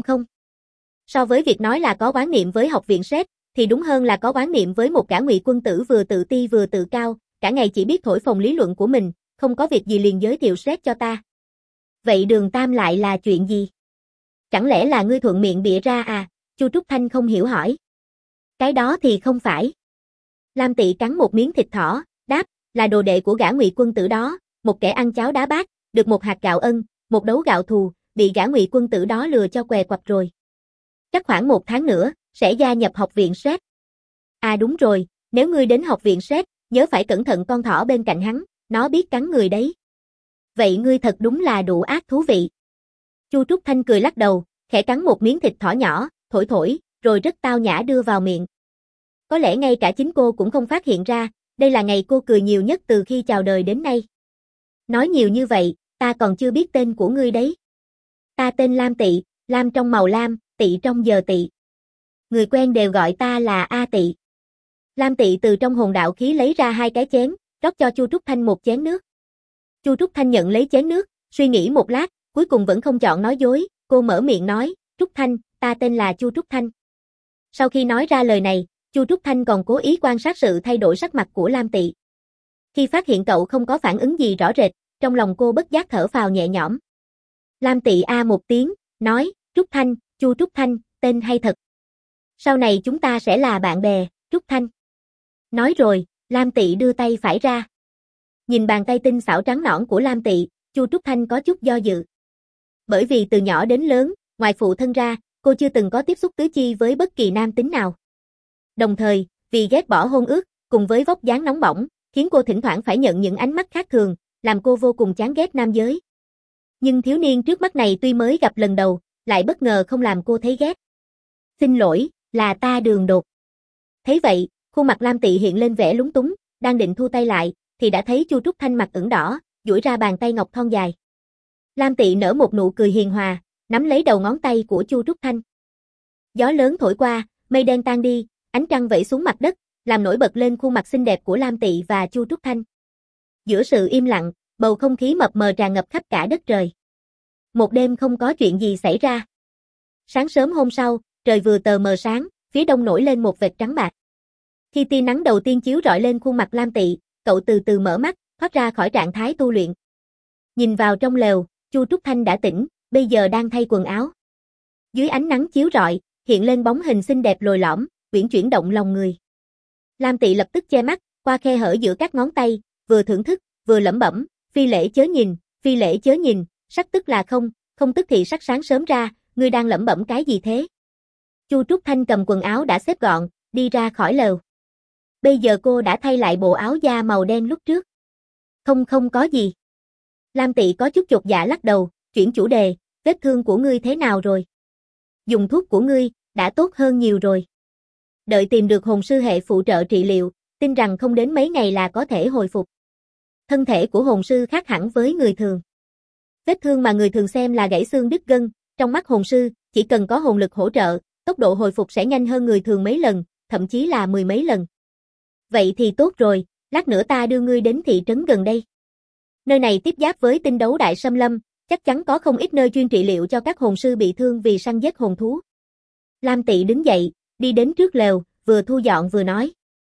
So với việc nói là có oán niệm với học viện SRED, thì đúng hơn là có oán niệm với một gã ngụy quân tử vừa tự ti vừa tự cao, cả ngày chỉ biết thổi phồng lý luận của mình, không có việc gì liền giới thiệu SRED cho ta. Vậy Đường Tam lại là chuyện gì? Chẳng lẽ là ngươi thuận miệng bịa ra à? Chu Trúc Thanh không hiểu hỏi. Cái đó thì không phải. Lam Tị cắn một miếng thịt thỏ, đáp, là đồ đệ của gã ngụy quân tử đó, một kẻ ăn cháo đá bát, được một hạt gạo ân, một đấu gạo thù, bị gã ngụy quân tử đó lừa cho què quặt rồi. Chắc khoảng 1 tháng nữa, sẽ gia nhập học viện SRED. À đúng rồi, Nếu ngươi đến học viện SET, nhớ phải cẩn thận con thỏ bên cạnh hắn, nó biết cắn người đấy. Vậy ngươi thật đúng là đủ ác thú vị. Chu Trúc Thanh cười lắc đầu, khẽ cắn một miếng thịt thỏ nhỏ, thổi thổi, rồi rất tao nhã đưa vào miệng. Có lẽ ngay cả chính cô cũng không phát hiện ra, đây là ngày cô cười nhiều nhất từ khi chào đời đến nay. Nói nhiều như vậy, ta còn chưa biết tên của ngươi đấy. Ta tên Lam Tị, Lam trong màu lam, Tị trong giờ Tị. Người quen đều gọi ta là A Tị. Lam Tị từ trong hồn đạo khí lấy ra 2 cái chén, rót cho Chu Trúc Thanh một chén nước. Chu Trúc Thanh nhận lấy chén nước, suy nghĩ một lát, cuối cùng vẫn không chọn nói dối, cô mở miệng nói, Trúc Thanh, ta tên là Chu Trúc Thanh. Sau khi nói ra lời này, Chu Trúc Thanh còn cố ý quan sát sự thay đổi sắc mặt của Lam Tị. Khi phát hiện cậu không có phản ứng gì rõ rệt, trong lòng cô bất giác thở phào nhẹ nhõm. Lam Tị a một tiếng, nói, Trúc Thanh, Chu Trúc Thanh, tên hay thật. Sau này chúng ta sẽ là bạn bè, Trúc Thanh. Nói rồi, Lam Tị đưa tay phải ra. Nhìn bàn tay tinh xảo trắng nõn của Lam Tị, Chu Trúc Thanh có chút do dự. Bởi vì từ nhỏ đến lớn, ngoài phụ thân ra, cô chưa từng có tiếp xúc tứ chi với bất kỳ nam tính nào. Đồng thời, vì ghét bỏ hôn ước, cùng với vóc dáng nóng bỏng, khiến cô thỉnh thoảng phải nhận những ánh mắt khác thường, làm cô vô cùng chán ghét nam giới. Nhưng thiếu niên trước mắt này tuy mới gặp lần đầu, lại bất ngờ không làm cô thấy ghét. Xin lỗi, là ta đường đột. Thấy vậy, khuôn mặt Lam Tị hiện lên vẻ lúng túng, đang định thu tay lại, thì đã thấy Chu Trúc Thanh mặt ửng đỏ, duỗi ra bàn tay ngọc thon dài. Lam Tị nở một nụ cười hiền hòa, nắm lấy đầu ngón tay của Chu Trúc Thanh. Gió lớn thổi qua, mây đen tan đi, ánh trăng vẩy xuống mặt đất, làm nổi bật lên khuôn mặt xinh đẹp của Lam Tị và Chu Trúc Thanh. Giữa sự im lặng, bầu không khí mập mờ tràn ngập khắp cả đất trời. Một đêm không có chuyện gì xảy ra. Sáng sớm hôm sau, trời vừa tờ mờ sáng, phía đông nổi lên một vệt trắng bạc. Khi tia nắng đầu tiên chiếu rọi lên khuôn mặt Lam Tị, cậu từ từ mở mắt, thoát ra khỏi trạng thái tu luyện. Nhìn vào trong lều, Chu Trúc Thanh đã tỉnh, bây giờ đang thay quần áo. Dưới ánh nắng chiếu rọi, hiện lên bóng hình xinh đẹp lồi lõm, uyển chuyển động lòng người. Lam Tị lập tức che mắt, qua khe hở giữa các ngón tay, vừa thưởng thức, vừa lẩm bẩm, phi lễ chớ nhìn, phi lễ chớ nhìn, sắc tức là không, không tức thì sắc sáng sớm ra, ngươi đang lẩm bẩm cái gì thế? Chu Trúc Thanh cầm quần áo đã xếp gọn, đi ra khỏi lều. Bây giờ cô đã thay lại bộ áo da màu đen lúc trước. Không có gì. Lam Tị có chút chột dạ lắc đầu, chuyển chủ đề, vết thương của ngươi thế nào rồi? Dùng thuốc của ngươi, đã tốt hơn nhiều rồi. Đợi tìm được hồn sư hệ phụ trợ trị liệu, tin rằng không đến mấy ngày là có thể hồi phục. Thân thể của hồn sư khác hẳn với người thường. Vết thương mà người thường xem là gãy xương đứt gân, trong mắt hồn sư, chỉ cần có hồn lực hỗ trợ, tốc độ hồi phục sẽ nhanh hơn người thường mấy lần, thậm chí là 10 mấy lần. Vậy thì tốt rồi, lát nữa ta đưa ngươi đến thị trấn gần đây. Nơi này tiếp giáp với tinh đấu đại xâm lâm, chắc chắn có không ít nơi chuyên trị liệu cho các hồn sư bị thương vì săn giết hồn thú. Lam Tị đứng dậy, đi đến trước lều, vừa thu dọn vừa nói.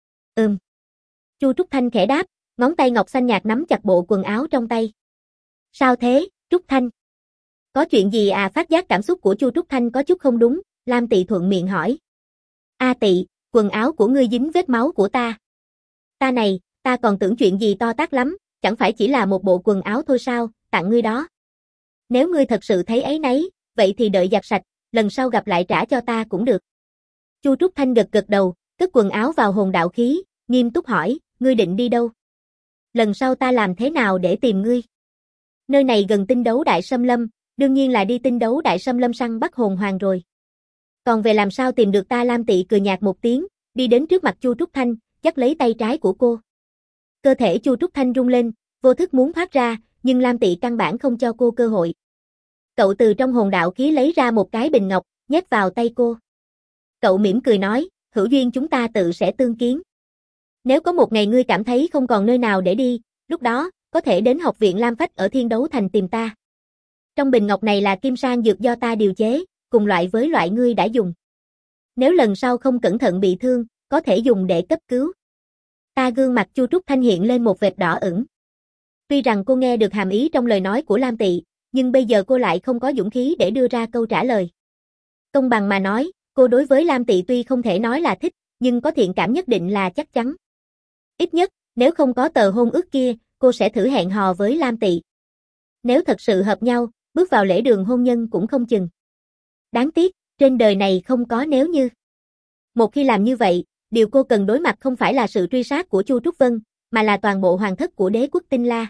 Chu Trúc Thanh khẽ đáp, ngón tay ngọc xanh nhạt nắm chặt bộ quần áo trong tay. Sao thế, Trúc Thanh? Có chuyện gì à? Phát giác cảm xúc của Chu Trúc Thanh có chút không đúng, Lam Tị thuận miệng hỏi. A Tị, quần áo của ngươi dính vết máu của ta. Ta này, ta còn tưởng chuyện gì to tát lắm, chẳng phải chỉ là một bộ quần áo thôi sao, tặng ngươi đó. Nếu ngươi thật sự thấy áy náy, vậy thì đợi giặt sạch, lần sau gặp lại trả cho ta cũng được. Chu Trúc Thanh gật gật đầu, cất quần áo vào hồn đạo khí, nghiêm túc hỏi, ngươi định đi đâu? Lần sau ta làm thế nào để tìm ngươi? Nơi này gần tinh đấu đại xâm lâm, đương nhiên là đi tinh đấu đại xâm lâm săn bắt hồn hoàng rồi. Còn về làm sao tìm được ta? Lam Tị cười nhạt một tiếng, đi đến trước mặt Chu Trúc Thanh, dắt lấy tay trái của cô. Cơ thể Chu Trúc Thanh rung lên, vô thức muốn thoát ra, nhưng Lam Tị căn bản không cho cô cơ hội. Cậu từ trong hồn đạo khí lấy ra một cái bình ngọc, nhét vào tay cô. Cậu mỉm cười nói, hữu duyên chúng ta tự sẽ tương kiến. Nếu có một ngày ngươi cảm thấy không còn nơi nào để đi, lúc đó, có thể đến học viện Lam Phách ở Thiên Đấu Thành tìm ta. Trong bình ngọc này là kim sang dược do ta điều chế, cùng loại với loại ngươi đã dùng. Nếu lần sau không cẩn thận bị thương, có thể dùng để cấp cứu. Ta gương mặt Chu Trúc Thanh hiện lên một vệt đỏ ửng. Tuy rằng cô nghe được hàm ý trong lời nói của Lam Tị, nhưng bây giờ cô lại không có dũng khí để đưa ra câu trả lời. Công bằng mà nói, cô đối với Lam Tị tuy không thể nói là thích, nhưng có thiện cảm nhất định là chắc chắn. Ít nhất, nếu không có tờ hôn ước kia, cô sẽ thử hẹn hò với Lam Tị. Nếu thật sự hợp nhau, bước vào lễ đường hôn nhân cũng không chừng. Đáng tiếc, trên đời này không có nếu như. Một khi làm như vậy, điều cô cần đối mặt không phải là sự truy sát của Chu Trúc Vân, mà là toàn bộ hoàng thất của đế quốc Tinh La.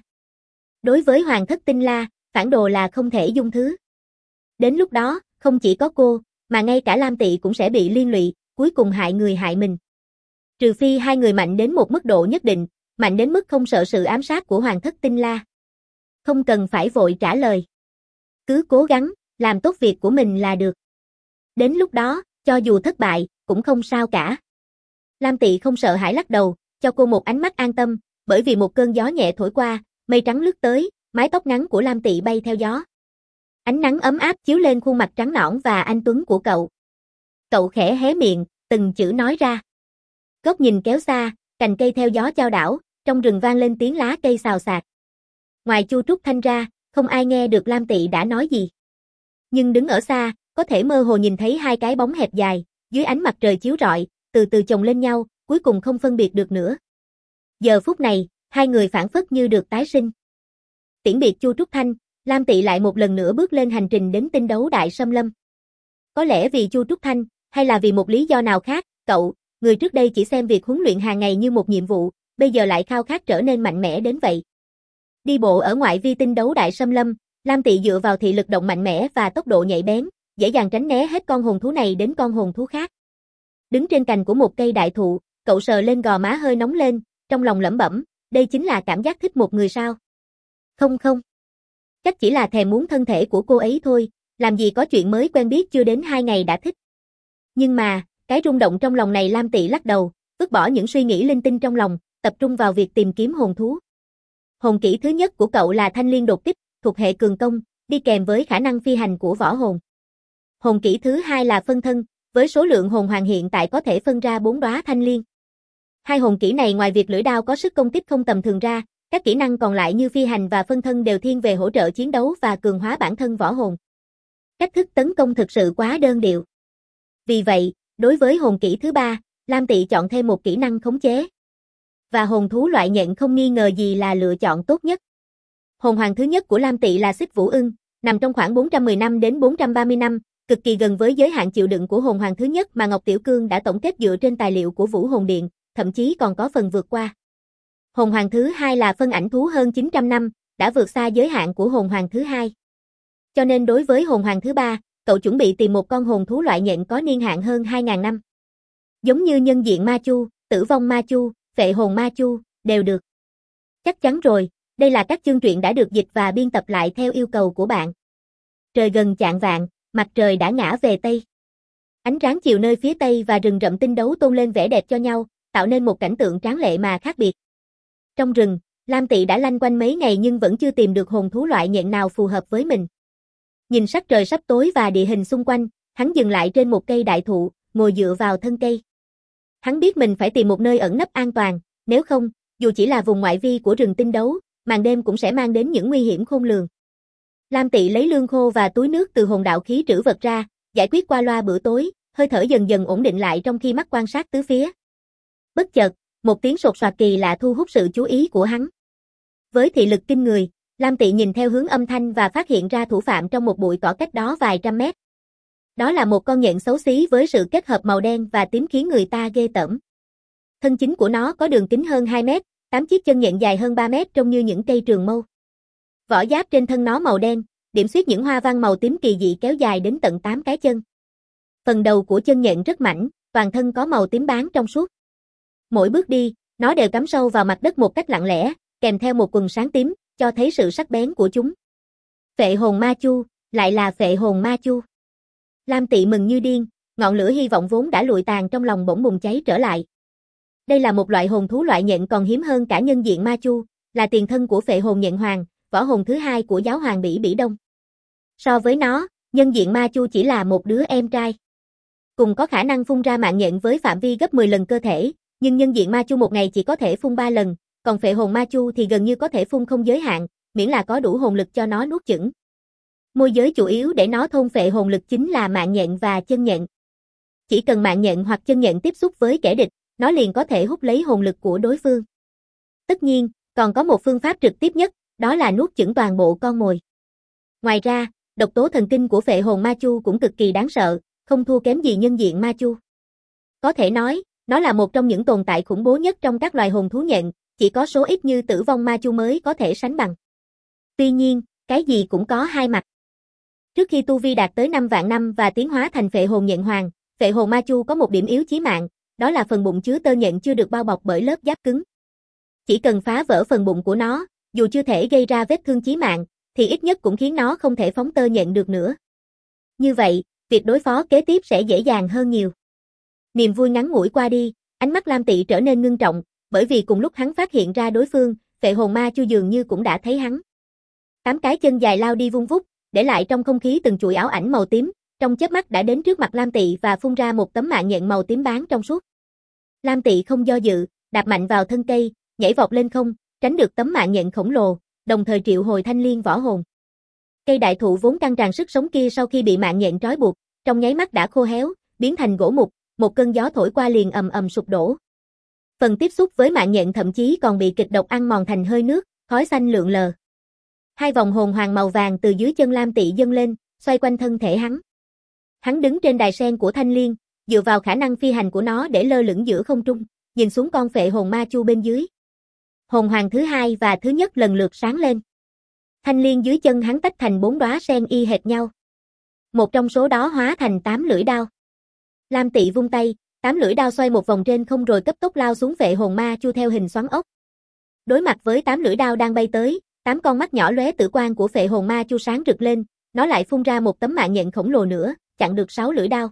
Đối với hoàng thất Tinh La, phản đồ là không thể dung thứ. Đến lúc đó, không chỉ có cô, mà ngay cả Lam Tị cũng sẽ bị liên lụy, cuối cùng hại người hại mình. Trừ phi hai người mạnh đến một mức độ nhất định, mạnh đến mức không sợ sự ám sát của hoàng thất Tinh La. Không cần phải vội trả lời. Cứ cố gắng, làm tốt việc của mình là được. Đến lúc đó, cho dù thất bại, cũng không sao cả. Lam Tị không sợ hãi lắc đầu, cho cô một ánh mắt an tâm, bởi vì một cơn gió nhẹ thổi qua, mây trắng lướt tới, mái tóc ngắn của Lam Tị bay theo gió. Ánh nắng ấm áp chiếu lên khuôn mặt trắng nõn và anh tuấn của cậu. Cậu khẽ hé miệng, từng chữ nói ra. Góc nhìn kéo xa, cành cây theo gió chao đảo, trong rừng vang lên tiếng lá cây xào xạc. Ngoài Chu Trúc Thanh ra, không ai nghe được Lam Tị đã nói gì. Nhưng đứng ở xa, có thể mơ hồ nhìn thấy hai cái bóng hẹp dài, dưới ánh mặt trời chiếu rọi, từ từ chồng lên nhau, cuối cùng không phân biệt được nữa. Giờ phút này, hai người phảng phất như được tái sinh. Tiễn biệt Chu Trúc Thanh, Lam Tị lại một lần nữa bước lên hành trình đến tinh đấu Đại Sâm Lâm. Có lẽ vì Chu Trúc Thanh, hay là vì một lý do nào khác, cậu, người trước đây chỉ xem việc huấn luyện hàng ngày như một nhiệm vụ, bây giờ lại khao khát trở nên mạnh mẽ đến vậy. Đi bộ ở ngoại vi tinh đấu Đại Sâm Lâm, Lam Tị dựa vào thị lực động mạnh mẽ và tốc độ nhạy bén, dễ dàng tránh né hết con hồn thú này đến con hồn thú khác. Đứng trên cành của một cây đại thụ, cậu sờ lên gò má hơi nóng lên, trong lòng lẩm bẩm, đây chính là cảm giác thích một người sao? Không không. Chắc chỉ là thèm muốn thân thể của cô ấy thôi, làm gì có chuyện mới quen biết chưa đến 2 ngày đã thích. Nhưng mà, cái rung động trong lòng này Lam Tị lắc đầu, vứt bỏ những suy nghĩ linh tinh trong lòng, tập trung vào việc tìm kiếm hồn thú. Hồn kỹ thứ nhất của cậu là Thanh Liên đột kích, thuộc hệ cường công, đi kèm với khả năng phi hành của võ hồn. Hồn kỹ thứ hai là phân thân, với số lượng hồn hoàng hiện tại có thể phân ra 4 đóa thanh liên. Hai hồn kỹ này ngoài việc lưỡi đao có sức công kích không tầm thường ra, các kỹ năng còn lại như phi hành và phân thân đều thiên về hỗ trợ chiến đấu và cường hóa bản thân võ hồn. Cách thức tấn công thực sự quá đơn điệu. Vì vậy, đối với hồn kỹ thứ ba, Lam Tị chọn thêm một kỹ năng khống chế. Và hồn thú loại nhận không nghi ngờ gì là lựa chọn tốt nhất. Hồn hoàng thứ nhất của Lam Tị là Xích Vũ Ưng, nằm trong khoảng 410 năm đến 430 năm, cực kỳ gần với giới hạn chịu đựng của hồn hoàng thứ nhất mà Ngọc Tiểu Cương đã tổng kết dựa trên tài liệu của Vũ Hồn Điện, thậm chí còn có phần vượt qua. Hồn hoàng thứ hai là phân ảnh thú hơn 900 năm, đã vượt xa giới hạn của hồn hoàng thứ hai. Cho nên đối với hồn hoàng thứ ba, cậu chuẩn bị tìm một con hồn thú loại nhện có niên hạn hơn 2.000 năm. Giống như nhân diện ma chu, tử vong ma chu, phệ hồn ma chu, đều được. Chắc chắn rồi, đây là các chương truyện đã được dịch và biên tập lại theo yêu cầu của bạn. Trời gần chạng vạng, mặt trời đã ngã về Tây. Ánh ráng chiều nơi phía Tây và rừng rậm tinh đấu tôn lên vẻ đẹp cho nhau, tạo nên một cảnh tượng tráng lệ mà khác biệt. Trong rừng, Lam Tị đã lanh quanh mấy ngày nhưng vẫn chưa tìm được hồn thú loại nhện nào phù hợp với mình. Nhìn sắc trời sắp tối và địa hình xung quanh, hắn dừng lại trên một cây đại thụ, ngồi dựa vào thân cây. Hắn biết mình phải tìm một nơi ẩn nấp an toàn, nếu không, dù chỉ là vùng ngoại vi của rừng tinh đấu, màn đêm cũng sẽ mang đến những nguy hiểm khôn lường. Lam Tị lấy lương khô và túi nước từ hồn đạo khí trữ vật ra, giải quyết qua loa bữa tối, hơi thở dần dần ổn định lại trong khi mắt quan sát tứ phía. Bất chợt, một tiếng sột soạt kỳ lạ thu hút sự chú ý của hắn. Với thị lực kinh người, Lam Tị nhìn theo hướng âm thanh và phát hiện ra thủ phạm trong một bụi cỏ cách đó vài trăm mét. Đó là một con nhện xấu xí với sự kết hợp màu đen và tím khiến người ta ghê tởm. Thân chính của nó có đường kính hơn 2 mét, 8 chiếc chân nhện dài hơn 3 mét trông như những cây trường mâu. Vỏ giáp trên thân nó màu đen, điểm xuyết những hoa văn màu tím kỳ dị kéo dài đến tận 8 cái chân. Phần đầu của chân nhện rất mảnh, toàn thân có màu tím bán trong suốt. Mỗi bước đi, nó đều cắm sâu vào mặt đất một cách lặng lẽ, kèm theo một quầng sáng tím, cho thấy sự sắc bén của chúng. Phệ hồn ma chu, lại là phệ hồn ma chu. Lam Tị mừng như điên, ngọn lửa hy vọng vốn đã lụi tàn trong lòng bỗng bùng cháy trở lại. Đây là một loại hồn thú loại nhện còn hiếm hơn cả nhân diện ma chu, là tiền thân của phệ hồn nhện hoàng, võ hồn thứ hai của giáo hoàng Bỉ Bỉ Đông. So với nó, nhân diện ma chu chỉ là một đứa em trai. Cùng có khả năng phun ra mạng nhện với phạm vi gấp 10 lần cơ thể, nhưng nhân diện ma chu một ngày chỉ có thể phun 3 lần, còn phệ hồn ma chu thì gần như có thể phun không giới hạn, miễn là có đủ hồn lực cho nó nuốt chửng. Môi giới chủ yếu để nó thôn phệ hồn lực chính là mạng nhện và chân nhện. Chỉ cần mạng nhện hoặc chân nhện tiếp xúc với kẻ địch, nó liền có thể hút lấy hồn lực của đối phương. Tất nhiên, còn có một phương pháp trực tiếp nhất, đó là nuốt chửng toàn bộ con mồi. Ngoài ra, độc tố thần kinh của phệ hồn ma chu cũng cực kỳ đáng sợ, không thua kém gì nhân diện ma chu. Có thể nói, Nó là một trong những tồn tại khủng bố nhất trong các loài hồn thú nhện, chỉ có số ít như Tử Vong Ma Chu mới có thể sánh bằng. Tuy nhiên, cái gì cũng có hai mặt. Trước khi tu vi đạt tới 5 vạn năm và tiến hóa thành phệ hồn nhện hoàng, phệ hồn ma chu có một điểm yếu chí mạng, đó là phần bụng chứa tơ nhện chưa được bao bọc bởi lớp giáp cứng. Chỉ cần phá vỡ phần bụng của nó, dù chưa thể gây ra vết thương chí mạng, thì ít nhất cũng khiến nó không thể phóng tơ nhện được nữa. Như vậy, việc đối phó kế tiếp sẽ dễ dàng hơn nhiều. Niềm vui ngắn ngủi qua đi, ánh mắt Lam Tị trở nên ngưng trọng, bởi vì cùng lúc hắn phát hiện ra đối phương, phệ hồn ma chu dường như cũng đã thấy hắn. 8 cái chân dài lao đi vung vút, để lại trong không khí từng chuỗi ảo ảnh màu tím, trong chớp mắt đã đến trước mặt Lam Tị và phun ra một tấm mạng nhện màu tím báng trong suốt. Lam Tị không do dự, đạp mạnh vào thân cây, nhảy vọt lên không, tránh được tấm mạng nhện khổng lồ, đồng thời triệu hồi thanh liên võ hồn. Cây đại thụ vốn căng tràn sức sống kia sau khi bị mạng nhện trói buộc, trong nháy mắt đã khô héo, biến thành gỗ mục, một cơn gió thổi qua liền ầm ầm sụp đổ. Phần tiếp xúc với mạng nhện thậm chí còn bị kịch độc ăn mòn thành hơi nước, khói xanh lượn lờ. Hai vòng hồn hoàng màu vàng từ dưới chân Lam Tị dâng lên, xoay quanh thân thể hắn. Hắn đứng trên đài sen của thanh liên, dựa vào khả năng phi hành của nó để lơ lửng giữa không trung, nhìn xuống con phệ hồn ma chu bên dưới. Hồn hoàng thứ hai và thứ nhất lần lượt sáng lên. Thanh liên dưới chân hắn tách thành 4 đóa sen y hệt nhau. Một trong số đó hóa thành 8 lưỡi đao. Lam Tị vung tay, 8 lưỡi đao xoay một vòng trên không rồi cấp tốc lao xuống phệ hồn ma chu theo hình xoắn ốc. Đối mặt với 8 lưỡi đao đang bay tới, 8 con mắt nhỏ lóe tử quang của phệ hồn ma chu sáng rực lên, nó lại phun ra một tấm mạng nhện khổng lồ nữa, chặn được 6 lưỡi đao.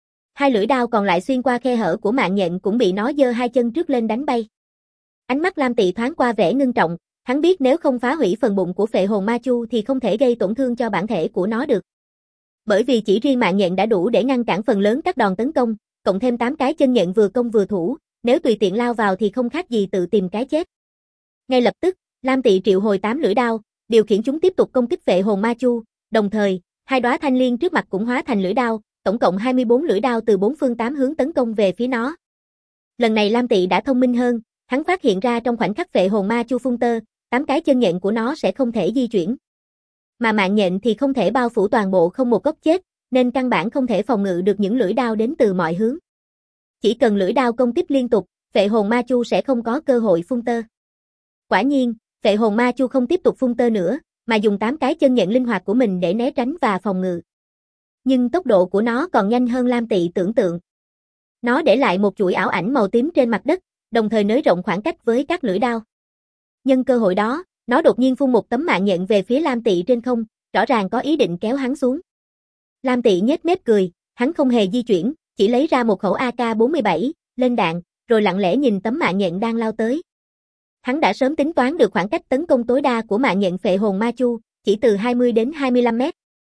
2 lưỡi đao còn lại xuyên qua khe hở của mạng nhện cũng bị nó giơ hai chân trước lên đánh bay. Ánh mắt Lam Tị thoáng qua vẻ ngưng trọng, hắn biết nếu không phá hủy phần bụng của phệ hồn ma chu thì không thể gây tổn thương cho bản thể của nó được. Bởi vì chỉ riêng mạng nhện đã đủ để ngăn cản phần lớn các đòn tấn công, cộng thêm 8 cái chân nhện vừa công vừa thủ, nếu tùy tiện lao vào thì không khác gì tự tìm cái chết. Ngay lập tức, Lam Tị triệu hồi 8 lưỡi đao, điều khiển chúng tiếp tục công kích phệ hồn ma chu, đồng thời, hai đóa thanh liên trước mặt cũng hóa thành lưỡi đao, tổng cộng 24 lưỡi đao từ 4 phương 8 hướng tấn công về phía nó. Lần này Lam Tị đã thông minh hơn, hắn phát hiện ra trong khoảnh khắc phệ hồn ma chu phun tơ, 8 cái chân nhện của nó sẽ không thể di chuyển. Mà mạng nhện thì không thể bao phủ toàn bộ không một góc chết, nên căn bản không thể phòng ngự được những lưỡi đao đến từ mọi hướng. Chỉ cần lưỡi đao công kích liên tục, phệ hồn ma chu sẽ không có cơ hội phun tơ. Quả nhiên, phệ hồn ma chu không tiếp tục phun tơ nữa, mà dùng 8 cái chân nhện linh hoạt của mình để né tránh và phòng ngự. Nhưng tốc độ của nó còn nhanh hơn Lam Tị tưởng tượng. Nó để lại một chuỗi ảo ảnh màu tím trên mặt đất, đồng thời nới rộng khoảng cách với các lưỡi đao. Nhân cơ hội đó, nó đột nhiên phun một tấm mạng nhện về phía Lam Tị trên không, rõ ràng có ý định kéo hắn xuống. Lam Tị nhếch mép cười, hắn không hề di chuyển, chỉ lấy ra một khẩu AK-47, lên đạn, rồi lặng lẽ nhìn tấm mạng nhện đang lao tới. Hắn đã sớm tính toán được khoảng cách tấn công tối đa của mạng nhện phệ hồn ma chu, chỉ từ 20 đến 25 mét.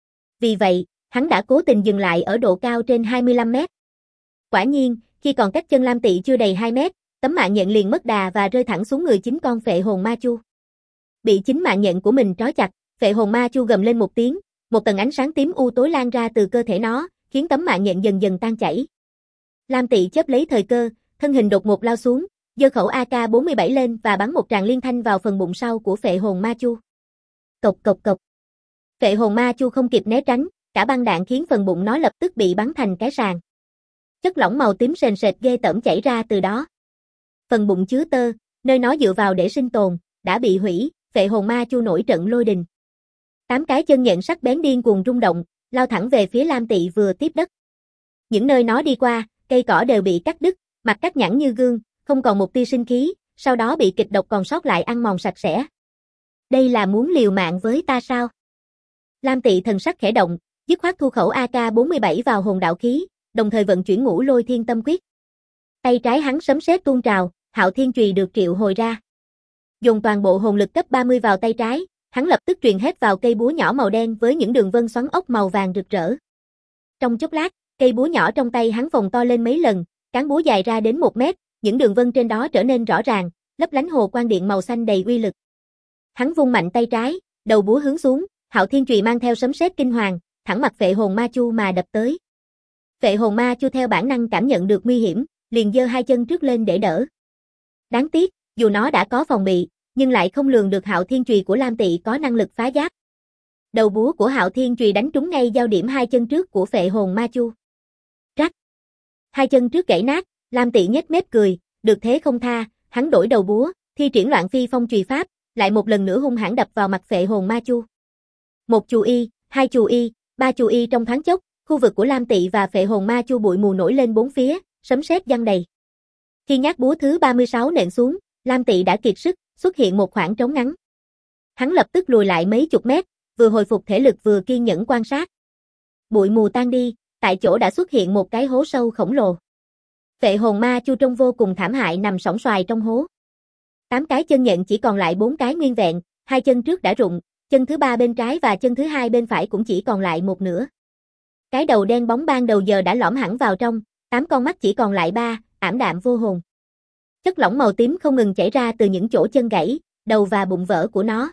Vì vậy, hắn đã cố tình dừng lại ở độ cao trên 25 mét. Quả nhiên, khi còn cách chân Lam Tị chưa đầy 2 mét, tấm mạng nhện liền mất đà và rơi thẳng xuống người chính con phệ hồn ma chu. Bị chính mạng nhện của mình trói chặt, phệ hồn ma chu gầm lên một tiếng, một tầng ánh sáng tím u tối lan ra từ cơ thể nó, khiến tấm mạng nhện dần dần tan chảy. Lam Tị chớp lấy thời cơ, thân hình đột ngột lao xuống, giơ khẩu AK-47 lên và bắn một tràng liên thanh vào phần bụng sau của phệ hồn ma chu. Cộc cộc cộc. Phệ hồn ma chu không kịp né tránh, cả băng đạn khiến phần bụng nó lập tức bị bắn thành cái sàng. Chất lỏng màu tím sền sệt ghê tởm chảy ra từ đó. Phần bụng chứa tơ, nơi nó dựa vào để sinh tồn, đã bị hủy, phệ hồn ma chu nổi trận lôi đình. 8 cái chân nhện sắc bén điên cuồng rung động, lao thẳng về phía Lam Tị vừa tiếp đất. Những nơi nó đi qua, cây cỏ đều bị cắt đứt, mặt cắt nhẵn như gương, không còn một tia sinh khí, sau đó bị kịch độc còn sót lại ăn mòn sạch sẽ. Đây là muốn liều mạng với ta sao? Lam Tị thần sắc khẽ động, dứt khoát thu khẩu AK-47 vào hồn đạo khí, đồng thời vận chuyển Ngũ Lôi Thiên Tâm Quyết. Tay trái hắn sấm sét tuôn trào, Hạo Thiên Chùy được triệu hồi ra. Dùng toàn bộ hồn lực cấp 30 vào tay trái, hắn lập tức truyền hết vào cây búa nhỏ màu đen với những đường vân xoắn ốc màu vàng rực rỡ. Trong chốc lát, cây búa nhỏ trong tay hắn phồng to lên mấy lần, cán búa dài ra đến 1 mét, những đường vân trên đó trở nên rõ ràng, lấp lánh hồ quang điện màu xanh đầy uy lực. Hắn vung mạnh tay trái, đầu búa hướng xuống, Hạo Thiên Chùy mang theo sấm sét kinh hoàng, thẳng mặt phệ hồn ma chu mà đập tới. Phệ hồn ma chu theo bản năng cảm nhận được nguy hiểm, liền giơ hai chân trước lên để đỡ. Đáng tiếc, dù nó đã có phòng bị, nhưng lại không lường được Hạo Thiên Chùy của Lam Tị có năng lực phá giáp. Đầu búa của Hạo Thiên Chùy đánh trúng ngay giao điểm hai chân trước của phệ hồn ma chu. Rắc. Hai chân trước gãy nát, Lam Tị nhếch mép cười, được thế không tha, hắn đổi đầu búa, thi triển Loạn Phi Phong chùy pháp, lại một lần nữa hung hãn đập vào mặt Phệ Hồn Ma Chu. Một chù y, hai chù y, ba chù y trong thoáng chốc, khu vực của Lam Tị và Phệ Hồn Ma Chu bụi mù nổi lên bốn phía, sấm sét giăng đầy. Khi nhát búa thứ 36 nện xuống, Lam Tị đã kiệt sức, xuất hiện một khoảng trống ngắn. Hắn lập tức lùi lại mấy chục mét, vừa hồi phục thể lực vừa kiên nhẫn quan sát. Bụi mù tan đi, tại chỗ đã xuất hiện một cái hố sâu khổng lồ. Phệ Hồn Ma Chu trông vô cùng thảm hại nằm sõng soài trong hố. 8 cái chân nhện chỉ còn lại 4 cái nguyên vẹn, hai chân trước đã rụng, chân thứ ba bên trái và chân thứ hai bên phải cũng chỉ còn lại một nửa. Cái đầu đen bóng ban đầu giờ đã lõm hẳn vào trong, 8 con mắt chỉ còn lại 3, ảm đạm vô hồn. Chất lỏng màu tím không ngừng chảy ra từ những chỗ chân gãy, đầu và bụng vỡ của nó.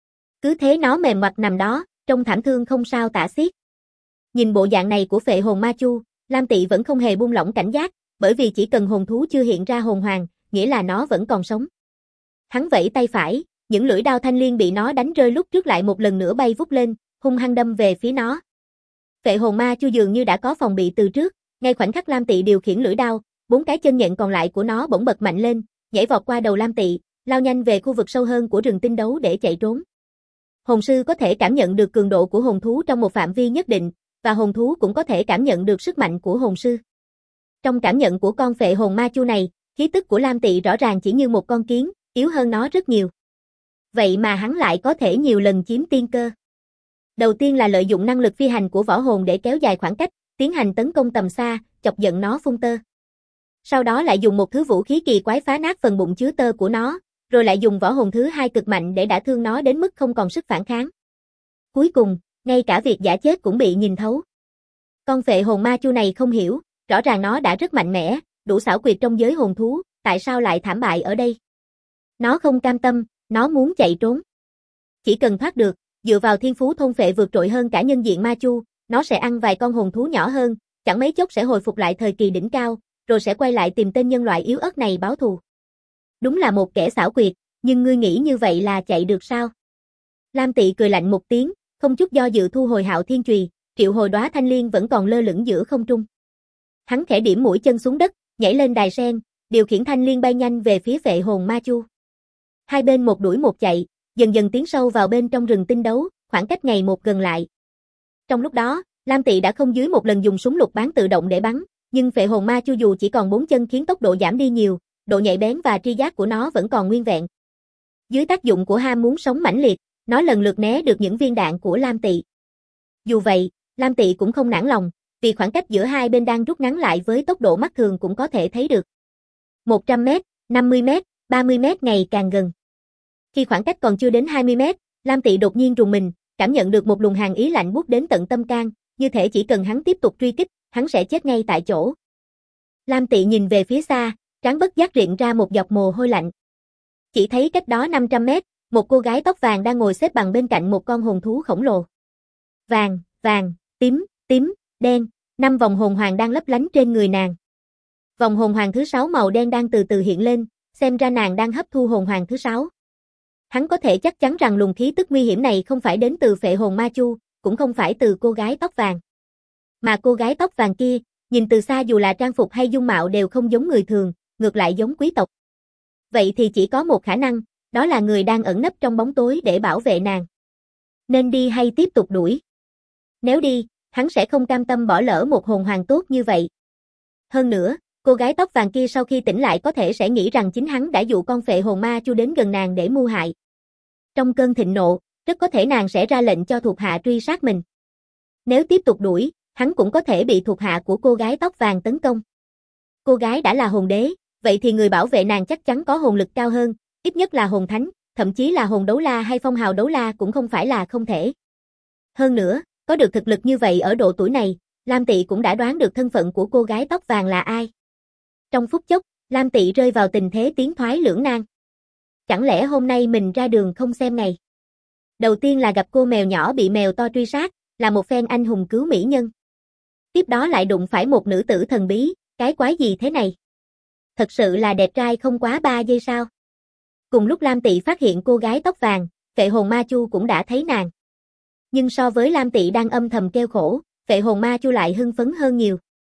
Cứ thế nó mềm ngoặt nằm đó, trông thảm thương không sao tả xiết. Nhìn bộ dạng này của Phệ Hồn Ma Chu, Lam Tị vẫn không hề buông lỏng cảnh giác, bởi vì chỉ cần hồn thú chưa hiện ra hồn hoàng, nghĩa là nó vẫn còn sống. Hắn vẫy tay phải, những lưỡi đao thanh liên bị nó đánh rơi lúc trước lại một lần nữa bay vút lên, hung hăng đâm về phía nó. Phệ Hồn Ma Chu dường như đã có phòng bị từ trước, ngay khoảnh khắc Lam Tị điều khiển lưỡi đao, 4 cái chân nhện còn lại của nó bỗng bật mạnh lên, nhảy vọt qua đầu Lam Tị, lao nhanh về khu vực sâu hơn của rừng tinh đấu để chạy trốn. Hồn sư có thể cảm nhận được cường độ của hồn thú trong một phạm vi nhất định, và hồn thú cũng có thể cảm nhận được sức mạnh của hồn sư. Trong cảm nhận của con Phệ Hồn Ma Chu này, khí tức của Lam Tị rõ ràng chỉ như một con kiến, yếu hơn nó rất nhiều. Vậy mà hắn lại có thể nhiều lần chiếm tiên cơ. Đầu tiên là lợi dụng năng lực phi hành của võ hồn để kéo dài khoảng cách, tiến hành tấn công tầm xa, chọc giận nó phun tơ. Sau đó lại dùng một thứ vũ khí kỳ quái phá nát phần bụng chứa tơ của nó, rồi lại dùng võ hồn thứ hai cực mạnh để đả thương nó đến mức không còn sức phản kháng. Cuối cùng, ngay cả việc giả chết cũng bị nhìn thấu. Con Phệ Hồn Ma Chu này không hiểu, rõ ràng nó đã rất mạnh mẽ, đủ xảo quyệt trong giới hồn thú, tại sao lại thảm bại ở đây? Nó không cam tâm, nó muốn chạy trốn. Chỉ cần thoát được, dựa vào thiên phú thôn phệ vượt trội hơn cả nhân diện Ma Chu, nó sẽ ăn vài con hồn thú nhỏ hơn, chẳng mấy chốc sẽ hồi phục lại thời kỳ đỉnh cao, rồi sẽ quay lại tìm tên nhân loại yếu ớt này báo thù. Đúng là một kẻ xảo quyệt, nhưng ngươi nghĩ như vậy là chạy được sao? Lam Tị cười lạnh một tiếng, không chút do dự thu hồi Hạo Thiên Chùy, triệu hồi đóa thanh liên vẫn còn lơ lửng giữa không trung. Hắn khẽ điểm mũi chân xuống đất, nhảy lên đài sen, điều khiển thanh liên bay nhanh về phía Phệ Hồn Ma Chu. Hai bên một đuổi một chạy, dần dần tiến sâu vào bên trong rừng tinh đấu, khoảng cách ngày một gần lại. Trong lúc đó, Lam Tị đã không dưới một lần dùng súng lục bán tự động để bắn, nhưng Phệ Hồn Ma Chu dù chỉ còn 4 chân khiến tốc độ giảm đi nhiều, độ nhạy bén và tri giác của nó vẫn còn nguyên vẹn. Dưới tác dụng của ham muốn sống mãnh liệt, nó lần lượt né được những viên đạn của Lam Tị. Dù vậy, Lam Tị cũng không nản lòng, vì khoảng cách giữa hai bên đang rút ngắn lại với tốc độ mắt thường cũng có thể thấy được. 100 mét, 50 mét, 30 mét ngày càng gần. Khi khoảng cách còn chưa đến 20 mét, Lam Tị đột nhiên rùng mình, cảm nhận được một luồng hàn ý lạnh buốt đến tận tâm can, như thể chỉ cần hắn tiếp tục truy kích, hắn sẽ chết ngay tại chỗ. Lam Tị nhìn về phía xa, trán bất giác rịn ra một giọt mồ hôi lạnh. Chỉ thấy cách đó 500 mét, một cô gái tóc vàng đang ngồi xếp bằng bên cạnh một con hồn thú khổng lồ. Vàng, vàng, tím, tím, đen, 5 vòng hồn hoàng đang lấp lánh trên người nàng. Vòng hồn hoàng thứ 6 màu đen đang từ từ hiện lên, xem ra nàng đang hấp thu hồn hoàng thứ 6. Hắn có thể chắc chắn rằng luồng khí tức nguy hiểm này không phải đến từ Phệ Hồn Ma Chu, cũng không phải từ cô gái tóc vàng. Mà cô gái tóc vàng kia, nhìn từ xa dù là trang phục hay dung mạo đều không giống người thường, ngược lại giống quý tộc. Vậy thì chỉ có một khả năng, đó là người đang ẩn nấp trong bóng tối để bảo vệ nàng. Nên đi hay tiếp tục đuổi? Nếu đi, hắn sẽ không cam tâm bỏ lỡ một hồn hoàng tốt như vậy. Hơn nữa, cô gái tóc vàng kia sau khi tỉnh lại có thể sẽ nghĩ rằng chính hắn đã dụ con Phệ Hồn Ma Chu đến gần nàng để mưu hại. Trong cơn thịnh nộ, rất có thể nàng sẽ ra lệnh cho thuộc hạ truy sát mình. Nếu tiếp tục đuổi, hắn cũng có thể bị thuộc hạ của cô gái tóc vàng tấn công. Cô gái đã là hồn đế, vậy thì người bảo vệ nàng chắc chắn có hồn lực cao hơn, ít nhất là hồn thánh, thậm chí là hồn đấu la hay phong hào đấu la cũng không phải là không thể. Hơn nữa, có được thực lực như vậy ở độ tuổi này, Lam Tị cũng đã đoán được thân phận của cô gái tóc vàng là ai. Trong phút chốc, Lam Tị rơi vào tình thế tiến thoái lưỡng nan. Chẳng lẽ hôm nay mình ra đường không xem ngày? Đầu tiên là gặp cô mèo nhỏ bị mèo to truy sát, là một phen anh hùng cứu mỹ nhân. Tiếp đó lại đụng phải một nữ tử thần bí, cái quái gì thế này? Thật sự là đẹp trai không quá 3 giây sao? Cùng lúc Lam Tị phát hiện cô gái tóc vàng, Phệ Hồn Ma Chu cũng đã thấy nàng. Nhưng so với Lam Tị đang âm thầm kêu khổ, Phệ Hồn Ma Chu lại hưng phấn hơn nhiều.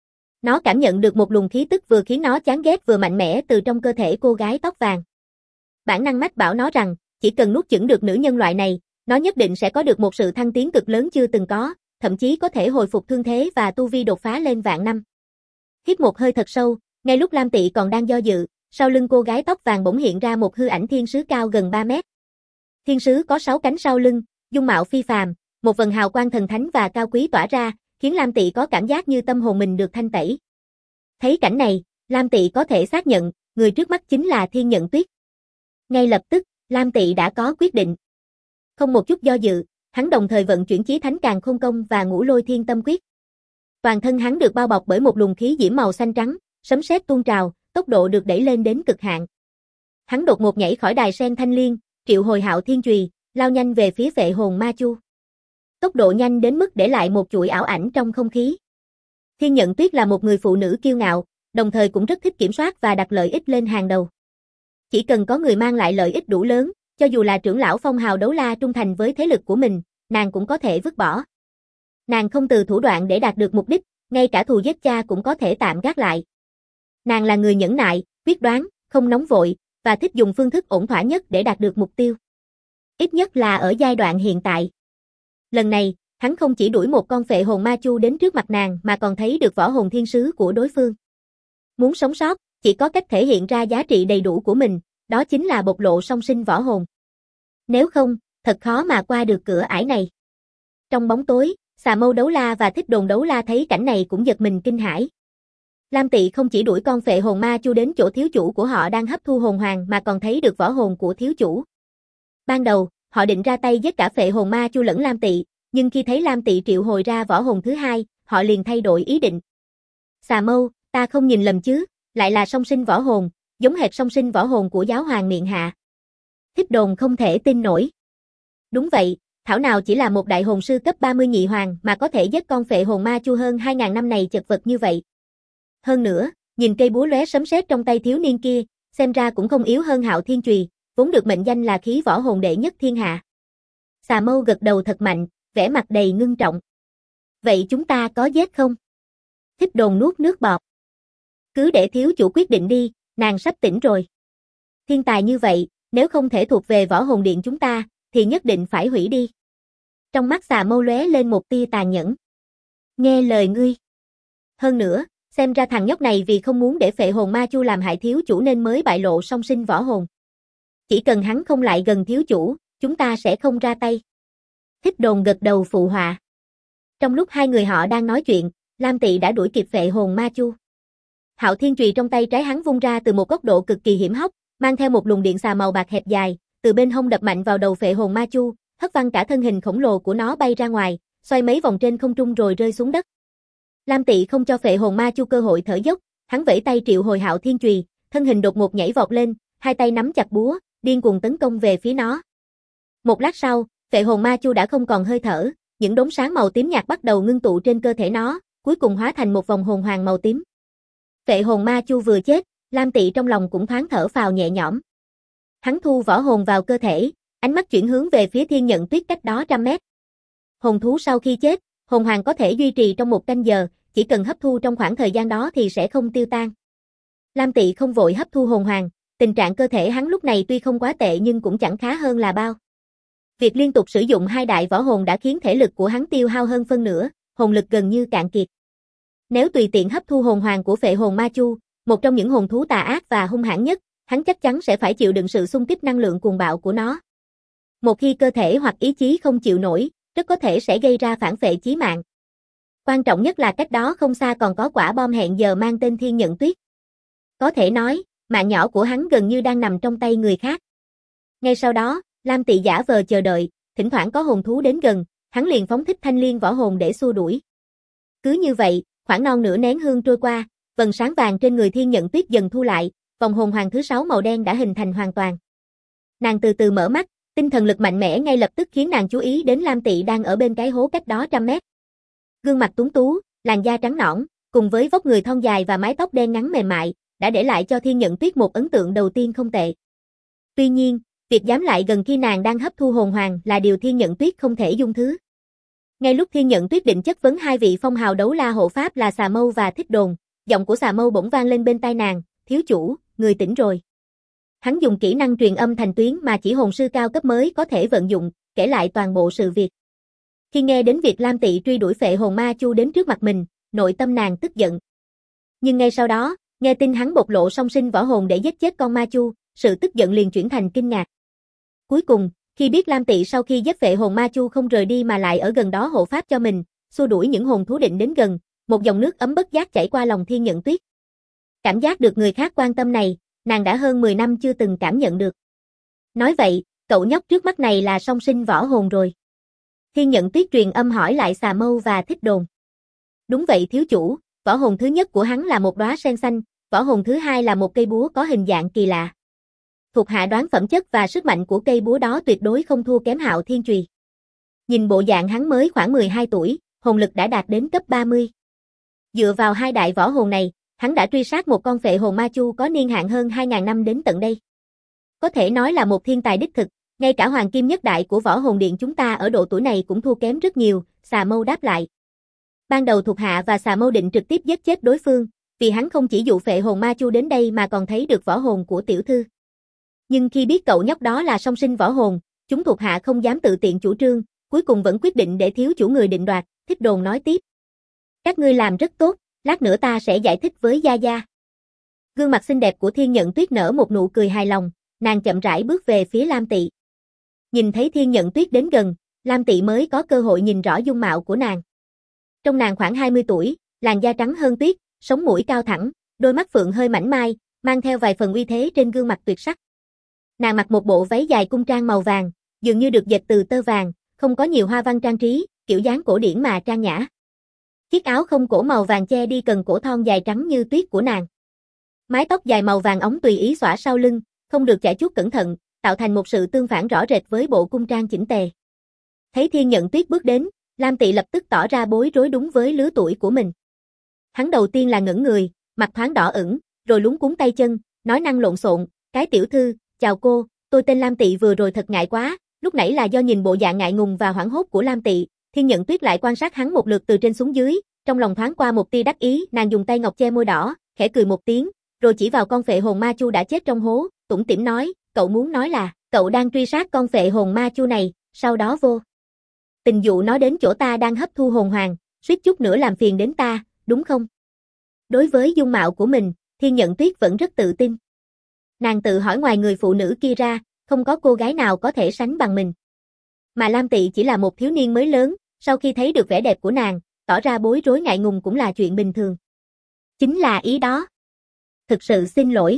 Nó cảm nhận được một luồng khí tức vừa khiến nó chán ghét vừa mạnh mẽ từ trong cơ thể cô gái tóc vàng. Bản năng mách bảo nó rằng, chỉ cần nuốt chửng được nữ nhân loại này, nó nhất định sẽ có được một sự thăng tiến cực lớn chưa từng có, thậm chí có thể hồi phục thương thế và tu vi đột phá lên vạn năm. Hít một hơi thật sâu, ngay lúc Lam Tị còn đang do dự, sau lưng cô gái tóc vàng bỗng hiện ra một hư ảnh thiên sứ cao gần 3 mét. Thiên sứ có 6 cánh sau lưng, dung mạo phi phàm, một vầng hào quang thần thánh và cao quý tỏa ra, khiến Lam Tị có cảm giác như tâm hồn mình được thanh tẩy. Thấy cảnh này, Lam Tị có thể xác nhận, người trước mắt chính là Thiên Nhận Tuyết. Ngay lập tức, Lam Tị đã có quyết định. Không một chút do dự, hắn đồng thời vận chuyển Chí Thánh Càn Khôn Công và Ngũ Lôi Thiên Tâm Quyết. Toàn thân hắn được bao bọc bởi một luồng khí diễm màu xanh trắng, sấm sét tuôn trào, tốc độ được đẩy lên đến cực hạn. Hắn đột ngột nhảy khỏi đài sen thanh liên, triệu hồi Hạo Thiên Chùy, lao nhanh về phía Phệ Hồn Ma Chu. Tốc độ nhanh đến mức để lại một chuỗi ảo ảnh trong không khí. Thiên Nhận Tuyết là một người phụ nữ kiêu ngạo, đồng thời cũng rất thích kiểm soát và đặt lợi ích lên hàng đầu. Chỉ cần có người mang lại lợi ích đủ lớn, cho dù là trưởng lão phong hào đấu la trung thành với thế lực của mình, nàng cũng có thể vứt bỏ. Nàng không từ thủ đoạn để đạt được mục đích, ngay cả thù giết cha cũng có thể tạm gác lại. Nàng là người nhẫn nại, quyết đoán, không nóng vội, và thích dùng phương thức ổn thỏa nhất để đạt được mục tiêu. Ít nhất là ở giai đoạn hiện tại. Lần này, hắn không chỉ đuổi một con Phệ Hồn Ma Chu đến trước mặt nàng mà còn thấy được võ hồn thiên sứ của đối phương. Muốn sống sót, chỉ có cách thể hiện ra giá trị đầy đủ của mình, đó chính là bộc lộ song sinh võ hồn. Nếu không, thật khó mà qua được cửa ải này. Trong bóng tối, Xà Mâu Đấu La và Thích Đồn Đấu La thấy cảnh này cũng giật mình kinh hãi. Lam Tị không chỉ đuổi con Phệ Hồn Ma Chu đến chỗ thiếu chủ của họ đang hấp thu hồn hoàng mà còn thấy được võ hồn của thiếu chủ. Ban đầu, họ định ra tay giết cả Phệ Hồn Ma Chu lẫn Lam Tị, nhưng khi thấy Lam Tị triệu hồi ra võ hồn thứ hai, họ liền thay đổi ý định. Xà Mâu, ta không nhìn lầm chứ, lại là song sinh võ hồn, giống hệt song sinh võ hồn của giáo hoàng miệng hạ. Thích Đồn không thể tin nổi. Đúng vậy, thảo nào chỉ là một đại hồn sư cấp 30 nhị hoàng mà có thể giết con Phệ Hồn Ma Chu hơn 2000 năm này chật vật như vậy. Hơn nữa, nhìn cây búa lóe sấm sét trong tay thiếu niên kia, xem ra cũng không yếu hơn Hạo Thiên Chùy, vốn được mệnh danh là khí võ hồn đệ nhất thiên hạ. Xà Mâu gật đầu thật mạnh, vẻ mặt đầy ngưng trọng. Vậy chúng ta có giết không? Thích Đồn nuốt nước bọt. Cứ để thiếu chủ quyết định đi, nàng sắp tỉnh rồi. Thiên tài như vậy, nếu không thể thuộc về võ hồn điện chúng ta, thì nhất định phải hủy đi. Trong mắt Xà Mâu lóe lên một tia tàn nhẫn. Nghe lời ngươi. Hơn nữa, xem ra thằng nhóc này vì không muốn để Phệ Hồn Ma Chu làm hại thiếu chủ nên mới bại lộ song sinh võ hồn. Chỉ cần hắn không lại gần thiếu chủ, chúng ta sẽ không ra tay. Thích Đồn gật đầu phụ họa. Trong lúc hai người họ đang nói chuyện, Lam Tị đã đuổi kịp Phệ Hồn Ma Chu. Hạo Thiên Chùy trong tay trái hắn vung ra từ một góc độ cực kỳ hiểm hóc, mang theo một luồng điện xà màu bạc hẹp dài, từ bên hông đập mạnh vào đầu Phệ Hồn Ma Chu, hất văng cả thân hình khổng lồ của nó bay ra ngoài, xoay mấy vòng trên không trung rồi rơi xuống đất. Lam Tị không cho Phệ Hồn Ma Chu cơ hội thở dốc, hắn vẫy tay triệu hồi Hạo Thiên Chùy, thân hình đột ngột nhảy vọt lên, hai tay nắm chặt búa, điên cuồng tấn công về phía nó. Một lát sau, Phệ Hồn Ma Chu đã không còn hơi thở, những đốm sáng màu tím nhạt bắt đầu ngưng tụ trên cơ thể nó, cuối cùng hóa thành một vòng hồn hoàng màu tím. Phệ Hồn Ma Chu vừa chết, Lam Tị trong lòng cũng thoáng thở phào nhẹ nhõm. Hắn thu võ hồn vào cơ thể, ánh mắt chuyển hướng về phía Thiên Nhận Tuyết cách đó 100 mét. Hồn thú sau khi chết, hồn hoàng có thể duy trì trong 1 canh giờ, chỉ cần hấp thu trong khoảng thời gian đó thì sẽ không tiêu tan. Lam Tị không vội hấp thu hồn hoàng, tình trạng cơ thể hắn lúc này tuy không quá tệ nhưng cũng chẳng khá hơn là bao. Việc liên tục sử dụng hai đại võ hồn đã khiến thể lực của hắn tiêu hao hơn phân nửa, hồn lực gần như cạn kiệt. Nếu tùy tiện hấp thu hồn hoàng của Phệ Hồn Ma Chu, một trong những hồn thú tà ác và hung hãn nhất, hắn chắc chắn sẽ phải chịu đựng sự xung kích năng lượng cuồng bạo của nó. Một khi cơ thể hoặc ý chí không chịu nổi, rất có thể sẽ gây ra phản phệ chí mạng. Quan trọng nhất là cách đó không xa còn có quả bom hẹn giờ mang tên Thiên Nhận Tuyết. Có thể nói, mạng nhỏ của hắn gần như đang nằm trong tay người khác. Ngay sau đó, Lam Tị giả vờ chờ đợi, thỉnh thoảng có hồn thú đến gần, hắn liền phóng thích thanh liên võ hồn để xua đuổi. Cứ như vậy, khoảng non nửa nén hương trôi qua, vầng sáng vàng trên người Thiên Nhận Tuyết dần thu lại, vòng hồn hoàng thứ 6 màu đen đã hình thành hoàn toàn. Nàng từ từ mở mắt, tinh thần lực mạnh mẽ ngay lập tức khiến nàng chú ý đến Lam Tị đang ở bên cái hố cách đó 100 mét. Gương mặt tuấn tú, làn da trắng nõn, cùng với vóc người thon dài và mái tóc đen ngắn mềm mại, đã để lại cho Thiên Nhận Tuyết một ấn tượng đầu tiên không tệ. Tuy nhiên, việc dám lại gần khi nàng đang hấp thu hồn hoàng là điều Thiên Nhận Tuyết không thể dung thứ. Ngay lúc Thiên Nhận Tuyết định chất vấn hai vị phong hào đấu la hộ pháp là Xà Mâu và Thích Đồn, Giọng của xà mâu bỗng vang lên bên tai nàng, thiếu chủ, người tỉnh rồi. Hắn dùng kỹ năng truyền âm thành tuyến mà chỉ hồn sư cao cấp mới có thể vận dụng, kể lại toàn bộ sự việc. Khi nghe đến việc Lam Tị truy đuổi phệ hồn ma chu đến trước mặt mình, nội tâm nàng tức giận. Nhưng ngay sau đó, nghe tin hắn bộc lộ song sinh võ hồn để giết chết con ma chu, sự tức giận liền chuyển thành kinh ngạc. Cuối cùng, khi biết Lam Tị sau khi giết phệ hồn ma chu không rời đi mà lại ở gần đó hộ pháp cho mình, xua đuổi những hồn thú định đến gần, một dòng nước ấm bất giác chảy qua lòng Thiên Nhận Tuyết. Cảm giác được người khác quan tâm này, nàng đã hơn 10 năm chưa từng cảm nhận được. Nói vậy, cậu nhóc trước mắt này là song sinh võ hồn rồi. Thiên Nhận Tuyết truyền âm hỏi lại xà mâu và Thích Đồn. Đúng vậy thiếu chủ, võ hồn thứ nhất của hắn là một đóa sen xanh, võ hồn thứ hai là một cây búa có hình dạng kỳ lạ. Thuộc hạ đoán phẩm chất và sức mạnh của cây búa đó tuyệt đối không thua kém Hạo Thiên Chùy. Nhìn bộ dạng hắn mới khoảng 12 tuổi, hồn lực đã đạt đến cấp 30. Dựa vào hai đại võ hồn này, hắn đã truy sát một con phệ hồn ma chu có niên hạn hơn 2.000 năm đến tận đây. Có thể nói là một thiên tài đích thực, ngay cả hoàng kim nhất đại của võ hồn điện chúng ta ở độ tuổi này cũng thua kém rất nhiều, xà mâu đáp lại. Ban đầu thuộc hạ và xà mâu định trực tiếp giết chết đối phương, vì hắn không chỉ dụ phệ hồn ma chu đến đây mà còn thấy được võ hồn của tiểu thư. Nhưng khi biết cậu nhóc đó là song sinh võ hồn, chúng thuộc hạ không dám tự tiện chủ trương, cuối cùng vẫn quyết định để thiếu chủ người định đoạt, Thích Đồn nói tiếp. Các ngươi làm rất tốt, lát nữa ta sẽ giải thích với Gia Gia. Gương mặt xinh đẹp của Thiên Nhận Tuyết nở một nụ cười hài lòng, nàng chậm rãi bước về phía Lam Tị. Nhìn thấy Thiên Nhận Tuyết đến gần, Lam Tị mới có cơ hội nhìn rõ dung mạo của nàng. Trong nàng khoảng 20 tuổi, làn da trắng hơn tuyết, sống mũi cao thẳng, đôi mắt phượng hơi mảnh mai, mang theo vài phần uy thế trên gương mặt tuyệt sắc. Nàng mặc một bộ váy dài cung trang màu vàng, dường như được dệt từ tơ vàng, không có nhiều hoa văn trang trí, kiểu dáng cổ điển mà trang nhã. Chiếc áo không cổ màu vàng che đi cần cổ thon dài trắng như tuyết của nàng. Mái tóc dài màu vàng óng tùy ý xõa sau lưng, không được chải chuốt cẩn thận, tạo thành một sự tương phản rõ rệt với bộ cung trang chỉnh tề. Thấy Thiên Nhận Tuyết bước đến, Lam Tị lập tức tỏ ra bối rối đúng với lứa tuổi của mình. Hắn đầu tiên là ngẩn người, mặt thoáng đỏ ửng, rồi luống cuống tay chân, nói năng lộn xộn, cái tiểu thư, chào cô, tôi tên Lam Tị vừa rồi thật ngại quá, lúc nãy là do nhìn bộ dạng ngại ngùng và hoảng hốt của Lam Tị. Thiên Nhận Tuyết lại quan sát hắn một lượt từ trên xuống dưới, trong lòng thoáng qua một tia đắc ý, nàng dùng tay ngọc che môi đỏ, khẽ cười một tiếng, rồi chỉ vào con phệ hồn ma chu đã chết trong hố, tủm tỉm nói, cậu muốn nói là, cậu đang truy sát con phệ hồn ma chu này, sau đó vô tình dụ nó đến chỗ ta đang hấp thu hồn hoàng, suýt chút nữa làm phiền đến ta, đúng không? Đối với dung mạo của mình, Thiên Nhận Tuyết vẫn rất tự tin. Nàng tự hỏi ngoài người phụ nữ kia ra, không có cô gái nào có thể sánh bằng mình. Mà Lam Tị chỉ là một thiếu niên mới lớn, sau khi thấy được vẻ đẹp của nàng, tỏ ra bối rối ngại ngùng cũng là chuyện bình thường. Chính là ý đó. Thực sự xin lỗi.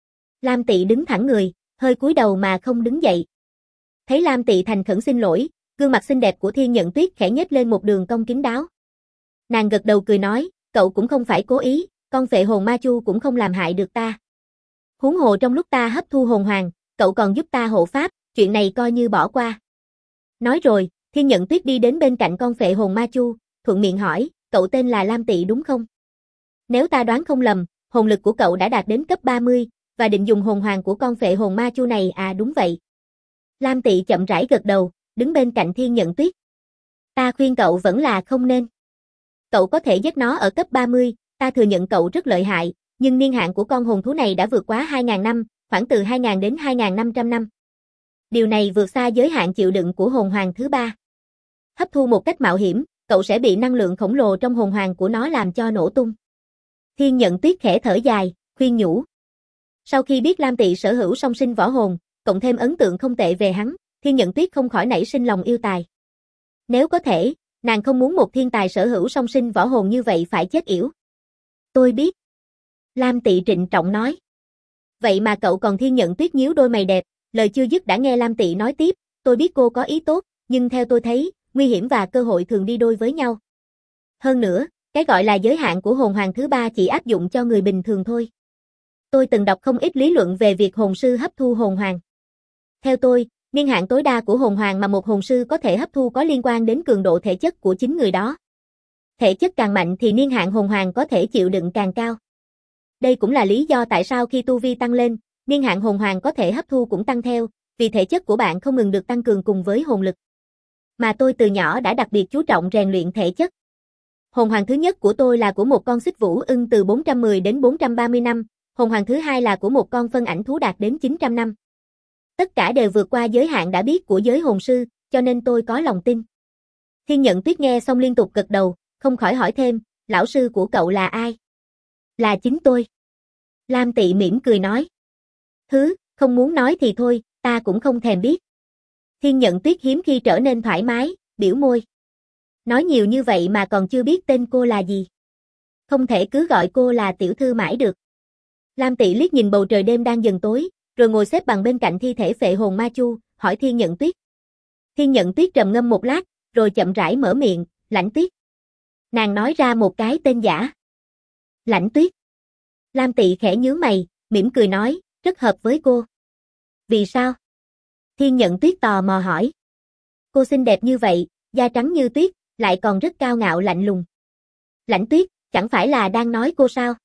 Lam Tị đứng thẳng người, hơi cúi đầu mà không đứng dậy. Thấy Lam Tị thành khẩn xin lỗi, gương mặt xinh đẹp của Thiên Nhận Tuyết khẽ nhếch lên một đường cong kín đáo. Nàng gật đầu cười nói, cậu cũng không phải cố ý, con phệ hồn ma chu cũng không làm hại được ta. Huống hồ trong lúc ta hấp thu hồn hoàng, cậu còn giúp ta hộ pháp, chuyện này coi như bỏ qua. Nói rồi, Thiên Nhận Tuyết đi đến bên cạnh con phệ hồn ma chu, thuận miệng hỏi, cậu tên là Lam Tị đúng không? Nếu ta đoán không lầm, hồn lực của cậu đã đạt đến cấp 30, và định dùng hồn hoàng của con phệ hồn ma chu này à đúng vậy. Lam Tị chậm rãi gật đầu, đứng bên cạnh Thiên Nhận Tuyết. Ta khuyên cậu vẫn là không nên. Cậu có thể giết nó ở cấp 30, ta thừa nhận cậu rất lợi hại, nhưng niên hạn của con hồn thú này đã vượt quá 2.000 năm, khoảng từ 2.000 đến 2.500 năm. Điều này vượt xa giới hạn chịu đựng của hồn hoàng thứ ba. Hấp thu một cách mạo hiểm, cậu sẽ bị năng lượng khổng lồ trong hồn hoàng của nó làm cho nổ tung. Thiên Nhận Tuyết khẽ thở dài, khuyên nhủ. Sau khi biết Lam Tị sở hữu song sinh võ hồn, cộng thêm ấn tượng không tệ về hắn, Thiên Nhận Tuyết không khỏi nảy sinh lòng yêu tài. Nếu có thể, nàng không muốn một thiên tài sở hữu song sinh võ hồn như vậy phải chết yểu. Tôi biết. Lam Tị trịnh trọng nói. Vậy mà cậu còn Thiên Nhận Tuyết nhíu đôi mày đẹp, lời chưa dứt đã nghe Lam Tị nói tiếp, tôi biết cô có ý tốt, nhưng theo tôi thấy, nguy hiểm và cơ hội thường đi đôi với nhau. Hơn nữa, cái gọi là giới hạn của hồn hoàng thứ ba chỉ áp dụng cho người bình thường thôi. Tôi từng đọc không ít lý luận về việc hồn sư hấp thu hồn hoàng. Theo tôi, niên hạn tối đa của hồn hoàng mà một hồn sư có thể hấp thu có liên quan đến cường độ thể chất của chính người đó. Thể chất càng mạnh thì niên hạn hồn hoàng có thể chịu đựng càng cao. Đây cũng là lý do tại sao khi tu vi tăng lên, niên hạn hồn hoàng có thể hấp thu cũng tăng theo, vì thể chất của bạn không ngừng được tăng cường cùng với hồn lực. Mà tôi từ nhỏ đã đặc biệt chú trọng rèn luyện thể chất. Hồn hoàng thứ nhất của tôi là của một con xích vũ ưng từ 410 đến 430 năm, hồn hoàng thứ hai là của một con phân ảnh thú đạt đến 900 năm. Tất cả đều vượt qua giới hạn đã biết của giới hồn sư, cho nên tôi có lòng tin. Thiên Nhận Tuyết nghe xong liên tục gật đầu, không khỏi hỏi thêm, lão sư của cậu là ai? Là chính tôi. Lam Tị mỉm cười nói. Không muốn nói thì thôi, ta cũng không thèm biết. Thiên Nhận Tuyết hiếm khi trở nên thoải mái, biểu môi. Nói nhiều như vậy mà còn chưa biết tên cô là gì. Không thể cứ gọi cô là tiểu thư mãi được. Lam Tị liếc nhìn bầu trời đêm đang dần tối, rồi ngồi xếp bằng bên cạnh thi thể phệ hồn ma chu, hỏi Thiên Nhận Tuyết. Thiên Nhận Tuyết trầm ngâm một lát, rồi chậm rãi mở miệng, Lãnh Tuyết. Nàng nói ra một cái tên giả. Lãnh Tuyết. Lam Tị khẽ nhướng mày, mỉm cười nói, rất hợp với cô. Vì sao? Thiên Nhận Tuyết tò mò hỏi. Cô xinh đẹp như vậy, da trắng như tuyết, lại còn rất cao ngạo lạnh lùng. Lãnh Tuyết, chẳng phải là đang nói cô sao?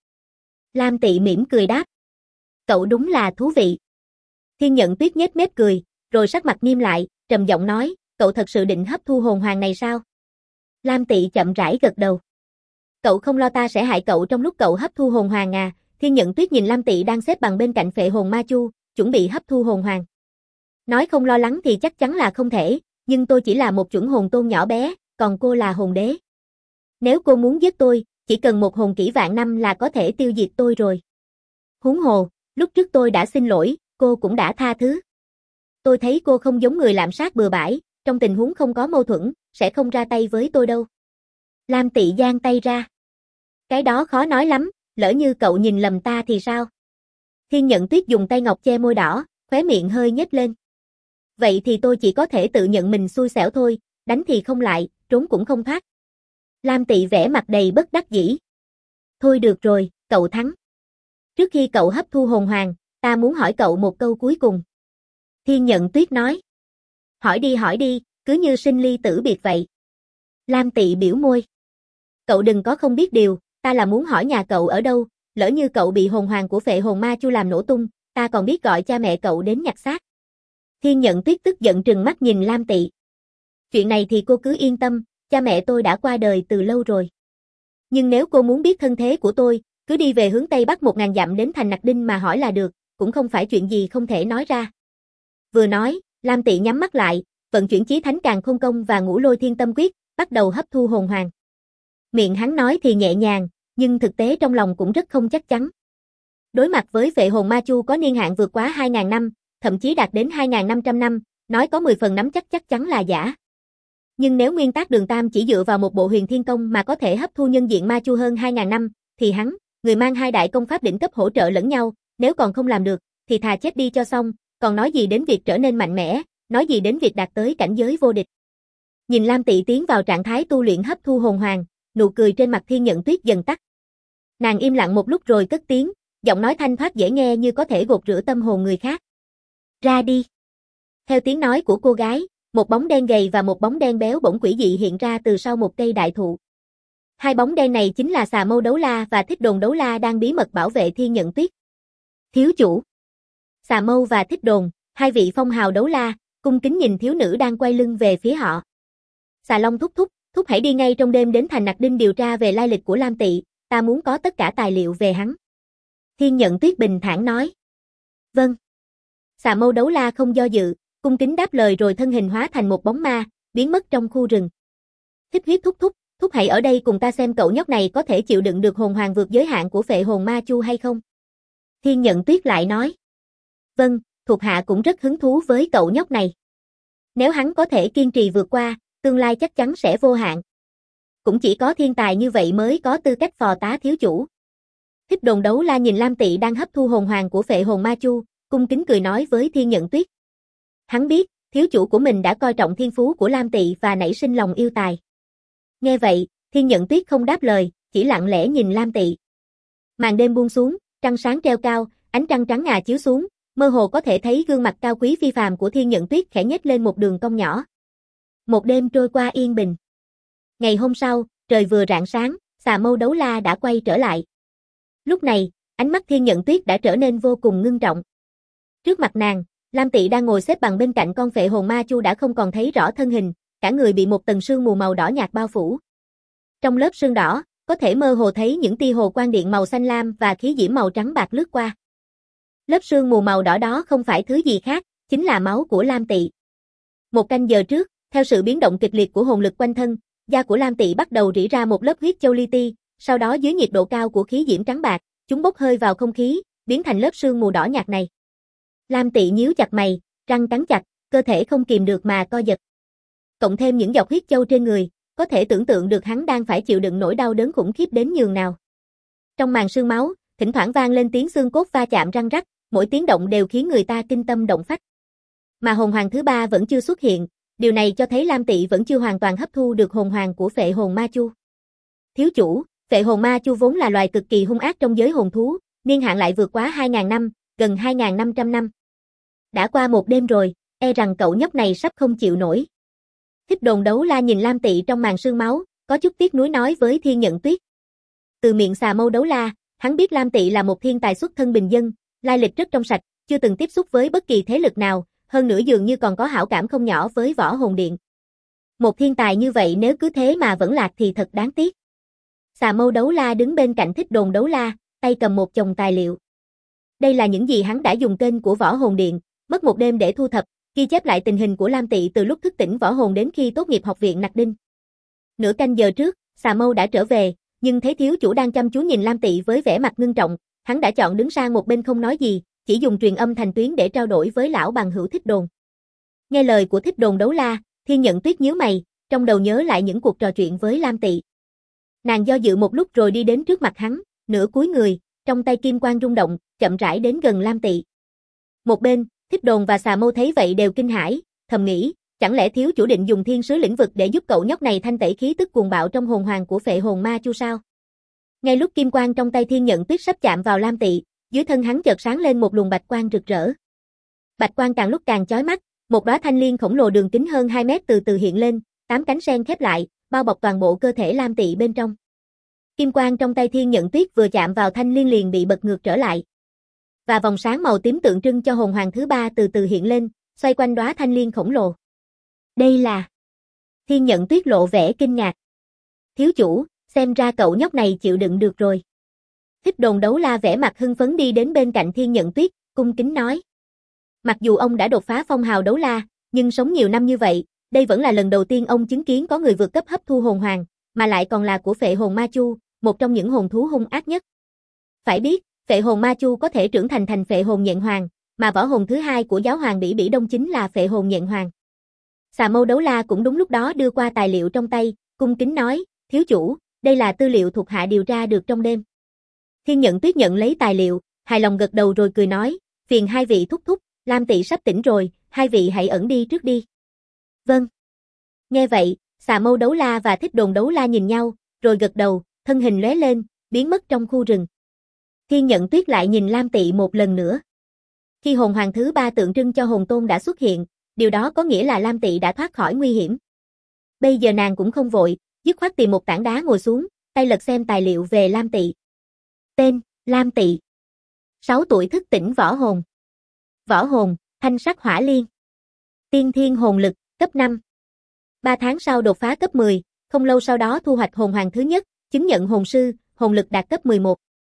Lam Tị mỉm cười đáp. Cậu đúng là thú vị. Thiên Nhận Tuyết nhếch mép cười, rồi sắc mặt nghiêm lại, trầm giọng nói, cậu thật sự định hấp thu hồn hoàng này sao? Lam Tị chậm rãi gật đầu. Cậu không lo ta sẽ hại cậu trong lúc cậu hấp thu hồn hoàng à? Thiên Nhận Tuyết nhìn Lam Tị đang xếp bằng bên cạnh phệ hồn ma chu, chuẩn bị hấp thu hồn hoàng. Nói không lo lắng thì chắc chắn là không thể, nhưng tôi chỉ là một chuẩn hồn tôn nhỏ bé, còn cô là hồn đế. Nếu cô muốn giết tôi, chỉ cần một hồn kỹ vạn năm là có thể tiêu diệt tôi rồi. Huống hồ, lúc trước tôi đã xin lỗi, cô cũng đã tha thứ. Tôi thấy cô không giống người lạm sát bừa bãi, trong tình huống không có mâu thuẫn, sẽ không ra tay với tôi đâu. Lam Tị giang tay ra. Cái đó khó nói lắm, lỡ như cậu nhìn lầm ta thì sao? Thiên Nhận Tuyết dùng tay ngọc che môi đỏ, khóe miệng hơi nhếch lên. Vậy thì tôi chỉ có thể tự nhận mình xui xẻo thôi, đánh thì không lại, trốn cũng không thoát. Lam Tị vẻ mặt đầy bất đắc dĩ. Thôi được rồi, cậu thắng. Trước khi cậu hấp thu hồn hoàng, ta muốn hỏi cậu một câu cuối cùng. Thiên Nhận Tuyết nói. Hỏi đi, cứ như sinh ly tử biệt vậy. Lam Tị biểu môi. Cậu đừng có không biết điều, ta là muốn hỏi nhà cậu ở đâu, lỡ như cậu bị hồn hoàng của phệ hồn ma chu làm nổ tung, ta còn biết gọi cha mẹ cậu đến nhặt xác. Thiên Nhận Tuyết tức giận trừng mắt nhìn Lam Tị. Chuyện này thì cô cứ yên tâm, cha mẹ tôi đã qua đời từ lâu rồi. Nhưng nếu cô muốn biết thân thế của tôi, cứ đi về hướng Tây Bắc 1000 dặm đến thành Nặc Đinh mà hỏi là được, cũng không phải chuyện gì không thể nói ra. Vừa nói, Lam Tị nhắm mắt lại, vận chuyển Chí Thánh Càn Khôn Công và Ngũ Lôi Thiên Tâm Quyết, bắt đầu hấp thu hồn hoàng. Miệng hắn nói thì nhẹ nhàng, nhưng thực tế trong lòng cũng rất không chắc chắn. Đối mặt với phệ hồn ma chu có niên hạn vượt quá 2000 năm, thậm chí đạt đến 2500 năm, nói có 10 phần nắm chắc chắn là giả. Nhưng nếu nguyên tắc Đường Tam chỉ dựa vào một bộ Huyền Thiên Công mà có thể hấp thu nhân diện ma chu hơn 2000 năm, thì hắn, người mang hai đại công pháp đỉnh cấp hỗ trợ lẫn nhau, nếu còn không làm được, thì thà chết đi cho xong, còn nói gì đến việc trở nên mạnh mẽ, nói gì đến việc đạt tới cảnh giới vô địch. Nhìn Lam Tị tiến vào trạng thái tu luyện hấp thu hồn hoàng, nụ cười trên mặt Thiên Nhận Tuyết dần tắt. Nàng im lặng một lúc rồi cất tiếng, giọng nói thanh thoát dễ nghe như có thể gột rửa tâm hồn người khác. Ra đi. Theo tiếng nói của cô gái, một bóng đen gầy và một bóng đen béo bỗng quỷ dị hiện ra từ sau một cây đại thụ. Hai bóng đen này chính là Xà Mâu Đấu La và Thích Đồn Đấu La đang bí mật bảo vệ Thiên Nhận Tuyết. Thiếu chủ. Xà Mâu và Thích Đồn, hai vị phong hào đấu la, cung kính nhìn thiếu nữ đang quay lưng về phía họ. Xà Long thúc hãy đi ngay trong đêm đến thành Nặc Đinh điều tra về lai lịch của Lam Tị, ta muốn có tất cả tài liệu về hắn. Thiên Nhận Tuyết bình thản nói. Vâng. Xà Mâu Đấu La không do dự, cung kính đáp lời rồi thân hình hóa thành một bóng ma, biến mất trong khu rừng. Thích Huyết thúc hãy ở đây cùng ta xem cậu nhóc này có thể chịu đựng được hồn hoàng vượt giới hạn của phệ hồn ma chu hay không. Thiên Nhận Tuyết lại nói. Vâng, thuộc hạ cũng rất hứng thú với cậu nhóc này. Nếu hắn có thể kiên trì vượt qua, tương lai chắc chắn sẽ vô hạn. Cũng chỉ có thiên tài như vậy mới có tư cách phò tá thiếu chủ. Thích Đồn Đấu La nhìn Lam Tị đang hấp thu hồn hoàng của phệ hồn ma chu, cung kính cười nói với Thiên Nhận Tuyết. Hắn biết, thiếu chủ của mình đã coi trọng thiên phú của Lam Tị và nảy sinh lòng yêu tài. Nghe vậy, Thiên Nhận Tuyết không đáp lời, chỉ lặng lẽ nhìn Lam Tị. Màn đêm buông xuống, trăng sáng treo cao, ánh trăng trắng ngà chiếu xuống, mơ hồ có thể thấy gương mặt cao quý phi phàm của Thiên Nhận Tuyết khẽ nhếch lên một đường cong nhỏ. Một đêm trôi qua yên bình. Ngày hôm sau, trời vừa rạng sáng, Xà Mâu Đấu La đã quay trở lại. Lúc này, ánh mắt Thiên Nhận Tuyết đã trở nên vô cùng ngưng trọng. Trước mặt nàng, Lam Tị đang ngồi xếp bằng bên cạnh con phệ hồn ma chu đã không còn thấy rõ thân hình, cả người bị một tầng sương mù màu đỏ nhạt bao phủ. Trong lớp sương đỏ, có thể mơ hồ thấy những tia hồ quang điện màu xanh lam và khí diễm màu trắng bạc lướt qua. Lớp sương mù màu đỏ đó không phải thứ gì khác, chính là máu của Lam Tị. Một canh giờ trước, theo sự biến động kịch liệt của hồn lực quanh thân, da của Lam Tị bắt đầu rỉ ra một lớp huyết châu li ti, sau đó dưới nhiệt độ cao của khí diễm trắng bạc, chúng bốc hơi vào không khí, biến thành lớp sương mù đỏ nhạt này. Lam Tị nhíu chặt mày, răng cắn chặt, cơ thể không kìm được mà co giật. Cộng thêm những giọt huyết châu trên người, có thể tưởng tượng được hắn đang phải chịu đựng nỗi đau đớn khủng khiếp đến nhường nào. Trong màn sương máu, thỉnh thoảng vang lên tiếng xương cốt va chạm răng rắc, mỗi tiếng động đều khiến người ta kinh tâm động phách. Mà hồn hoàng thứ ba vẫn chưa xuất hiện, điều này cho thấy Lam Tị vẫn chưa hoàn toàn hấp thu được hồn hoàng của phệ hồn ma chu. Thiếu chủ, phệ hồn ma chu vốn là loài cực kỳ hung ác trong giới hồn thú, niên hạn lại vượt quá 2.000 năm, gần 2.500 năm. Đã qua một đêm rồi, e rằng cậu nhóc này sắp không chịu nổi. Thích Đồn Đấu La nhìn Lam Tị trong màn sương máu, có chút tiếc nuối nói với Thiên Nhận Tuyết. Từ miệng Xà Mâu Đấu La, hắn biết Lam Tị là một thiên tài xuất thân bình dân, lai lịch rất trong sạch, chưa từng tiếp xúc với bất kỳ thế lực nào, hơn nữa dường như còn có hảo cảm không nhỏ với Võ Hồn Điện. Một thiên tài như vậy nếu cứ thế mà vẫn lạc thì thật đáng tiếc. Xà Mâu Đấu La đứng bên cạnh Thích Đồn Đấu La, tay cầm một chồng tài liệu. Đây là những gì hắn đã dùng kênh của Võ Hồn Điện, mất một đêm để thu thập, ghi chép lại tình hình của Lam Tị từ lúc thức tỉnh võ hồn đến khi tốt nghiệp học viện Nặc Đinh. Nửa canh giờ trước, Xà Mâu đã trở về, nhưng thấy thiếu chủ đang chăm chú nhìn Lam Tị với vẻ mặt ngưng trọng, hắn đã chọn đứng sang một bên không nói gì, chỉ dùng truyền âm thành tuyến để trao đổi với lão bằng hữu Thích Đồn. Nghe lời của Thích Đồn Đấu La, Thiên Nhận Tuyết nhíu mày, trong đầu nhớ lại những cuộc trò chuyện với Lam Tị. Nàng do dự một lúc rồi đi đến trước mặt hắn, nửa cúi người, trong tay kim quang rung động, chậm rãi đến gần Lam Tị. Một bên, Thích Đồn và Xà Mâu thấy vậy đều kinh hãi, thầm nghĩ, chẳng lẽ thiếu chủ định dùng thiên sứ lĩnh vực để giúp cậu nhóc này thanh tẩy khí tức cuồng bạo trong hồn hoàng của phệ hồn ma chu sao? Ngay lúc kim quang trong tay Thiên Nhận Tuyết sắp chạm vào Lam Tị, dưới thân hắn chợt sáng lên một luồng bạch quang rực rỡ. Bạch quang càng lúc càng chói mắt, một đóa thanh liên khổng lồ đường kính hơn 2 mét từ từ hiện lên, 8 cánh sen khép lại, bao bọc toàn bộ cơ thể Lam Tị bên trong. Kim quang trong tay Thiên Nhận Tuyết vừa chạm vào thanh liên liền bị bật ngược trở lại. Và vòng sáng màu tím tượng trưng cho hồn hoàng thứ ba từ từ hiện lên, xoay quanh đóa thanh liên khổng lồ. Đây là... Thiên Nhận Tuyết lộ vẻ kinh ngạc. Thiếu chủ, xem ra cậu nhóc này chịu đựng được rồi. Thích Đồn Đấu La vẻ mặt hưng phấn đi đến bên cạnh Thiên Nhận Tuyết, cung kính nói. Mặc dù ông đã đột phá phong hào đấu la, nhưng sống nhiều năm như vậy, đây vẫn là lần đầu tiên ông chứng kiến có người vượt cấp hấp thu hồn hoàng, mà lại còn là của phệ hồn ma chu, một trong những hồn thú hung ác nhất. Phải biết, phệ hồn ma chu có thể trưởng thành phệ hồn nhện hoàng, mà võ hồn thứ hai của giáo hoàng Bỉ Bỉ Đông chính là phệ hồn nhện hoàng. Xà Mâu Đấu La cũng đúng lúc đó đưa qua tài liệu trong tay, cung kính nói, thiếu chủ, đây là tư liệu thuộc hạ điều tra được trong đêm. Thiên Nhận Tuyết nhận lấy tài liệu, hài lòng gật đầu rồi cười nói, phiền hai vị thúc thúc, Lam Tị sắp tỉnh rồi, hai vị hãy ẩn đi trước đi. Vâng. Nghe vậy, Xà Mâu Đấu La và Thích Đồn Đấu La nhìn nhau, rồi gật đầu, thân hình lóe lên, biến mất trong khu rừng. Thiên Nhận Tuyết lại nhìn Lam Tị một lần nữa. Khi hồn hoàng thứ ba tượng trưng cho hồn tôn đã xuất hiện, điều đó có nghĩa là Lam Tị đã thoát khỏi nguy hiểm. Bây giờ nàng cũng không vội, dứt khoát tìm một tảng đá ngồi xuống, tay lật xem tài liệu về Lam Tị. Tên, Lam Tị. 6 tuổi thức tỉnh võ hồn. Võ hồn, thanh sắc hỏa liên. Tiên thiên hồn lực, cấp 5. 3 tháng sau đột phá cấp 10, không lâu sau đó thu hoạch hồn hoàng thứ nhất, chứng nhận hồn sư, hồn lực đạt cấp 11.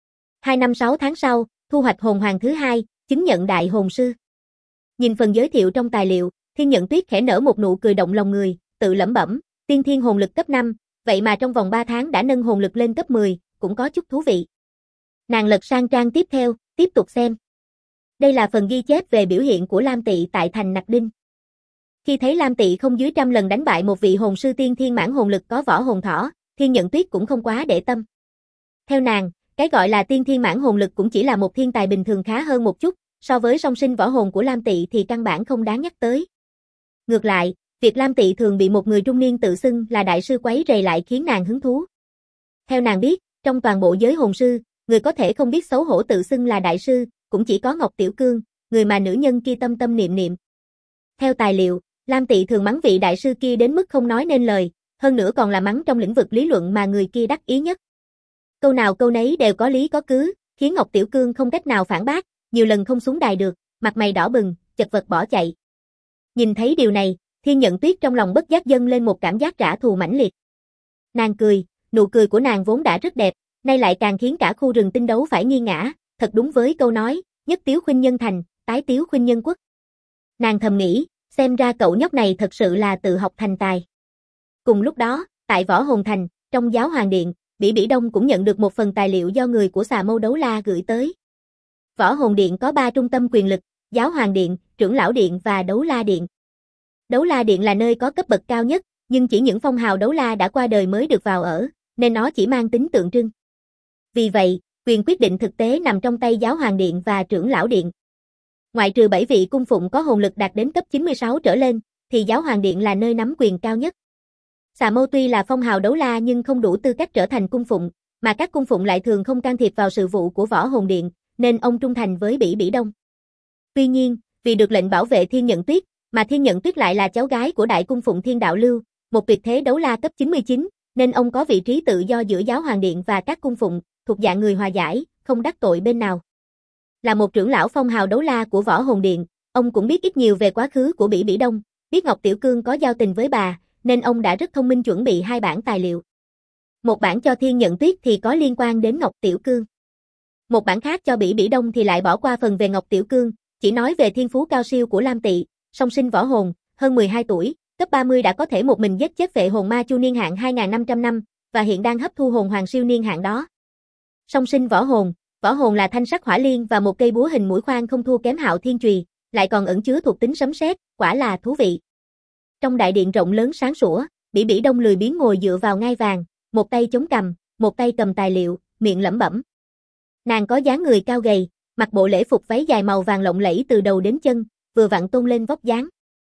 2 năm 6 tháng sau, thu hoạch hồn hoàng thứ hai, chứng nhận đại hồn sư. Nhìn phần giới thiệu trong tài liệu, Thiên Nhận Tuyết khẽ nở một nụ cười động lòng người, tự lẩm bẩm, tiên thiên hồn lực cấp 5, vậy mà trong vòng 3 tháng đã nâng hồn lực lên cấp 10, cũng có chút thú vị. Nàng lật sang trang tiếp theo, tiếp tục xem. Đây là phần ghi chép về biểu hiện của Lam Tị tại thành Nặc Đinh. Khi thấy Lam Tị không dưới 100 lần đánh bại một vị hồn sư tiên thiên mãn hồn lực có võ hồn thỏ, Thiên Nhận Tuyết cũng không quá để tâm. Theo nàng, cái gọi là tiên thiên mãn hồn lực cũng chỉ là một thiên tài bình thường khá hơn một chút, so với song sinh võ hồn của Lam Tị thì căn bản không đáng nhắc tới. Ngược lại, việc Lam Tị thường bị một người trung niên tự xưng là đại sư quấy rầy lại khiến nàng hứng thú. Theo nàng biết, trong toàn bộ giới hồn sư, người có thể không biết xấu hổ tự xưng là đại sư, cũng chỉ có Ngọc Tiểu Cương, người mà nữ nhân kia tâm tâm niệm niệm. Theo tài liệu, Lam Tị thường mắng vị đại sư kia đến mức không nói nên lời, hơn nữa còn là mắng trong lĩnh vực lý luận mà người kia đắc ý nhất. Câu nào câu nấy đều có lý có cứ, khiến Ngọc Tiểu Cương không cách nào phản bác, nhiều lần không xuống đài được, mặt mày đỏ bừng, chật vật bỏ chạy. Nhìn thấy điều này, Thiên Nhận Tuyết trong lòng bất giác dâng lên một cảm giác trả thù mãnh liệt. Nàng cười, Nụ cười của nàng vốn đã rất đẹp, nay lại càng khiến cả khu rừng tinh đấu phải nghiêng ngã, thật đúng với câu nói, nhất tiếu khuynh nhân thành, tái tiếu khuynh nhân quốc. Nàng thầm nghĩ, xem ra cậu nhóc này thật sự là tự học thành tài. Cùng lúc đó, tại Võ Hồn Thành, trong Giáo Hoàng Điện, Bỉ Bỉ Đông cũng nhận được một phần tài liệu do người của Xà Mâu Đấu La gửi tới. Võ Hồn Điện có 3 trung tâm quyền lực, Giáo Hoàng Điện, Trưởng Lão Điện và Đấu La Điện. Đấu La Điện là nơi có cấp bậc cao nhất, nhưng chỉ những phong hào đấu la đã qua đời mới được vào ở, nên nó chỉ mang tính tượng trưng. Vì vậy, quyền quyết định thực tế nằm trong tay Giáo Hoàng Điện và Trưởng Lão Điện. Ngoại trừ 7 vị cung phụng có hồn lực đạt đến cấp 96 trở lên, thì Giáo Hoàng Điện là nơi nắm quyền cao nhất. Xà Mâu tuy là phong hào đấu la nhưng không đủ tư cách trở thành cung phụng, mà các cung phụng lại thường không can thiệp vào sự vụ của Võ Hồn Điện, nên ông trung thành với Bỉ Bỉ Đông. Tuy nhiên, vì được lệnh bảo vệ Thiên Nhận Tuyết, mà Thiên Nhận Tuyết lại là cháu gái của đại cung phụng Thiên Đạo Lưu, một tuyệt thế đấu la cấp 99, nên ông có vị trí tự do giữa Giáo Hoàng Điện và các cung phụng, thuộc dạng người hòa giải, không đắc tội bên nào. Là một trưởng lão phong hào đấu la của Võ Hồn Điện, ông cũng biết ít nhiều về quá khứ của Bỉ Bỉ Đông, biết Ngọc Tiểu Cương có giao tình với bà, nên ông đã rất thông minh chuẩn bị 2 bản tài liệu. Một bản cho Thiên Nhận Tuyết thì có liên quan đến Ngọc Tiểu Cương. Một bản khác cho Bỉ Bỉ Đông thì lại bỏ qua phần về Ngọc Tiểu Cương, chỉ nói về thiên phú cao siêu của Lam Tị, song sinh võ hồn, hơn 12 tuổi, cấp 30 đã có thể một mình giết chết vệ hồn ma chu niên hạn 2500 năm, và hiện đang hấp thu hồn hoàng siêu niên hạn đó. Song sinh võ hồn là thanh sắc hỏa liên và một cây búa hình mũi khoan không thua kém Hạo Thiên Chùy, lại còn ẩn chứa thuộc tính sấm sét, quả là thú vị. Trong đại điện rộng lớn sáng sủa, Bỉ Bỉ Đông lười biếng ngồi dựa vào ngai vàng, một tay chống cằm, một tay cầm tài liệu, miệng lẩm bẩm. Nàng có dáng người cao gầy, mặc bộ lễ phục váy dài màu vàng lộng lẫy từ đầu đến chân, vừa vặn tôn lên vóc dáng.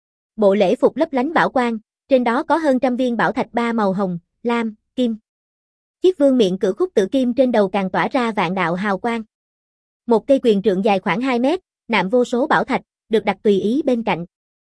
Bộ lễ phục lấp lánh bảo quang, trên đó có hơn trăm viên bảo thạch 3 màu hồng, lam, kim. Chiếc vương miện cử khúc tử kim trên đầu càng tỏa ra vạn đạo hào quang. Một cây quyền trượng dài khoảng 2 mét, nạm vô số bảo thạch, được đặt tùy ý bên cạnh.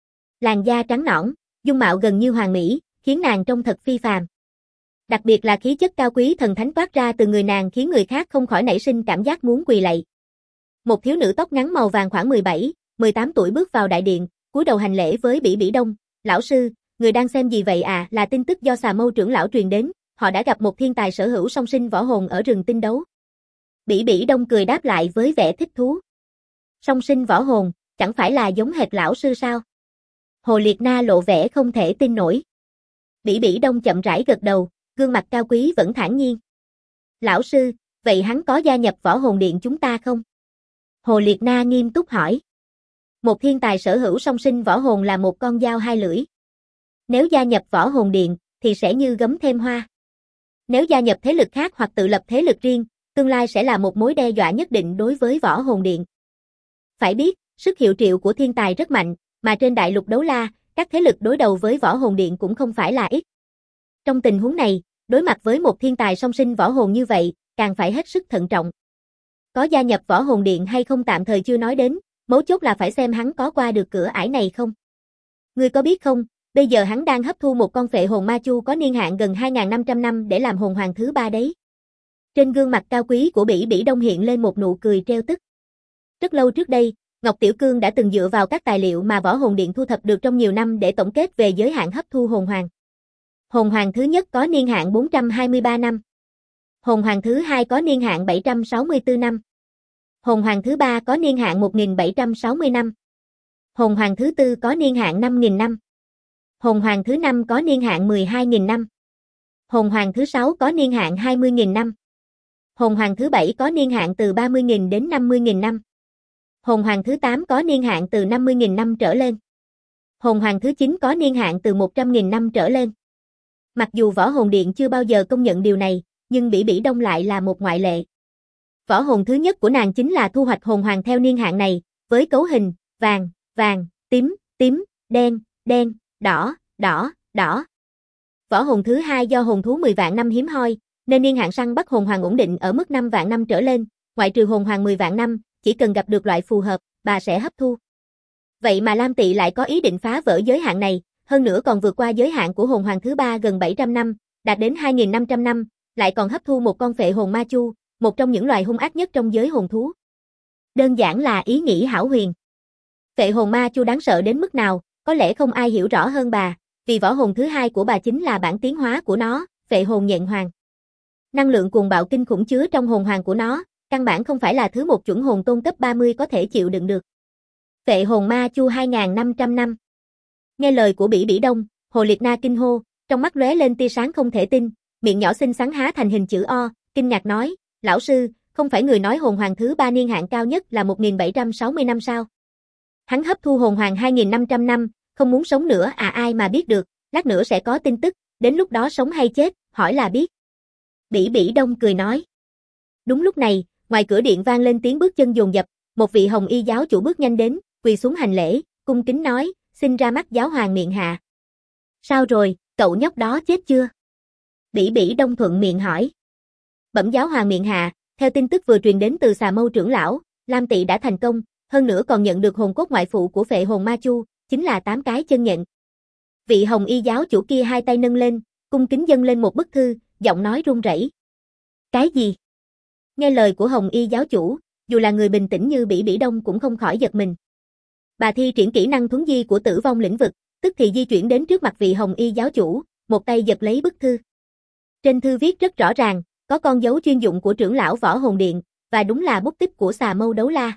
Làn da trắng nõn, dung mạo gần như hoàn mỹ, khiến nàng trông thật phi phàm. Đặc biệt là khí chất cao quý thần thánh toát ra từ người nàng khiến người khác không khỏi nảy sinh cảm giác muốn quỳ lạy. Một thiếu nữ tóc ngắn màu vàng khoảng 17, 18 tuổi bước vào đại điện, cúi đầu hành lễ với Bỉ Bỉ Đông. Lão sư, người đang xem gì vậy à? Là tin tức do Xà Mâu trưởng lão truyền đến, họ đã gặp một thiên tài sở hữu song sinh võ hồn ở rừng tinh đấu. Bỉ Bỉ Đông cười đáp lại với vẻ thích thú. Song sinh võ hồn, chẳng phải là giống hệt lão sư sao? Hồ Liệt Na lộ vẻ không thể tin nổi. Bỉ Bỉ Đông chậm rãi gật đầu, gương mặt cao quý vẫn thản nhiên. Lão sư, vậy hắn có gia nhập Võ Hồn Điện chúng ta không? Hồ Liệt Na nghiêm túc hỏi. Một thiên tài sở hữu song sinh võ hồn là một con dao hai lưỡi. Nếu gia nhập Võ Hồn Điện, thì sẽ như gấm thêm hoa. Nếu gia nhập thế lực khác hoặc tự lập thế lực riêng, tương lai sẽ là một mối đe dọa nhất định đối với Võ Hồn Điện. Phải biết, sức hiệu triệu của thiên tài rất mạnh, mà trên đại lục đấu la, các thế lực đối đầu với Võ Hồn Điện cũng không phải là ít. Trong tình huống này, đối mặt với một thiên tài song sinh võ hồn như vậy, càng phải hết sức thận trọng. Có gia nhập Võ Hồn Điện hay không tạm thời chưa nói đến, mấu chốt là phải xem hắn có qua được cửa ải này không. Ngươi có biết không, bây giờ hắn đang hấp thu một con phệ hồn ma chu có niên hạn gần 2500 năm để làm hồn hoàng thứ 3 đấy. Trên gương mặt cao quý của Bỉ Bỉ Đông hiện lên một nụ cười trêu tức. Rất lâu trước đây, Ngọc Tiểu Cương đã từng dựa vào các tài liệu mà Võ Hồn Điện thu thập được trong nhiều năm để tổng kết về giới hạn hấp thu hồn hoàng. Hồn hoàng thứ nhất có niên hạn 423 năm. Hồn hoàng thứ hai có niên hạn 764 năm. Hồn hoàng thứ ba có niên hạn 1760 năm. Hồn hoàng thứ tư có niên hạn 5000 năm. Hồn hoàng thứ năm có niên hạn 12.000 năm. Hồn hoàng thứ sáu có niên hạn 20.000 năm. Hồn hoàng thứ bảy có niên hạn từ 30.000 đến 50.000 năm. Hồn hoàng thứ 8 có niên hạn từ 50.000 năm trở lên. Hồn hoàng thứ 9 có niên hạn từ 100.000 năm trở lên. Mặc dù Võ Hồn Điện chưa bao giờ công nhận điều này, nhưng Bỉ Bỉ Đông lại là một ngoại lệ. Võ hồn thứ nhất của nàng chính là thu hoạch hồn hoàng theo niên hạn này, với cấu hình vàng, vàng, tím, tím, đen, đen, đỏ, đỏ, đỏ. Võ hồn thứ hai do hồn thú 10 vạn năm hiếm hoi, nên niên hạn săn bắt hồn hoàng ổn định ở mức 5 vạn năm trở lên, ngoại trừ hồn hoàng 10 vạn năm, chỉ cần gặp được loại phù hợp, bà sẽ hấp thu. Vậy mà Lam Tị lại có ý định phá vỡ giới hạn này, hơn nữa còn vượt qua giới hạn của hồn hoàng thứ 3 gần 700 năm, đạt đến 2500 năm, lại còn hấp thu một con phệ hồn ma chu, một trong những loài hung ác nhất trong giới hồn thú. Đơn giản là ý nghĩ hão huyền. Phệ hồn ma chu đáng sợ đến mức nào, có lẽ không ai hiểu rõ hơn bà, vì võ hồn thứ hai của bà chính là bản tiến hóa của nó, phệ hồn nhện hoàng. Năng lượng cuồng bạo kinh khủng chứa trong hồn hoàng của nó, căn bản không phải là thứ một chuẩn hồn tôn cấp 30 có thể chịu đựng được. Phệ hồn ma chu 2500 năm. Nghe lời của Bỉ Bỉ Đông, Hồ Liệt Na kinh hô, trong mắt lóe lên tia sáng không thể tin, miệng nhỏ xinh xắn há thành hình chữ O, kinh ngạc nói, lão sư, không phải người nói hồn hoàng thứ 3 niên hạn cao nhất là 1760 năm sao? Hắn hấp thu hồn hoàng 2500 năm, không muốn sống nữa à, ai mà biết được, lát nữa sẽ có tin tức, đến lúc đó sống hay chết, hỏi là biết. Bỉ Bỉ Đông cười nói. Đúng lúc này, ngoài cửa điện vang lên tiếng bước chân dồn dập, một vị hồng y giáo chủ bước nhanh đến, quỳ xuống hành lễ, cung kính nói, xin ra mắt giáo hoàng miện hạ. Sao rồi, cậu nhóc đó chết chưa? Bỉ Bỉ Đông thuận miệng hỏi. Bẩm giáo hoàng miện hạ, theo tin tức vừa truyền đến từ Xà Mâu trưởng lão, Lam Tỵ đã thành công, hơn nữa còn nhận được hồn cốt ngoại phụ của phệ hồn ma chu, chính là 8 cái chân nhận. Vị hồng y giáo chủ kia hai tay nâng lên, cung kính dâng lên một bức thư, giọng nói run rẩy. Cái gì? Nghe lời của hồng y giáo chủ, dù là người bình tĩnh như Bỉ Bỉ Đông cũng không khỏi giật mình. Bà thi triển kỹ năng thuấn di của tử vong lĩnh vực, tức thì di chuyển đến trước mặt vị hồng y giáo chủ, một tay giật lấy bức thư. Trên thư viết rất rõ ràng, có con dấu chuyên dụng của trưởng lão Võ Hồn Điện, và đúng là bút tích của Xà Mâu Đấu La.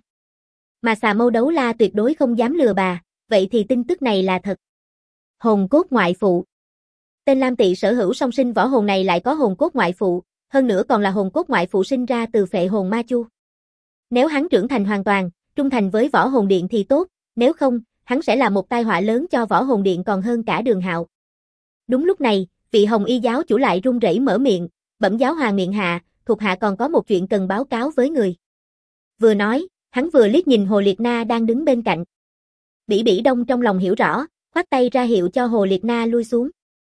Mà Xà Mâu Đấu La tuyệt đối không dám lừa bà, vậy thì tin tức này là thật. Hồn cốt ngoại phụ. Tên Lam Tỵ sở hữu song sinh võ hồn này lại có hồn cốt ngoại phụ, hơn nữa còn là hồn cốt ngoại phụ sinh ra từ phệ hồn ma chu. Nếu hắn trưởng thành hoàn toàn, trung thành với Võ Hồn Điện thì tốt, nếu không, hắn sẽ là một tai họa lớn cho Võ Hồn Điện còn hơn cả Đường Hạo. Đúng lúc này, vị hồng y giáo chủ lại run rẩy mở miệng, bẩm giáo hoàng miện hạ, thuộc hạ còn có một chuyện cần báo cáo với người. Vừa nói, hắn vừa liếc nhìn Hồ Liệt Na đang đứng bên cạnh. Bỉ Bỉ Đông trong lòng hiểu rõ, khoát tay ra hiệu cho Hồ Liệt Na lui xuống.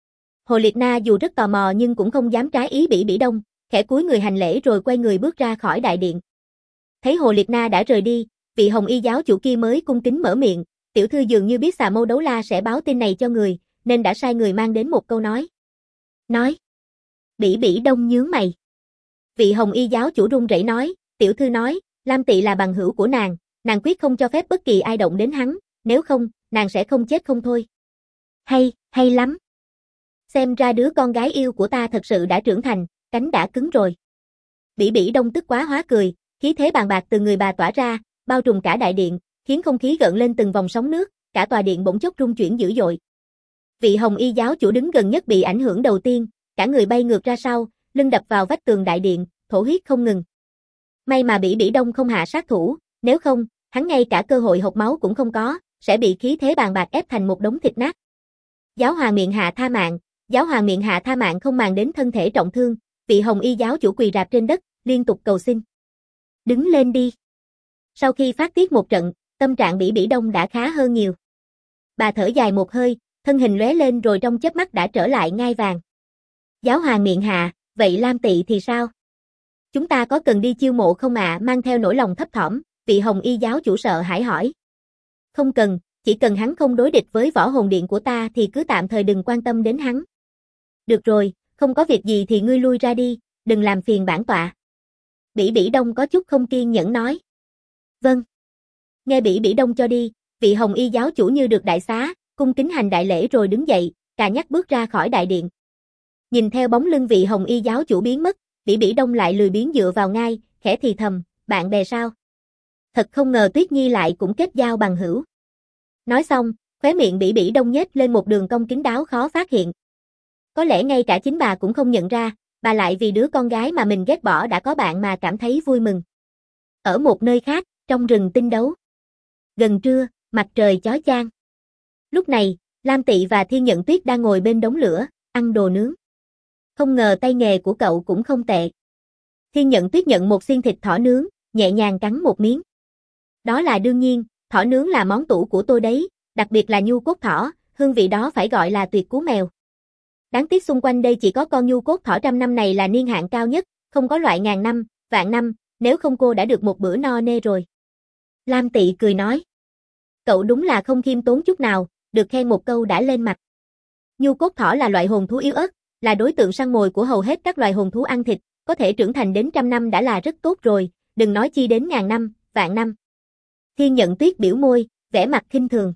Hồ Liệt Na dù rất tò mò nhưng cũng không dám trái ý Bỉ Bỉ Đông, khẽ cúi người hành lễ rồi quay người bước ra khỏi đại điện. Thấy Hồ Liệt Na đã rời đi, vị hồng y giáo chủ kia mới cung kính mở miệng, tiểu thư dường như biết Xà Mâu Đấu La sẽ báo tin này cho người, nên đã sai người mang đến một câu nói. Nói. Bỉ Bỉ Đông nhướng mày. Vị hồng y giáo chủ run rẩy nói, tiểu thư nói, Lam Tỵ là bằng hữu của nàng quyết không cho phép bất kỳ ai động đến hắn, nếu không, nàng sẽ không chết không thôi. Hay lắm. Xem ra đứa con gái yêu của ta thật sự đã trưởng thành, cánh đã cứng rồi. Bỉ Bỉ Đông tức quá hóa cười, khí thế bàn bạc từ người bà tỏa ra, bao trùm cả đại điện, khiến không khí gợn lên từng vòng sóng nước, cả tòa điện bỗng chốc rung chuyển dữ dội. Vị hồng y giáo chủ đứng gần nhất bị ảnh hưởng đầu tiên, cả người bay ngược ra sau, lưng đập vào vách tường đại điện, thổ huyết không ngừng. May mà Bỉ Bỉ Đông không hạ sát thủ, nếu không, hắn ngay cả cơ hội hộc máu cũng không có, sẽ bị khí thế bàn bạc ép thành một đống thịt nát. Giáo hoàng miện hạ tha mạng, giáo hoàng miện hạ tha mạng không màng đến thân thể trọng thương, vị hồng y giáo chủ quỳ rạp trên đất, liên tục cầu xin. Đứng lên đi. Sau khi phát tiết một trận, tâm trạng Bỉ Bỉ Đông đã khá hơn nhiều. Bà thở dài một hơi, thân hình lóe lên rồi trong chớp mắt đã trở lại ngai vàng. Giáo hoàng miện hạ, vậy Lam Tỵ thì sao? Chúng ta có cần đi chiêu mộ không ạ? Mang theo nỗi lòng thấp thỏm, vị hồng y giáo chủ sợ hãi hỏi. Không cần, chỉ cần hắn không đối địch với Võ Hồn Điện của ta thì cứ tạm thời đừng quan tâm đến hắn. Được rồi, không có việc gì thì ngươi lui ra đi, đừng làm phiền bản tọa. Bỉ Bỉ Đông có chút không kiên nhẫn nói. Vâng. Nghe Bỉ Bỉ Đông cho đi, vị hồng y giáo chủ như được đại xá, cung kính hành đại lễ rồi đứng dậy, cà nhắc bước ra khỏi đại điện. Nhìn theo bóng lưng vị hồng y giáo chủ biến mất, Bỉ Bỉ Đông lại lười biếng dựa vào ngai, khẽ thì thầm, bạn bè sao? Thật không ngờ Tuyết Nhi lại cũng kết giao bằng hữu. Nói xong, khóe miệng Bỉ Bỉ Đông nhếch lên một đường cong kín đáo khó phát hiện. Có lẽ ngay cả chính bà cũng không nhận ra, bà lại vì đứa con gái mà mình ghét bỏ đã có bạn mà cảm thấy vui mừng. Ở một nơi khác, trong rừng tinh đấu. Gần trưa, mặt trời chói chang. Lúc này, Lam Tỵ và Thiên Nhận Tuyết đang ngồi bên đống lửa, ăn đồ nướng. Không ngờ tay nghề của cậu cũng không tệ. Thiên Nhận Tuyết nhận một xiên thịt thỏ nướng, nhẹ nhàng cắn một miếng. Đó là đương nhiên, thỏ nướng là món tủ của tôi đấy, đặc biệt là nhu cốt thỏ, hương vị đó phải gọi là tuyệt cú mèo. Đáng tiếc xung quanh đây chỉ có con nhu cốt thỏ trăm năm này là niên hạn cao nhất, không có loại ngàn năm, vạn năm, nếu không cô đã được một bữa no nê rồi. Lam Tỵ cười nói. Cậu đúng là không khiêm tốn chút nào, được khen một câu đã lên mặt. Nhu cốt thỏ là loại hồn thú yếu ớt, là đối tượng săn mồi của hầu hết các loài hồn thú ăn thịt, có thể trưởng thành đến 100 năm đã là rất tốt rồi, đừng nói chi đến ngàn năm, vạn năm. Thiên Nhận Tuyết biểu môi, vẻ mặt khinh thường.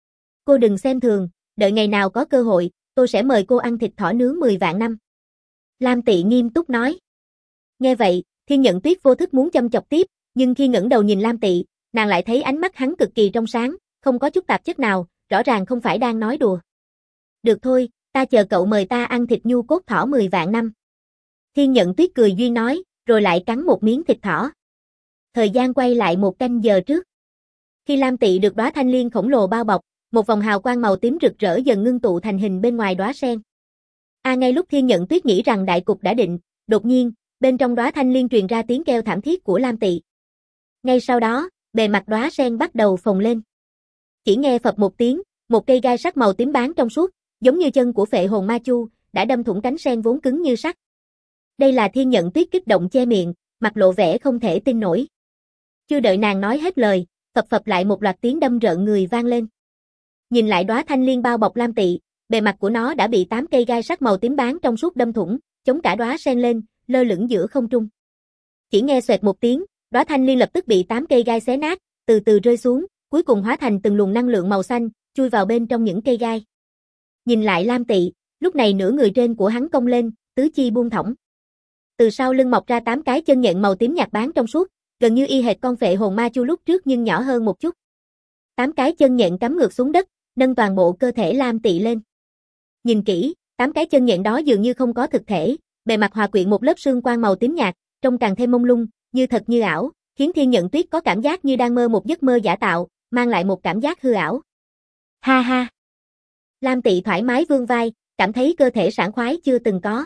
Cô đừng xem thường, đợi ngày nào có cơ hội, tôi sẽ mời cô ăn thịt thỏ nướng 10 vạn năm. Lam Tỵ nghiêm túc nói. Nghe vậy, Thiên Nhận Tuyết vô thức muốn châm chọc tiếp, nhưng khi ngẩng đầu nhìn Lam Tị, nàng lại thấy ánh mắt hắn cực kỳ trong sáng, không có chút tạp chất nào, rõ ràng không phải đang nói đùa. Được thôi, ta chờ cậu mời ta ăn thịt nhu cốt thỏ 10 vạn năm. Thiên Nhận Tuyết cười duyên nói, rồi lại cắn một miếng thịt thỏ. Thời gian quay lại 1 canh giờ trước. Khi Lam Tị được đóa thanh liên khổng lồ bao bọc, một vòng hào quang màu tím rực rỡ dần ngưng tụ thành hình bên ngoài đóa sen. Ngay lúc Thiên Nhận Tuyết nghĩ rằng đại cục đã định, đột nhiên, bên trong đóa thanh liên truyền ra tiếng kêu thảm thiết của Lam Tị. Ngay sau đó, bề mặt đóa sen bắt đầu phồng lên. Chỉ nghe phập một tiếng, một cây gai sắc màu tím báng trong suốt, giống như chân của phệ hồn ma chu, đã đâm thủng cánh sen vốn cứng như sắt. Đây là Thiên Nhận Tuyết kích động che miệng, mặt lộ vẻ không thể tin nổi. Chưa đợi nàng nói hết lời, phập phập lại một loạt tiếng đâm rợn người vang lên. Nhìn lại đóa thanh liên bao bọc Lam Tị, bề mặt của nó đã bị 8 cây gai sắc màu tím báng trong suốt đâm thủng, chống cả đóa sen lên, lơ lửng giữa không trung. Chỉ nghe xoẹt một tiếng, đóa thanh liên lập tức bị 8 cây gai xé nát, từ từ rơi xuống, cuối cùng hóa thành từng luồng năng lượng màu xanh, chui vào bên trong những cây gai. Nhìn lại Lam Tị, lúc này nửa người trên của hắn cong lên, tứ chi buông thõng. Từ sau lưng mọc ra 8 cái chân nhện màu tím nhạt báng trong suốt, gần như y hệt con phệ hồn ma chu lúc trước nhưng nhỏ hơn một chút. 8 cái chân nhện cắm ngược xuống đất, nâng toàn bộ cơ thể Lam Tị lên. Nhìn kỹ, 8 cái chân nhện đó dường như không có thực thể, bề mặt hòa quyện một lớp sương quang màu tím nhạt, trông càng thêm mông lung, như thật như ảo, khiến Thiên Nhận Tuyết có cảm giác như đang mơ một giấc mơ giả tạo, mang lại một cảm giác hư ảo. Ha ha. Lam Tị thoải mái vươn vai, cảm thấy cơ thể sảng khoái chưa từng có.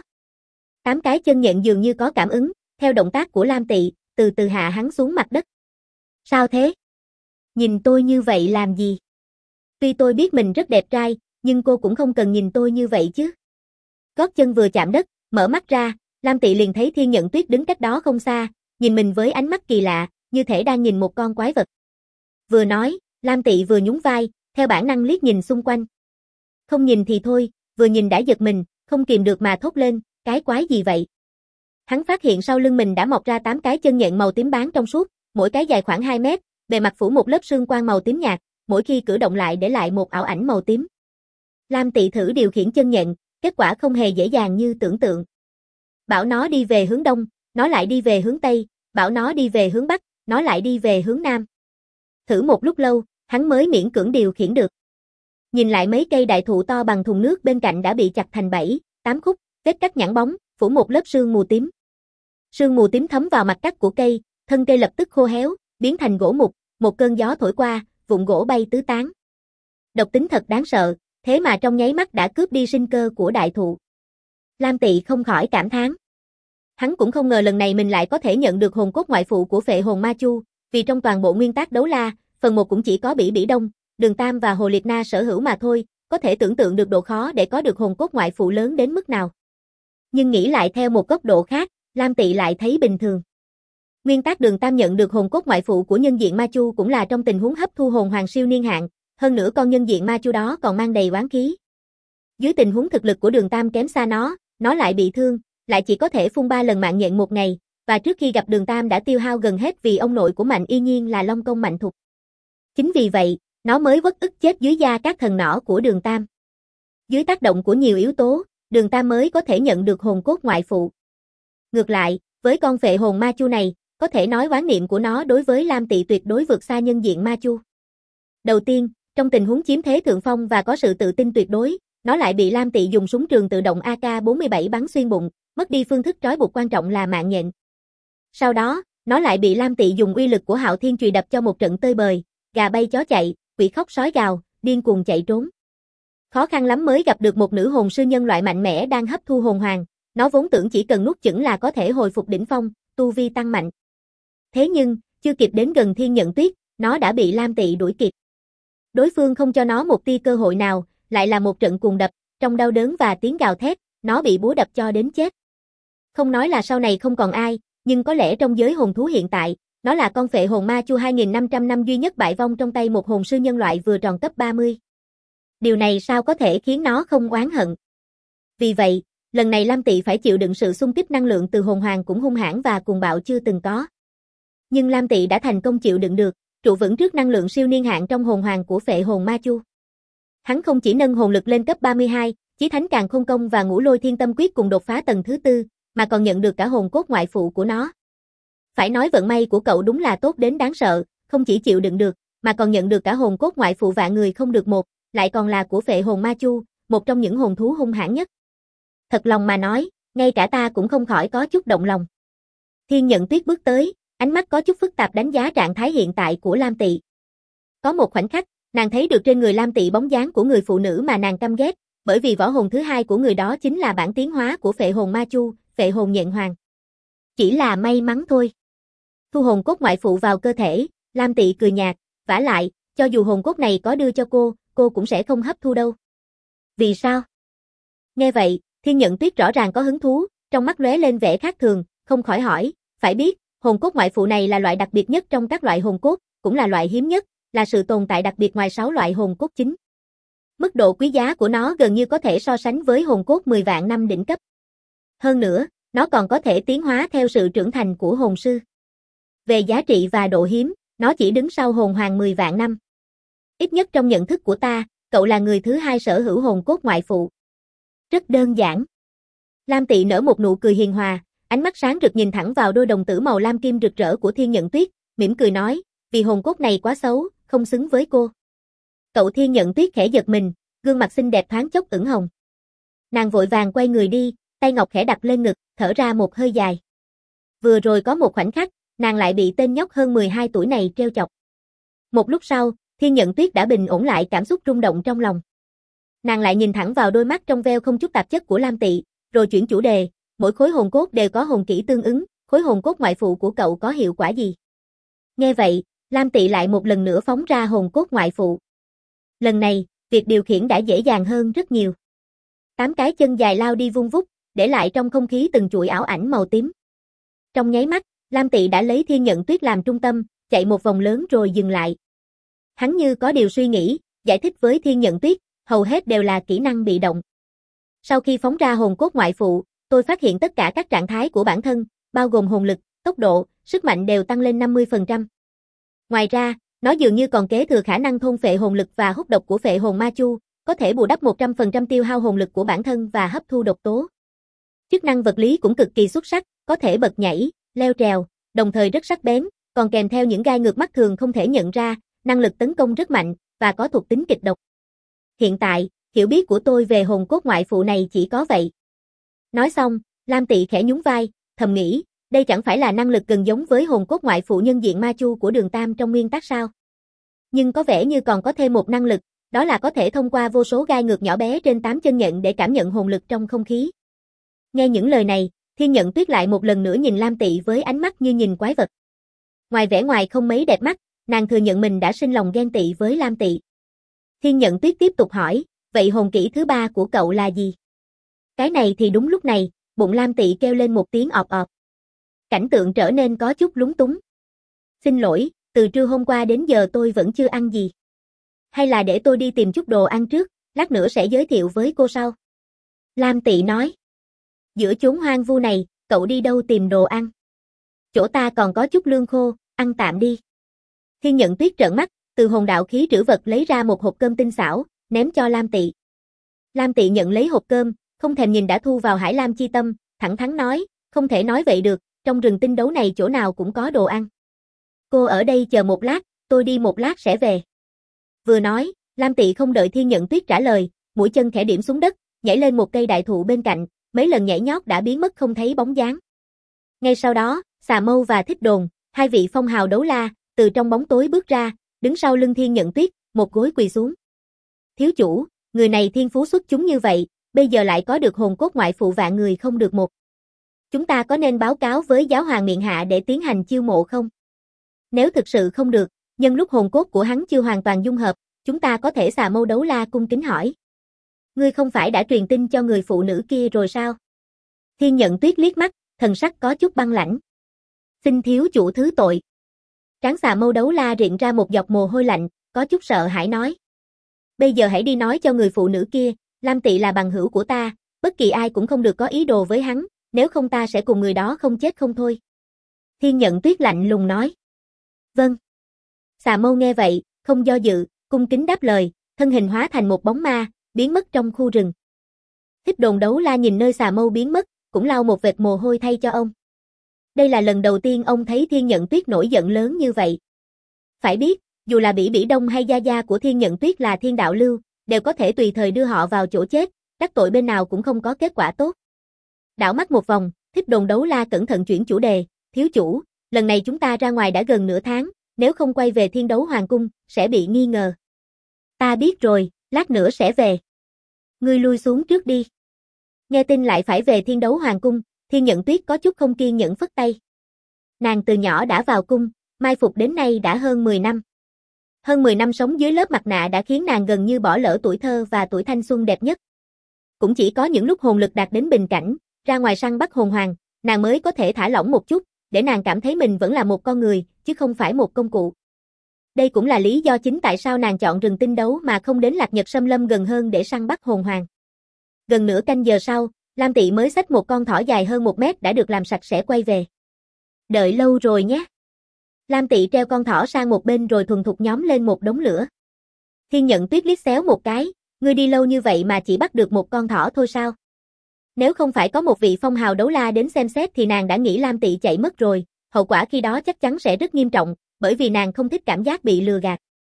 8 cái chân nhện dường như có cảm ứng, theo động tác của Lam Tị, từ từ hạ hắn xuống mặt đất. Sao thế? Nhìn tôi như vậy làm gì? Tuy tôi biết mình rất đẹp trai, nhưng cô cũng không cần nhìn tôi như vậy chứ. Gót chân vừa chạm đất, mở mắt ra, Lam Tị liền thấy Thiên Nhận Tuyết đứng cách đó không xa, nhìn mình với ánh mắt kỳ lạ, như thể đang nhìn một con quái vật. Vừa nói, Lam Tị vừa nhún vai, theo bản năng liếc nhìn xung quanh. Không nhìn thì thôi, vừa nhìn đã giật mình, không kìm được mà thốt lên, cái quái gì vậy? Hắn phát hiện sau lưng mình đã mọc ra 8 cái chân nhện màu tím báng trong suốt, mỗi cái dài khoảng 2 mét, bề mặt phủ một lớp sương quang màu tím nhạt, mỗi khi cử động lại để lại một ảo ảnh màu tím. Lam Tị thử điều khiển chân nhện, kết quả không hề dễ dàng như tưởng tượng. Bảo nó đi về hướng đông, nó lại đi về hướng tây, bảo nó đi về hướng bắc, nó lại đi về hướng nam. Thử một lúc lâu, hắn mới miễn cưỡng điều khiển được. Nhìn lại mấy cây đại thụ to bằng thùng nước bên cạnh đã bị chặt thành 7, 8 khúc, vết cắt nhẵn bóng, phủ một lớp sương mù tím. Sương mù tím thấm vào mặt cắt của cây, thân cây lập tức khô héo, biến thành gỗ mục, một cơn gió thổi qua, vụn gỗ bay tứ tán. Độc tính thật đáng sợ, thế mà trong nháy mắt đã cướp đi sinh cơ của đại thụ. Lam Tị không khỏi cảm thán. Hắn cũng không ngờ lần này mình lại có thể nhận được hồn cốt ngoại phụ của phệ hồn ma chu, vì trong toàn bộ nguyên tác đấu la, phần 1 cũng chỉ có Bỉ Bỉ Đông, Đường Tam và Hồ Liệt Na sở hữu mà thôi, có thể tưởng tượng được độ khó để có được hồn cốt ngoại phụ lớn đến mức nào. Nhưng nghĩ lại theo một góc độ khác, Lam Tị lại thấy bình thường. Nguyên tác Đường Tam nhận được hồn cốt ngoại phụ của nhân diện ma chu cũng là trong tình huống hấp thu hồn hoàng siêu niên hạn, hơn nữa con nhân diện ma chu đó còn mang đầy oán khí. Dưới tình huống thực lực của Đường Tam kém xa nó lại bị thương, lại chỉ có thể phun 3 lần mạng nhện một ngày, và trước khi gặp Đường Tam đã tiêu hao gần hết vì ông nội của Mạnh Y Nhiên là Long Công Mạnh Thục. Chính vì vậy, nó mới uất ức chết dưới da các thần nỏ của Đường Tam. Dưới tác động của nhiều yếu tố, Đường Tam mới có thể nhận được hồn cốt ngoại phụ. Ngược lại, với con phệ hồn ma chu này, có thể nói oán niệm của nó đối với Lam Tị tuyệt đối vượt xa nhân diện ma chu. Đầu tiên, trong tình huống chiếm thế thượng phong và có sự tự tin tuyệt đối, nó lại bị Lam Tị dùng súng trường tự động AK-47 bắn xuyên bụng, mất đi phương thức trói buộc quan trọng là mạng nhện. Sau đó, nó lại bị Lam Tị dùng uy lực của Hạo Thiên Chùy đập cho một trận tơi bời, gà bay chó chạy, quỷ khóc sói gào, điên cuồng chạy trốn. Khó khăn lắm mới gặp được một nữ hồn sư nhân loại mạnh mẽ đang hấp thu hồn hoàng, nó vốn tưởng chỉ cần nuốt chửng là có thể hồi phục đỉnh phong, tu vi tăng mạnh. Thế nhưng, chưa kịp đến gần Thiên Nhận Tuyết, nó đã bị Lam Tị đuổi kịp. Đối phương không cho nó một tia cơ hội nào, lại là một trận cuồng đập, trong đau đớn và tiếng gào thét, nó bị búa đập cho đến chết. Không nói là sau này không còn ai, nhưng có lẽ trong giới hồn thú hiện tại, nó là con phệ hồn ma chu 2500 năm duy nhất bại vong trong tay một hồn sư nhân loại vừa tròn cấp 30. Điều này sao có thể khiến nó không oán hận. Vì vậy, lần này Lam Tị phải chịu đựng sự xung kích năng lượng từ hồn hoàng cũng hung hãn và cuồng bạo chưa từng có. Nhưng Lam Tị đã thành công chịu đựng được, trụ vững trước năng lượng siêu niên hạn trong hồn hoàng của phệ hồn ma chu. Hắn không chỉ nâng hồn lực lên cấp 32, Chí Thánh Càn Khôn Công và Ngũ Lôi Thiên Tâm Quyết cùng đột phá tầng thứ 4, mà còn nhận được cả hồn cốt ngoại phụ của nó. Phải nói vận may của cậu đúng là tốt đến đáng sợ, không chỉ chịu đựng được, mà còn nhận được cả hồn cốt ngoại phụ vạn người không được một, lại còn là của phệ hồn ma chu, một trong những hồn thú hung hãn nhất. Thật lòng mà nói, ngay cả ta cũng không khỏi có chút động lòng. Thiên Nhận Tuyết bước tới, ánh mắt có chút phức tạp đánh giá trạng thái hiện tại của Lam Tị. Có một khoảnh khắc, nàng thấy được trên người Lam Tị bóng dáng của người phụ nữ mà nàng căm ghét, bởi vì võ hồn thứ hai của người đó chính là bản tiến hóa của phệ hồn ma chu, phệ hồn nhện hoàng. Chỉ là may mắn thôi. Thu hồn cốt ngoại phụ vào cơ thể, Lam Tị cười nhạt, vả lại, cho dù hồn cốt này có đưa cho cô cũng sẽ không hấp thu đâu. Vì sao? Nghe vậy, Thiên Nhận Tuyết rõ ràng có hứng thú, trong mắt lóe lên vẻ khác thường, không khỏi hỏi, phải biết, hồn cốt ngoại phụ này là loại đặc biệt nhất trong các loại hồn cốt, cũng là loại hiếm nhất, là sự tồn tại đặc biệt ngoài 6 loại hồn cốt chính. Mức độ quý giá của nó gần như có thể so sánh với hồn cốt 10 vạn năm đỉnh cấp. Hơn nữa, nó còn có thể tiến hóa theo sự trưởng thành của hồn sư. Về giá trị và độ hiếm, nó chỉ đứng sau hồn hoàng 10 vạn năm. Ít nhất trong nhận thức của ta, cậu là người thứ hai sở hữu hồn cốt ngoại phụ. Rất đơn giản. Lam Tị nở một nụ cười hiền hòa, ánh mắt sáng rực nhìn thẳng vào đôi đồng tử màu lam kim rực rỡ của Thiên Nhận Tuyết, mỉm cười nói, vì hồn cốt này quá xấu, không xứng với cô. Cậu Thiên Nhận Tuyết khẽ giật mình, gương mặt xinh đẹp thoáng chốc ửng hồng. Nàng vội vàng quay người đi, tay ngọc khẽ đặt lên ngực, thở ra một hơi dài. Vừa rồi có một khoảnh khắc, nàng lại bị tên nhóc hơn 12 tuổi này trêu chọc. Một lúc sau, Thiên Nhận Tuyết đã bình ổn lại cảm xúc rung động trong lòng. Nàng lại nhìn thẳng vào đôi mắt trong veo không chút tạp chất của Lam Tị, rồi chuyển chủ đề, mỗi khối hồn cốt đều có hồn kỹ tương ứng, khối hồn cốt ngoại phụ của cậu có hiệu quả gì? Nghe vậy, Lam Tị lại một lần nữa phóng ra hồn cốt ngoại phụ. Lần này, việc điều khiển đã dễ dàng hơn rất nhiều. 8 cái chân dài lao đi vung vút, để lại trong không khí từng chuỗi ảo ảnh màu tím. Trong nháy mắt, Lam Tị đã lấy Thiên Nhận Tuyết làm trung tâm, chạy một vòng lớn rồi dừng lại. Hắn như có điều suy nghĩ, giải thích với Thiên Nhận Tuyết, hầu hết đều là kỹ năng bị động. Sau khi phóng ra hồn cốt ngoại phụ, tôi phát hiện tất cả các trạng thái của bản thân, bao gồm hồn lực, tốc độ, sức mạnh đều tăng lên 50%. Ngoài ra, nó dường như còn kế thừa khả năng thôn phệ hồn lực và hút độc của phệ hồn ma chu, có thể bù đắp 100% tiêu hao hồn lực của bản thân và hấp thu độc tố. Chức năng vật lý cũng cực kỳ xuất sắc, có thể bật nhảy, leo trèo, đồng thời rất sắc bén, còn kèm theo những gai ngược mắt thường không thể nhận ra, năng lực tấn công rất mạnh, và có thuộc tính kịch độc. Hiện tại, hiểu biết của tôi về hồn cốt ngoại phụ này chỉ có vậy. Nói xong, Lam Tị khẽ nhún vai, thầm nghĩ, đây chẳng phải là năng lực gần giống với hồn cốt ngoại phụ nhân diện ma chu của Đường Tam trong nguyên tắc sao? Nhưng có vẻ như còn có thêm một năng lực, đó là có thể thông qua vô số gai ngược nhỏ bé trên 8 chân nhện để cảm nhận hồn lực trong không khí. Nghe những lời này, Thiên Nhận Tuyết lại một lần nữa nhìn Lam Tị với ánh mắt như nhìn quái vật. Ngoài vẻ ngoài không mấy đẹp mắt, nàng thừa nhận mình đã sinh lòng ghen tị với Lam Tị. Thiên Nhận Tuyết tiếp tục hỏi, vậy hồn kỹ thứ ba của cậu là gì? Cái này thì đúng lúc này, bụng Lam Tị kêu lên một tiếng ọp ọp. Cảnh tượng trở nên có chút lúng túng. Xin lỗi, từ trưa hôm qua đến giờ tôi vẫn chưa ăn gì. Hay là để tôi đi tìm chút đồ ăn trước, lát nữa sẽ giới thiệu với cô sau. Lam Tị nói. Giữa chốn hoang vu này, cậu đi đâu tìm đồ ăn? Chỗ ta còn có chút lương khô, ăn tạm đi. Thiên Nhận Tuyết trợn mắt, từ hồn đạo khí trữ vật lấy ra một hộp cơm tinh xảo, ném cho Lam Tị. Lam Tị nhận lấy hộp cơm, không thèm nhìn đã thu vào Hải Lam chi tâm, thẳng thắn nói, không thể nói vậy được, trong rừng tinh đấu này chỗ nào cũng có đồ ăn. Cô ở đây chờ một lát, tôi đi một lát sẽ về. Vừa nói, Lam Tị không đợi Thiên Nhận Tuyết trả lời, mũi chân khẽ điểm xuống đất, nhảy lên một cây đại thụ bên cạnh, mấy lần nhảy nhót đã biến mất không thấy bóng dáng. Ngay sau đó, Xà Mâu và Thích Đồn, hai vị phong hào đấu la, từ trong bóng tối bước ra, đứng sau lưng Thiên Nhận Tuyết, một gối quỳ xuống. Thiếu chủ, người này thiên phú xuất chúng như vậy, bây giờ lại có được hồn cốt ngoại phụ vạn người không được một. Chúng ta có nên báo cáo với giáo hoàng miện hạ để tiến hành chiêu mộ không? Nếu thực sự không được, nhân lúc hồn cốt của hắn chưa hoàn toàn dung hợp, chúng ta có thể Xà Mâu đấu la cung kính hỏi. Ngươi không phải đã truyền tin cho người phụ nữ kia rồi sao? Thiên Nhận Tuyết liếc mắt, thần sắc có chút băng lãnh. Xin thiếu chủ thứ tội. Trán Xà Mâu đấu la rịn ra một giọt mồ hôi lạnh, có chút sợ hãi nói. Bây giờ hãy đi nói cho người phụ nữ kia, Lam Tị là bằng hữu của ta, bất kỳ ai cũng không được có ý đồ với hắn, nếu không ta sẽ cùng người đó không chết không thôi. Thiên Nhận Tuyết lạnh lùng nói. Vâng. Xà Mâu nghe vậy, không do dự, cung kính đáp lời, thân hình hóa thành một bóng ma, biến mất trong khu rừng. Thích Đồn đấu la nhìn nơi Xà Mâu biến mất, cũng lau một vệt mồ hôi thay cho ông. Đây là lần đầu tiên ông thấy Thiên Nhận Tuyết nổi giận lớn như vậy. Phải biết, dù là Bỉ Bỉ Đông hay Gia Gia của Thiên Nhận Tuyết là thiên đạo lưu, đều có thể tùy thời đưa họ vào chỗ chết, đắc tội bên nào cũng không có kết quả tốt. Đảo mắt một vòng, Thích Đồn Đấu La cẩn thận chuyển chủ đề, thiếu chủ, lần này chúng ta ra ngoài đã gần nửa tháng, nếu không quay về Thiên Đấu Hoàng Cung, sẽ bị nghi ngờ. Ta biết rồi, lát nữa sẽ về. Ngươi lui xuống trước đi. Nghe tin lại phải về Thiên Đấu Hoàng Cung, Thiên Nhận Tuyết có chút không kiên nhẫn phất tay. Nàng từ nhỏ đã vào cung, mai phục đến nay đã hơn 10 năm. Hơn 10 năm sống dưới lớp mặt nạ đã khiến nàng gần như bỏ lỡ tuổi thơ và tuổi thanh xuân đẹp nhất. Cũng chỉ có những lúc hồn lực đạt đến bình cảnh, ra ngoài săn bắt hồn hoàng, nàng mới có thể thả lỏng một chút, để nàng cảm thấy mình vẫn là một con người, chứ không phải một công cụ. Đây cũng là lý do chính tại sao nàng chọn rừng tinh đấu mà không đến Lạc Nhật Xâm Lâm gần hơn để săn bắt hồn hoàng. Gần nửa canh giờ sau, Lam Tị mới xách một con thỏ dài hơn 1 mét đã được làm sạch sẽ quay về. Đợi lâu rồi nhé. Lam Tị treo con thỏ sang một bên rồi thuần thục nhóm lên một đống lửa. Thiên Nhận Tuyết liếc xéo một cái, ngươi đi lâu như vậy mà chỉ bắt được một con thỏ thôi sao? Nếu không phải có một vị phong hào đấu la đến xem xét thì nàng đã nghĩ Lam Tị chạy mất rồi, hậu quả khi đó chắc chắn sẽ rất nghiêm trọng, bởi vì nàng không thích cảm giác bị lừa gạt.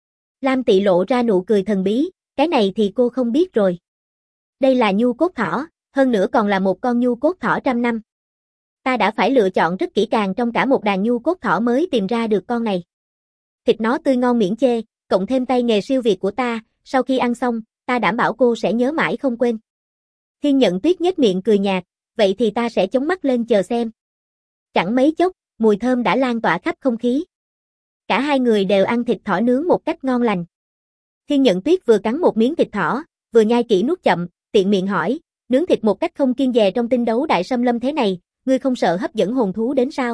Lam Tị lộ ra nụ cười thần bí, cái này thì cô không biết rồi. Đây là nhu cốt thỏ, hơn nữa còn là một con nhu cốt thỏ trăm năm. Ta đã phải lựa chọn rất kỹ càng trong cả một đàn nhu cốt thỏ mới tìm ra được con này. Thịt nó tươi ngon miễn chê, cộng thêm tay nghề siêu việt của ta, sau khi ăn xong, ta đảm bảo cô sẽ nhớ mãi không quên. Thiên Nhận Tuyết nhếch miệng cười nhạt, vậy thì ta sẽ chống mắt lên chờ xem. Chẳng mấy chốc, mùi thơm đã lan tỏa khắp không khí. Cả hai người đều ăn thịt thỏ nướng một cách ngon lành. Thiên Nhận Tuyết vừa cắn một miếng thịt thỏ, vừa nhai kỹ nuốt chậm, tiện miệng hỏi, nướng thịt một cách không kiêng dè trong tinh đấu đại xâm lâm thế này, ngươi không sợ hấp dẫn hồn thú đến sao?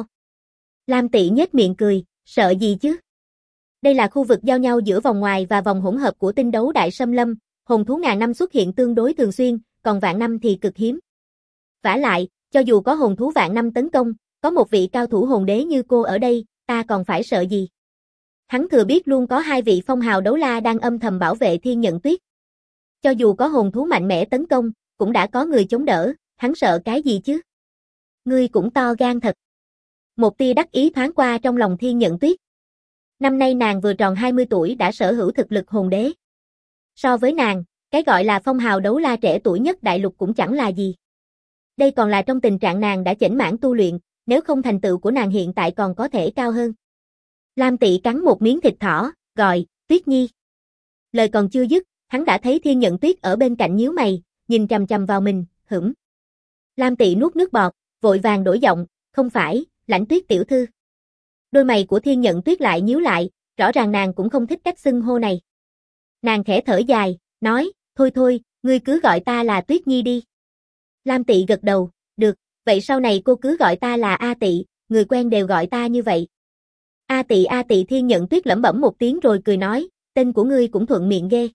Lam Tị nhếch miệng cười, sợ gì chứ? Đây là khu vực giao nhau giữa vòng ngoài và vòng hỗn hợp của tinh đấu đại xâm lâm, hồn thú ngàn năm xuất hiện tương đối thường xuyên, còn vạn năm thì cực hiếm. Vả lại, cho dù có hồn thú vạn năm tấn công, có một vị cao thủ hồn đế như cô ở đây, ta còn phải sợ gì? Hắn thừa biết luôn có 2 vị phong hào đấu la đang âm thầm bảo vệ Thiên Nhận Tuyết. Cho dù có hồn thú mạnh mẽ tấn công, cũng đã có người chống đỡ, hắn sợ cái gì chứ? Ngươi cũng to gan thật. Một tia đắc ý thoáng qua trong lòng Thiên Nhận Tuyết. Năm nay nàng vừa tròn 20 tuổi đã sở hữu thực lực hồn đế. So với nàng, cái gọi là phong hào đấu la trẻ tuổi nhất đại lục cũng chẳng là gì. Đây còn là trong tình trạng nàng đã chểnh mãn tu luyện, nếu không thành tựu của nàng hiện tại còn có thể cao hơn. Lam Tị cắn một miếng thịt thỏ, gọi, Tuyết Nhi. Lời còn chưa dứt, hắn đã thấy Thiên Nhận Tuyết ở bên cạnh nhíu mày, nhìn chằm chằm vào mình, hửng. Lam Tị nuốt nước bọt, vội vàng đổi giọng, không phải, Lãnh Tuyết tiểu thư. Đôi mày của Thiên Nhận Tuyết lại nhíu lại, rõ ràng nàng cũng không thích cách xưng hô này. Nàng khẽ thở dài, nói, thôi thôi, ngươi cứ gọi ta là Tuyết Nhi đi. Lam Tị gật đầu, được, vậy sau này cô cứ gọi ta là A Tị, người quen đều gọi ta như vậy. A Tị Thiên Nhận Tuyết lẩm bẩm một tiếng rồi cười nói, tên của ngươi cũng thuận miệng ghê.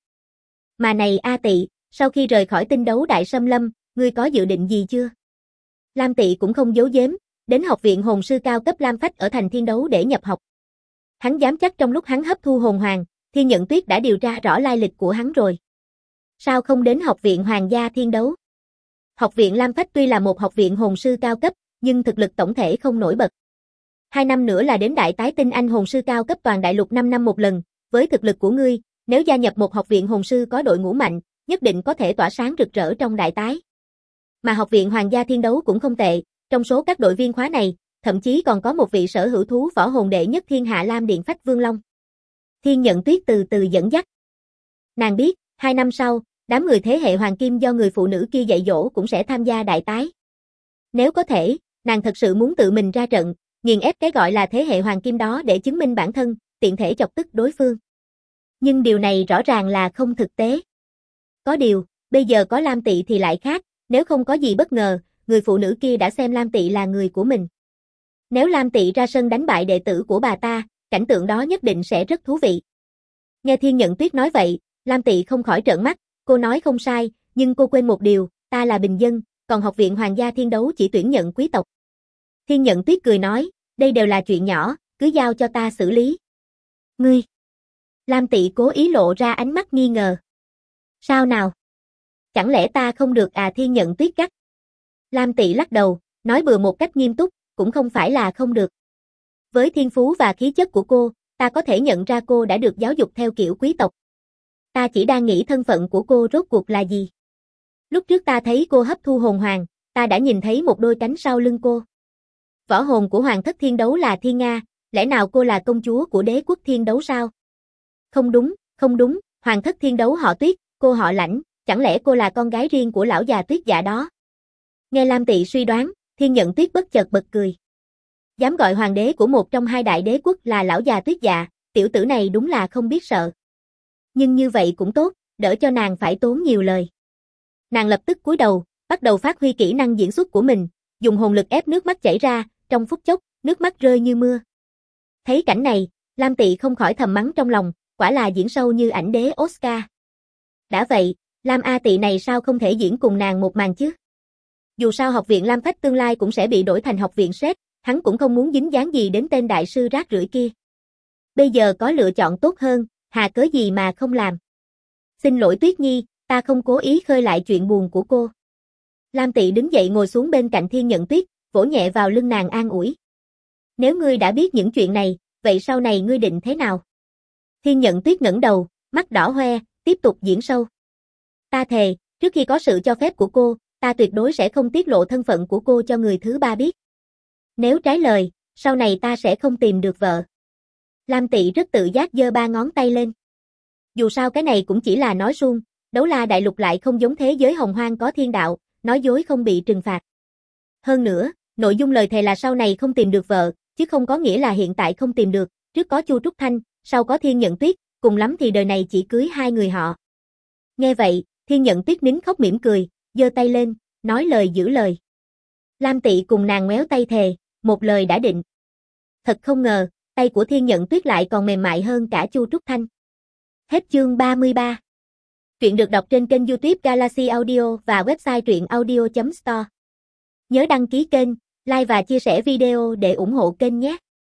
Mà này A Tị, sau khi rời khỏi tinh đấu đại xâm lâm, ngươi có dự định gì chưa? Lam Tị cũng không giấu giếm, đến học viện hồn sư cao cấp Lam Phách ở thành Thiên Đấu để nhập học. Hắn dám chắc trong lúc hắn hấp thu hồn hoàng, Thiên Nhận Tuyết đã điều tra rõ lai lịch của hắn rồi. Sao không đến học viện Hoàng gia Thiên Đấu? Học viện Lam Phách tuy là một học viện hồn sư cao cấp, nhưng thực lực tổng thể không nổi bật. 2 năm nữa là đến đại tái tinh anh hồn sư cao cấp toàn đại lục 5 năm một lần, với thực lực của ngươi, nếu gia nhập một học viện hồn sư có đội ngũ mạnh, nhất định có thể tỏa sáng rực rỡ trong đại tái. Mà học viện Hoàng gia Thiên Đấu cũng không tệ, trong số các đội viên khóa này, thậm chí còn có một vị sở hữu thú võ hồn đệ nhất thiên hạ Lam Điện Phách Vương Long. Thiên Nhận Tuyết từ từ dẫn dắt. Nàng biết, 2 năm sau, đám người thế hệ hoàng kim do người phụ nữ kia dạy dỗ cũng sẽ tham gia đại tái. Nếu có thể, nàng thật sự muốn tự mình ra trận, nghiền ép cái gọi là thế hệ hoàng kim đó để chứng minh bản thân, tiện thể chọc tức đối phương. Nhưng điều này rõ ràng là không thực tế. Có điều, bây giờ có Lam Tị thì lại khác, nếu không có gì bất ngờ, người phụ nữ kia đã xem Lam Tị là người của mình. Nếu Lam Tị ra sân đánh bại đệ tử của bà ta, cảnh tượng đó nhất định sẽ rất thú vị. Nghe Thiên Nhận Tuyết nói vậy, Lam Tị không khỏi trợn mắt, cô nói không sai, nhưng cô quên một điều, ta là bình dân, còn học viện Hoàng gia Thiên Đấu chỉ tuyển nhận quý tộc. Thiên Nhận Tuyết cười nói, đây đều là chuyện nhỏ, cứ giao cho ta xử lý. Ngươi! Lam Tị cố ý lộ ra ánh mắt nghi ngờ. Sao nào? Chẳng lẽ ta không được à? Thiên Nhận Tuyết gắt. Lam Tị lắc đầu, nói bừa một cách nghiêm túc, cũng không phải là không được. Với thiên phú và khí chất của cô, ta có thể nhận ra cô đã được giáo dục theo kiểu quý tộc. Ta chỉ đang nghĩ thân phận của cô rốt cuộc là gì. Lúc trước ta thấy cô hấp thu hồn hoàng, ta đã nhìn thấy một đôi cánh sau lưng cô. Võ hồn của Hoàng thất thiên đấu là thiên nga, lẽ nào cô là công chúa của đế quốc thiên đấu sao? Không đúng, Hoàng thất thiên đấu họ Tuyết, cô họ Lãnh, chẳng lẽ cô là con gái riêng của lão già Tuyết Dạ đó? Nghe Lam Tị suy đoán, Thiên Nhận Tuyết bất chợt bật cười. Dám gọi hoàng đế của một trong hai đại đế quốc là lão già Tuyết Dạ, tiểu tử này đúng là không biết sợ. Nhưng như vậy cũng tốt, đỡ cho nàng phải tốn nhiều lời. Nàng lập tức cúi đầu, bắt đầu phát huy kỹ năng diễn xuất của mình, dùng hồn lực ép nước mắt chảy ra, trong phút chốc, nước mắt rơi như mưa. Thấy cảnh này, Lam Tị không khỏi thầm mắng trong lòng, quả là diễn sâu như ảnh đế Oscar. Đã vậy, Lam A Tị này sao không thể diễn cùng nàng một màn chứ? Dù sao học viện Lam Phách tương lai cũng sẽ bị đổi thành học viện Sét, hắn cũng không muốn dính dáng gì đến tên đại sư rác rưởi kia. Bây giờ có lựa chọn tốt hơn, hà cớ gì mà không làm. Xin lỗi Tuyết Nhi, ta không cố ý khơi lại chuyện buồn của cô. Lam Tị đứng dậy ngồi xuống bên cạnh Thiên Nhận Tuyết, vỗ nhẹ vào lưng nàng an ủi. Nếu ngươi đã biết những chuyện này, vậy sau này ngươi định thế nào? Thiên Nhận Tuyết ngẩng đầu, mắt đỏ hoe, tiếp tục diễn sâu. Ta thề, trước khi có sự cho phép của cô, ta tuyệt đối sẽ không tiết lộ thân phận của cô cho người thứ ba biết. Nếu trái lời, sau này ta sẽ không tìm được vợ. Lam Tị rất tự giác giơ ba ngón tay lên. Dù sao cái này cũng chỉ là nói suông, Đấu La Đại Lục lại không giống thế giới hồng hoang có thiên đạo, nói dối không bị trừng phạt. Hơn nữa, nội dung lời thề là sau này không tìm được vợ, chứ không có nghĩa là hiện tại không tìm được, trước có Chu Trúc Thanh, sau có Thiên Nhận Tuyết, cùng lắm thì đời này chỉ cưới hai người họ. Nghe vậy, Thiên Nhận Tuyết nín khóc mỉm cười, giơ tay lên, nói lời giữ lời. Lam Tị cùng nàng ngoéo tay thề, một lời đã định. Thật không ngờ, tay của Thiên Nhận Tuyết lại còn mềm mại hơn cả Chu Trúc Thanh. Hết chương 33. Truyện được đọc trên kênh YouTube Galaxy Audio và website truyệnaudio.store. Nhớ đăng ký kênh, like và chia sẻ video để ủng hộ kênh nhé.